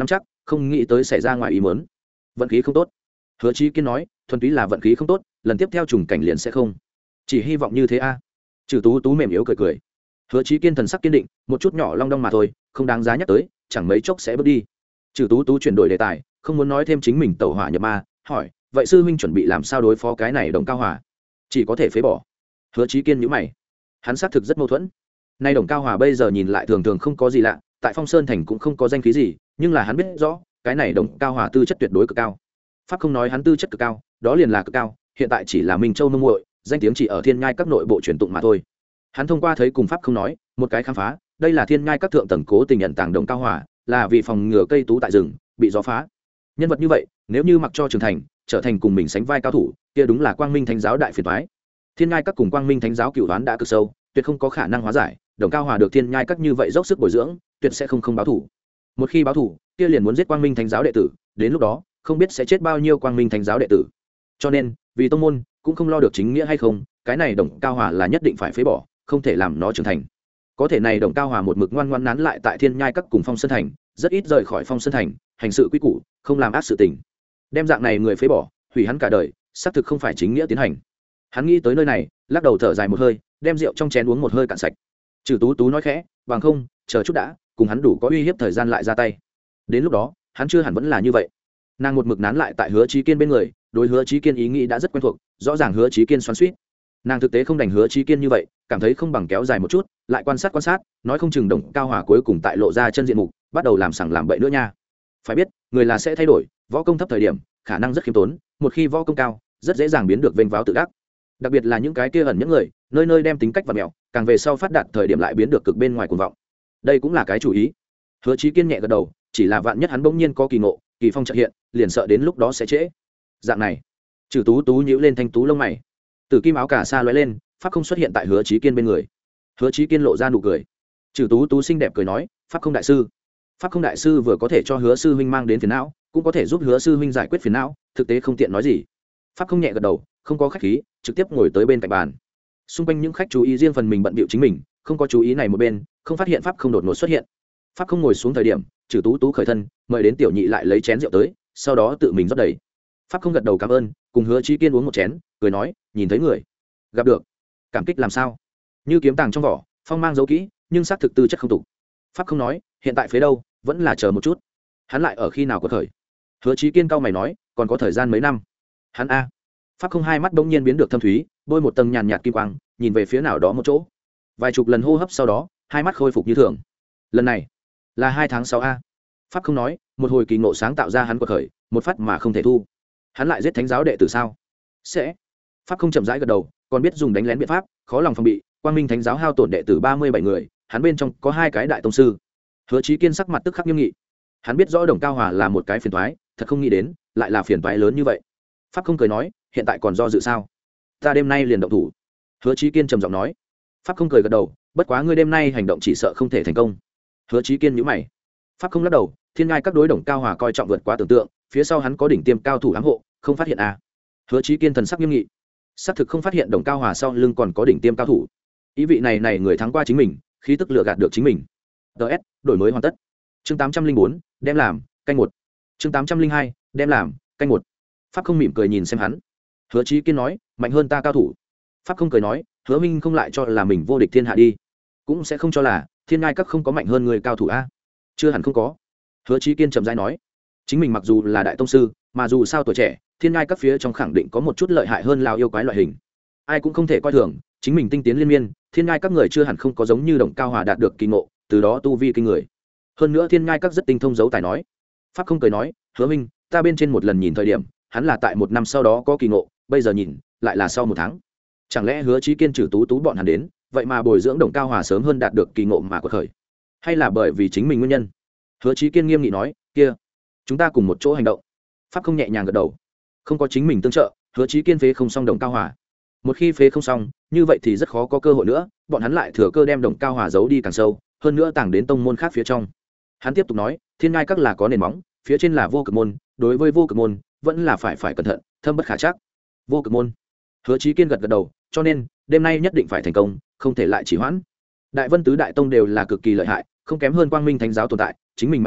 không nghĩ tới xảy ra ngoài ý muốn. Vận khí không tốt. Hứa Chí Kiên nói, thuần túy là vận khí không tốt, lần tiếp theo trùng cảnh liền sẽ không. Chỉ hy vọng như thế a. Trừ Tú Tú mềm yếu cười cười. Hứa Chí Kiên thần sắc kiên định, một chút nhỏ long đong mà thôi, không đáng giá nhắc tới, chẳng mấy chốc sẽ bước đi. Trừ Tú Tú chuyển đổi đề tài, không muốn nói thêm chính mình tẩu hỏa nhập ma, hỏi, vậy sư huynh chuẩn bị làm sao đối phó cái này đồng cao hỏa? Chỉ có thể phế bỏ. Hứa Chí Kiên nhíu mày. Hắn xác thực rất mâu thuẫn. Nay đồng cao hỏa bây giờ nhìn lại thường thường không có gì lạ, tại Phong Sơn thành cũng không có danh khí gì, nhưng là hắn biết rõ, cái này đồng cao hỏa tư chất tuyệt đối cực cao. Pháp không nói hắn tư chất cực cao, đó liền là cực cao, hiện tại chỉ là Minh Châu nông muội, danh tiếng chỉ ở Thiên Nhai các nội bộ truyền tụng mà thôi. Hắn thông qua thấy cùng Pháp không nói, một cái khám phá, đây là Thiên Nhai các thượng tầng cố tình nhận tàng đồng cao hỏa, là vì phòng ngừa cây tú tại rừng bị gió phá. Nhân vật như vậy, nếu như mặc cho trưởng thành, trở thành cùng mình sánh vai cao thủ, kia đúng là Quang Minh Thánh giáo đại phiền toái. Thiên Nhai các cùng Quang Minh Thánh giáo cửu đoán đã cực sâu, tuyệt không có khả năng hóa giải, đồng cao hỏa được Thiên Nhai các như vậy dốc sức bồi dưỡng, tuyệt sẽ không không báo thủ. Một khi báo thủ, kia liền muốn giết Quang Minh Thánh giáo đệ tử, đến lúc đó, không biết sẽ chết bao nhiêu Quang Minh Thánh giáo đệ tử. Cho nên, vì tông môn cũng không lo được chính nghĩa hay không, cái này đồng cao hỏa là nhất định phải phế bỏ, không thể làm nó trưởng thành. Có thể này đồng cao hỏa một mực ngoan ngoãn nán lại tại Thiên Nhai các cùng Phong Sơn thành, rất ít rời khỏi Phong Sơn thành, hành sự quy củ, không làm ác sự tình. Đem dạng này người phế bỏ, hủy hắn cả đời, xác thực không phải chính nghĩa tiến hành. Hắn nghĩ tới nơi này, lắc đầu thở dài một hơi, đem rượu trong chén uống một hơi cạn sạch. Trừ Tú Tú nói khẽ, bằng không, chờ chút đã, cùng hắn đủ có uy hiếp thời gian lại ra tay. Đến lúc đó, hắn chưa hẳn vẫn là như vậy. Nàng một mực nán lại tại Hứa Chí Kiên bên người, đối Hứa Chí Kiên ý nghĩ đã rất quen thuộc, rõ ràng Hứa Chí Kiên xoắn xuýt. Nàng thực tế không đành Hứa Chí Kiên như vậy, cảm thấy không bằng kéo dài một chút, lại quan sát quan sát, nói không chừng đồng cao hỏa cuối cùng tại lộ ra chân diện mục, bắt đầu làm sằng làm bậy nữa nha. Phải biết, người là sẽ thay đổi, võ công thấp thời điểm, khả năng rất khiêm tốn, một khi võ công cao, rất dễ dàng biến được vênh váo tự đắc. Đặc biệt là những cái kia ẩn những người, nơi nơi đem tính cách và mèo, càng về sau phát đạt thời điểm lại biến được cực bên ngoài cuồng vọng. Đây cũng là cái chủ ý. Hứa Chí Kiên nhẹ gật đầu, chỉ là vạn nhất hắn bỗng nhiên có kỳ ngộ, kỳ phong chợt hiện, liền sợ đến lúc đó sẽ trễ. Dạng này, Trừ Tú Tú nhíu lên thanh tú lông mày. Tử kim áo cà sa lóe lên, pháp không xuất hiện tại Hứa Chí Kiên bên người. Hứa Chí Kiên lộ ra nụ cười. Trừ Tú Tú xinh đẹp cười nói, pháp không đại sư. Pháp không đại sư vừa có thể cho Hứa sư huynh mang đến phiền não, cũng có thể giúp Hứa sư huynh giải quyết phiền não, thực tế không tiện nói gì. Pháp không nhẹ gật đầu, không có khách khí, trực tiếp ngồi tới bên cạnh bàn. Xung quanh những khách chú ý riêng phần mình bận bịu chính mình, không có chú ý này một bên, không phát hiện pháp không đột ngột xuất hiện. Pháp không ngồi xuống thời điểm, Trừ Tú Tú khởi thân, mời đến tiểu nhị lại lấy chén rượu tới, sau đó tự mình rót đầy. Pháp không gật đầu cảm ơn, cùng Hứa Chí Kiên uống một chén, cười nói, nhìn thấy người, gặp được, cảm kích làm sao? Như kiếm tàng trong vỏ, phong mang dấu kỹ, nhưng xác thực tư chất không tục. Pháp không nói, hiện tại phế đâu, vẫn là chờ một chút. Hắn lại ở khi nào có thời? Hứa Chí Kiên cau mày nói, còn có thời gian mấy năm. Hắn a. Pháp không hai mắt bỗng nhiên biến được thâm thúy, bôi một tầng nhàn nhạt kim quang, nhìn về phía nào đó một chỗ. Vài chục lần hô hấp sau đó, hai mắt khôi phục như thường. Lần này là hai tháng sáu a. Pháp không nói, một hồi kỳ ngộ sáng tạo ra hắn quật khởi, một phát mà không thể thu. Hắn lại giết thánh giáo đệ tử sao? Sẽ. Pháp không chậm rãi gật đầu, còn biết dùng đánh lén biện pháp, khó lòng phòng bị. Quang Minh thánh giáo hao tổn đệ tử ba mươi bảy người, hắn bên trong có hai cái đại tông sư. Hứa Chí Kiên sắc mặt tức khắc nghiêm nghị. Hắn biết rõ Đồng Cao Hòa là một cái phiền toái, thật không nghĩ đến, lại là phiền toái lớn như vậy. Pháp không cười nói, hiện tại còn do dự sao? Ta đêm nay liền động thủ. Hứa Chí Kiên trầm giọng nói. Pháp không cười gật đầu, bất quá ngươi đêm nay hành động chỉ sợ không thể thành công. Hứa Chí Kiên nhíu mày. Pháp không lắc đầu, thiên ngai các đối Đồng Cao Hòa coi trọng vượt quá tưởng tượng, phía sau hắn có đỉnh tiêm cao thủ ám hộ, không phát hiện à? Hứa Chí Kiên thần sắc nghiêm nghị. Xác thực không phát hiện Đồng Cao Hòa sau lưng còn có đỉnh tiêm cao thủ. Ý vị này này người thắng qua chính mình, khí tức lừa gạt được chính mình. ds đổi mới hoàn tất. Chương tám trăm linh bốn, đem làm, canh một. Chương tám trăm linh hai, đem làm, canh một. Pháp không mỉm cười nhìn xem hắn. Hứa Chí Kiên nói, mạnh hơn ta cao thủ. Pháp không cười nói, Hứa Minh không lại cho là mình vô địch thiên hạ đi, cũng sẽ không cho là thiên ngai các không có mạnh hơn người cao thủ a. Chưa hẳn không có. Hứa Chí Kiên trầm rãi nói, chính mình mặc dù là đại tông sư, mà dù sao tuổi trẻ, thiên ngai các phía trong khẳng định có một chút lợi hại hơn lao yêu quái loại hình. Ai cũng không thể coi thường, chính mình tinh tiến liên miên, thiên ngai các người chưa hẳn không có giống như Đồng Cao Hòa đạt được kỳ ngộ, từ đó tu vi kinh người. Hơn nữa thiên ngai các rất tinh thông giấu tài nói. Pháp không cười nói, Hứa Minh, ta bên trên một lần nhìn thời điểm, hắn là tại một năm sau đó có kỳ ngộ, bây giờ nhìn lại là sau một tháng. Chẳng lẽ Hứa Chí Kiên trừ tú tú bọn hắn đến, vậy mà bồi dưỡng Đồng Cao Hòa sớm hơn đạt được kỳ ngộ mà có khởi, hay là bởi vì chính mình nguyên nhân? Hứa Chí Kiên nghiêm nghị nói, kia, chúng ta cùng một chỗ hành động. Pháp không nhẹ nhàng gật đầu. Không có chính mình tương trợ, Hứa Chí Kiên phế không xong Đồng Cao Hòa. Một khi phế không xong, như vậy thì rất khó có cơ hội nữa, bọn hắn lại thừa cơ đem Đồng Cao Hòa giấu đi càng sâu, hơn nữa tàng đến tông môn khác phía trong. Hắn tiếp tục nói, thiên ngai các là có nền móng, phía trên là vô cực môn, đối với vô cực môn vẫn là phải phải cẩn thận, thâm bất khả trắc. Vô cực môn. Hứa Chí Kiên gật gật đầu, cho nên đêm nay nhất định phải thành công, không thể lại chỉ hoãn. Đại Vân tứ đại tông đều là cực kỳ lợi hại, không kém hơn Quang Minh Thánh giáo tồn tại, chính mình mạnh hơn,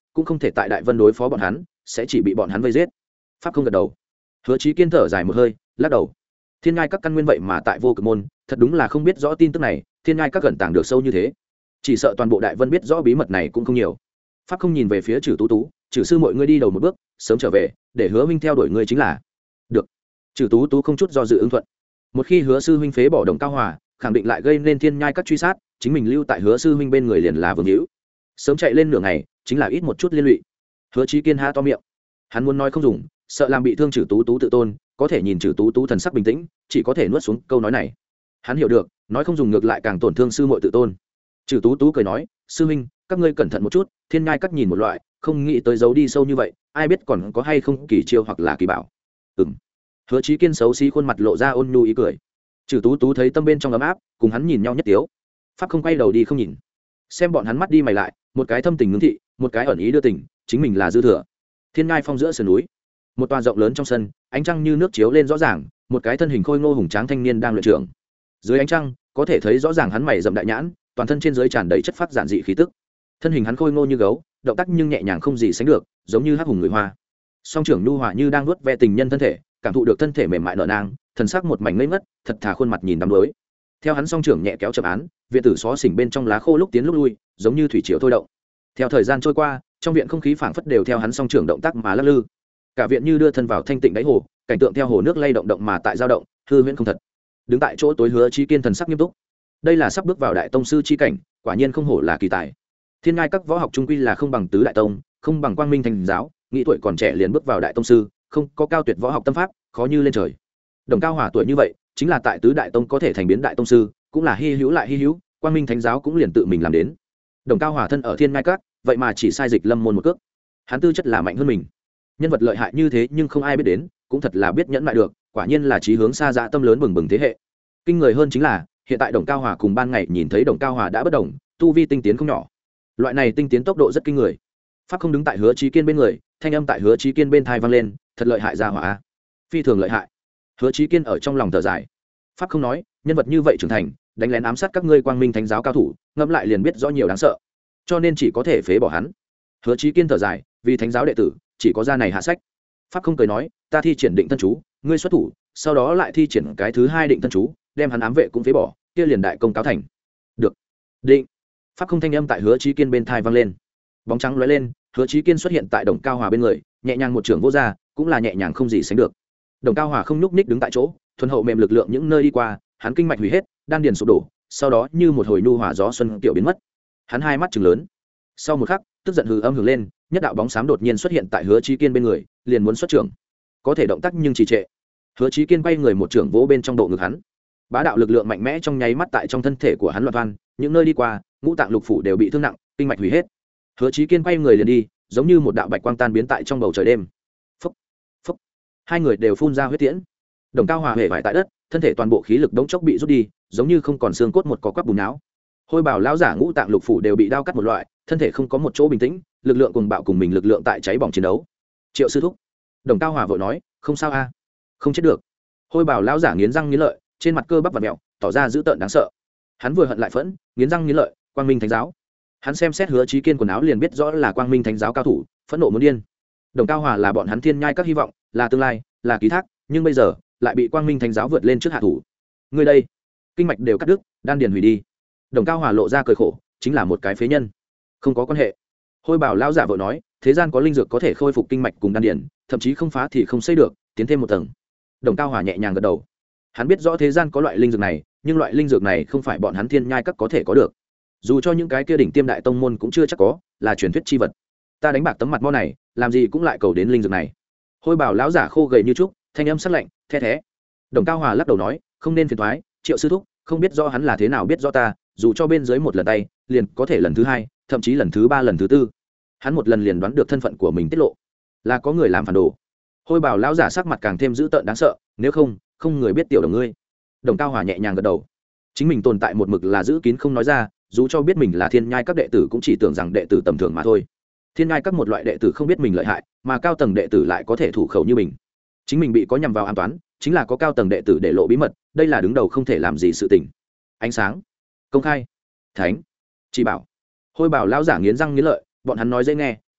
cũng không thể tại đại vân đối phó bọn hắn, sẽ chỉ bị bọn hắn vây giết. Pháp không gật đầu. Hứa Chí Kiên thở dài một hơi, lắc đầu. Thiên Ngai các căn nguyên vậy mà tại Vô Cực môn, thật đúng là không biết rõ tin tức này, Thiên Ngai các gần tàng được sâu như thế, chỉ sợ toàn bộ đại vân biết rõ bí mật này cũng không nhiều. Pháp không nhìn về phía Trử Tú Tú, Trử sư mọi ngươi đi đầu một bước, sớm trở về, để Hứa huynh theo đuổi ngươi chính là. Được. Trử Tú Tú không chút do dự ứng thuận. Một khi Hứa sư huynh phế bỏ Đồng Cao Hòa, khẳng định lại gây nên Thiên Nhai các truy sát, chính mình lưu tại Hứa sư huynh bên người liền là vương hữu. Sớm chạy lên nửa ngày, chính là ít một chút liên lụy. Hứa Chí Kiên há to miệng, hắn muốn nói không dùng, sợ làm bị thương Trử Tú Tú tự tôn, có thể nhìn Trử Tú Tú thần sắc bình tĩnh, chỉ có thể nuốt xuống câu nói này. Hắn hiểu được, nói không dùng ngược lại càng tổn thương sư muội tự tôn. Trử Tú Tú cười nói, sư huynh, các ngươi cẩn thận một chút, Thiên Nhai các nhìn một loại, không nghĩ tới giấu đi sâu như vậy, ai biết còn có hay không kỳ chiêu hoặc là kỳ bảo. Ừm. Hứa Chí Kiên xấu xí khuôn mặt lộ ra ôn nhu ý cười. Trử Tú Tú thấy tâm bên trong ấm áp, cùng hắn nhìn nhau nhất tiếu. Pháp không quay đầu đi không nhìn, xem bọn hắn mắt đi mày lại, một cái thâm tình ngưỡng thị, một cái ẩn ý đưa tình, chính mình là dư thừa. Thiên Ngai phong giữa sườn núi, một tòa rộng lớn trong sân, ánh trăng như nước chiếu lên rõ ràng, một cái thân hình khôi ngô hùng tráng thanh niên đang luyện trưởng. Dưới ánh trăng, có thể thấy rõ ràng hắn mày rậm đại nhãn, toàn thân trên dưới tràn đầy chất phát giản dị khí tức. Thân hình hắn khôi ngô như gấu, động tác nhưng nhẹ nhàng không gì sánh được, giống như hắc hùng người hoa. Song trưởng nhu hòa như đang nuốt ve tình nhân thân thể, cảm thụ được thân thể mềm mại nở nang, thần sắc một mảnh ngây ngất, thật thà khuôn mặt nhìn đăm đuối. Theo hắn song trưởng nhẹ kéo chậm án, viện tử xó xỉnh bên trong lá khô lúc tiến lúc lui, giống như thủy triều thôi động. Theo thời gian trôi qua, trong viện không khí phảng phất đều theo hắn song trưởng động tác mà lắc lư. Cả viện như đưa thân vào thanh tịnh đáy hồ, cảnh tượng theo hồ nước lay động động mà tại dao động, hư huyễn không thật. Đứng tại chỗ tối Hứa Chí Kiên thần sắc nghiêm túc. Đây là sắp bước vào đại tông sư chi cảnh, quả nhiên không hổ là kỳ tài. Thiên Ngai các võ học trung quy là không bằng tứ đại tông, không bằng Quang Minh Thành giáo, nghĩ tuổi còn trẻ liền bước vào đại tông sư, không có cao tuyệt võ học tâm pháp, khó như lên trời. Đồng Cao Hỏa tuổi như vậy, chính là tại tứ đại tông có thể thành biến đại tông sư, cũng là hi hữu lại hi hữu, Quang Minh Thánh giáo cũng liền tự mình làm đến. Đồng Cao Hỏa thân ở Thiên Ngai các, vậy mà chỉ sai Dịch Lâm môn một cước. Hắn tư chất là mạnh hơn mình. Nhân vật lợi hại như thế nhưng không ai biết đến, cũng thật là biết nhẫn nại được, quả nhiên là chí hướng xa dạ tâm lớn bừng bừng thế hệ. Kinh người hơn chính là, hiện tại Đồng Cao Hỏa cùng ban ngày nhìn thấy Đồng Cao Hỏa đã bất đồng, tu vi tinh tiến không nhỏ. Loại này tinh tiến tốc độ rất kinh người. Pháp không đứng tại Hứa Chí Kiên bên người, thanh âm tại Hứa Chí Kiên bên tai vang lên, thật lợi hại ra hỏa, phi thường lợi hại. Hứa Chí Kiên ở trong lòng thở dài. Pháp không nói, nhân vật như vậy trưởng thành, đánh lén ám sát các ngươi Quang Minh Thánh giáo cao thủ, ngẫm lại liền biết rõ nhiều đáng sợ, cho nên chỉ có thể phế bỏ hắn. Hứa Chí Kiên thở dài, vì Thánh giáo đệ tử, chỉ có ra này hạ sách. Pháp không cười nói, ta thi triển định thân chú, ngươi xuất thủ, sau đó lại thi triển cái thứ hai định thân chú, đem hắn ám vệ cũng phế bỏ, kia liền đại công cáo thành. Được. Định. Pháp không thanh âm tại Hứa Chí Kiên bên tai vang lên. Bóng trắng lóe lên, Hứa Chí Kiên xuất hiện tại Đồng Cao Hòa bên người, nhẹ nhàng một trường vô ra, cũng là nhẹ nhàng không gì sánh được. Đồng Cao Hòa không nhúc nhích đứng tại chỗ, thuần hậu mềm lực lượng những nơi đi qua, hắn kinh mạch hủy hết, đan điền sụp đổ, sau đó như một hồi nhu hòa gió xuân tiểu biến mất. Hắn hai mắt trừng lớn. Sau một khắc, tức giận hừ âm hưởng lên, nhất đạo bóng xám đột nhiên xuất hiện tại Hứa Chí Kiên bên người, liền muốn xuất trưởng. Có thể động tác nhưng trì trệ. Hứa Chí Kiên quay người một trưởng vỗ bên trong độ ngực hắn. Bá đạo lực lượng mạnh mẽ trong nháy mắt tại trong thân thể của hắn loạn toan, những nơi đi qua, ngũ tạng lục phủ đều bị thương nặng, kinh mạch hủy hết. Hứa Chí Kiên quay người liền đi, giống như một đạo bạch quang tan biến tại trong bầu trời đêm. Phốc, phốc. Hai người đều phun ra huyết tiễn. Đồng Cao Hòa hề vải tại đất, thân thể toàn bộ khí lực đống chốc bị rút đi, giống như không còn xương cốt một có quắp bùn não. Hôi Bảo lão giả ngũ tạng lục phủ đều bị đao cắt một loại, thân thể không có một chỗ bình tĩnh, lực lượng cùng bạo cùng mình lực lượng tại cháy bỏng chiến đấu. Triệu sư thúc. Đồng Cao Hòa vội nói, không sao a, không chết được. Hôi Bảo lão giả nghiến răng nghiến lợi, trên mặt cơ bắp và mèo, tỏ ra dữ tợn đáng sợ. Hắn vừa hận lại phẫn, nghiến răng nghiến lợi, Quang Minh Thánh giáo. Hắn xem xét Hứa Chí Kiên quần áo liền biết rõ là Quang Minh Thánh giáo cao thủ, phẫn nộ muốn điên. Đồng Cao Hòa là bọn hắn Thiên Nhai các hy vọng, là tương lai, là ký thác, nhưng bây giờ lại bị Quang Minh Thánh giáo vượt lên trước hạ thủ. Người đây, kinh mạch đều cắt đứt, đan điền hủy đi. Đồng Cao Hòa lộ ra cười khổ, chính là một cái phế nhân. Không có quan hệ. Hôi Bảo lão giả vội nói, thế gian có linh dược có thể khôi phục kinh mạch cùng đan điền, thậm chí không phá thì không xây được, tiến thêm một tầng. Đồng Cao Hòa nhẹ nhàng gật đầu. Hắn biết rõ thế gian có loại linh dược này, nhưng loại linh dược này không phải bọn hắn Thiên Nhai các có thể có được. Dù cho những cái kia đỉnh tiêm đại tông môn cũng chưa chắc có, là truyền thuyết chi vật. Ta đánh bạc tấm mặt mo này, làm gì cũng lại cầu đến linh dược này. Hôi Bảo lão giả khô gầy như trúc, thanh âm sắc lạnh, the thé. Đồng Cao Hòa lắc đầu nói, không nên phiền toái, Triệu sư thúc, không biết rõ hắn là thế nào biết rõ ta, dù cho bên dưới một lần tay, liền có thể lần thứ hai, thậm chí lần thứ ba lần thứ tư. Hắn một lần liền đoán được thân phận của mình tiết lộ, là có người làm phản đồ. Hôi Bảo lão giả sắc mặt càng thêm dữ tợn đáng sợ, nếu không, không người biết tiểu đồng ngươi. Đồng Cao Hòa nhẹ nhàng gật đầu. Chính mình tồn tại một mực là giữ kín không nói ra, dù cho biết mình là Thiên Nhai các đệ tử cũng chỉ tưởng rằng đệ tử tầm thường mà thôi. Thiên Nhai các một loại đệ tử không biết mình lợi hại, mà cao tầng đệ tử lại có thể thủ khẩu như mình. Chính mình bị có nhằm vào an toán, chính là có cao tầng đệ tử để lộ bí mật, đây là đứng đầu không thể làm gì sự tình. Ánh sáng, công khai, thánh, chỉ bảo. Hôi Bảo lão giả nghiến răng nghiến lợi, bọn hắn nói dễ nghe,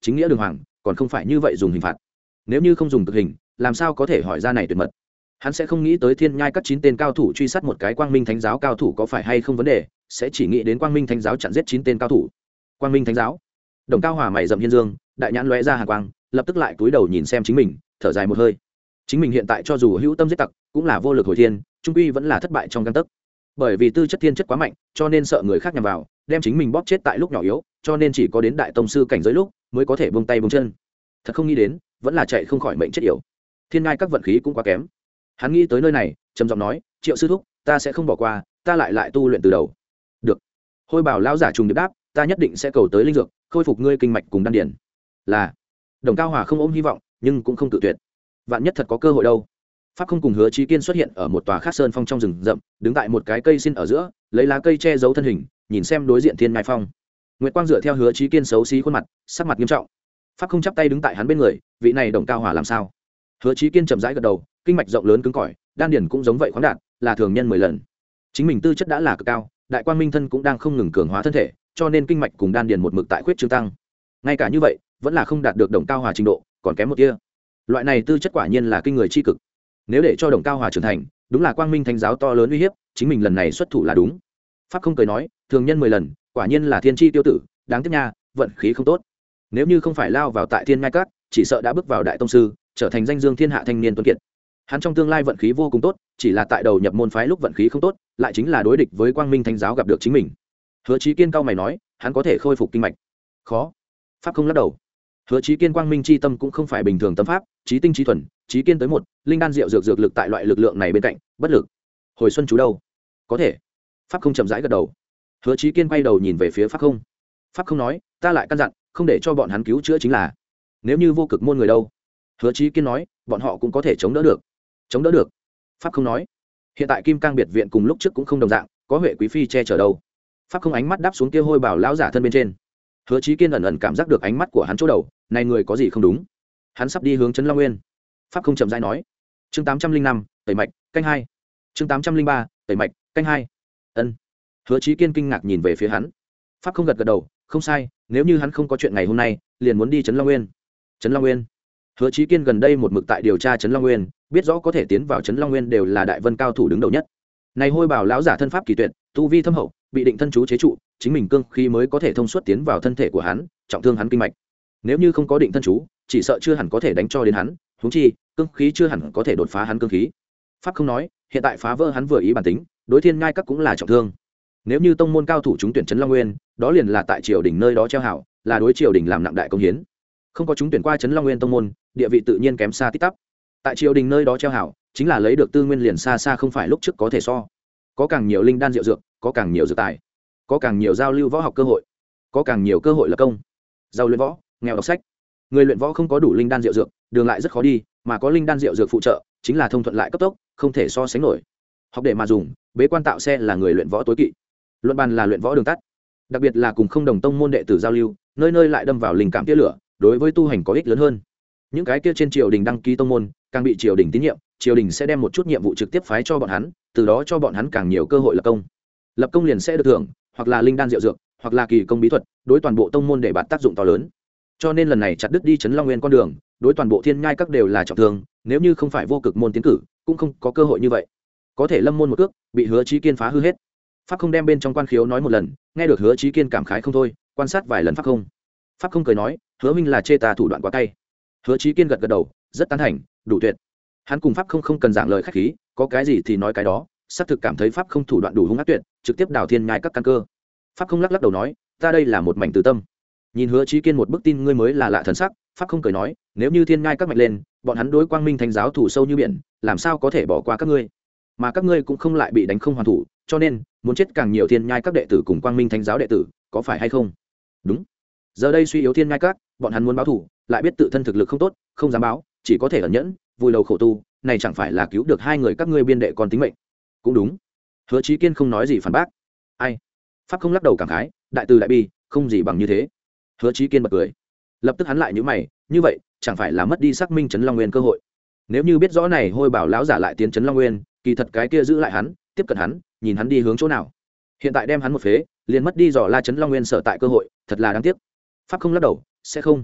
chính nghĩa đường hoàng còn không phải như vậy dùng hình phạt. Nếu như không dùng cực hình làm sao có thể hỏi ra này tuyệt mật. Hắn sẽ không nghĩ tới thiên nhai các chín tên cao thủ truy sát một cái quang minh thánh giáo cao thủ có phải hay không vấn đề, sẽ chỉ nghĩ đến quang minh thánh giáo chặn giết chín tên cao thủ. Quang minh thánh giáo. Đồng Cao Hòa mày rậm hiên dương, đại nhãn lóe ra hàn quang, lập tức lại cúi đầu nhìn xem chính mình, thở dài một hơi. Chính mình hiện tại cho dù hữu tâm giết tặc cũng là vô lực hồi thiên, trung quy vẫn là thất bại trong gang tấc. Bởi vì tư chất thiên chất quá mạnh, cho nên sợ người khác nhằm vào, đem chính mình bóp chết tại lúc nhỏ yếu, cho nên chỉ có đến đại tông sư cảnh giới lúc mới có thể buông tay buông chân. Thật không nghĩ đến, vẫn là chạy không khỏi mệnh chết yểu. Thiên ngai các vận khí cũng quá kém. Hắn nghĩ tới nơi này, trầm giọng nói, Triệu sư thúc, ta sẽ không bỏ qua, ta lại lại tu luyện từ đầu. Được. Hôi Bảo lão giả trùng điệp đáp, ta nhất định sẽ cầu tới linh dược, khôi phục ngươi kinh mạch cùng đan điền. Là. Đồng Cao Hòa không ôm hy vọng, nhưng cũng không tự tuyệt. Vạn nhất thật có cơ hội đâu. Pháp không cùng Hứa Chí Kiên xuất hiện ở một tòa khác sơn phong trong rừng rậm, đứng tại một cái cây xin ở giữa, lấy lá cây che giấu thân hình, nhìn xem đối diện thiên ngai phong. Nguyệt quang dựa theo Hứa Chí Kiên xấu xí khuôn mặt, sắc mặt nghiêm trọng. Pháp không chắp tay đứng tại hắn bên người, vị này Đồng Cao Hòa làm sao? Hứa Chí Kiên chậm rãi gật đầu, kinh mạch rộng lớn cứng cỏi, đan điền cũng giống vậy khoáng đạt, là thường nhân mười lần. Chính mình tư chất đã là cực cao, đại quang minh thân cũng đang không ngừng cường hóa thân thể, cho nên kinh mạch cùng đan điền một mực tại khuyết trương tăng. Ngay cả như vậy, vẫn là không đạt được Đồng Cao Hòa trình độ, còn kém một tia. Loại này tư chất quả nhiên là kinh người chi cực. Nếu để cho Đồng Cao Hòa trưởng thành, đúng là quang minh thánh giáo to lớn uy hiếp, chính mình lần này xuất thủ là đúng. Pháp không cười nói, thường nhân mười lần, quả nhiên là thiên chi tiêu tử, đáng tiếc nha, vận khí không tốt. Nếu như không phải lao vào tại thiên ngai các, chỉ sợ đã bước vào đại tông sư, trở thành danh dương thiên hạ thanh niên tuấn kiệt. Hắn trong tương lai vận khí vô cùng tốt, chỉ là tại đầu nhập môn phái lúc vận khí không tốt, lại chính là đối địch với quang minh thánh giáo gặp được chính mình. Hứa Chí Kiên cao mày nói, hắn có thể khôi phục kinh mạch. Khó. Pháp không lắc đầu. Hứa Chí Kiên quang minh chi tâm cũng không phải bình thường tâm pháp, chí tinh chí thuần, chí kiên tới một, linh đan rượu dược dược lực tại loại lực lượng này bên cạnh, bất lực. Hồi xuân chú đâu? Có thể. Pháp không chậm rãi gật đầu. Hứa Chí Kiên quay đầu nhìn về phía Pháp không. Pháp không nói, ta lại căn dặn, không để cho bọn hắn cứu chữa chính là. Nếu như vô cực môn người đâu? Hứa Chí Kiên nói, bọn họ cũng có thể chống đỡ được. Chống đỡ được. Pháp không nói, hiện tại Kim Cang biệt viện cùng lúc trước cũng không đồng dạng, có Huệ quý phi che chở đâu. Pháp không ánh mắt đáp xuống kia Hôi Bảo lão giả thân bên trên. Hứa Chí Kiên ẩn ẩn cảm giác được ánh mắt của hắn chỗ đầu, này người có gì không đúng. Hắn sắp đi hướng Trấn Long Nguyên. Pháp không chậm rãi nói, chương tám trăm linh năm, tẩy mạch, canh hai. Chương tám trăm linh ba, tẩy mạch, canh hai. Ân. Hứa Chí Kiên kinh ngạc nhìn về phía hắn. Pháp không gật gật đầu, không sai, nếu như hắn không có chuyện ngày hôm nay, liền muốn đi Trấn Long Nguyên. Trấn Long Nguyên. Hứa Chí Kiên gần đây một mực tại điều tra Trấn Long Nguyên, biết rõ có thể tiến vào Trấn Long Nguyên đều là đại vân cao thủ đứng đầu nhất. Này Hôi Bảo lão giả thân pháp kỳ tuyệt, tu vi thâm hậu, bị định thân chú chế trụ, chính mình cương khí mới có thể thông suốt tiến vào thân thể của hắn, trọng thương hắn kinh mạch. Nếu như không có định thân chú, chỉ sợ chưa hẳn có thể đánh cho đến hắn, huống chi, cương khí chưa hẳn có thể đột phá hắn cương khí. Pháp không nói, hiện tại phá vỡ hắn vừa ý bản tính, đối thiên ngai các cũng là trọng thương. Nếu như tông môn cao thủ trúng tuyển Trấn Long Nguyên, đó liền là tại triều đình nơi đó treo hảo, là đối triều đình làm nặng đại công hiến. Không có trúng tuyển qua Trấn Long Nguyên tông môn, địa vị tự nhiên kém xa tít tắp. Tại triều đình nơi đó treo hảo, chính là lấy được tư nguyên liền xa xa không phải lúc trước có thể so. Có càng nhiều linh đan diệu dược, có càng nhiều dược tài, có càng nhiều giao lưu võ học cơ hội, có càng nhiều cơ hội lập công. Giàu luyện võ, nghèo đọc sách. Người luyện võ không có đủ linh đan diệu dược, đường lại rất khó đi, mà có linh đan diệu dược phụ trợ, chính là thông thuận lại cấp tốc, không thể so sánh nổi. Học để mà dùng, bế quan tạo xe là người luyện võ tối kỵ. Luận bàn là luyện võ đường tắt. Đặc biệt là cùng không đồng tông môn đệ tử giao lưu, nơi nơi lại đâm vào linh cảm tia lửa, đối với tu hành có ích lớn hơn. Những cái kia trên triều đình đăng ký tông môn, càng bị triều đình tín nhiệm, triều đình sẽ đem một chút nhiệm vụ trực tiếp phái cho bọn hắn, từ đó cho bọn hắn càng nhiều cơ hội lập công. Lập công liền sẽ được thưởng, hoặc là linh đan diệu dược, hoặc là kỳ công bí thuật, đối toàn bộ tông môn để bạt tác dụng to lớn. Cho nên lần này chặt đứt đi Trấn Long Nguyên con đường, đối toàn bộ thiên nhai các đều là trọng thương, nếu như không phải vô cực môn tiến cử, cũng không có cơ hội như vậy. Có thể lâm môn một cước, bị Hứa Chí Kiên phá hư hết. Pháp không đem bên trong quan khiếu nói một lần, nghe được Hứa Chí Kiên cảm khái không thôi, quan sát vài lần Pháp không. Pháp không cười nói, Hứa minh là chê ta thủ đoạn quá cay. Hứa Chí Kiên gật gật đầu, rất tán thành, đủ tuyệt. Hắn cùng Pháp không không cần giảng lời khách khí, có cái gì thì nói cái đó, xác thực cảm thấy Pháp không thủ đoạn đủ hung ác tuyệt, trực tiếp đào thiên nhai các căn cơ. Pháp không lắc lắc đầu nói, ta đây là một mảnh từ tâm. Nhìn Hứa Chí Kiên một bức tin ngươi mới là lạ thần sắc, Pháp không cười nói, nếu như thiên nhai các mạnh lên, bọn hắn đối quang minh thánh giáo thủ sâu như biển, làm sao có thể bỏ qua các ngươi? Mà các ngươi cũng không lại bị đánh không hoàn thủ, cho nên muốn chết càng nhiều thiên nhai các đệ tử cùng quang minh thánh giáo đệ tử, có phải hay không? Đúng. Giờ đây suy yếu thiên nhai các, bọn hắn muốn báo thủ, lại biết tự thân thực lực không tốt, không dám báo, chỉ có thể ẩn nhẫn, vui đầu khổ tu, này chẳng phải là cứu được hai người các ngươi biên đệ còn tính mệnh. Cũng đúng. Hứa Chí Kiên không nói gì phản bác. Ai? Pháp không lắc đầu cảm khái, đại từ đại bi, không gì bằng như thế. Hứa Chí Kiên bật cười. Lập tức hắn lại nhíu mày, như vậy, chẳng phải là mất đi xác minh Trấn Long Nguyên cơ hội. Nếu như biết rõ này Hôi Bảo lão giả lại tiến Trấn Long Nguyên, kỳ thật cái kia giữ lại hắn, tiếp cận hắn, nhìn hắn đi hướng chỗ nào. Hiện tại đem hắn một phế, liền mất đi dò la Trấn Long Nguyên sở tại cơ hội, thật là đáng tiếc. Pháp không lắc đầu, sẽ không.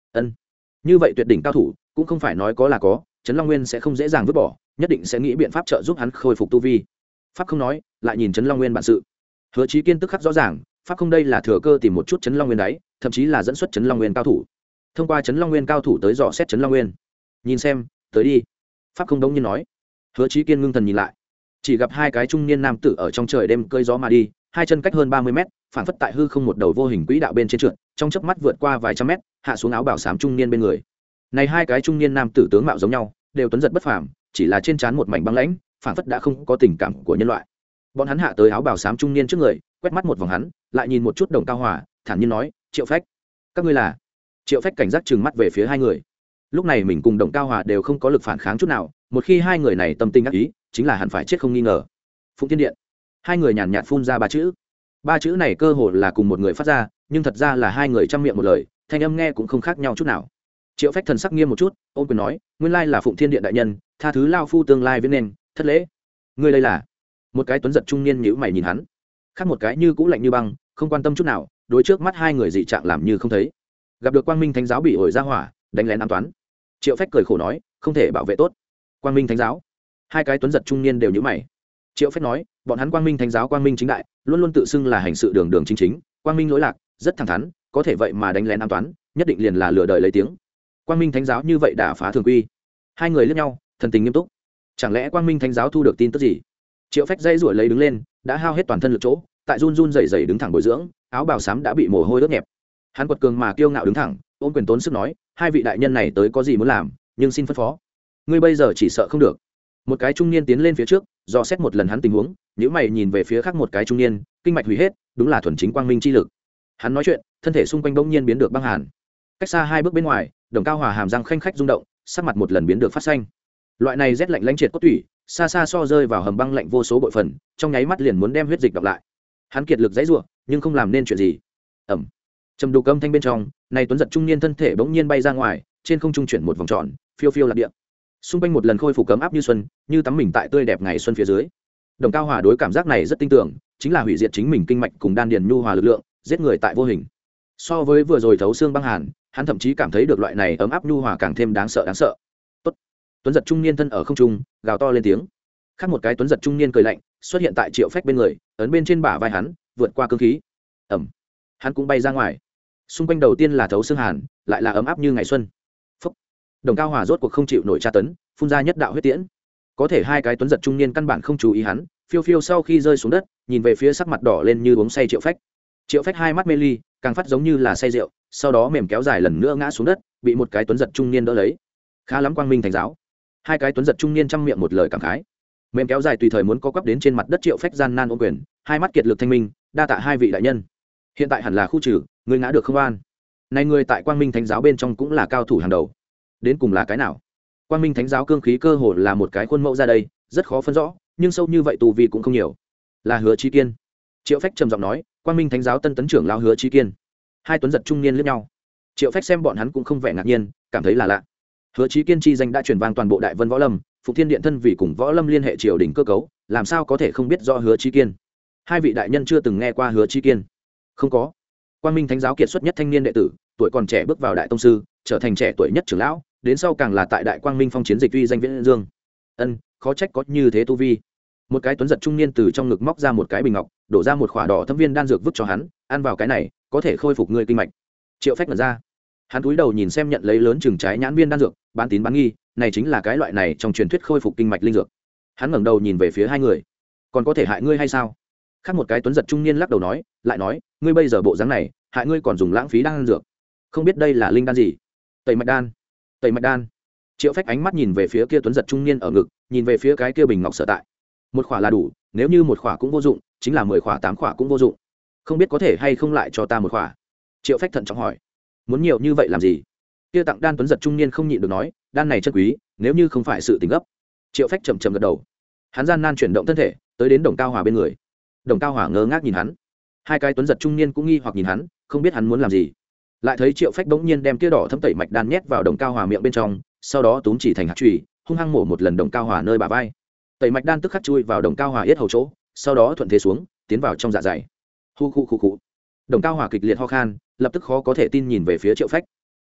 ân như vậy tuyệt đỉnh cao thủ cũng không phải nói có là có, Trấn Long Nguyên sẽ không dễ dàng vứt bỏ, nhất định sẽ nghĩ biện pháp trợ giúp hắn khôi phục tu vi. Pháp không nói, lại nhìn Trấn Long Nguyên bản sự. Hứa Chí Kiên tức khắc rõ ràng, Pháp không đây là thừa cơ tìm một chút Trấn Long Nguyên đấy, thậm chí là dẫn xuất Trấn Long Nguyên cao thủ. Thông qua Trấn Long Nguyên cao thủ tới dò xét Trấn Long Nguyên. Nhìn xem, tới đi. Pháp không đống nhiên nói. Hứa Chí Kiên ngưng thần nhìn lại, chỉ gặp hai cái trung niên nam tử ở trong trời đêm cơi gió mà đi, hai chân cách hơn ba mươi mét, phản phất tại hư không một đầu vô hình quỹ đạo bên trên trượt, trong chớp mắt vượt qua vài trăm mét, hạ xuống áo bào xám trung niên bên người. Này hai cái trung niên nam tử tướng mạo giống nhau, đều tuấn giật bất phàm, chỉ là trên trán một mảnh băng lãnh, phản phất đã không có tình cảm của nhân loại. Bọn hắn hạ tới áo bào xám trung niên trước người, quét mắt một vòng hắn, lại nhìn một chút Đồng Cao Hòa, thản nhiên nói, "Triệu Phách, các ngươi là?" Triệu Phách cảnh giác trừng mắt về phía hai người. Lúc này mình cùng Đồng Cao Hòa đều không có lực phản kháng chút nào, một khi hai người này tâm tình ác ý, chính là hẳn phải chết không nghi ngờ. Phụng Thiên Điện. Hai người nhàn nhạt phun ra ba chữ. Ba chữ này cơ hồ là cùng một người phát ra, nhưng thật ra là hai người trăm miệng một lời, thanh âm nghe cũng không khác nhau chút nào. Triệu Phách thần sắc nghiêm một chút, ôn quyền nói, nguyên lai là Phụng Thiên Điện đại nhân, tha thứ lao phu tương lai viễn nên, thất lễ. Ngươi đây là? Một cái tuấn giật trung niên nhíu mày nhìn hắn, khác một cái như cũ lạnh như băng, không quan tâm chút nào, đối trước mắt hai người dị trạng làm như không thấy. Gặp được Quang Minh Thánh giáo bị ổi ra hỏa, đánh lén ám toán. Triệu Phách cười khổ nói, không thể bảo vệ tốt. Quang Minh Thánh giáo? Hai cái tuấn giật trung niên đều nhíu mày. Triệu Phách nói, bọn hắn Quang Minh Thánh giáo quang minh chính đại, luôn luôn tự xưng là hành sự đường đường chính chính, quang minh lỗi lạc, rất thẳng thắn, có thể vậy mà đánh lén ám toán, nhất định liền là lừa đời lấy tiếng. Quang Minh Thánh giáo như vậy đã phá thường quy. Hai người liếc nhau, thần tình nghiêm túc. Chẳng lẽ Quang Minh Thánh giáo thu được tin tức gì? Triệu Phách dây rủi lấy đứng lên, đã hao hết toàn thân lực chỗ, tại run run rẩy rẩy đứng thẳng bồi dưỡng, áo bào xám đã bị mồ hôi ướt nhẹp. Hắn quật cường mà kiêu ngạo đứng thẳng, ôm quyền tốn sức nói, hai vị đại nhân này tới có gì muốn làm, nhưng xin phân phó. Ngươi bây giờ chỉ sợ không được. Một cái trung niên tiến lên phía trước, dò xét một lần hắn tình huống, nhíu mày nhìn về phía khác một cái trung niên, kinh mạch hủy hết, đúng là thuần chính quang minh chi lực. Hắn nói chuyện, thân thể xung quanh bỗng nhiên biến được băng hàn. Cách xa hai bước bên ngoài, Đồng Cao Hòa hàm răng khanh khách rung động, sắc mặt một lần biến được phát xanh. Loại này rét lạnh lãnh triệt cốt tủy, xa xa so rơi vào hầm băng lạnh vô số bội phần, trong nháy mắt liền muốn đem huyết dịch đọc lại. Hắn kiệt lực dãy rủa, nhưng không làm nên chuyện gì. Ầm. Trầm đục âm thanh bên trong, này tuấn giật trung niên thân thể bỗng nhiên bay ra ngoài, trên không trung chuyển một vòng tròn, phiêu phiêu lạc địa. Xung quanh một lần khôi phục cấm áp như xuân, như tắm mình tại tươi đẹp ngày xuân phía dưới. Đồng Cao Hòa đối cảm giác này rất tin tưởng, chính là hủy diệt chính mình kinh mạch cùng đan điền nhu hòa lực lượng, giết người tại vô hình. So với vừa rồi thấu xương băng hàn, hắn thậm chí cảm thấy được loại này ấm áp nhu hòa càng thêm đáng sợ đáng sợ. Tốt. Tuấn giật trung niên thân ở không trung, gào to lên tiếng. Khác một cái tuấn giật trung niên cười lạnh, xuất hiện tại Triệu Phách bên người, ấn bên trên bả vai hắn, vượt qua cương khí. Ầm. Hắn cũng bay ra ngoài. Xung quanh đầu tiên là thấu xương hàn, lại là ấm áp như ngày xuân. Phúc. Đồng Cao Hòa rốt cuộc không chịu nổi tra tấn, phun ra nhất đạo huyết tiễn. Có thể hai cái tuấn giật trung niên căn bản không chú ý hắn, phiêu phiêu sau khi rơi xuống đất, nhìn về phía sắc mặt đỏ lên như uống say Triệu Phách. Triệu Phách hai mắt mê ly, càng phát giống như là say rượu, sau đó mềm kéo dài lần nữa ngã xuống đất, bị một cái tuấn giật trung niên đỡ lấy. Khá lắm Quang Minh Thánh giáo. Hai cái tuấn giật trung niên trăm miệng một lời cảm khái. Mềm kéo dài tùy thời muốn có quắp đến trên mặt đất Triệu Phách gian nan ôm quyền, hai mắt kiệt lực thanh minh, đa tạ hai vị đại nhân. Hiện tại hẳn là khu trừ, người ngã được không an. Này người tại Quang Minh Thánh giáo bên trong cũng là cao thủ hàng đầu. Đến cùng là cái nào? Quang Minh Thánh giáo cương khí cơ hồ là một cái khuôn mẫu ra đây, rất khó phân rõ, nhưng sâu như vậy tù vi cũng không nhiều. Là Hứa Chí Kiên. Triệu Phách trầm giọng nói, Quang Minh Thánh giáo tân tấn trưởng lão Hứa Chí Kiên. Hai tuấn giật trung niên liếc nhau. Triệu Phách xem bọn hắn cũng không vẻ ngạc nhiên, cảm thấy là lạ. Hứa Chí Kiên chi danh đã truyền vang toàn bộ Đại Vân Võ Lâm, Phụng Thiên Điện thân vì cùng Võ Lâm liên hệ triều đình cơ cấu, làm sao có thể không biết rõ Hứa Chí Kiên. Hai vị đại nhân chưa từng nghe qua Hứa Chí Kiên? Không có. Quang Minh Thánh giáo kiệt xuất nhất thanh niên đệ tử, tuổi còn trẻ bước vào đại tông sư, trở thành trẻ tuổi nhất trưởng lão, đến sau càng là tại Đại Quang Minh phong chiến dịch uy danh viễn dương. Ân, khó trách có như thế tu vi. Một cái tuấn giật trung niên từ trong ngực móc ra một cái bình ngọc, đổ ra một khỏa đỏ thâm viên đan dược vứt cho hắn, ăn vào cái này, có thể khôi phục ngươi kinh mạch. Triệu Phách mở ra. Hắn cúi đầu nhìn xem nhận lấy lớn chừng trái nhãn viên đan dược, bán tín bán nghi, này chính là cái loại này trong truyền thuyết khôi phục kinh mạch linh dược. Hắn ngẩng đầu nhìn về phía hai người. Còn có thể hại ngươi hay sao? Khác một cái tuấn giật trung niên lắc đầu nói, lại nói, ngươi bây giờ bộ dáng này, hại ngươi còn dùng lãng phí đan dược. Không biết đây là linh đan gì? Tẩy mạch đan. Tẩy mạch đan. Triệu Phách ánh mắt nhìn về phía kia tuấn giật trung niên ở ngực, nhìn về phía cái kia bình ngọc sở tại. Một khỏa là đủ, nếu như một khỏa cũng vô dụng, chính là mười khỏa tám khỏa cũng vô dụng. Không biết có thể hay không lại cho ta một khỏa? Triệu Phách thận trọng hỏi. Muốn nhiều như vậy làm gì? Kia tặng đan tuấn giật trung niên không nhịn được nói, đan này chân quý, nếu như không phải sự tình gấp. Triệu Phách chậm chậm gật đầu. Hắn gian nan chuyển động thân thể, tới đến Đồng Cao Hòa bên người. Đồng Cao Hòa ngơ ngác nhìn hắn. Hai cái tuấn giật trung niên cũng nghi hoặc nhìn hắn, không biết hắn muốn làm gì. Lại thấy Triệu Phách bỗng nhiên đem kia đỏ thấm tẩy mạch đan nhét vào Đồng Cao Hòa miệng bên trong, sau đó túm chỉ thành hạt chùy, hung hăng mổ một lần Đồng Cao Hòa nơi bả vai. Tẩy mạch đan tức khắc chui vào Đồng Cao Hòa yết hầu chỗ, sau đó thuận thế xuống, tiến vào trong dạ dày. Hu khu khu khu. Đồng Cao Hòa kịch liệt ho khan, lập tức khó có thể tin nhìn về phía Triệu Phách.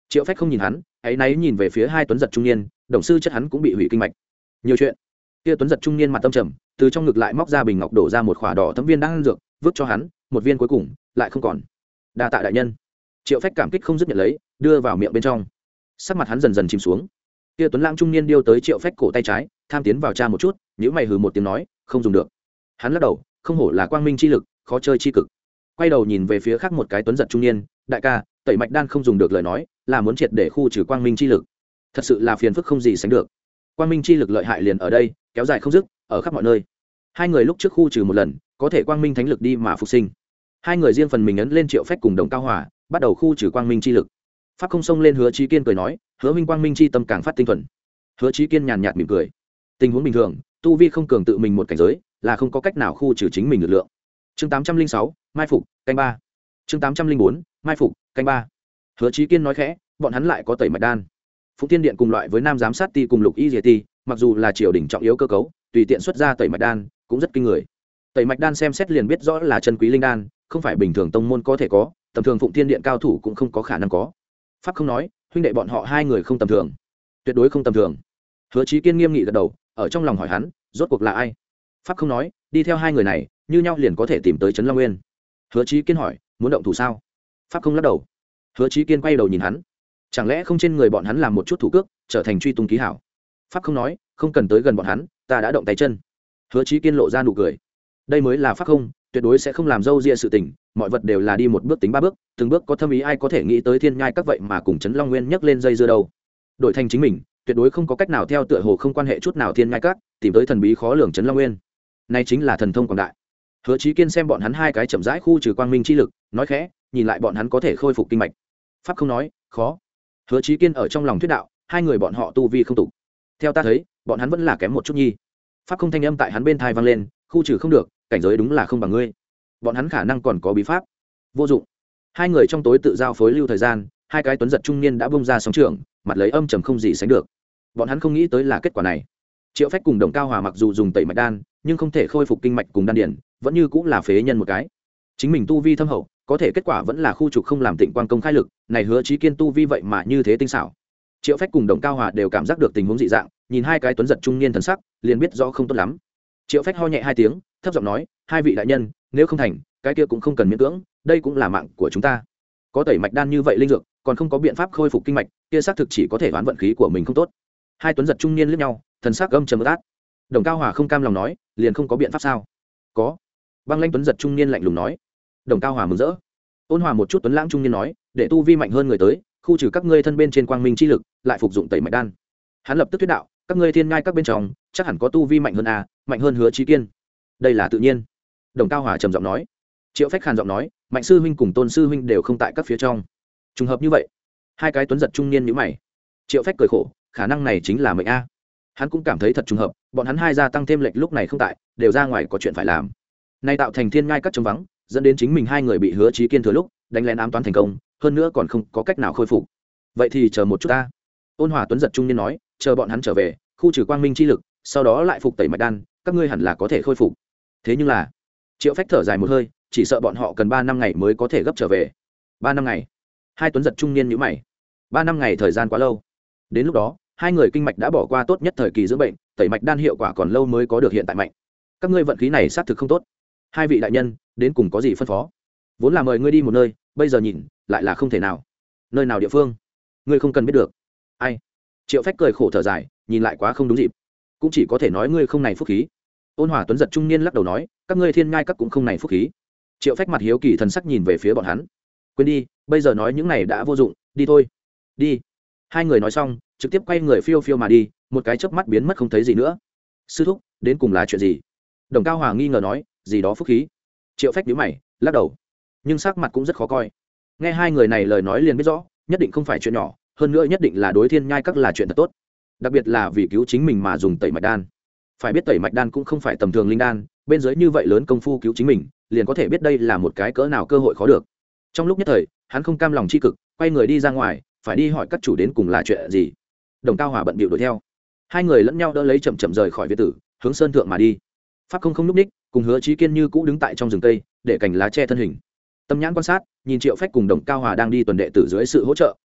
Triệu Phách không nhìn hắn, ấy náy nhìn về phía hai tuấn giật trung niên, đồng sư chất hắn cũng bị hủy kinh mạch. Nhiều chuyện. Kia tuấn giật trung niên mặt tâm trầm, từ trong ngực lại móc ra bình ngọc đổ ra một khỏa đỏ thấm viên đan dược, vứt cho hắn, một viên cuối cùng lại không còn. Đa tạ đại nhân. Triệu Phách cảm kích không dứt nhận lấy, đưa vào miệng bên trong. Sắc mặt hắn dần dần chìm xuống. Kia tuấn lãng trung niên điêu tới Triệu Phách cổ tay trái, tham tiến vào tra một chút, nhíu mày hừ một tiếng nói, không dùng được. Hắn lắc đầu, không hổ là quang minh chi lực, khó chơi chi cực. Quay đầu nhìn về phía khác một cái tuấn giật trung niên, đại ca, tẩy mạch đan không dùng được lời nói, là muốn triệt để khu trừ quang minh chi lực. Thật sự là phiền phức không gì sánh được. Quang minh chi lực lợi hại liền ở đây, kéo dài không dứt, ở khắp mọi nơi. Hai người lúc trước khu trừ một lần, có thể quang minh thánh lực đi mà phục sinh. Hai người riêng phần mình ấn lên Triệu Phách cùng Đồng Cao Hòa, bắt đầu khu trừ quang minh chi lực. Pháp không xông lên Hứa Chí Kiên cười nói, Hứa minh quang minh chi tâm càng phát tinh thuần. Hứa Chí Kiên nhàn nhạt mỉm cười. Tình huống bình thường, tu vi không cường tự mình một cảnh giới, là không có cách nào khu trừ chính mình lực lượng. Chương tám trăm linh sáu, mai phục, canh ba. Chương tám trăm linh bốn, mai phục, canh ba. Hứa Chí Kiên nói khẽ, bọn hắn lại có tẩy mạch đan. Phụng Thiên Điện cùng loại với Nam giám sát ti cùng Lục Y Diệ ti, mặc dù là triều đình trọng yếu cơ cấu, tùy tiện xuất ra tẩy mạch đan, cũng rất kinh người. Tẩy mạch đan xem xét liền biết rõ là chân quý linh đan, không phải bình thường tông môn có thể có, tầm thường Phụng Thiên Điện cao thủ cũng không có khả năng có. Pháp không nói, huynh đệ bọn họ hai người không tầm thường, tuyệt đối không tầm thường. Hứa Chí Kiên nghiêm nghị gật đầu, ở trong lòng hỏi hắn, rốt cuộc là ai? Pháp không nói, đi theo hai người này, như nhau liền có thể tìm tới Trấn Long Nguyên. Hứa Chí Kiên hỏi, muốn động thủ sao? Pháp không lắc đầu. Hứa Chí Kiên quay đầu nhìn hắn, chẳng lẽ không trên người bọn hắn làm một chút thủ cước, trở thành truy tung ký hảo? Pháp không nói, không cần tới gần bọn hắn, ta đã động tay chân. Hứa Chí Kiên lộ ra nụ cười. Đây mới là Pháp không, tuyệt đối sẽ không làm dâu ria sự tình, mọi vật đều là đi một bước tính ba bước, từng bước có thâm ý, ai có thể nghĩ tới thiên nhai các vậy mà cùng Trấn Long Nguyên nhấc lên dây dưa đâu. Đổi thành chính mình, tuyệt đối không có cách nào theo tựa hồ không quan hệ chút nào thiên nhai các, tìm tới thần bí khó lường Trấn Long Nguyên. Này chính là thần thông quảng đại. Hứa Chí Kiên xem bọn hắn hai cái chậm rãi khu trừ quang minh chi lực, nói khẽ, nhìn lại bọn hắn có thể khôi phục kinh mạch. Pháp không nói, khó. Hứa Chí Kiên ở trong lòng thuyết đạo, hai người bọn họ tu vi không tục. Theo ta thấy, bọn hắn vẫn là kém một chút nhi. Pháp không thanh âm tại hắn bên tai vang lên, khu trừ không được, cảnh giới đúng là không bằng ngươi. Bọn hắn khả năng còn có bí pháp. Vô dụng. Hai người trong tối tự giao phối lưu thời gian, hai cái tuấn giật trung niên đã bung ra sóng trường, mặt lấy âm trầm không gì sánh được. Bọn hắn không nghĩ tới là kết quả này. Triệu Phách cùng Đồng Cao Hòa mặc dù dùng tẩy mạch đan, nhưng không thể khôi phục kinh mạch cùng đan điển, vẫn như cũng là phế nhân một cái. Chính mình tu vi thâm hậu, có thể kết quả vẫn là khu trục không làm Tịnh Quang công khai lực, này Hứa Chí Kiên tu vi vậy mà như thế tinh xảo. Triệu Phách cùng Đồng Cao Hòa đều cảm giác được tình huống dị dạng, nhìn hai cái tuấn giật trung niên thần sắc, liền biết rõ không tốt lắm. Triệu Phách ho nhẹ hai tiếng, thấp giọng nói, hai vị đại nhân, nếu không thành, cái kia cũng không cần miễn cưỡng, đây cũng là mạng của chúng ta. Có tẩy mạch đan như vậy linh dược, còn không có biện pháp khôi phục kinh mạch, kia xác thực chỉ có thể đoán vận khí của mình không tốt. Hai tuấn giật trung niên liếc nhau, thần sắc gâm trầm ác. Đồng Cao Hòa không cam lòng nói, liền không có biện pháp sao? Có. Băng Lãnh tuấn giật trung niên lạnh lùng nói. Đồng Cao Hòa mừng rỡ. Ôn hòa một chút tuấn lãng trung niên nói, để tu vi mạnh hơn người tới, khu trừ các ngươi thân bên trên quang minh chi lực, lại phục dụng tẩy mạch đan. Hắn lập tức thuyết đạo, các ngươi thiên ngai các bên trong, chắc hẳn có tu vi mạnh hơn a, mạnh hơn Hứa Chí Kiên. Đây là tự nhiên. Đồng Cao Hòa trầm giọng nói. Triệu Phách khàn giọng nói, Mạnh sư huynh cùng Tôn sư huynh đều không tại các phía trong. Trùng hợp như vậy. Hai cái tuấn giật trung niên nhíu mày. Triệu Phách cười khổ, khả năng này chính là mệnh a. Hắn cũng cảm thấy thật trùng hợp, bọn hắn hai gia tăng thêm lệch lúc này không tại, đều ra ngoài có chuyện phải làm. Nay tạo thành thiên ngai các trống vắng, dẫn đến chính mình hai người bị Hứa Chí Kiên thừa lúc đánh lén ám toán thành công, hơn nữa còn không có cách nào khôi phục. Vậy thì chờ một chút ta. Ôn hòa tuấn giật trung niên nói, chờ bọn hắn trở về, khu trừ quang minh chi lực, sau đó lại phục tẩy mạch đan, các ngươi hẳn là có thể khôi phục. Thế nhưng là, Triệu Phách thở dài một hơi, chỉ sợ bọn họ cần ba năm ngày mới có thể gấp trở về. Ba năm ngày? Hai tuấn giật trung niên nhíu mày. Ba năm ngày thời gian quá lâu. Đến lúc đó, hai người kinh mạch đã bỏ qua tốt nhất thời kỳ dưỡng bệnh, tẩy mạch đan hiệu quả còn lâu mới có được hiện tại mạnh. Các ngươi vận khí này xác thực không tốt. Hai vị đại nhân, đến cùng có gì phân phó? Vốn là mời ngươi đi một nơi, bây giờ nhìn, lại là không thể nào. Nơi nào địa phương? Ngươi không cần biết được. Ai? Triệu Phách cười khổ thở dài, nhìn lại quá không đúng dịp. Cũng chỉ có thể nói ngươi không này phúc khí. Ôn hòa tuấn giật trung niên lắc đầu nói, các ngươi thiên ngai các cũng không này phúc khí. Triệu Phách mặt hiếu kỳ thần sắc nhìn về phía bọn hắn. Quên đi, bây giờ nói những này đã vô dụng, đi thôi. Đi. Hai người nói xong, trực tiếp quay người phiêu phiêu mà đi, một cái chớp mắt biến mất không thấy gì nữa. Sư thúc, đến cùng là chuyện gì? Đồng Cao Hòa nghi ngờ nói, gì đó phúc khí. Triệu Phách nhíu mày, lắc đầu, nhưng sắc mặt cũng rất khó coi. Nghe hai người này lời nói liền biết rõ, nhất định không phải chuyện nhỏ, hơn nữa nhất định là đối thiên nhai các là chuyện thật tốt, đặc biệt là vì cứu chính mình mà dùng tẩy mạch đan. Phải biết tẩy mạch đan cũng không phải tầm thường linh đan, bên dưới như vậy lớn công phu cứu chính mình, liền có thể biết đây là một cái cỡ nào cơ hội khó được. Trong lúc nhất thời, hắn không cam lòng chi cực, quay người đi ra ngoài, phải đi hỏi các chủ đến cùng là chuyện gì. Đồng Cao Hòa bận bịu đuổi theo, hai người lẫn nhau đỡ lấy chậm chậm rời khỏi viện tử, hướng sơn thượng mà đi. Pháp không không núp ních, cùng Hứa Chí Kiên như cũ đứng tại trong rừng cây, để cành lá che thân hình. Tâm nhãn quan sát, nhìn Triệu Phách cùng Đồng Cao Hòa đang đi tuần đệ tử dưới sự hỗ trợ,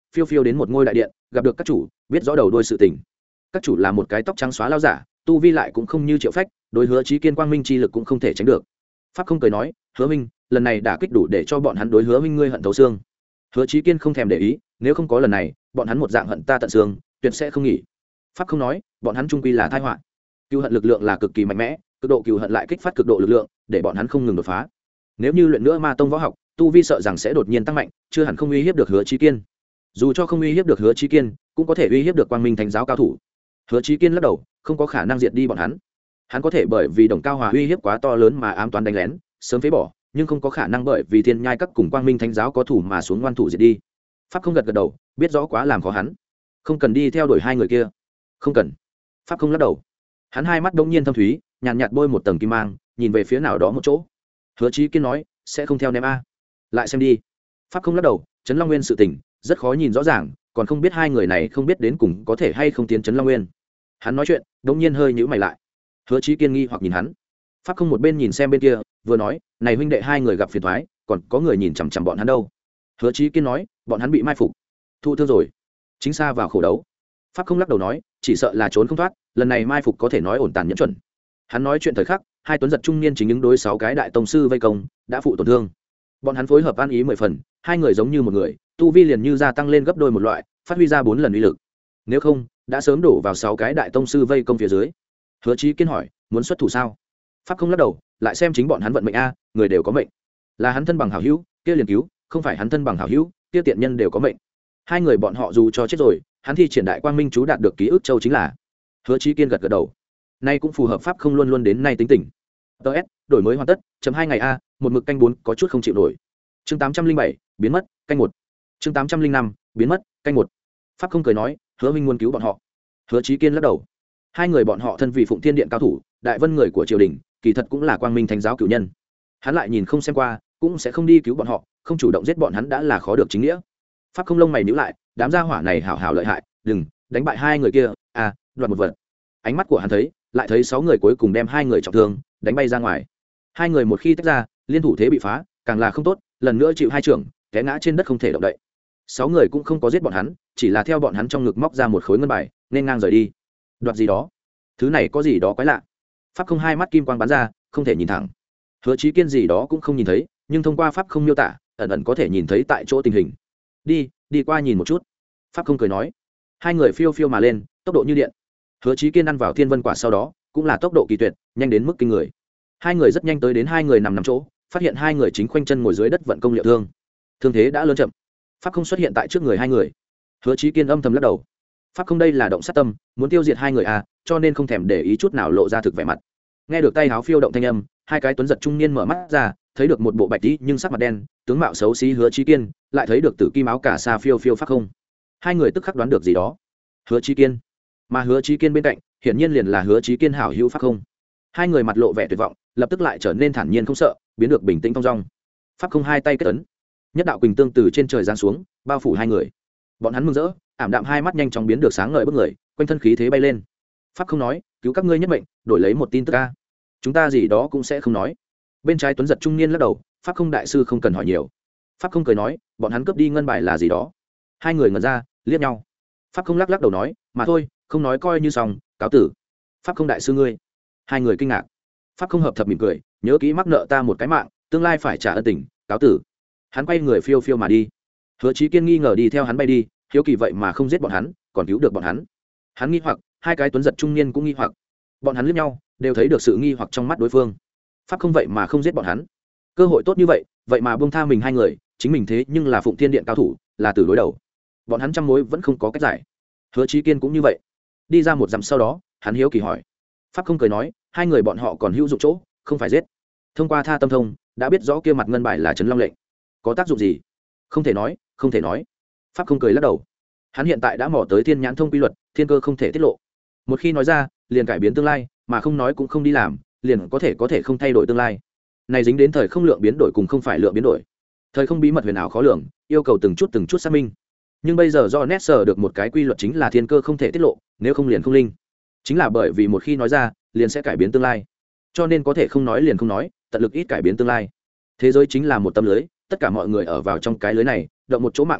phiêu phiêu đến một ngôi đại điện, gặp được các chủ, biết rõ đầu đuôi sự tình. Các chủ là một cái tóc trắng xóa lao giả, tu vi lại cũng không như Triệu Phách, đối Hứa Chí Kiên quang minh chi lực cũng không thể tránh được. Pháp không cười nói, Hứa Minh, lần này đã kích đủ để cho bọn hắn đối Hứa Minh ngươi hận thấu xương. Hứa Chí Kiên không thèm để ý, nếu không có lần này, bọn hắn một dạng hận ta tận xương, tuyệt sẽ không nghỉ. Pháp không nói, bọn hắn trung quy là tai họa. Cừu hận lực lượng là cực kỳ mạnh mẽ, cực độ cừu hận lại kích phát cực độ lực lượng, để bọn hắn không ngừng đột phá. Nếu như luyện nữa ma tông võ học, tu vi sợ rằng sẽ đột nhiên tăng mạnh, chưa hẳn không uy hiếp được Hứa Chí Kiên. Dù cho không uy hiếp được Hứa Chí Kiên, cũng có thể uy hiếp được Quang Minh Thánh giáo cao thủ. Hứa Chí Kiên lắc đầu, không có khả năng diệt đi bọn hắn. Hắn có thể bởi vì Đồng Cao Hòa uy hiếp quá to lớn mà ám toán đánh lén, sớm phế bỏ, nhưng không có khả năng bởi vì Thiên Nhai các cùng Quang Minh Thánh giáo có thủ mà xuống ngoan thủ diệt đi. Pháp không gật gật đầu, biết rõ quá làm khó hắn, không cần đi theo đuổi hai người kia. Không cần. Pháp không lắc đầu. Hắn hai mắt đông nhiên thâm thúy, nhàn nhạt bôi một tầng kim mang, nhìn về phía nào đó một chỗ. Hứa Chí Kiên nói, sẽ không theo ném a. Lại xem đi. Pháp không lắc đầu, Trấn Long Nguyên sự tình rất khó nhìn rõ ràng, còn không biết hai người này không biết đến cùng có thể hay không tiến Trấn Long Nguyên. Hắn nói chuyện, đông nhiên hơi nhíu mày lại. Hứa Chí Kiên nghi hoặc nhìn hắn. Pháp không một bên nhìn xem bên kia, vừa nói, này huynh đệ hai người gặp phiền toái, còn có người nhìn chằm chằm bọn hắn đâu. Hứa Chí Kiên nói, bọn hắn bị mai phục, thụ thương rồi, chính xa vào khổ đấu. Pháp không lắc đầu nói, chỉ sợ là trốn không thoát, lần này mai phục có thể nói ổn tàn nhẫn chuẩn. Hắn nói chuyện thời khắc, hai tuấn giật trung niên chính ứng đối sáu cái đại tông sư vây công, đã phụ tổn thương. Bọn hắn phối hợp ăn ý mười phần, hai người giống như một người, tu vi liền như gia tăng lên gấp đôi một loại, phát huy ra bốn lần uy lực. Nếu không, đã sớm đổ vào sáu cái đại tông sư vây công phía dưới. Hứa Chí Kiên hỏi, muốn xuất thủ sao? Pháp không lắc đầu, lại xem chính bọn hắn vận mệnh a, người đều có mệnh. Là hắn thân bằng hảo hữu, kia liền cứu, không phải hắn thân bằng hảo hữu, kia tiện nhân đều có mệnh. Hai người bọn họ dù cho chết rồi, hắn thi triển đại quang minh chú đạt được ký ức châu chính là. Hứa Chí Kiên gật gật đầu. Nay cũng phù hợp pháp không luôn luôn đến nay tính tình. ts đổi mới hoàn tất chấm hai ngày a một mực canh bốn có chút không chịu nổi. Chương tám trăm linh bảy biến mất canh một. Chương tám trăm linh năm biến mất canh một. Pháp không cười nói, Hứa Minh muốn cứu bọn họ. Hứa Chí Kiên lắc đầu. Hai người bọn họ thân vì Phụng Thiên Điện cao thủ, đại vân người của triều đình, kỳ thật cũng là Quang Minh Thánh giáo cửu nhân. Hắn lại nhìn không xem qua, cũng sẽ không đi cứu bọn họ, không chủ động giết bọn hắn đã là khó được chính nghĩa. Pháp không lông mày nhíu lại, đám gia hỏa này hảo hảo lợi hại, đừng đánh bại hai người kia, à, đoạt một vật. Ánh mắt của hắn thấy, lại thấy sáu người cuối cùng đem hai người trọng thương, đánh bay ra ngoài. Hai người một khi tách ra, liên thủ thế bị phá, càng là không tốt, lần nữa chịu hai trưởng, té ngã trên đất không thể động đậy. Sáu người cũng không có giết bọn hắn, chỉ là theo bọn hắn trong ngực móc ra một khối ngân bài, nên ngang rời đi. Đoạt gì đó? Thứ này có gì đó quái lạ. Pháp không hai mắt kim quang bắn ra, không thể nhìn thẳng. Hứa Chí Kiên gì đó cũng không nhìn thấy, nhưng thông qua pháp không miêu tả, ẩn ẩn có thể nhìn thấy tại chỗ tình hình. Đi, đi qua nhìn một chút. Pháp không cười nói. Hai người phiêu phiêu mà lên, tốc độ như điện. Hứa Chí Kiên ăn vào thiên vân quả sau đó, cũng là tốc độ kỳ tuyệt, nhanh đến mức kinh người. Hai người rất nhanh tới đến hai người nằm nằm chỗ, phát hiện hai người chính khoanh chân ngồi dưới đất vận công liệu thương. Thương thế đã lớn chậm. Pháp không xuất hiện tại trước người hai người. Hứa Chí Kiên âm thầm lắc đầu. Pháp không đây là động sát tâm, muốn tiêu diệt hai người à, cho nên không thèm để ý chút nào lộ ra thực vẻ mặt. Nghe được tay háo phiêu động thanh âm, hai cái tuấn giật trung niên mở mắt ra, thấy được một bộ bạch tí nhưng sắc mặt đen, tướng mạo xấu xí Hứa Chí Kiên, lại thấy được tử kim áo cả sa phiêu phiêu Pháp không. Hai người tức khắc đoán được gì đó. Hứa Chí Kiên, mà Hứa Chí Kiên bên cạnh, hiển nhiên liền là Hứa Chí Kiên hảo hữu Pháp không. Hai người mặt lộ vẻ tuyệt vọng, lập tức lại trở nên thản nhiên không sợ, biến được bình tĩnh thong dong. Pháp không hai tay kết ấn, nhất đạo quỳnh tương từ trên trời giáng xuống, bao phủ hai người. Bọn hắn mừng rỡ, ảm đạm hai mắt nhanh chóng biến được sáng ngời bức người, quanh thân khí thế bay lên. Pháp không nói, cứu các ngươi nhất mệnh, đổi lấy một tin tức a. Chúng ta gì đó cũng sẽ không nói. Bên trái tuấn giật trung niên lắc đầu, Pháp không đại sư không cần hỏi nhiều. Pháp không cười nói, bọn hắn cướp đi ngân bài là gì đó. Hai người ngẩn ra, liếc nhau. Pháp không lắc lắc đầu nói, mà thôi, không nói coi như xong, cáo tử. Pháp không đại sư ngươi. Hai người kinh ngạc. Pháp không hợp thập mỉm cười, nhớ kỹ mắc nợ ta một cái mạng, tương lai phải trả ân tình, cáo tử. Hắn quay người phiêu phiêu mà đi. Hứa Chí Kiên nghi ngờ đi theo hắn bay đi, hiếu kỳ vậy mà không giết bọn hắn, còn cứu được bọn hắn. Hắn nghi hoặc, hai cái tuấn giật trung niên cũng nghi hoặc. Bọn hắn liếc nhau, đều thấy được sự nghi hoặc trong mắt đối phương. Pháp không vậy mà không giết bọn hắn, cơ hội tốt như vậy, vậy mà buông tha mình hai người, chính mình thế nhưng là Phụng Thiên Điện cao thủ, là từ đối đầu. Bọn hắn trăm mối vẫn không có cách giải. Hứa Chí Kiên cũng như vậy. Đi ra một dặm sau đó, hắn hiếu kỳ hỏi. Pháp không cười nói, hai người bọn họ còn hữu dụng chỗ, không phải giết. Thông qua tha tâm thông, đã biết rõ kia mặt ngân bài là Trấn Long lệnh. Có tác dụng gì? Không thể nói, không thể nói. Pháp không cười lắc đầu. Hắn hiện tại đã mò tới thiên nhãn thông quy luật, thiên cơ không thể tiết lộ. Một khi nói ra, liền cải biến tương lai, mà không nói cũng không đi làm, liền có thể có thể không thay đổi tương lai. Này dính đến thời không lượng biến đổi cùng không phải lượng biến đổi. Thời không bí mật huyền ảo khó lường, yêu cầu từng chút từng chút xác minh. Nhưng bây giờ do nét sở được một cái quy luật chính là thiên cơ không thể tiết lộ, nếu không liền không linh. Chính là bởi vì một khi nói ra, liền sẽ cải biến tương lai. Cho nên có thể không nói liền không nói, tận lực ít cải biến tương lai. Thế giới chính là một tấm lưới, tất cả mọi người ở vào trong cái lưới này, động một chỗ mạng quan hệ,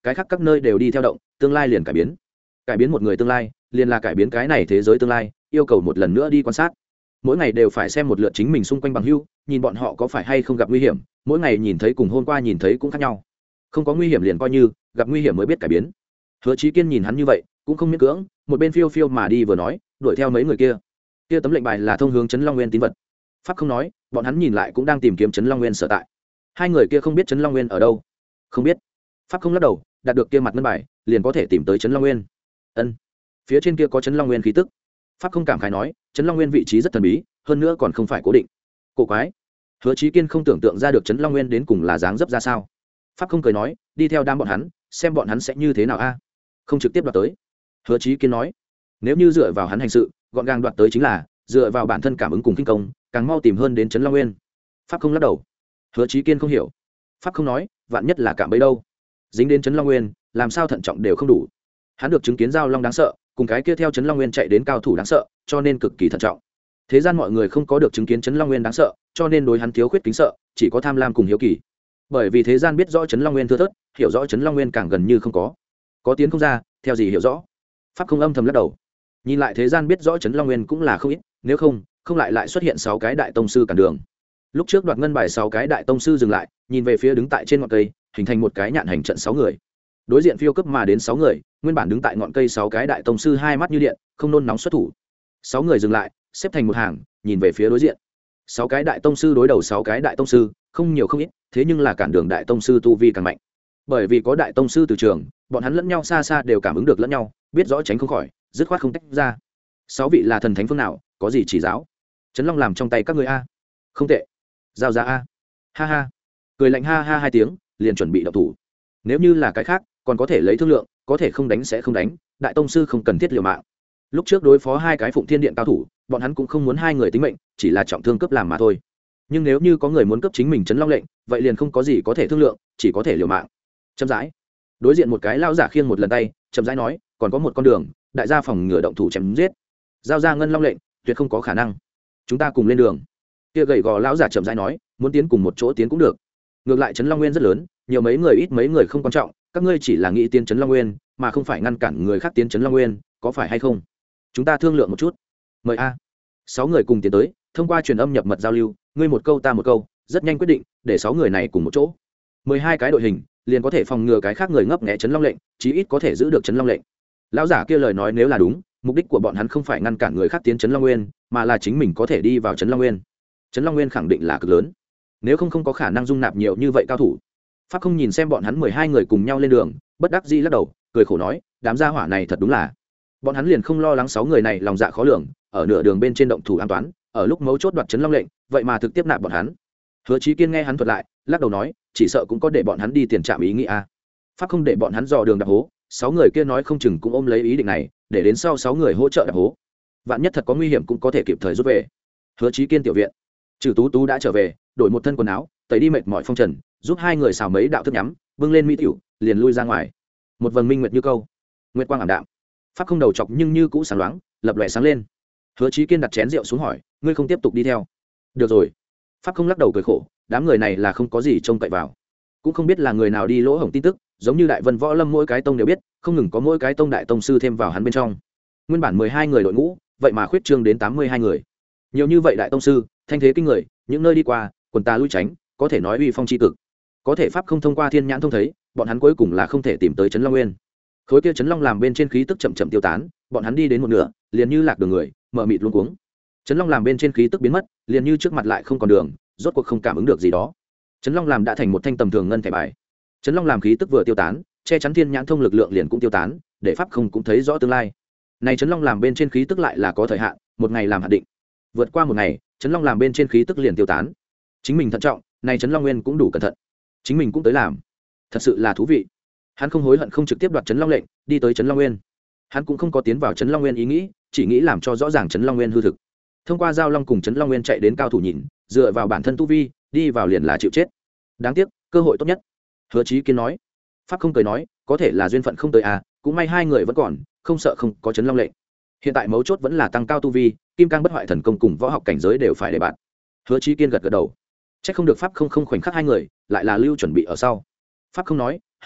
cái khác các nơi đều đi theo động, tương lai liền cải biến. Cải biến một người tương lai liền là cải biến cái này thế giới tương lai, yêu cầu một lần nữa đi quan sát. Mỗi ngày đều phải xem một lượt chính mình xung quanh bằng hữu, nhìn bọn họ có phải hay không gặp nguy hiểm, mỗi ngày nhìn thấy cùng hôm qua nhìn thấy cũng khác nhau. Không có nguy hiểm liền coi như, gặp nguy hiểm mới biết cải biến. Hứa Chí Kiên nhìn hắn như vậy cũng không miễn cưỡng, một bên phiêu phiêu mà đi vừa nói, đuổi theo mấy người kia. Kia tấm lệnh bài là thông hướng Trấn Long Nguyên tín vật. Pháp không nói, bọn hắn nhìn lại cũng đang tìm kiếm Trấn Long Nguyên sở tại. Hai người kia không biết Trấn Long Nguyên ở đâu. Không biết. Pháp không lắc đầu, đạt được kia mặt ngân bài, liền có thể tìm tới Trấn Long Nguyên. Ân, phía trên kia có Trấn Long Nguyên khí tức. Pháp không cảm khái nói, Trấn Long Nguyên vị trí rất thần bí, hơn nữa còn không phải cố định. Cổ quái. Hứa Chí Kiên không tưởng tượng ra được Trấn Long Nguyên đến cùng là dáng dấp ra sao. Pháp không cười nói, đi theo đám bọn hắn, xem bọn hắn sẽ như thế nào a. Không trực tiếp đoạt tới. Hứa Chí Kiên nói, nếu như dựa vào hắn hành sự, gọn gàng đoạt tới chính là dựa vào bản thân cảm ứng cùng kinh công, càng mau tìm hơn đến Trấn Long Nguyên. Pháp không lắc đầu. Hứa Chí Kiên không hiểu. Pháp không nói, vạn nhất là cạm bẫy đâu. Dính đến Trấn Long Nguyên, làm sao thận trọng đều không đủ. Hắn được chứng kiến giao long đáng sợ, cùng cái kia theo Trấn Long Nguyên chạy đến cao thủ đáng sợ, cho nên cực kỳ thận trọng. Thế gian mọi người không có được chứng kiến Trấn Long Nguyên đáng sợ, cho nên đối hắn thiếu khuyết kính sợ, chỉ có tham lam cùng hiếu kỳ. Bởi vì thế gian biết rõ Trấn Long Nguyên thưa thớt, hiểu rõ Trấn Long Nguyên càng gần như không có. Có tiến không ra, theo gì hiểu rõ. Pháp không âm thầm lắc đầu. Nhìn lại thế gian biết rõ Trấn Long Nguyên cũng là không ít, nếu không, không lại lại xuất hiện sáu cái đại tông sư cản đường. Lúc trước đoạt ngân bài sáu cái đại tông sư dừng lại, nhìn về phía đứng tại trên ngọn cây, hình thành một cái nhạn hành trận sáu người. Đối diện phiêu cấp mà đến sáu người, nguyên bản đứng tại ngọn cây sáu cái đại tông sư hai mắt như điện, không nôn nóng xuất thủ. Sáu người dừng lại, xếp thành một hàng, nhìn về phía đối diện. Sáu cái đại tông sư đối đầu sáu cái đại tông sư, không nhiều không ít, thế nhưng là cản đường đại tông sư tu vi càng mạnh. Bởi vì có đại tông sư từ trường, bọn hắn lẫn nhau xa xa đều cảm ứng được lẫn nhau, biết rõ tránh không khỏi, dứt khoát không tách ra. Sáu vị là thần thánh phương nào, có gì chỉ giáo? Trấn Long làm trong tay các ngươi a. Không tệ. Giao ra a. Ha ha. Cười lạnh ha ha hai tiếng, liền chuẩn bị động thủ. Nếu như là cái khác, còn có thể lấy thương lượng, có thể không đánh sẽ không đánh, đại tông sư không cần thiết liều mạng. Lúc trước đối phó hai cái Phụng Thiên Điện cao thủ, bọn hắn cũng không muốn hai người tính mệnh, chỉ là trọng thương cấp làm mà thôi. Nhưng nếu như có người muốn cấp chính mình Trấn Long lệnh, vậy liền không có gì có thể thương lượng, chỉ có thể liều mạng. Chậm rãi. Đối diện một cái lao giả khiêng một lần tay, chậm rãi nói, còn có một con đường, đại gia phòng ngừa động thủ chém giết. Giao ra ngân long lệnh, tuyệt không có khả năng. Chúng ta cùng lên đường. Kia gầy gò lão giả chậm rãi nói, muốn tiến cùng một chỗ tiến cũng được. Ngược lại Trấn Long Nguyên rất lớn, nhiều mấy người ít mấy người không quan trọng, các ngươi chỉ là nghĩ tiến Trấn Long Nguyên, mà không phải ngăn cản người khác tiến Trấn Long Nguyên, có phải hay không? Chúng ta thương lượng một chút. Mời a. Sáu người cùng tiến tới, thông qua truyền âm nhập mật giao lưu, ngươi một câu ta một câu, rất nhanh quyết định, để sáu người này cùng một chỗ. Mười hai cái đội hình, liền có thể phòng ngừa cái khác người ngấp nghé Trấn Long lệnh, chí ít có thể giữ được Trấn Long lệnh. Lão giả kia lời nói nếu là đúng, mục đích của bọn hắn không phải ngăn cản người khác tiến Trấn Long Nguyên, mà là chính mình có thể đi vào Trấn Long Nguyên. Trấn Long Nguyên khẳng định là cực lớn, nếu không không có khả năng dung nạp nhiều như vậy cao thủ. Pháp không nhìn xem bọn hắn mười hai người cùng nhau lên đường, bất đắc dĩ lắc đầu, cười khổ nói, đám gia hỏa này thật đúng là. Bọn hắn liền không lo lắng sáu người này lòng dạ khó lường, ở nửa đường bên trên động thủ an toán, ở lúc mấu chốt đoạt Trấn Long lệnh, vậy mà thực tiếp nạp bọn hắn. Hứa Chí Kiên nghe hắn thuật lại, lắc đầu nói, chỉ sợ cũng có để bọn hắn đi tiền trạm ý nghĩ a. Pháp không để bọn hắn dò đường đạp hố, sáu người kia nói không chừng cũng ôm lấy ý định này, để đến sau sáu người hỗ trợ đạp hố. Vạn nhất thật có nguy hiểm cũng có thể kịp thời rút về. Hứa Chí Kiên tiểu viện, Trừ Tú Tú đã trở về, đổi một thân quần áo, tẩy đi mệt mỏi phong trần, giúp hai người xào mấy đạo thức nhắm, bưng lên mỹ tiểu, liền lui ra ngoài. Một vầng minh nguyệt như câu, nguyệt quang ảm đạm. Pháp không đầu chọc nhưng như cũ sáng loáng, lập lòe sáng lên. Hứa Chí Kiên đặt chén rượu xuống hỏi, ngươi không tiếp tục đi theo? Được rồi. Pháp không lắc đầu cười khổ, đám người này là không có gì trông cậy vào, cũng không biết là người nào đi lỗ hổng tin tức, giống như Đại Vân Võ Lâm mỗi cái tông đều biết, không ngừng có mỗi cái tông đại tông sư thêm vào hắn bên trong. Nguyên bản mười hai người đội ngũ, vậy mà khuyết trương đến tám mươi hai người. Nhiều như vậy đại tông sư, thanh thế kinh người, những nơi đi qua, quần ta lui tránh, có thể nói uy phong chi cực. Có thể pháp không thông qua thiên nhãn thông thấy, bọn hắn cuối cùng là không thể tìm tới Trấn Long Nguyên. Khối kia Trấn Long làm bên trên khí tức chậm chậm tiêu tán, bọn hắn đi đến một nửa, liền như lạc đường người, mở mịt luống cuống. Trấn Long làm bên trên khí tức biến mất, liền như trước mặt lại không còn đường, rốt cuộc không cảm ứng được gì đó. Trấn Long làm đã thành một thanh tầm thường ngân thẻ bài. Trấn Long làm khí tức vừa tiêu tán, che chắn thiên nhãn thông lực lượng liền cũng tiêu tán, để pháp không cũng thấy rõ tương lai. Này Trấn Long làm bên trên khí tức lại là có thời hạn, một ngày làm hạn định. Vượt qua một ngày, Trấn Long làm bên trên khí tức liền tiêu tán. Chính mình thận trọng, này Trấn Long Nguyên cũng đủ cẩn thận. Chính mình cũng tới làm. Thật sự là thú vị. Hắn không hối hận không trực tiếp đoạt Trấn Long lệnh, đi tới Trấn Long Nguyên. Hắn cũng không có tiến vào Trấn Long Nguyên ý nghĩ, chỉ nghĩ làm cho rõ ràng Trấn Long Nguyên hư thực. Thông qua giao long cùng Trấn Long Nguyên chạy đến cao thủ nhìn, dựa vào bản thân tu vi, đi vào liền là chịu chết. Đáng tiếc, cơ hội tốt nhất. Hứa Chí Kiên nói. Pháp không cười nói, có thể là duyên phận không tới à, cũng may hai người vẫn còn, không sợ không có Trấn Long lệnh. Hiện tại mấu chốt vẫn là tăng cao tu vi, kim cang bất hoại thần công cùng võ học cảnh giới đều phải để bạn. Hứa Chí Kiên gật gật đầu. Chắc không được pháp không không khoảnh khắc hai người, lại là lưu chuẩn bị ở sau. Pháp không nói, Hứa Minh,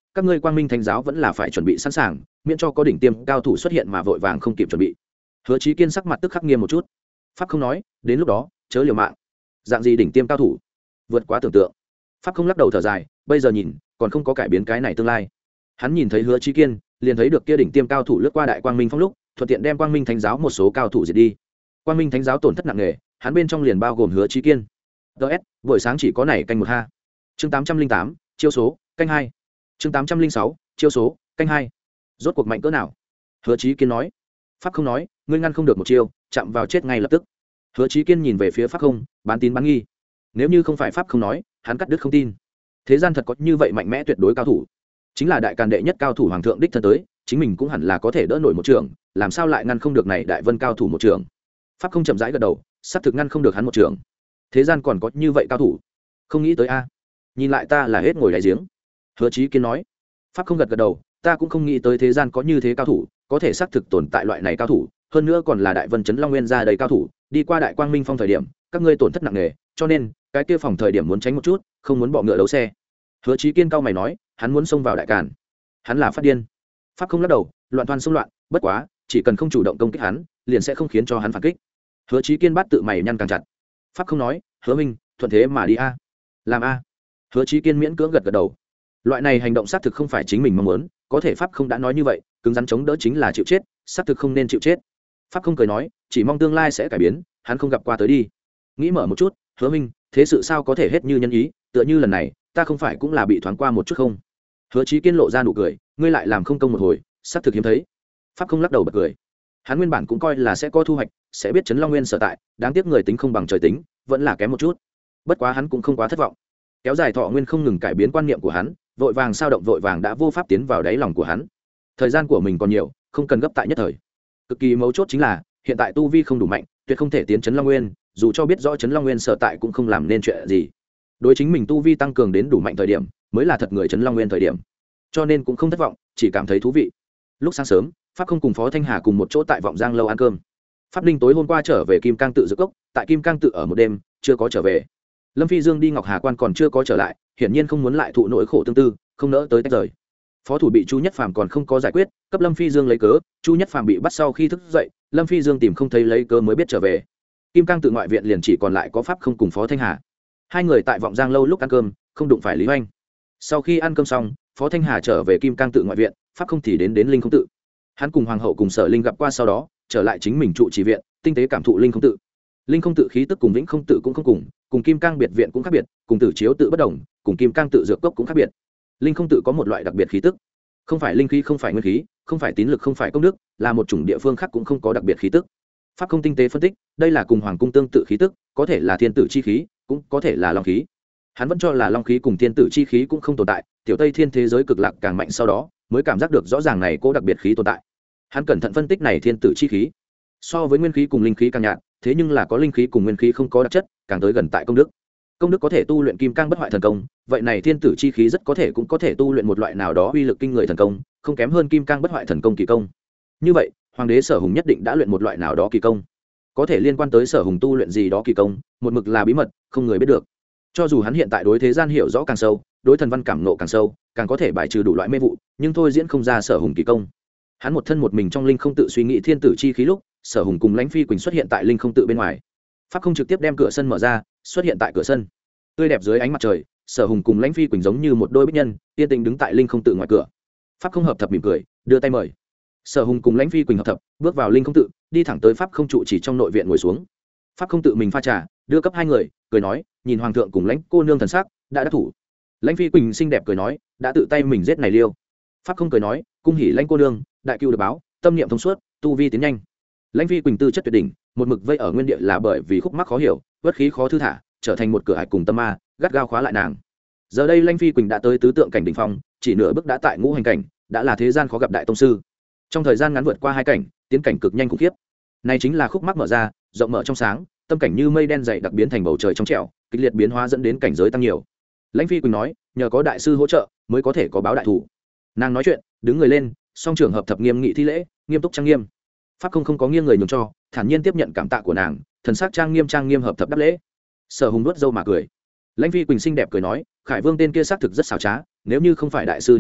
các ngươi quang minh thánh giáo vẫn là phải chuẩn bị sẵn sàng, miễn cho có đỉnh tiêm cao thủ xuất hiện mà vội vàng không kịp chuẩn bị. Hứa Chí Kiên sắc mặt tức khắc nghiêm một chút. Pháp không nói, đến lúc đó chớ liều mạng. Dạng gì đỉnh tiêm cao thủ, vượt quá tưởng tượng. Pháp không lắc đầu thở dài, bây giờ nhìn còn không có cải biến cái này tương lai. Hắn nhìn thấy Hứa Chí Kiên, liền thấy được kia đỉnh tiêm cao thủ lướt qua đại quang minh phong lúc, thuận tiện đem quang minh thánh giáo một số cao thủ diệt đi. Quang minh thánh giáo tổn thất nặng nề, hắn bên trong liền bao gồm Hứa Chí Kiên. ds buổi sáng chỉ có này canh một ha. Chương tám trăm linh tám, chiêu số canh hai. Chương tám trăm linh sáu, chiêu số canh hai. Rốt cuộc mạnh cỡ nào? Hứa Chí Kiên nói. Pháp không nói, ngươi ngăn không được một chiêu, chạm vào chết ngay lập tức. Hứa Chí Kiên nhìn về phía Pháp không, bán tín bán nghi. Nếu như không phải Pháp không nói, hắn cắt đứt không tin. Thế gian thật có như vậy mạnh mẽ tuyệt đối cao thủ, chính là đại càn đệ nhất cao thủ hoàng thượng đích thân tới, chính mình cũng hẳn là có thể đỡ nổi một trường, làm sao lại ngăn không được này đại vân cao thủ một trường? Pháp không chậm rãi gật đầu, sắp thực ngăn không được hắn một trường. Thế gian còn có như vậy cao thủ, không nghĩ tới a. Nhìn lại ta là hết ngồi đáy giếng. Hứa Chí Kiên nói. Pháp không gật gật đầu, ta cũng không nghĩ tới thế gian có như thế cao thủ, có thể xác thực tồn tại loại này cao thủ, hơn nữa còn là đại vân chấn long nguyên ra đầy cao thủ, đi qua đại quang minh phong thời điểm, các ngươi tổn thất nặng nề, cho nên cái kia phòng thời điểm muốn tránh một chút, không muốn bọ ngựa đấu xe. Hứa Chí Kiên cao mày nói, hắn muốn xông vào đại càn, hắn là phát điên. Pháp không lắc đầu, loạn toan xông loạn, bất quá chỉ cần không chủ động công kích hắn, liền sẽ không khiến cho hắn phản kích. Hứa Chí Kiên bắt tự mày nhăn càng chặt. Pháp không nói, Hứa minh thuận thế mà đi a. Làm a. Hứa Chí Kiên miễn cưỡng gật gật đầu. Loại này hành động xác thực không phải chính mình mong muốn, có thể Pháp không đã nói như vậy, cứng rắn chống đỡ chính là chịu chết, xác thực không nên chịu chết. Pháp không cười nói, chỉ mong tương lai sẽ cải biến, hắn không gặp qua tới đi. Nghĩ mở một chút, Hứa minh, thế sự sao có thể hết như nhân ý, tựa như lần này, ta không phải cũng là bị thoáng qua một chút không? Hứa Chí Kiên lộ ra nụ cười, ngươi lại làm không công một hồi, xác thực hiếm thấy. Pháp không lắc đầu bật cười. Hắn nguyên bản cũng coi là sẽ có thu hoạch, sẽ biết chấn long nguyên sở tại, đáng tiếc người tính không bằng trời tính, vẫn là kém một chút. Bất quá hắn cũng không quá thất vọng. Kéo dài thọ nguyên không ngừng cải biến quan niệm của hắn, vội vàng sao động vội vàng đã vô pháp tiến vào đáy lòng của hắn. Thời gian của mình còn nhiều, không cần gấp tại nhất thời. Cực kỳ mấu chốt chính là, hiện tại tu vi không đủ mạnh, tuyệt không thể tiến chấn long nguyên, dù cho biết rõ chấn long nguyên sở tại cũng không làm nên chuyện gì. Đối chính mình tu vi tăng cường đến đủ mạnh thời điểm, mới là thật người chấn long nguyên thời điểm. Cho nên cũng không thất vọng, chỉ cảm thấy thú vị. Lúc sáng sớm, Pháp không cùng Phó Thanh Hà cùng một chỗ tại Vọng Giang lâu ăn cơm. Pháp Ninh tối hôm qua trở về Kim Cang tự Dược Cốc, tại Kim Cang tự ở một đêm, chưa có trở về. Lâm Phi Dương đi Ngọc Hà quan còn chưa có trở lại, hiển nhiên không muốn lại thụ nỗi khổ tương tư, không nỡ tới tách rời. Phó thủ bị Chu Nhất Phàm còn không có giải quyết, cấp Lâm Phi Dương lấy cớ, Chu Nhất Phàm bị bắt sau khi thức dậy, Lâm Phi Dương tìm không thấy lấy cớ mới biết trở về. Kim Cang tự ngoại viện liền chỉ còn lại có Pháp không cùng Phó Thanh Hà. Hai người tại Vọng Giang lâu lúc ăn cơm, không đụng phải Lý Hoành. Sau khi ăn cơm xong, Phó Thanh Hà trở về Kim Cang tự ngoại viện, Pháp không thì đến đến Linh Không tự. Hắn cùng hoàng hậu cùng Sở Linh gặp qua sau đó, trở lại chính mình trụ trì viện, tinh tế cảm thụ Linh Không tự. Linh Không tự khí tức cùng Vĩnh Không tự cũng không cùng, cùng Kim Cang biệt viện cũng khác biệt, cùng Tử Chiếu tự bất đồng, cùng Kim Cang tự Dược Cốc cũng khác biệt. Linh Không tự có một loại đặc biệt khí tức, không phải linh khí, không phải nguyên khí, không phải tín lực, không phải công đức, là một chủng địa phương khác cũng không có đặc biệt khí tức. Pháp không tinh tế phân tích, đây là cùng hoàng cung tương tự khí tức, có thể là thiên tử chi khí, cũng có thể là long khí. Hắn vẫn cho là long khí cùng thiên tử chi khí cũng không tồn tại, tiểu Tây Thiên thế giới cực lạc càng mạnh sau đó, mới cảm giác được rõ ràng này có đặc biệt khí tồn tại. Hắn cẩn thận phân tích này thiên tử chi khí, so với nguyên khí cùng linh khí càng nhạt, thế nhưng là có linh khí cùng nguyên khí không có đặc chất, càng tới gần tại công đức. Công đức có thể tu luyện kim cang bất hoại thần công, vậy này thiên tử chi khí rất có thể cũng có thể tu luyện một loại nào đó uy lực kinh người thần công, không kém hơn kim cang bất hoại thần công kỳ công. Như vậy, hoàng đế Sở Hùng nhất định đã luyện một loại nào đó kỳ công. Có thể liên quan tới Sở Hùng tu luyện gì đó kỳ công, một mực là bí mật, không người biết được. Cho dù hắn hiện tại đối thế gian hiểu rõ càng sâu, đối thần văn cảm nộ càng sâu, càng có thể bài trừ đủ loại mê vụ, nhưng thôi diễn không ra Sở Hùng kỳ công. Hắn một thân một mình trong linh không tự suy nghĩ thiên tử chi khí lúc, Sở Hùng cùng Lãnh Phi Quỳnh xuất hiện tại linh không tự bên ngoài. Pháp không trực tiếp đem cửa sân mở ra, xuất hiện tại cửa sân. Tươi đẹp dưới ánh mặt trời, Sở Hùng cùng Lãnh Phi Quỳnh giống như một đôi bích nhân, yên tĩnh đứng tại linh không tự ngoài cửa. Pháp không hợp thập mỉm cười, đưa tay mời. Sở Hùng cùng Lãnh Phi Quỳnh hợp thập, bước vào linh không tự, đi thẳng tới Pháp không trụ chỉ trong nội viện ngồi xuống. Pháp không tự mình pha trà, đưa cấp hai người, cười nói, nhìn hoàng thượng cùng Lãnh cô nương thần sắc, đã đắc thủ. Lãnh Phi Quỳnh xinh đẹp cười nói, đã tự tay mình giết này liêu. Pháp không cười nói, cung hỉ Lãnh cô nương, đại cưu được báo, tâm niệm thông suốt, tu vi tiến nhanh. Lãnh Phi Quỳnh tư chất tuyệt đỉnh, một mực vây ở nguyên địa là bởi vì khúc mắc khó hiểu, bất khí khó thư thả, trở thành một cửa ải cùng tâm ma, gắt gao khóa lại nàng. Giờ đây Lãnh Phi Quỳnh đã tới tứ tượng cảnh đỉnh phong, chỉ nửa bước đã tại ngũ hành cảnh, đã là thế gian khó gặp đại tông sư. Trong thời gian ngắn vượt qua hai cảnh, tiến cảnh cực nhanh khủng khiếp. Này chính là khúc mắc mở ra, rộng mở trong sáng, tâm cảnh như mây đen dày đặc biến thành bầu trời trong trẻo, kịch liệt biến hóa dẫn đến cảnh giới tăng nhiều. Lãnh Phi Quỳnh nói, nhờ có đại sư hỗ trợ, mới có thể có báo đại thủ. Nàng nói chuyện, đứng người lên, song trường hợp thập nghiêm nghị thi lễ, nghiêm túc trang nghiêm. Pháp không không có nghiêng người nhường cho, thản nhiên tiếp nhận cảm tạ của nàng, thần sắc trang nghiêm trang nghiêm hợp thập đáp lễ. Sở Hùng nuốt dâu mà cười. Lãnh Phi Quỳnh xinh đẹp cười nói, Khải Vương tên kia xác thực rất xảo trá, nếu như không phải đại sư điểm phá,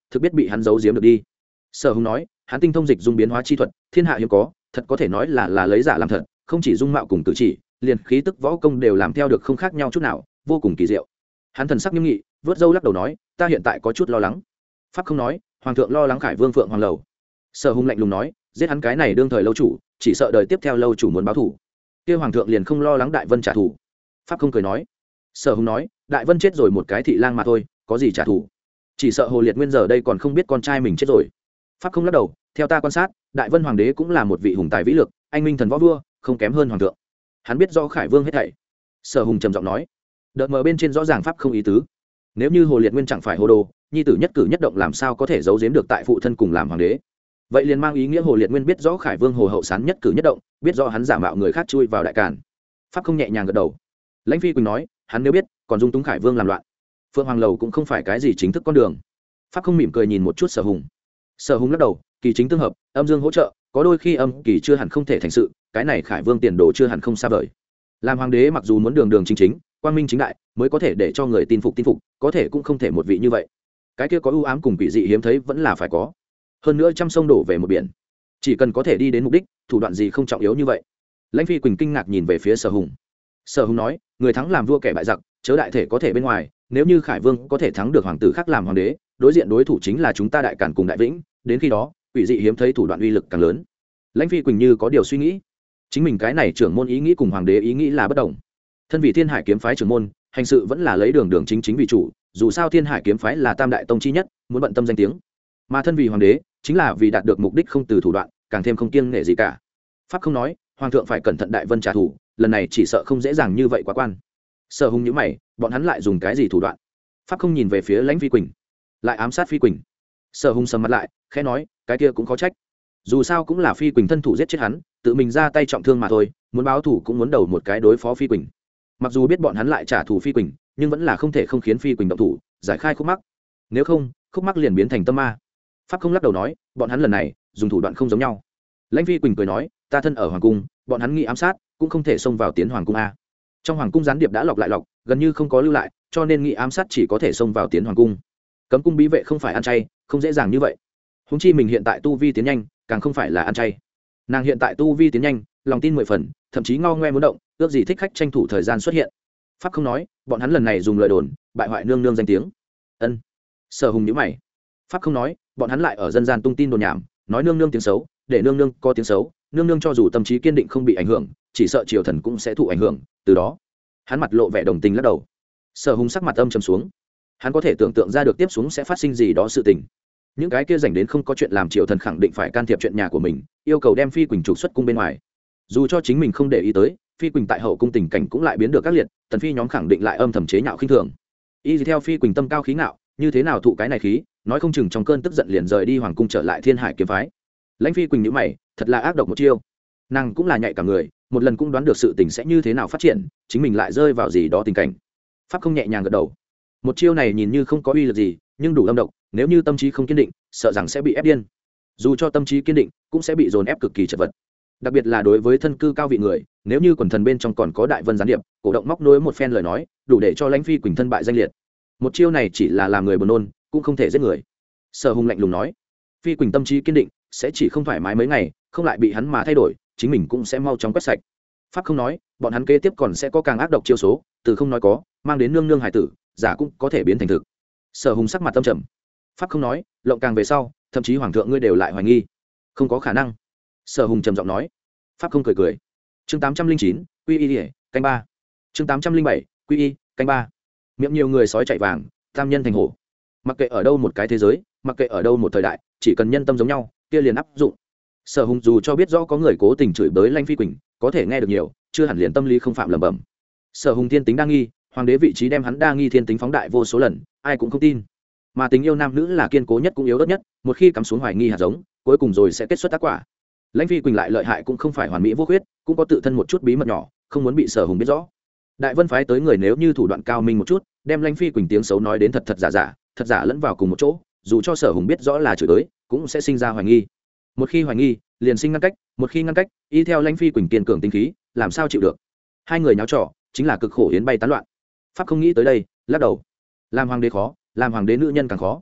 thực biết bị hắn giấu giếm được đi. Sở Hùng nói, hắn tinh thông dịch dung biến hóa chi thuật, thiên hạ hiếm có, thật có thể nói là là lấy giả làm thật, không chỉ dung mạo cùng cử chỉ, liền khí tức võ công đều làm theo được không khác nhau chút nào, vô cùng kỳ diệu. Hắn thần sắc nghiêm nghị, vớt râu lắc đầu nói, ta hiện tại có chút lo lắng. Pháp không nói, hoàng thượng lo lắng Khải Vương Phượng Hoàng lầu. Sở Hùng lạnh lùng nói, giết hắn cái này đương thời lâu chủ, chỉ sợ đời tiếp theo lâu chủ muốn báo thù, kia hoàng thượng liền không lo lắng Đại Vân trả thù. Pháp không cười nói. Sở Hùng nói, Đại Vân chết rồi một cái thị lang mà thôi, có gì trả thù, chỉ sợ Hồ Liệt Nguyên giờ đây còn không biết con trai mình chết rồi. Pháp không lắc đầu, theo ta quan sát, Đại Vân hoàng đế cũng là một vị hùng tài vĩ lực, anh minh thần võ vua, không kém hơn hoàng thượng. Hắn biết do Khải Vương hết thảy. Sở Hùng trầm giọng nói. Đợt mở bên trên rõ ràng Pháp không ý tứ. Nếu như Hồ Liệt Nguyên chẳng phải hồ đồ, nhi tử nhất cử nhất động làm sao có thể giấu giếm được tại phụ thân cùng làm hoàng đế. Vậy liền mang ý nghĩa Hồ Liệt Nguyên biết rõ Khải Vương Hồ hậu sán nhất cử nhất động, biết rõ hắn giả mạo người khác chui vào đại càn. Pháp không nhẹ nhàng gật đầu. Lãnh Phi Quỳnh nói, hắn nếu biết, còn dung túng Khải Vương làm loạn. Phượng Hoàng lầu cũng không phải cái gì chính thức con đường. Pháp không mỉm cười nhìn một chút Sở Hùng. Sở Hùng lắc đầu, kỳ chính tương hợp, âm dương hỗ trợ, có đôi khi âm kỳ chưa hẳn không thể thành sự, cái này Khải Vương tiền đồ chưa hẳn không xa vời. Làm hoàng đế mặc dù muốn đường đường chính chính, quang minh chính đại, mới có thể để cho người tin phục tin phục, có thể cũng không thể một vị như vậy. Cái kia có ưu ám cùng quỷ dị hiếm thấy vẫn là phải có. Hơn nữa trăm sông đổ về một biển, chỉ cần có thể đi đến mục đích, thủ đoạn gì không trọng yếu như vậy. Lãnh Phi Quỳnh kinh ngạc nhìn về phía Sở Hùng. Sở Hùng nói, người thắng làm vua kẻ bại giặc, chớ đại thể có thể bên ngoài, nếu như Khải Vương có thể thắng được hoàng tử khác làm hoàng đế, đối diện đối thủ chính là chúng ta Đại Càn cùng Đại Vĩnh, đến khi đó, quỷ dị hiếm thấy thủ đoạn uy lực càng lớn. Lãnh Phi Quỳnh như có điều suy nghĩ, chính mình cái này trưởng môn ý nghĩ cùng hoàng đế ý nghĩ là bất đồng. Thân vị Thiên Hải kiếm phái trưởng môn, hành sự vẫn là lấy đường đường chính chính vì chủ, dù sao Thiên Hải kiếm phái là tam đại tông chi nhất, muốn bận tâm danh tiếng. Mà thân vị hoàng đế, chính là vì đạt được mục đích không từ thủ đoạn, càng thêm không kiêng nể gì cả. Pháp không nói, hoàng thượng phải cẩn thận Đại Vân trả thù, lần này chỉ sợ không dễ dàng như vậy quá quan. Sở Hùng nhíu mày, bọn hắn lại dùng cái gì thủ đoạn? Pháp không nhìn về phía Lãnh Phi Quỳnh, lại ám sát Phi Quỳnh. Sở Hùng sầm mặt lại, khẽ nói, cái kia cũng khó trách, dù sao cũng là Phi Quỳnh thân thủ giết chết hắn, tự mình ra tay trọng thương mà thôi, muốn báo thù cũng muốn đầu một cái đối phó Phi Quỳnh. Mặc dù biết bọn hắn lại trả thù Phi Quỳnh, nhưng vẫn là không thể không khiến Phi Quỳnh động thủ, giải khai khúc mắc, nếu không khúc mắc liền biến thành tâm ma. Pháp không lắc đầu nói, bọn hắn lần này dùng thủ đoạn không giống nhau. Lãnh Phi Quỳnh cười nói, ta thân ở hoàng cung, bọn hắn nghĩ ám sát cũng không thể xông vào tiến hoàng cung a. Trong hoàng cung gián điệp đã lọc lại lọc, gần như không có lưu lại, cho nên nghĩ ám sát chỉ có thể xông vào tiến hoàng cung. Cấm cung bí vệ không phải ăn chay, không dễ dàng như vậy. Húng chi mình hiện tại tu vi tiến nhanh, càng không phải là ăn chay. Nàng hiện tại tu vi tiến nhanh, lòng tin mười phần, thậm chí ngao ngoe muốn động, ước gì thích khách tranh thủ thời gian xuất hiện. Pháp không nói, bọn hắn lần này dùng lời đồn bại hoại nương nương danh tiếng. Ân. Sở Hùng nhíu mày. Pháp không nói, bọn hắn lại ở dân gian tung tin đồn nhảm, nói nương nương tiếng xấu, để nương nương có tiếng xấu, nương nương cho dù tâm trí kiên định không bị ảnh hưởng, chỉ sợ triều thần cũng sẽ thụ ảnh hưởng, từ đó hắn mặt lộ vẻ đồng tình lắc đầu. Sở Hùng sắc mặt âm trầm xuống, hắn có thể tưởng tượng ra được tiếp xuống sẽ phát sinh gì đó sự tình. Những cái kia dành đến không có chuyện làm triều thần khẳng định phải can thiệp chuyện nhà của mình, yêu cầu đem Phi Quỳnh trục xuất cung bên ngoài. Dù cho chính mình không để ý tới, Phi Quỳnh tại hậu cung tình cảnh cũng lại biến được các liệt, tần phi nhóm khẳng định lại âm thầm chế nhạo khinh thường. Y theo Phi Quỳnh tâm cao khí ngạo, như thế nào thụ cái này khí, nói không chừng trong cơn tức giận liền rời đi hoàng cung trở lại Thiên Hải kiếm phái. Lãnh Phi Quỳnh nhíu mày, thật là ác độc một chiêu. Nàng cũng là nhạy cả người, một lần cũng đoán được sự tình sẽ như thế nào phát triển, chính mình lại rơi vào gì đó tình cảnh. Pháp không nhẹ nhàng gật đầu. Một chiêu này nhìn như không có uy lực gì, nhưng đủ âm độc, nếu như tâm trí không kiên định, sợ rằng sẽ bị ép điên. Dù cho tâm trí kiên định, cũng sẽ bị dồn ép cực kỳ chật vật. Đặc biệt là đối với thân cư cao vị người, nếu như quần thần bên trong còn có Đại Vân gián điệp, cổ động móc nối một phen lời nói, đủ để cho Lãnh Phi Quỳnh thân bại danh liệt. Một chiêu này chỉ là làm người buồn nôn, cũng không thể giết người. Sở Hùng lạnh lùng nói, Phi Quỳnh tâm trí kiên định, sẽ chỉ không thoải mái mấy ngày, không lại bị hắn mà thay đổi, chính mình cũng sẽ mau chóng quét sạch. Pháp không nói, bọn hắn kế tiếp còn sẽ có càng ác độc chiêu số, từ không nói có, mang đến nương nương hải tử, giả cũng có thể biến thành thực. Sở Hùng sắc mặt tâm trầm. Pháp không nói, lộng càng về sau, thậm chí hoàng thượng ngươi đều lại hoài nghi, không có khả năng. Sở Hùng trầm giọng nói. Pháp không cười cười. Chương tám trăm linh chín, Quy Y Liễu, canh ba. Chương tám trăm linh bảy, Quy Y, canh ba. Miệng nhiều người sói chạy vàng, tam nhân thành hổ. Mặc kệ ở đâu một cái thế giới, mặc kệ ở đâu một thời đại, chỉ cần nhân tâm giống nhau, kia liền áp dụng. Sở Hùng dù cho biết rõ có người cố tình chửi bới Lãnh Phi Quỳnh, có thể nghe được nhiều, chưa hẳn liền tâm lý không phạm lẩm bẩm. Sở Hùng thiên tính đa nghi, hoàng đế vị trí đem hắn đa nghi thiên tính phóng đại vô số lần, ai cũng không tin. Mà tình yêu nam nữ là kiên cố nhất cũng yếu ớt nhất, một khi cắm xuống hoài nghi hạt giống, cuối cùng rồi sẽ kết xuất tác quả. Lãnh Phi Quỳnh lại lợi hại cũng không phải hoàn mỹ vô khuyết, cũng có tự thân một chút bí mật nhỏ, không muốn bị Sở Hùng biết rõ. Đại Vân phái tới người nếu như thủ đoạn cao minh một chút, đem Lãnh Phi Quỳnh tiếng xấu nói đến thật thật giả giả, thật giả lẫn vào cùng một chỗ, dù cho Sở Hùng biết rõ là chửi tới, cũng sẽ sinh ra hoài nghi. Một khi hoài nghi, liền sinh ngăn cách, một khi ngăn cách, y theo Lãnh Phi Quỳnh kiên cường tinh khí, làm sao chịu được. Hai người nháo trò, chính là cực khổ yến bay tán loạn. Pháp không nghĩ tới đây, lắc đầu. Làm hoàng đế khó, làm hoàng đế nữ nhân càng khó.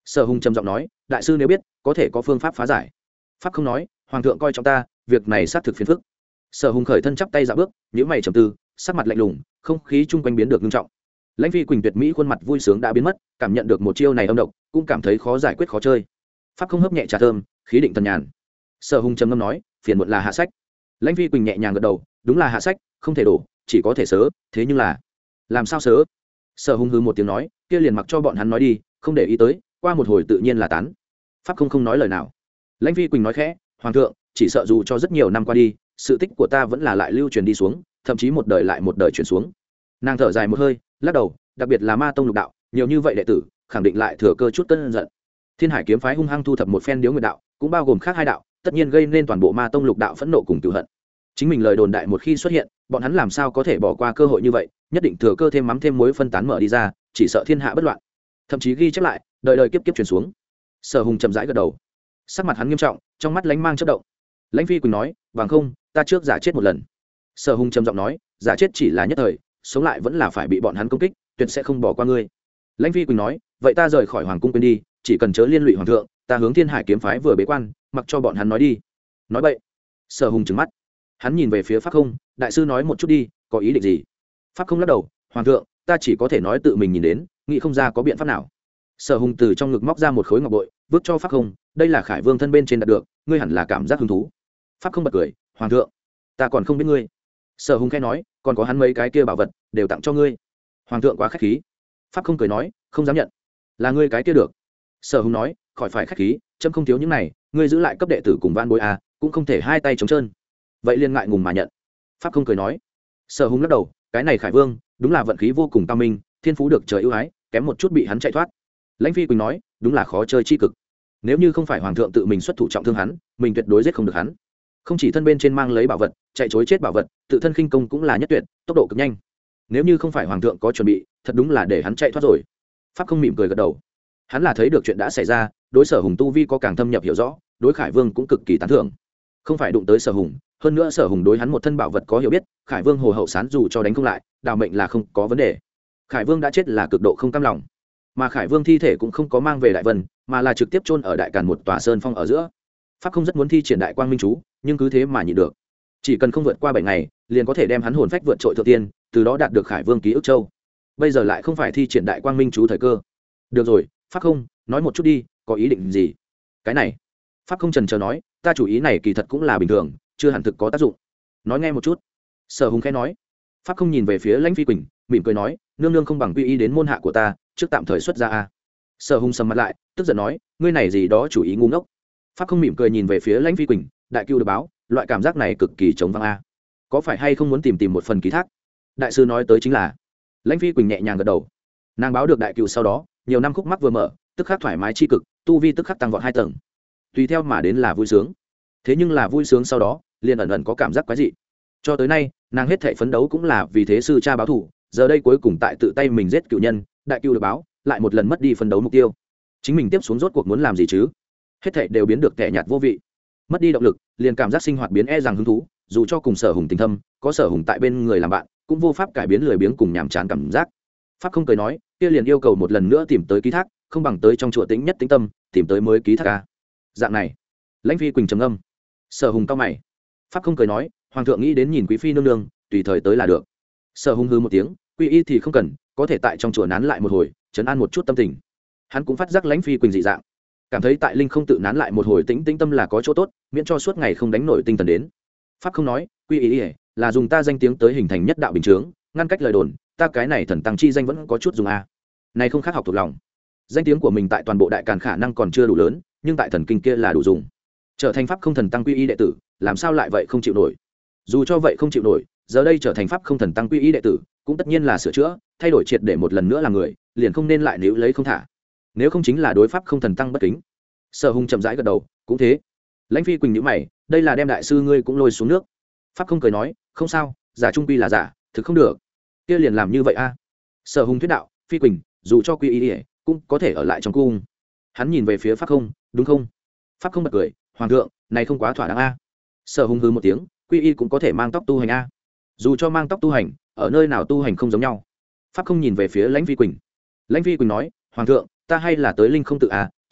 Sở Hùng trầm giọng nói, đại sư nếu biết có thể có phương pháp phá giải. Pháp không nói, hoàng thượng coi trọng ta, việc này xác thực phiền phức. Sở Hùng khởi thân chắp tay dạo bước, nhíu mày trầm tư, sắc mặt lạnh lùng, không khí chung quanh biến được nghiêm trọng. Lãnh Phi Quỳnh tuyệt mỹ khuôn mặt vui sướng đã biến mất, cảm nhận được một chiêu này âm độc, cũng cảm thấy khó giải quyết khó chơi. Pháp không hấp nhẹ trà thơm, khí định thần nhàn. Sở Hùng trầm ngâm nói, phiền muộn là hạ sách. Lãnh Phi Quỳnh nhẹ nhàng gật đầu, đúng là hạ sách, không thể đổ, chỉ có thể sớ, thế nhưng là làm sao sớ? Sở Hùng hừ một tiếng nói, kia liền mặc cho bọn hắn nói đi, không để ý tới, qua một hồi tự nhiên là tán. Pháp không không nói lời nào. Lãnh Phi Quỳnh nói khẽ, hoàng thượng, chỉ sợ dù cho rất nhiều năm qua đi, sự tích của ta vẫn là lại lưu truyền đi xuống, thậm chí một đời lại một đời truyền xuống. Nàng thở dài một hơi, lắc đầu, đặc biệt là Ma tông lục đạo, nhiều như vậy đệ tử, khẳng định lại thừa cơ chút cơn giận. Thiên Hải kiếm phái hung hăng thu thập một phen điếu nguyệt đạo, cũng bao gồm khác hai đạo, tất nhiên gây nên toàn bộ Ma tông lục đạo phẫn nộ cùng cừu hận. Chính mình lời đồn đại một khi xuất hiện, bọn hắn làm sao có thể bỏ qua cơ hội như vậy, nhất định thừa cơ thêm mắm thêm muối phân tán mở đi ra, chỉ sợ thiên hạ bất loạn. Thậm chí ghi chép lại, đời đời kiếp kiếp truyền xuống. Sở Hùng chậm rãi gật đầu, sắc mặt hắn nghiêm trọng, trong mắt lánh mang chớp động. Lãnh Phi Quỳnh nói, bằng không, ta trước giả chết một lần. Sở Hùng trầm giọng nói, giả chết chỉ là nhất thời, sống lại vẫn là phải bị bọn hắn công kích, tuyệt sẽ không bỏ qua ngươi. Lãnh Phi Quỳnh nói, vậy ta rời khỏi hoàng cung quên đi, chỉ cần chớ liên lụy hoàng thượng, ta hướng Thiên Hải kiếm phái vừa bế quan, mặc cho bọn hắn nói đi. Nói vậy. Sở Hùng trừng mắt, hắn nhìn về phía Pháp Không, đại sư nói một chút đi, có ý định gì? Pháp Không lắc đầu, hoàng thượng, ta chỉ có thể nói tự mình nhìn đến, nghĩ không ra có biện pháp nào. Sở Hùng từ trong ngực móc ra một khối ngọc bội, vứt cho Pháp Không, đây là Khải Vương thân bên trên đạt được, ngươi hẳn là cảm giác hứng thú. Pháp Không bật cười, hoàng thượng, ta còn không biết ngươi. Sở Hùng khẽ nói, còn có hắn mấy cái kia bảo vật đều tặng cho ngươi. Hoàng thượng quá khách khí. Pháp Không cười nói, không dám nhận, là ngươi cái kia được. Sở Hùng nói, khỏi phải khách khí, chấm không thiếu những này, ngươi giữ lại cấp đệ tử cùng van bối à, cũng không thể hai tay trống trơn. Vậy liên ngại ngùng mà nhận. Pháp Không cười nói. Sở Hùng lắc đầu, cái này Khải Vương đúng là vận khí vô cùng cao minh, thiên phú được trời ưu ái, kém một chút bị hắn chạy thoát. Lãnh Phi Quỳnh nói, đúng là khó chơi chi cực, nếu như không phải hoàng thượng tự mình xuất thủ trọng thương hắn, mình tuyệt đối giết không được hắn. Không chỉ thân bên trên mang lấy bảo vật, chạy chối chết bảo vật, tự thân khinh công cũng là nhất tuyệt, tốc độ cực nhanh. Nếu như không phải hoàng thượng có chuẩn bị, thật đúng là để hắn chạy thoát rồi. Pháp Không mỉm cười gật đầu, hắn là thấy được chuyện đã xảy ra, đối Sở Hùng tu vi có càng thâm nhập hiểu rõ, đối Khải Vương cũng cực kỳ tán thưởng. Không phải đụng tới Sở Hùng, hơn nữa Sở Hùng đối hắn một thân bảo vật có hiểu biết, Khải Vương hồ hậu sán dù cho đánh không lại, đào mệnh là không có vấn đề. Khải Vương đã chết là cực độ không cam lòng, mà Khải Vương thi thể cũng không có mang về Đại Vân, mà là trực tiếp chôn ở Đại Càn một tòa sơn phong ở giữa. Pháp Không rất muốn thi triển Đại Quang Minh chú, nhưng cứ thế mà nhịn được. Chỉ cần không vượt qua bảy ngày, liền có thể đem hắn hồn phách vượt trội thượng tiên, từ đó đạt được Khải Vương ký ức châu. Bây giờ lại không phải thi triển Đại Quang Minh chú thời cơ. Được rồi, Pháp Không, nói một chút đi, có ý định gì? Cái này, Pháp Không chần chờ nói, ta chủ ý này kỳ thật cũng là bình thường, chưa hẳn thực có tác dụng. Nói nghe một chút. Sở Hùng khẽ nói. Pháp Không nhìn về phía Lãnh Phi Quỳnh, mỉm cười nói, nương nương không bằng quy y đến môn hạ của ta, trước tạm thời xuất ra a. Sở Hùng sầm mặt lại, tức giận nói, ngươi này gì đó chủ ý ngu ngốc. Pháp Không mỉm cười nhìn về phía Lãnh Phi Quỳnh, đại cưu được báo, loại cảm giác này cực kỳ chống vắng a. Có phải hay không muốn tìm tìm một phần ký thác? Đại sư nói tới chính là. Lãnh Phi Quỳnh nhẹ nhàng gật đầu. Nàng báo được đại cưu sau đó, nhiều năm khúc mắc vừa mở, tức khắc thoải mái chi cực, tu vi tức khắc tăng vọt hai tầng. Tùy theo mà đến là vui sướng. Thế nhưng là vui sướng sau đó, liền ẩn ẩn có cảm giác quái dị. Cho tới nay, nàng hết thảy phấn đấu cũng là vì thế sư cha báo thù, giờ đây cuối cùng tại tự tay mình giết cựu nhân, đại cưu được báo, lại một lần mất đi phấn đấu mục tiêu. Chính mình tiếp xuống rốt cuộc muốn làm gì chứ? Hết thảy đều biến được kẻ nhạt vô vị. Mất đi động lực, liền cảm giác sinh hoạt biến e rằng hứng thú, dù cho cùng Sở Hùng tình thâm, có Sở Hùng tại bên người làm bạn, cũng vô pháp cải biến lười biếng cùng nhàm chán cảm giác. Pháp Không cười nói, kia liền yêu cầu một lần nữa tìm tới ký thác, không bằng tới trong chùa tĩnh nhất tĩnh tâm, tìm tới mới ký thác a. Dạng này. Lãnh Phi Quỳnh trầm ngâm. Sở Hùng cau mày. Pháp Không cười nói, hoàng thượng nghĩ đến nhìn quý phi nương nương, tùy thời tới là được. Sở Hùng hừ một tiếng, quy y thì không cần, có thể tại trong chùa nán lại một hồi, trấn an một chút tâm tình. Hắn cũng phát giác Lãnh Phi Quỳnh dị dạng, cảm thấy tại linh không tự nán lại một hồi tĩnh tĩnh tâm là có chỗ tốt, miễn cho suốt ngày không đánh nổi tinh thần đến. Pháp Không nói, quy y là dùng ta danh tiếng tới hình thành nhất đạo bình chướng, ngăn cách lời đồn, ta cái này thần tăng chi danh vẫn có chút dùng a. Này không khác học thuộc lòng. Danh tiếng của mình tại toàn bộ Đại Càn khả năng còn chưa đủ lớn, nhưng tại thần kinh kia là đủ dùng. Trở thành pháp không thần tăng quy y đệ tử, làm sao lại vậy không chịu nổi? Dù cho vậy không chịu nổi, giờ đây trở thành pháp không thần tăng quy y đệ tử, cũng tất nhiên là sửa chữa, thay đổi triệt để một lần nữa là người, liền không nên lại níu lấy không thả. Nếu không chính là đối pháp không thần tăng bất kính. Sở Hùng chậm rãi gật đầu, cũng thế. Lãnh Phi Quỳnh nhíu mày, đây là đem đại sư ngươi cũng lôi xuống nước. Pháp không cười nói, không sao, giả trung quy là giả, thực không được. Kia liền làm như vậy a. Sở Hùng thuyết đạo, Phi Quỳnh, dù cho quy y cũng có thể ở lại trong cung. Hắn nhìn về phía pháp không, đúng không? Pháp không bật cười, hoàng thượng, này không quá thỏa đáng a. Sở Hùng hừ một tiếng, quy y cũng có thể mang tóc tu hành a. Dù cho mang tóc tu hành, ở nơi nào tu hành không giống nhau. Pháp không nhìn về phía Lãnh Phi Quỳnh. Lãnh Phi Quỳnh nói, hoàng thượng, ta hay là tới linh không tự a,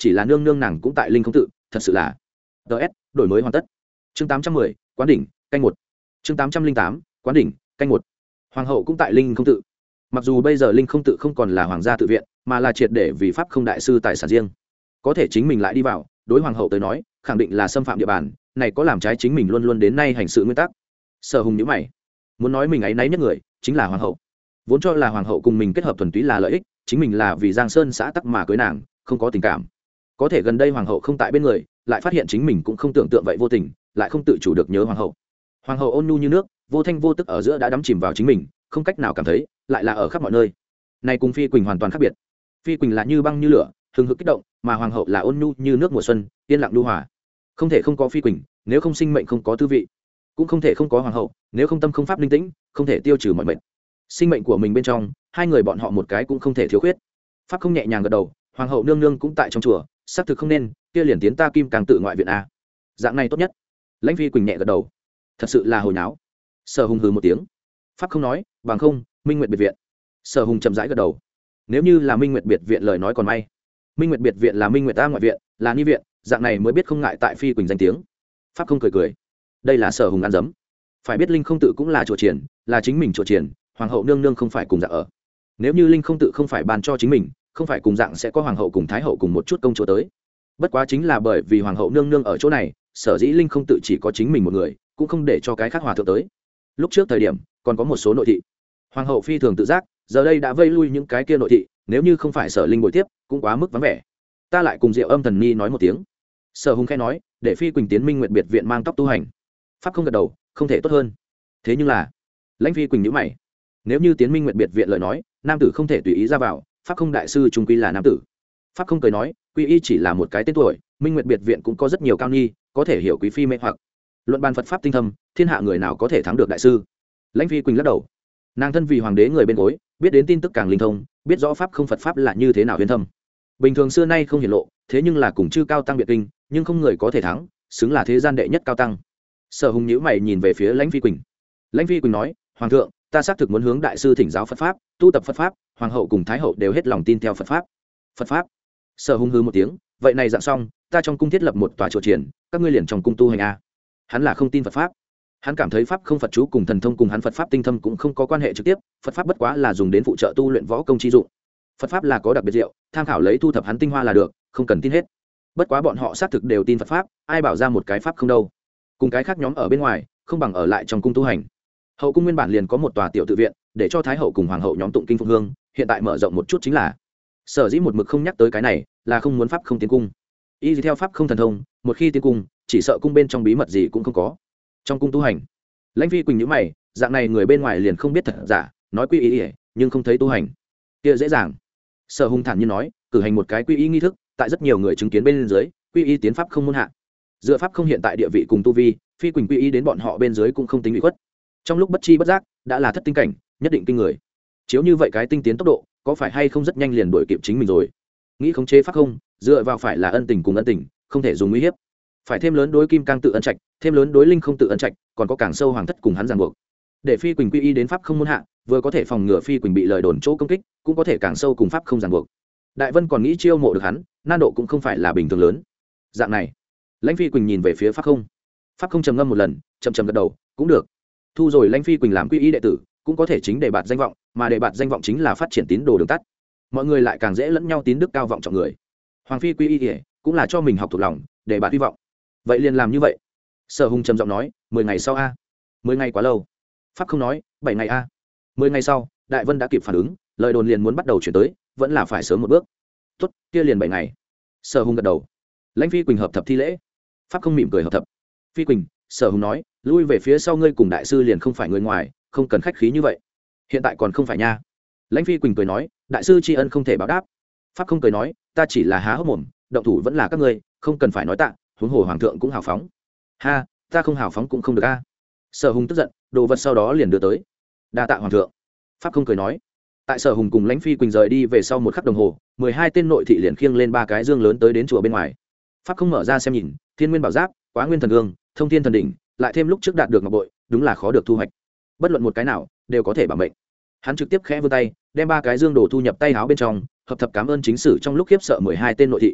chỉ là nương nương nàng cũng tại linh không tự, thật sự là ts đổi mới hoàn tất. Chương tám trăm mười quán đỉnh canh một. Chương tám trăm linh tám quán đỉnh canh một. Hoàng hậu cũng tại linh không tự. Mặc dù bây giờ linh không tự không còn là hoàng gia tự viện, mà là triệt để vì pháp không đại sư tài sản riêng, có thể chính mình lại đi vào, đối hoàng hậu tới nói khẳng định là xâm phạm địa bàn này, có làm trái chính mình luôn luôn đến nay hành sự nguyên tắc. Sở Hùng nhíu mày, muốn nói mình ấy náy nhất người chính là hoàng hậu. Vốn cho là hoàng hậu cùng mình kết hợp thuần túy là lợi ích, chính mình là vì Giang Sơn xã tắc mà cưới nàng, không có tình cảm. Có thể gần đây hoàng hậu không tại bên người, lại phát hiện chính mình cũng không tưởng tượng vậy vô tình, lại không tự chủ được nhớ hoàng hậu. Hoàng hậu ôn nhu như nước, vô thanh vô tức ở giữa đã đắm chìm vào chính mình, không cách nào cảm thấy, lại là ở khắp mọi nơi. Này cùng Phi Quỳnh hoàn toàn khác biệt. Phi Quỳnh là như băng như lửa, hừng hực kích động, mà hoàng hậu là ôn nhu như nước mùa xuân, yên lặng lưu hòa. Không thể không có Phi Quỳnh, nếu không sinh mệnh không có tư vị, cũng không thể không có hoàng hậu, nếu không tâm không pháp linh tĩnh, không thể tiêu trừ mọi mệnh. Sinh mệnh của mình bên trong, hai người bọn họ một cái cũng không thể thiếu khuyết. Pháp không nhẹ nhàng gật đầu, hoàng hậu nương nương cũng tại trong chùa, xác thực không nên, kia liền tiến ta Kim Càng tự ngoại viện a. Dạng này tốt nhất. Lãnh Phi Quỳnh nhẹ gật đầu. Thật sự là hồi náo. Sở Hùng hừ một tiếng. Pháp không nói, bằng không, Minh Nguyệt biệt viện. Sở Hùng chậm rãi gật đầu. Nếu như là Minh Nguyệt biệt viện lời nói còn may. Minh Nguyệt biệt viện là Minh Nguyệt ta ngoại viện, là ni viện, dạng này mới biết không ngại tại Phi Quỳnh danh tiếng. Pháp không cười cười. Đây là Sở Hùng ăn dấm. Phải biết Linh không tự cũng là chùa triển, là chính mình chùa triển, hoàng hậu nương nương không phải cùng dạng ở. Nếu như Linh không tự không phải ban cho chính mình, không phải cùng dạng sẽ có hoàng hậu cùng thái hậu cùng một chút công chúa tới. Bất quá chính là bởi vì hoàng hậu nương nương ở chỗ này, sở dĩ Linh không tự chỉ có chính mình một người, cũng không để cho cái khác hòa thượng tới. Lúc trước thời điểm còn có một số nội thị, hoàng hậu phi thường tự giác, giờ đây đã vây lui những cái kia nội thị, nếu như không phải sở Linh bồi tiếp, cũng quá mức vắng vẻ. Ta lại cùng Diệu Âm thần ni nói một tiếng. Sở Hùng khẽ nói, để Phi Quỳnh tiến Minh Nguyệt biệt viện mang tóc tu hành. Pháp không gật đầu, không thể tốt hơn. Thế nhưng là, Lãnh Phi Quỳnh nhíu mày, nếu như tiến Minh Nguyệt biệt viện lời nói, nam tử không thể tùy ý ra vào, pháp không đại sư trung quy là nam tử. Pháp không cười nói, quy y chỉ là một cái tên tuổi, Minh Nguyệt biệt viện cũng có rất nhiều cao nghi, có thể hiểu quý phi mê hoặc. Luận bàn Phật pháp tinh thâm, thiên hạ người nào có thể thắng được đại sư. Lãnh Phi Quỳnh lắc đầu. Nàng thân vì hoàng đế người bên gối, biết đến tin tức càng linh thông, biết rõ pháp không Phật pháp là như thế nào huyền thâm. Bình thường xưa nay không hiển lộ, thế nhưng là cùng chư cao tăng biệt kinh, nhưng không người có thể thắng, xứng là thế gian đệ nhất cao tăng. Sở Hùng nhíu mày nhìn về phía Lãnh Phi Quỳnh. Lãnh Phi Quỳnh nói, hoàng thượng, ta xác thực muốn hướng đại sư thỉnh giáo Phật pháp, tu tập Phật pháp, hoàng hậu cùng thái hậu đều hết lòng tin theo Phật pháp. Phật pháp. Sở Hùng hừ một tiếng, vậy này dạng xong, ta trong cung thiết lập một tòa chùa triển, các ngươi liền trong cung tu hành a. Hắn là không tin Phật pháp, hắn cảm thấy pháp không Phật chú cùng thần thông cùng hắn Phật pháp tinh thâm cũng không có quan hệ trực tiếp, Phật pháp bất quá là dùng đến phụ trợ tu luyện võ công chi dụng. Phật pháp là có đặc biệt diệu, tham khảo lấy thu thập hắn tinh hoa là được, không cần tin hết. Bất quá bọn họ xác thực đều tin Phật pháp, ai bảo ra một cái pháp không đâu. Cùng cái khác nhóm ở bên ngoài, không bằng ở lại trong cung tu hành. Hậu cung nguyên bản liền có một tòa tiểu tự viện, để cho thái hậu cùng hoàng hậu nhóm tụng kinh phụng hương, hiện tại mở rộng một chút chính là. Sở dĩ một mực không nhắc tới cái này, là không muốn pháp không tiến cung. Y theo pháp không thần thông, một khi tiến cung, chỉ sợ cung bên trong bí mật gì cũng không có. Trong cung tu hành, Lãnh Phi Quỳnh nhíu mày, dạng này người bên ngoài liền không biết thật giả, nói quy y, nhưng không thấy tu hành, kia dễ dàng. Sở Hùng thản nhiên nói, cử hành một cái quy y nghi thức, tại rất nhiều người chứng kiến bên dưới, quy y tiến pháp không môn hạ. Dựa pháp không hiện tại địa vị cùng tu vi, Phi Quỳnh quy y đến bọn họ bên dưới cũng không tính bị khuất. Trong lúc bất chi bất giác, đã là thất tinh cảnh, nhất định kinh người. Chiếu như vậy cái tinh tiến tốc độ, có phải hay không rất nhanh liền đuổi kịp chính mình rồi. Nghĩ khống chế pháp không, dựa vào phải là ân tình cùng ân tình, không thể dùng uy hiếp. Phải thêm lớn đối Kim Cang tự ân trạch, thêm lớn đối Linh không tự ân trạch, còn có càng sâu hoàng thất cùng hắn ràng buộc. Để Phi Quỳnh quy y đến pháp không môn hạ, vừa có thể phòng ngừa Phi Quỳnh bị lời đồn chỗ công kích, cũng có thể càng sâu cùng pháp không ràng buộc. Đại Vân còn nghĩ chiêu mộ được hắn, nan độ cũng không phải là bình thường lớn. Dạng này, Lãnh Phi Quỳnh nhìn về phía pháp không. Pháp không trầm ngâm một lần, chậm chậm gật đầu, cũng được. Thu rồi Lãnh Phi Quỳnh làm quy y đệ tử, cũng có thể chính để bạt danh vọng, mà để bạt danh vọng chính là phát triển tín đồ đường tắt. Mọi người lại càng dễ lẫn nhau tín đức cao vọng trọng người. Hoàng phi quy y cũng là cho mình học thuộc lòng, để bạt hy vọng. Vậy liền làm như vậy. Sở Hùng trầm giọng nói, mười ngày sau a. Mười ngày quá lâu. Pháp không nói, bảy ngày a. Mười ngày sau, Đại Vân đã kịp phản ứng, lời đồn liền muốn bắt đầu chuyển tới, vẫn là phải sớm một bước. Tốt, kia liền bảy ngày. Sở Hùng gật đầu. Lãnh Phi Quỳnh hợp thập thi lễ. Pháp không mỉm cười hợp thập. Phi Quỳnh, Sở Hùng nói, lui về phía sau ngươi cùng đại sư liền không phải người ngoài, không cần khách khí như vậy. Hiện tại còn không phải nha. Lãnh Phi Quỳnh cười nói, đại sư tri ân không thể báo đáp. Pháp không cười nói, ta chỉ là há hốc mồm, động thủ vẫn là các ngươi, không cần phải nói tạ, huống hồ hoàng thượng cũng hào phóng. Ha, ta không hào phóng cũng không được a. Sở Hùng tức giận, đồ vật sau đó liền đưa tới. Đa tạ hoàng thượng. Pháp không cười nói. Tại Sở Hùng cùng Lãnh Phi Quỳnh rời đi về sau một khắc đồng hồ, mười hai tên nội thị liền khiêng lên ba cái dương lớn tới đến chùa bên ngoài. Pháp không mở ra xem nhìn, Thiên Nguyên Bảo Giáp, Quá Nguyên Thần Gương, Thông Thiên Thần Đỉnh, lại thêm lúc trước đạt được ngọc bội, đúng là khó được thu hoạch. Bất luận một cái nào, đều có thể bảo mệnh. Hắn trực tiếp khẽ vươn tay, đem ba cái dương đồ thu nhập tay áo bên trong, hợp thập cảm ơn chính sử trong lúc khiếp sợ mười hai tên nội thị.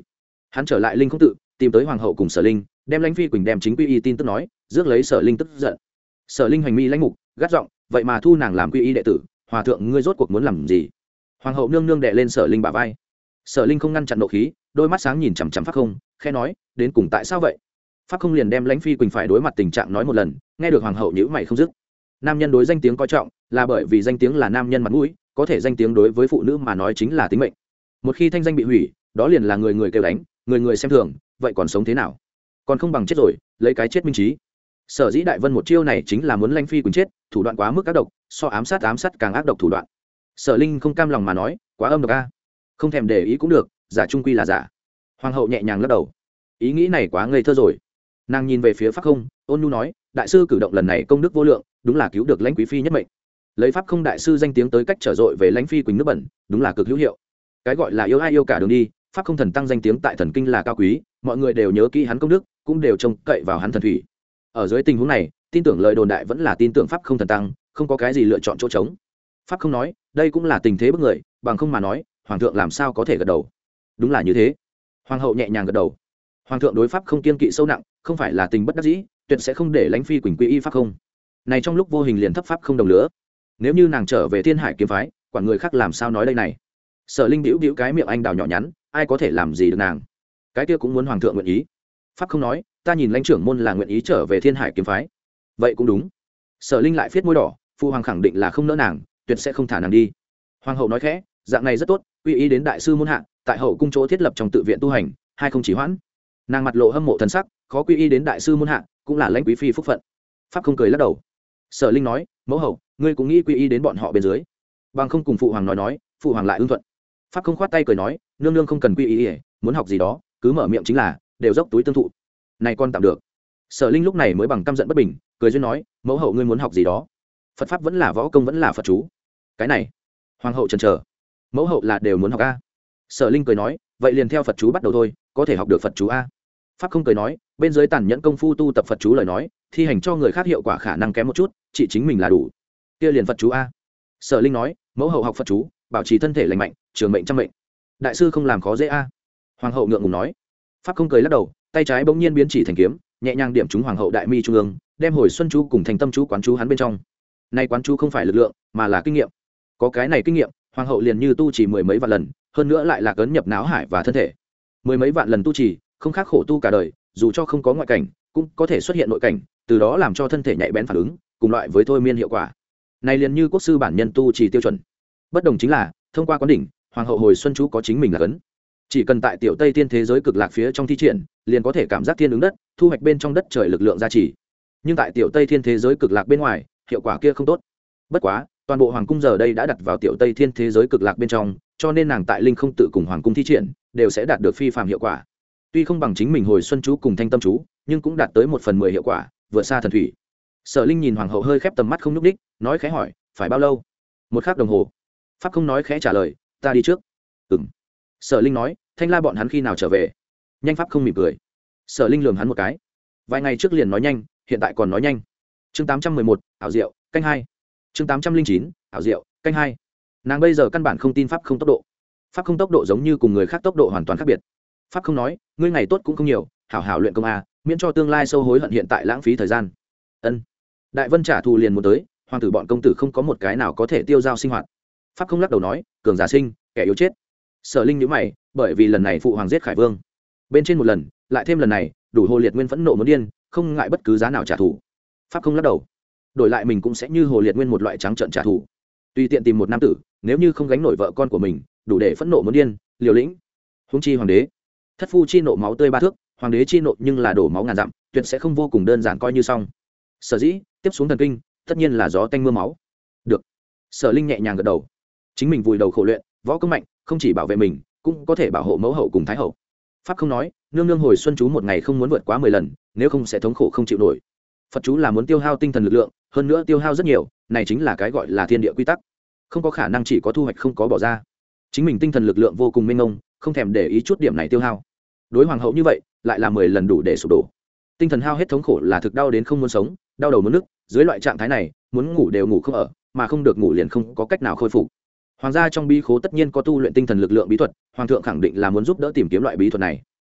hắn trở lại linh không tự tìm tới hoàng hậu cùng sở linh, đem lãnh phi quỳnh đem chính quy y tin tức nói, rước lấy sở linh tức giận. Sở linh hành mi lãnh mục gắt giọng, vậy mà thu nàng làm quy y đệ tử, hòa thượng ngươi rốt cuộc muốn làm gì? Hoàng hậu nương nương đệ lên sở linh bả vai. Sở linh không ngăn chặn nộ khí, đôi mắt sáng nhìn chằm chằm pháp không, khẽ nói, đến cùng tại sao vậy? Pháp không liền đem lãnh phi quỳnh phải đối mặt tình trạng nói một lần, nghe được hoàng hậu nhíu mày không dứt. Nam nhân đối danh tiếng coi trọng là bởi vì danh tiếng là nam nhân mặt mũi, có thể danh tiếng đối với phụ nữ mà nói chính là tính mệnh. Một khi thanh danh bị hủy, đó liền là người người kêu đánh, người người xem thường, vậy còn sống thế nào? Còn không bằng chết rồi, lấy cái chết minh trí. Sở dĩ đại vân một chiêu này chính là muốn lãnh phi quỳnh chết, thủ đoạn quá mức ác độc, so ám sát ám sát càng ác độc thủ đoạn. Sở linh không cam lòng mà nói, quá âm độc a. Không thèm để ý cũng được, giả trung quy là giả. Hoàng hậu nhẹ nhàng lắc đầu, ý nghĩ này quá ngây thơ rồi. Nàng nhìn về phía pháp không, ôn nhu nói, đại sư cử động lần này công đức vô lượng, đúng là cứu được lãnh quý phi nhất mệnh. Lấy pháp không đại sư danh tiếng tới cách trở dội về lãnh phi quỳnh nước bẩn, đúng là cực hữu hiệu. Cái gọi là yêu ai yêu cả đường đi, pháp không thần tăng danh tiếng tại thần kinh là cao quý, mọi người đều nhớ kỹ hắn công đức, cũng đều trông cậy vào hắn thần thủy. Ở dưới tình huống này, tin tưởng lời đồn đại vẫn là tin tưởng pháp không thần tăng, không có cái gì lựa chọn chỗ trống. Pháp không nói, đây cũng là tình thế bức người, bằng không mà nói, hoàng thượng làm sao có thể gật đầu? Đúng là như thế. Hoàng hậu nhẹ nhàng gật đầu. Hoàng thượng đối pháp không kiên kỵ sâu nặng, không phải là tình bất đắc dĩ, tuyệt sẽ không để lãnh phi quỳnh quy y pháp không. Này trong lúc vô hình liền thấp pháp không đồng lứa. Nếu như nàng trở về Thiên Hải kiếm phái, quản người khác làm sao nói đây này? Sở linh bĩu bĩu cái miệng anh đào nhỏ nhắn, ai có thể làm gì được nàng? Cái kia cũng muốn hoàng thượng nguyện ý. Pháp không nói, ta nhìn lãnh trưởng môn là nguyện ý trở về Thiên Hải kiếm phái. Vậy cũng đúng. Sở linh lại phiết môi đỏ, phụ hoàng khẳng định là không nỡ nàng, tuyệt sẽ không thả nàng đi. Hoàng hậu nói khẽ, dạng này rất tốt, quy ý đến đại sư môn hạ, tại hậu cung chỗ thiết lập trong tự viện tu hành, hai không chỉ hoãn. Nàng mặt lộ hâm mộ thần sắc, khó quy y đến đại sư môn hạ, cũng là lãnh quý phi phúc phận. Pháp không cười lắc đầu. Sở linh nói, mẫu hậu, ngươi cũng nghĩ quy y đến bọn họ bên dưới, bằng không cùng phụ hoàng nói nói, phụ hoàng lại ưng thuận. Pháp không khoát tay cười nói, nương nương không cần quy y, muốn học gì đó cứ mở miệng chính là, đều dốc túi tương thụ. Này con tạm được. Sở linh lúc này mới bằng căm giận bất bình, cười duyên nói, mẫu hậu ngươi muốn học gì đó? Phật pháp vẫn là võ công vẫn là Phật chú? Cái này, hoàng hậu chần chờ. Mẫu hậu là đều muốn học a. Sở linh cười nói, vậy liền theo Phật chú bắt đầu thôi, có thể học được Phật chú a. Pháp không cười nói, bên dưới tàn nhẫn công phu tu tập Phật chú lời nói, thi hành cho người khác hiệu quả khả năng kém một chút, chỉ chính mình là đủ. Kia liền Phật chú a. Sở linh nói, mẫu hậu học Phật chú, bảo trì thân thể lành mạnh, trường mệnh trăm mệnh. Đại sư không làm khó dễ a. Hoàng hậu ngượng ngùng nói. Pháp không cười lắc đầu, tay trái bỗng nhiên biến chỉ thành kiếm, nhẹ nhàng điểm trúng hoàng hậu đại mi trung ương, đem hồi xuân chú cùng thành tâm chú quán chú hắn bên trong. Nay quán chú không phải lực lượng, mà là kinh nghiệm. Có cái này kinh nghiệm, hoàng hậu liền như tu chỉ mười mấy vạn lần, hơn nữa lại là cấn nhập não hải và thân thể. Mười mấy vạn lần tu trì, không khác khổ tu cả đời, dù cho không có ngoại cảnh, cũng có thể xuất hiện nội cảnh, từ đó làm cho thân thể nhạy bén phản ứng, cùng loại với thôi miên hiệu quả. Này liền như quốc sư bản nhân tu trì tiêu chuẩn. Bất đồng chính là, thông qua quán đỉnh, hoàng hậu hồi xuân chú có chính mình là cấn. Chỉ cần tại tiểu Tây Thiên thế giới cực lạc phía trong thi triển, liền có thể cảm giác thiên ứng đất, thu hoạch bên trong đất trời lực lượng gia trì. Nhưng tại tiểu Tây Thiên thế giới cực lạc bên ngoài, hiệu quả kia không tốt. Bất quá, toàn bộ hoàng cung giờ đây đã đặt vào tiểu Tây Thiên thế giới cực lạc bên trong, cho nên nàng tại linh không tự cùng hoàng cung thi triển, đều sẽ đạt được phi phàm hiệu quả. Tuy không bằng chính mình hồi xuân chú cùng thanh tâm chú, nhưng cũng đạt tới một phần mười hiệu quả, vượt xa thần thủy. Sở linh nhìn hoàng hậu hơi khép tầm mắt không nhúc đích, nói khẽ hỏi, phải bao lâu? Một khắc đồng hồ. Pháp không nói khẽ trả lời, ta đi trước. Ừm. Sở linh nói, thanh la bọn hắn khi nào trở về? Nhanh. Pháp không mỉm cười. Sở linh lườm hắn một cái. Vài ngày trước liền nói nhanh, hiện tại còn nói nhanh. Chương tám trăm mười một, ảo diệu, canh hai. Chương tám trăm linh chín, ảo diệu, canh hai. Nàng bây giờ căn bản không tin pháp không tốc độ. Pháp không tốc độ giống như cùng người khác tốc độ hoàn toàn khác biệt. Pháp không nói, ngươi ngày tốt cũng không nhiều, hảo hảo luyện công a, miễn cho tương lai sâu hối hận hiện tại lãng phí thời gian. Ân. Đại vân trả thù liền muốn tới, hoàng tử bọn công tử không có một cái nào có thể tiêu dao sinh hoạt. Pháp không lắc đầu nói, cường giả sinh, kẻ yếu chết. Sở linh nhíu mày, bởi vì lần này phụ hoàng giết Khải Vương, bên trên một lần, lại thêm lần này, đủ Hồ Liệt Nguyên phẫn nộ muốn điên, không ngại bất cứ giá nào trả thù. Pháp không lắc đầu, đổi lại mình cũng sẽ như Hồ Liệt Nguyên một loại trắng trợn trả thù. Tùy tiện tìm một nam tử, nếu như không gánh nổi vợ con của mình, đủ để phẫn nộ muốn điên, liều lĩnh. Huống chi hoàng đế, thất phu chi nộ máu tươi ba thước, hoàng đế chi nộ nhưng là đổ máu ngàn dặm, tuyệt sẽ không vô cùng đơn giản coi như xong. Sở dĩ tiếp xuống thần kinh, tất nhiên là gió tanh mưa máu. Được. Sở linh nhẹ nhàng gật đầu. Chính mình vùi đầu khổ luyện, võ công mạnh, không chỉ bảo vệ mình, cũng có thể bảo hộ mẫu hậu cùng thái hậu. Pháp không nói, nương nương hồi xuân chú một ngày không muốn vượt quá mười lần, nếu không sẽ thống khổ không chịu nổi. Phật chú là muốn tiêu hao tinh thần lực lượng, hơn nữa tiêu hao rất nhiều, này chính là cái gọi là thiên địa quy tắc, không có khả năng chỉ có thu hoạch không có bỏ ra. Chính mình tinh thần lực lượng vô cùng mênh mông, không thèm để ý chút điểm này tiêu hao. Đối hoàng hậu như vậy, lại là mười lần đủ để sụp đổ. Tinh thần hao hết thống khổ là thực đau đến không muốn sống, đau đầu muốn nức, dưới loại trạng thái này, muốn ngủ đều ngủ không ở, mà không được ngủ liền không có cách nào khôi phục. Hoàng gia trong bí khố tất nhiên có tu luyện tinh thần lực lượng bí thuật, hoàng thượng khẳng định là muốn giúp đỡ tìm kiếm loại bí thuật này.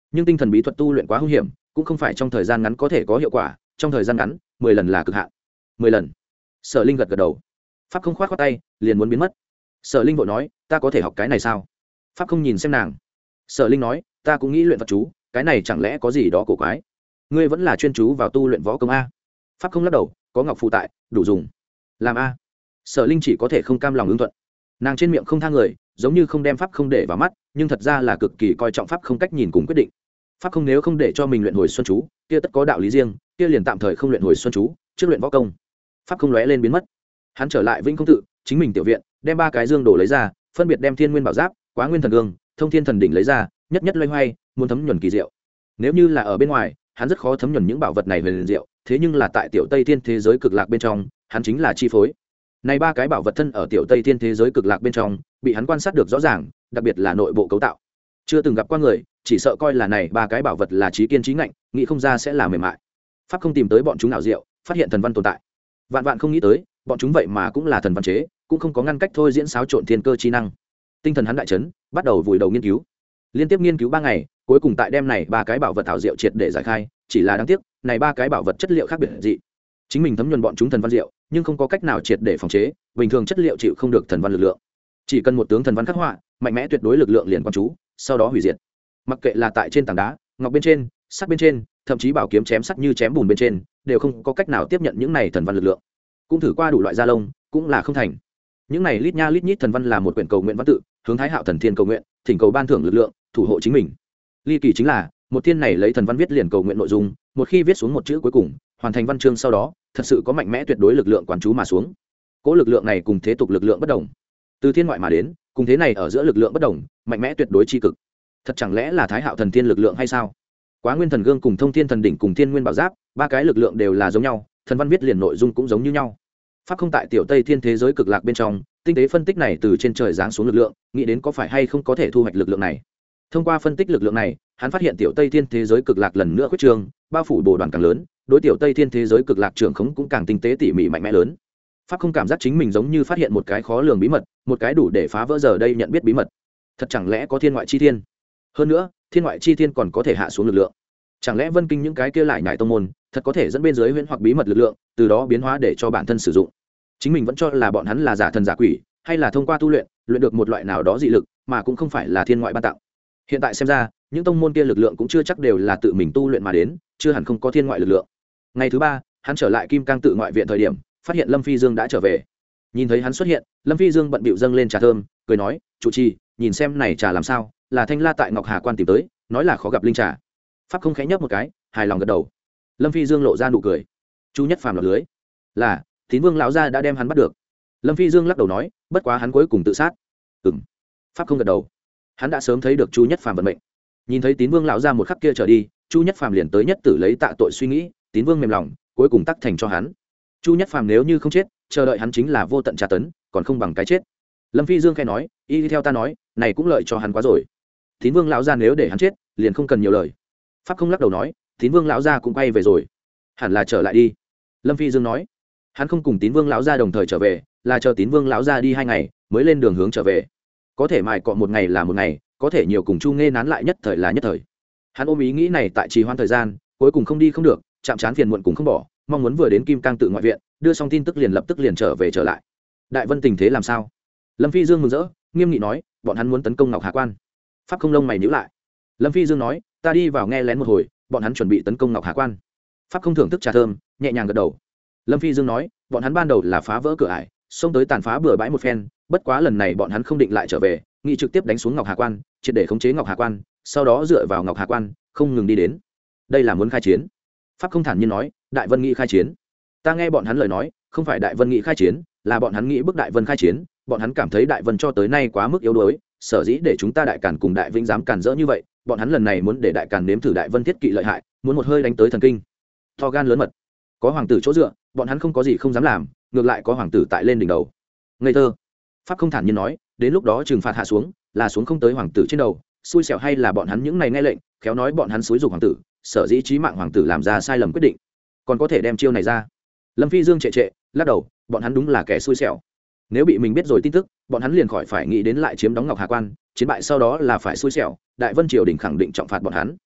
nhưng tinh thần bí thuật tu luyện quá hung hiểm, cũng không phải trong thời gian ngắn có thể có hiệu quả, trong thời gian ngắn mười lần là cực hạn. Mười lần. Sở Linh gật gật đầu. Pháp không khoát khoát tay, liền muốn biến mất. Sở Linh vội nói, ta có thể học cái này sao? Pháp không nhìn xem nàng. Sở Linh nói, ta cũng nghĩ luyện Phật chú, cái này chẳng lẽ có gì đó cổ quái? Ngươi vẫn là chuyên chú vào tu luyện võ công a? Pháp không lắc đầu, có ngọc phụ tại, đủ dùng. Làm a? Sở Linh chỉ có thể không cam lòng ứng thuận. Nàng trên miệng không tha người, giống như không đem pháp không để vào mắt, nhưng thật ra là cực kỳ coi trọng pháp không cách nhìn cùng quyết định. Pháp không nếu không để cho mình luyện hồi xuân chú, kia tất có đạo lý riêng, kia liền tạm thời không luyện hồi xuân chú, trước luyện võ công. Pháp không lóe lên biến mất. Hắn trở lại Vĩnh Không tự, chính mình tiểu viện, đem ba cái dương đồ lấy ra, phân biệt đem Thiên Nguyên Bảo Giáp, Quá Nguyên Thần Gương, Thông Thiên Thần Đỉnh lấy ra, nhất nhất loay hoay, muốn thấm nhuần kỳ diệu. Nếu như là ở bên ngoài, hắn rất khó thấm nhuần những bảo vật này về liền diệu, thế nhưng là tại tiểu Tây Thiên thế giới cực lạc bên trong, hắn chính là chi phối. Này ba cái bảo vật thân ở tiểu Tây Thiên thế giới cực lạc bên trong, bị hắn quan sát được rõ ràng, đặc biệt là nội bộ cấu tạo. Chưa từng gặp qua người, chỉ sợ coi là này ba cái bảo vật là trí kiên trí ngạnh, nghĩ không ra sẽ là mềm mại. Pháp không tìm tới bọn chúng nào diệu, phát hiện thần văn tồn tại. Vạn vạn không nghĩ tới, bọn chúng vậy mà cũng là thần văn chế, cũng không có ngăn cách thôi diễn xáo trộn thiên cơ chi năng. Tinh thần hắn đại chấn, bắt đầu vùi đầu nghiên cứu. Liên tiếp nghiên cứu ba ngày, cuối cùng tại đem này ba cái bảo vật thảo diệu triệt để giải khai, chỉ là đáng tiếc, này ba cái bảo vật chất liệu khác biệt dị. Chính mình thấm nhuần bọn chúng thần văn diệu, nhưng không có cách nào triệt để phòng chế, bình thường chất liệu chịu không được thần văn lực lượng. Chỉ cần một tướng thần văn khắc họa, mạnh mẽ tuyệt đối lực lượng liền quan chú, sau đó hủy diệt. Mặc kệ là tại trên tảng đá, ngọc bên trên, sắt bên trên, thậm chí bảo kiếm chém sắt như chém bùn bên trên, đều không có cách nào tiếp nhận những này thần văn lực lượng. Cũng thử qua đủ loại da lông, cũng là không thành. Những này lít nha lít nhít thần văn là một quyển cầu nguyện văn tự, hướng Thái Hạo thần thiên cầu nguyện, thỉnh cầu ban thưởng lực lượng, thủ hộ chính mình. Ly kỳ chính là, một thiên này lấy thần văn viết liền cầu nguyện nội dung, một khi viết xuống một chữ cuối cùng, hoàn thành văn chương sau đó, thật sự có mạnh mẽ tuyệt đối lực lượng quán chú mà xuống. Cố lực lượng này cùng thế tục lực lượng bất đồng, từ thiên ngoại mà đến, cùng thế này ở giữa lực lượng bất đồng, mạnh mẽ tuyệt đối chi cực. Thật chẳng lẽ là Thái Hạo thần thiên lực lượng hay sao? Quá Nguyên Thần Gương cùng Thông Thiên Thần Đỉnh cùng Thiên Nguyên Bảo Giáp, ba cái lực lượng đều là giống nhau, thần văn viết liền nội dung cũng giống như nhau. Pháp không tại tiểu Tây Thiên thế giới cực lạc bên trong, tinh tế phân tích này từ trên trời giáng xuống lực lượng, nghĩ đến có phải hay không có thể thu hoạch lực lượng này. Thông qua phân tích lực lượng này, hắn phát hiện tiểu Tây Thiên thế giới cực lạc lần nữa khuyết trường, bao phủ bổ đoàn càng lớn, đối tiểu Tây Thiên thế giới cực lạc trưởng khống cũng càng tinh tế tỉ mỉ mạnh mẽ lớn. Pháp không cảm giác chính mình giống như phát hiện một cái khó lường bí mật, một cái đủ để phá vỡ giờ đây nhận biết bí mật. Thật chẳng lẽ có thiên ngoại chi thiên? Hơn nữa, thiên ngoại chi thiên còn có thể hạ xuống lực lượng. Chẳng lẽ Vân Kinh những cái kia lại nhại tông môn, thật có thể dẫn bên dưới huyễn hoặc bí mật lực lượng, từ đó biến hóa để cho bản thân sử dụng. Chính mình vẫn cho là bọn hắn là giả thần giả quỷ, hay là thông qua tu luyện, luyện được một loại nào đó dị lực, mà cũng không phải là thiên ngoại ban tặng. Hiện tại xem ra, những tông môn kia lực lượng cũng chưa chắc đều là tự mình tu luyện mà đến, chưa hẳn không có thiên ngoại lực lượng. Ngày thứ ba, hắn trở lại Kim Cang tự ngoại viện thời điểm, phát hiện Lâm Phi Dương đã trở về. Nhìn thấy hắn xuất hiện, Lâm Phi Dương bận bịu dâng lên trà thơm, cười nói, "Chủ trì, nhìn xem này trà làm sao, là Thanh La tại Ngọc Hà Quan tìm tới, nói là khó gặp linh trà." Pháp không khẽ nhấp một cái, hài lòng gật đầu. Lâm Phi Dương lộ ra nụ cười. Chu Nhất Phàm lọt lưới. Là, Tín Vương lão gia đã đem hắn bắt được. Lâm Phi Dương lắc đầu nói, bất quá hắn cuối cùng tự sát. Ừm. Pháp không gật đầu. Hắn đã sớm thấy được Chu Nhất Phàm vận mệnh. Nhìn thấy Tín Vương lão gia một khắc kia trở đi, Chu Nhất Phàm liền tới nhất tử lấy tạ tội suy nghĩ, Tín Vương mềm lòng, cuối cùng tắc thành cho hắn. Chu Nhất Phàm nếu như không chết, chờ đợi hắn chính là vô tận tra tấn, còn không bằng cái chết. Lâm Phi Dương khẽ nói, y theo ta nói, này cũng lợi cho hắn quá rồi. Tín Vương lão gia nếu để hắn chết, liền không cần nhiều lời. Pháp không lắc đầu nói, Tín Vương lão gia cũng quay về rồi, hẳn là trở lại đi. Lâm Phi Dương nói, hắn không cùng Tín Vương lão gia đồng thời trở về, là chờ Tín Vương lão gia đi hai ngày mới lên đường hướng trở về. Có thể mài cọ một ngày là một ngày, có thể nhiều cùng Chu Nghe nán lại nhất thời là nhất thời. Hắn ôm ý nghĩ này tại trì hoãn thời gian, cuối cùng không đi không được, chạm chán phiền muộn cùng không bỏ, mong muốn vừa đến Kim Cang tự ngoại viện, đưa xong tin tức liền lập tức liền trở về trở lại. Đại Vân tình thế làm sao? Lâm Phi Dương mừng rỡ, nghiêm nghị nói, bọn hắn muốn tấn công Ngọc Hà Quan. Pháp không lông mày nhíu lại. Lâm Phi Dương nói, ta đi vào nghe lén một hồi, bọn hắn chuẩn bị tấn công Ngọc Hà Quan. Pháp không thưởng thức trà thơm, nhẹ nhàng gật đầu. Lâm Phi Dương nói, bọn hắn ban đầu là phá vỡ cửa ải, xông tới tàn phá bừa bãi một phen, bất quá lần này bọn hắn không định lại trở về, nghị trực tiếp đánh xuống Ngọc Hà Quan, triệt để khống chế Ngọc Hà Quan, sau đó dựa vào Ngọc Hà Quan, không ngừng đi đến. Đây là muốn khai chiến. Pháp không thản nhiên nói, Đại Vân nghị khai chiến. Ta nghe bọn hắn lời nói, không phải Đại Vân nghị khai chiến, là bọn hắn nghĩ bức Đại Vân khai chiến, bọn hắn cảm thấy Đại Vân cho tới nay quá mức yếu đuối, sở dĩ để chúng ta Đại Càn cùng Đại Vĩnh dám càn rỡ như vậy, bọn hắn lần này muốn để Đại Càn nếm thử Đại Vân thiết kỵ lợi hại, muốn một hơi đánh tới thần kinh. To gan lớn mật, có hoàng tử chỗ dựa, bọn hắn không có gì không dám làm, ngược lại có hoàng tử tại lên đỉnh đầu. Ngây thơ. Pháp không thản nhiên nói, đến lúc đó trừng phạt hạ xuống, là xuống không tới hoàng tử trên đầu, xui xẻo hay là bọn hắn những này nghe lệnh, khéo nói bọn hắn xúi giục hoàng tử, sở dĩ chí mạng hoàng tử làm ra sai lầm quyết định, còn có thể đem chiêu này ra. Lâm Phi Dương trệ trệ, lắc đầu, bọn hắn đúng là kẻ xui xẻo. Nếu bị mình biết rồi tin tức, bọn hắn liền khỏi phải nghĩ đến lại chiếm đóng Ngọc Hà Quan, chiến bại sau đó là phải xui xẻo, Đại Vân triều đình khẳng định trọng phạt bọn hắn.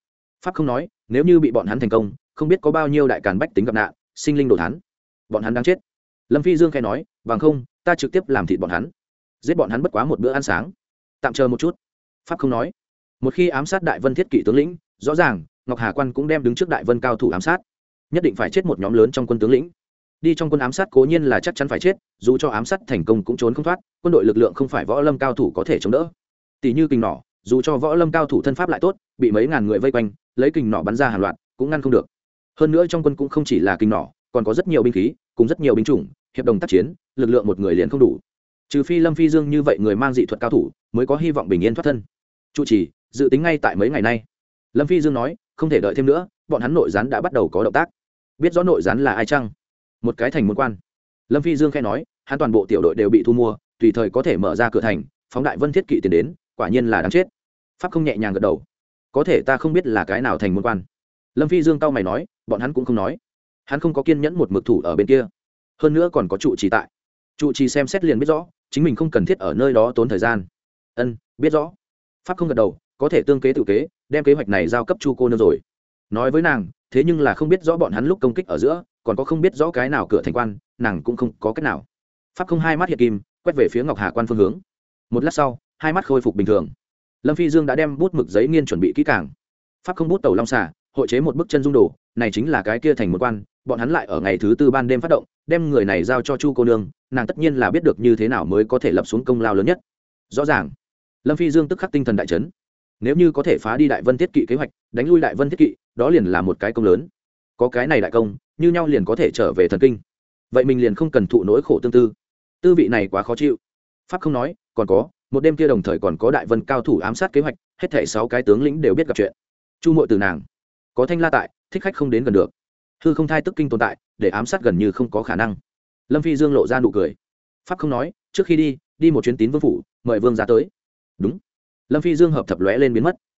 pháp không nói, nếu như bị bọn hắn thành công, không biết có bao nhiêu đại càn bách tính gặp nạn, sinh linh đồ thán, bọn hắn đáng chết. Lâm Phi Dương khẽ nói, bằng không ta trực tiếp làm thịt bọn hắn, giết bọn hắn bất quá một bữa ăn sáng. Tạm chờ một chút. Pháp không nói, một khi ám sát Đại Vân thiết kỵ tướng lĩnh, rõ ràng Ngọc Hà Quan cũng đem đứng trước Đại Vân cao thủ ám sát, nhất định phải chết một nhóm lớn trong quân tướng lĩnh. Đi trong quân ám sát cố nhiên là chắc chắn phải chết, dù cho ám sát thành công cũng trốn không thoát, quân đội lực lượng không phải võ lâm cao thủ có thể chống đỡ. Tỷ như kình nỏ, dù cho võ lâm cao thủ thân pháp lại tốt, bị mấy ngàn người vây quanh, lấy kình nỏ bắn ra hàng loạt, cũng ngăn không được. Hơn nữa trong quân cũng không chỉ là kình nỏ, còn có rất nhiều binh khí, cùng rất nhiều binh chủng, hiệp đồng tác chiến, lực lượng một người liền không đủ. Trừ phi Lâm Phi Dương như vậy người mang dị thuật cao thủ, mới có hy vọng bình yên thoát thân. Chủ trì, dự tính ngay tại mấy ngày nay. Lâm Phi Dương nói, không thể đợi thêm nữa, bọn hắn nội gián đã bắt đầu có động tác. Biết rõ nội gián là ai chăng? Một cái thành môn quan. Lâm Phi Dương khẽ nói, hắn toàn bộ tiểu đội đều bị thu mua, tùy thời có thể mở ra cửa thành, phóng Đại Vân thiết kỵ tiền đến, quả nhiên là đáng chết. Pháp không nhẹ nhàng gật đầu, có thể ta không biết là cái nào thành môn quan. Lâm Phi Dương cau mày nói, bọn hắn cũng không nói, hắn không có kiên nhẫn một mực thủ ở bên kia, hơn nữa còn có trụ trì tại, trụ trì xem xét liền biết rõ chính mình không cần thiết ở nơi đó tốn thời gian. Ân, biết rõ. Pháp không gật đầu, có thể tương kế tự kế, đem kế hoạch này giao cấp Chu cô nương rồi. Nói với nàng, thế nhưng là không biết rõ bọn hắn lúc công kích ở giữa, còn có không biết rõ cái nào cửa thành quan, nàng cũng không có cách nào. Pháp không hai mắt hiện kim, quét về phía Ngọc Hà Quan phương hướng. Một lát sau, hai mắt khôi phục bình thường. Lâm Phi Dương đã đem bút mực giấy nghiên chuẩn bị kỹ càng. Pháp không bút tẩu long xà, hội chế một bức chân dung đồ, này chính là cái kia thành một quan, bọn hắn lại ở ngày thứ tư ban đêm phát động, đem người này giao cho Chu cô nương, nàng tất nhiên là biết được như thế nào mới có thể lập xuống công lao lớn nhất. Rõ ràng. Lâm Phi Dương tức khắc tinh thần đại chấn. Nếu như có thể phá đi Đại Vân thiết kỵ kế hoạch, đánh lui Đại Vân thiết kỵ, đó liền là một cái công lớn. Có cái này đại công, như nhau liền có thể trở về thần kinh. Vậy mình liền không cần thụ nỗi khổ tương tư. Tư vị này quá khó chịu. Pháp không nói, còn có, một đêm kia đồng thời còn có Đại Vân cao thủ ám sát kế hoạch, hết thảy sáu cái tướng lĩnh đều biết gặp chuyện. Chu muội từ nàng, có Thanh La tại, thích khách không đến gần được. Hư không thai tức kinh tồn tại, để ám sát gần như không có khả năng. Lâm Phi Dương lộ ra nụ cười. Pháp không nói, trước khi đi, đi một chuyến tín vương phủ, mời vương ra tới. Đúng. Lâm Phi Dương hợp thập lóe lên biến mất.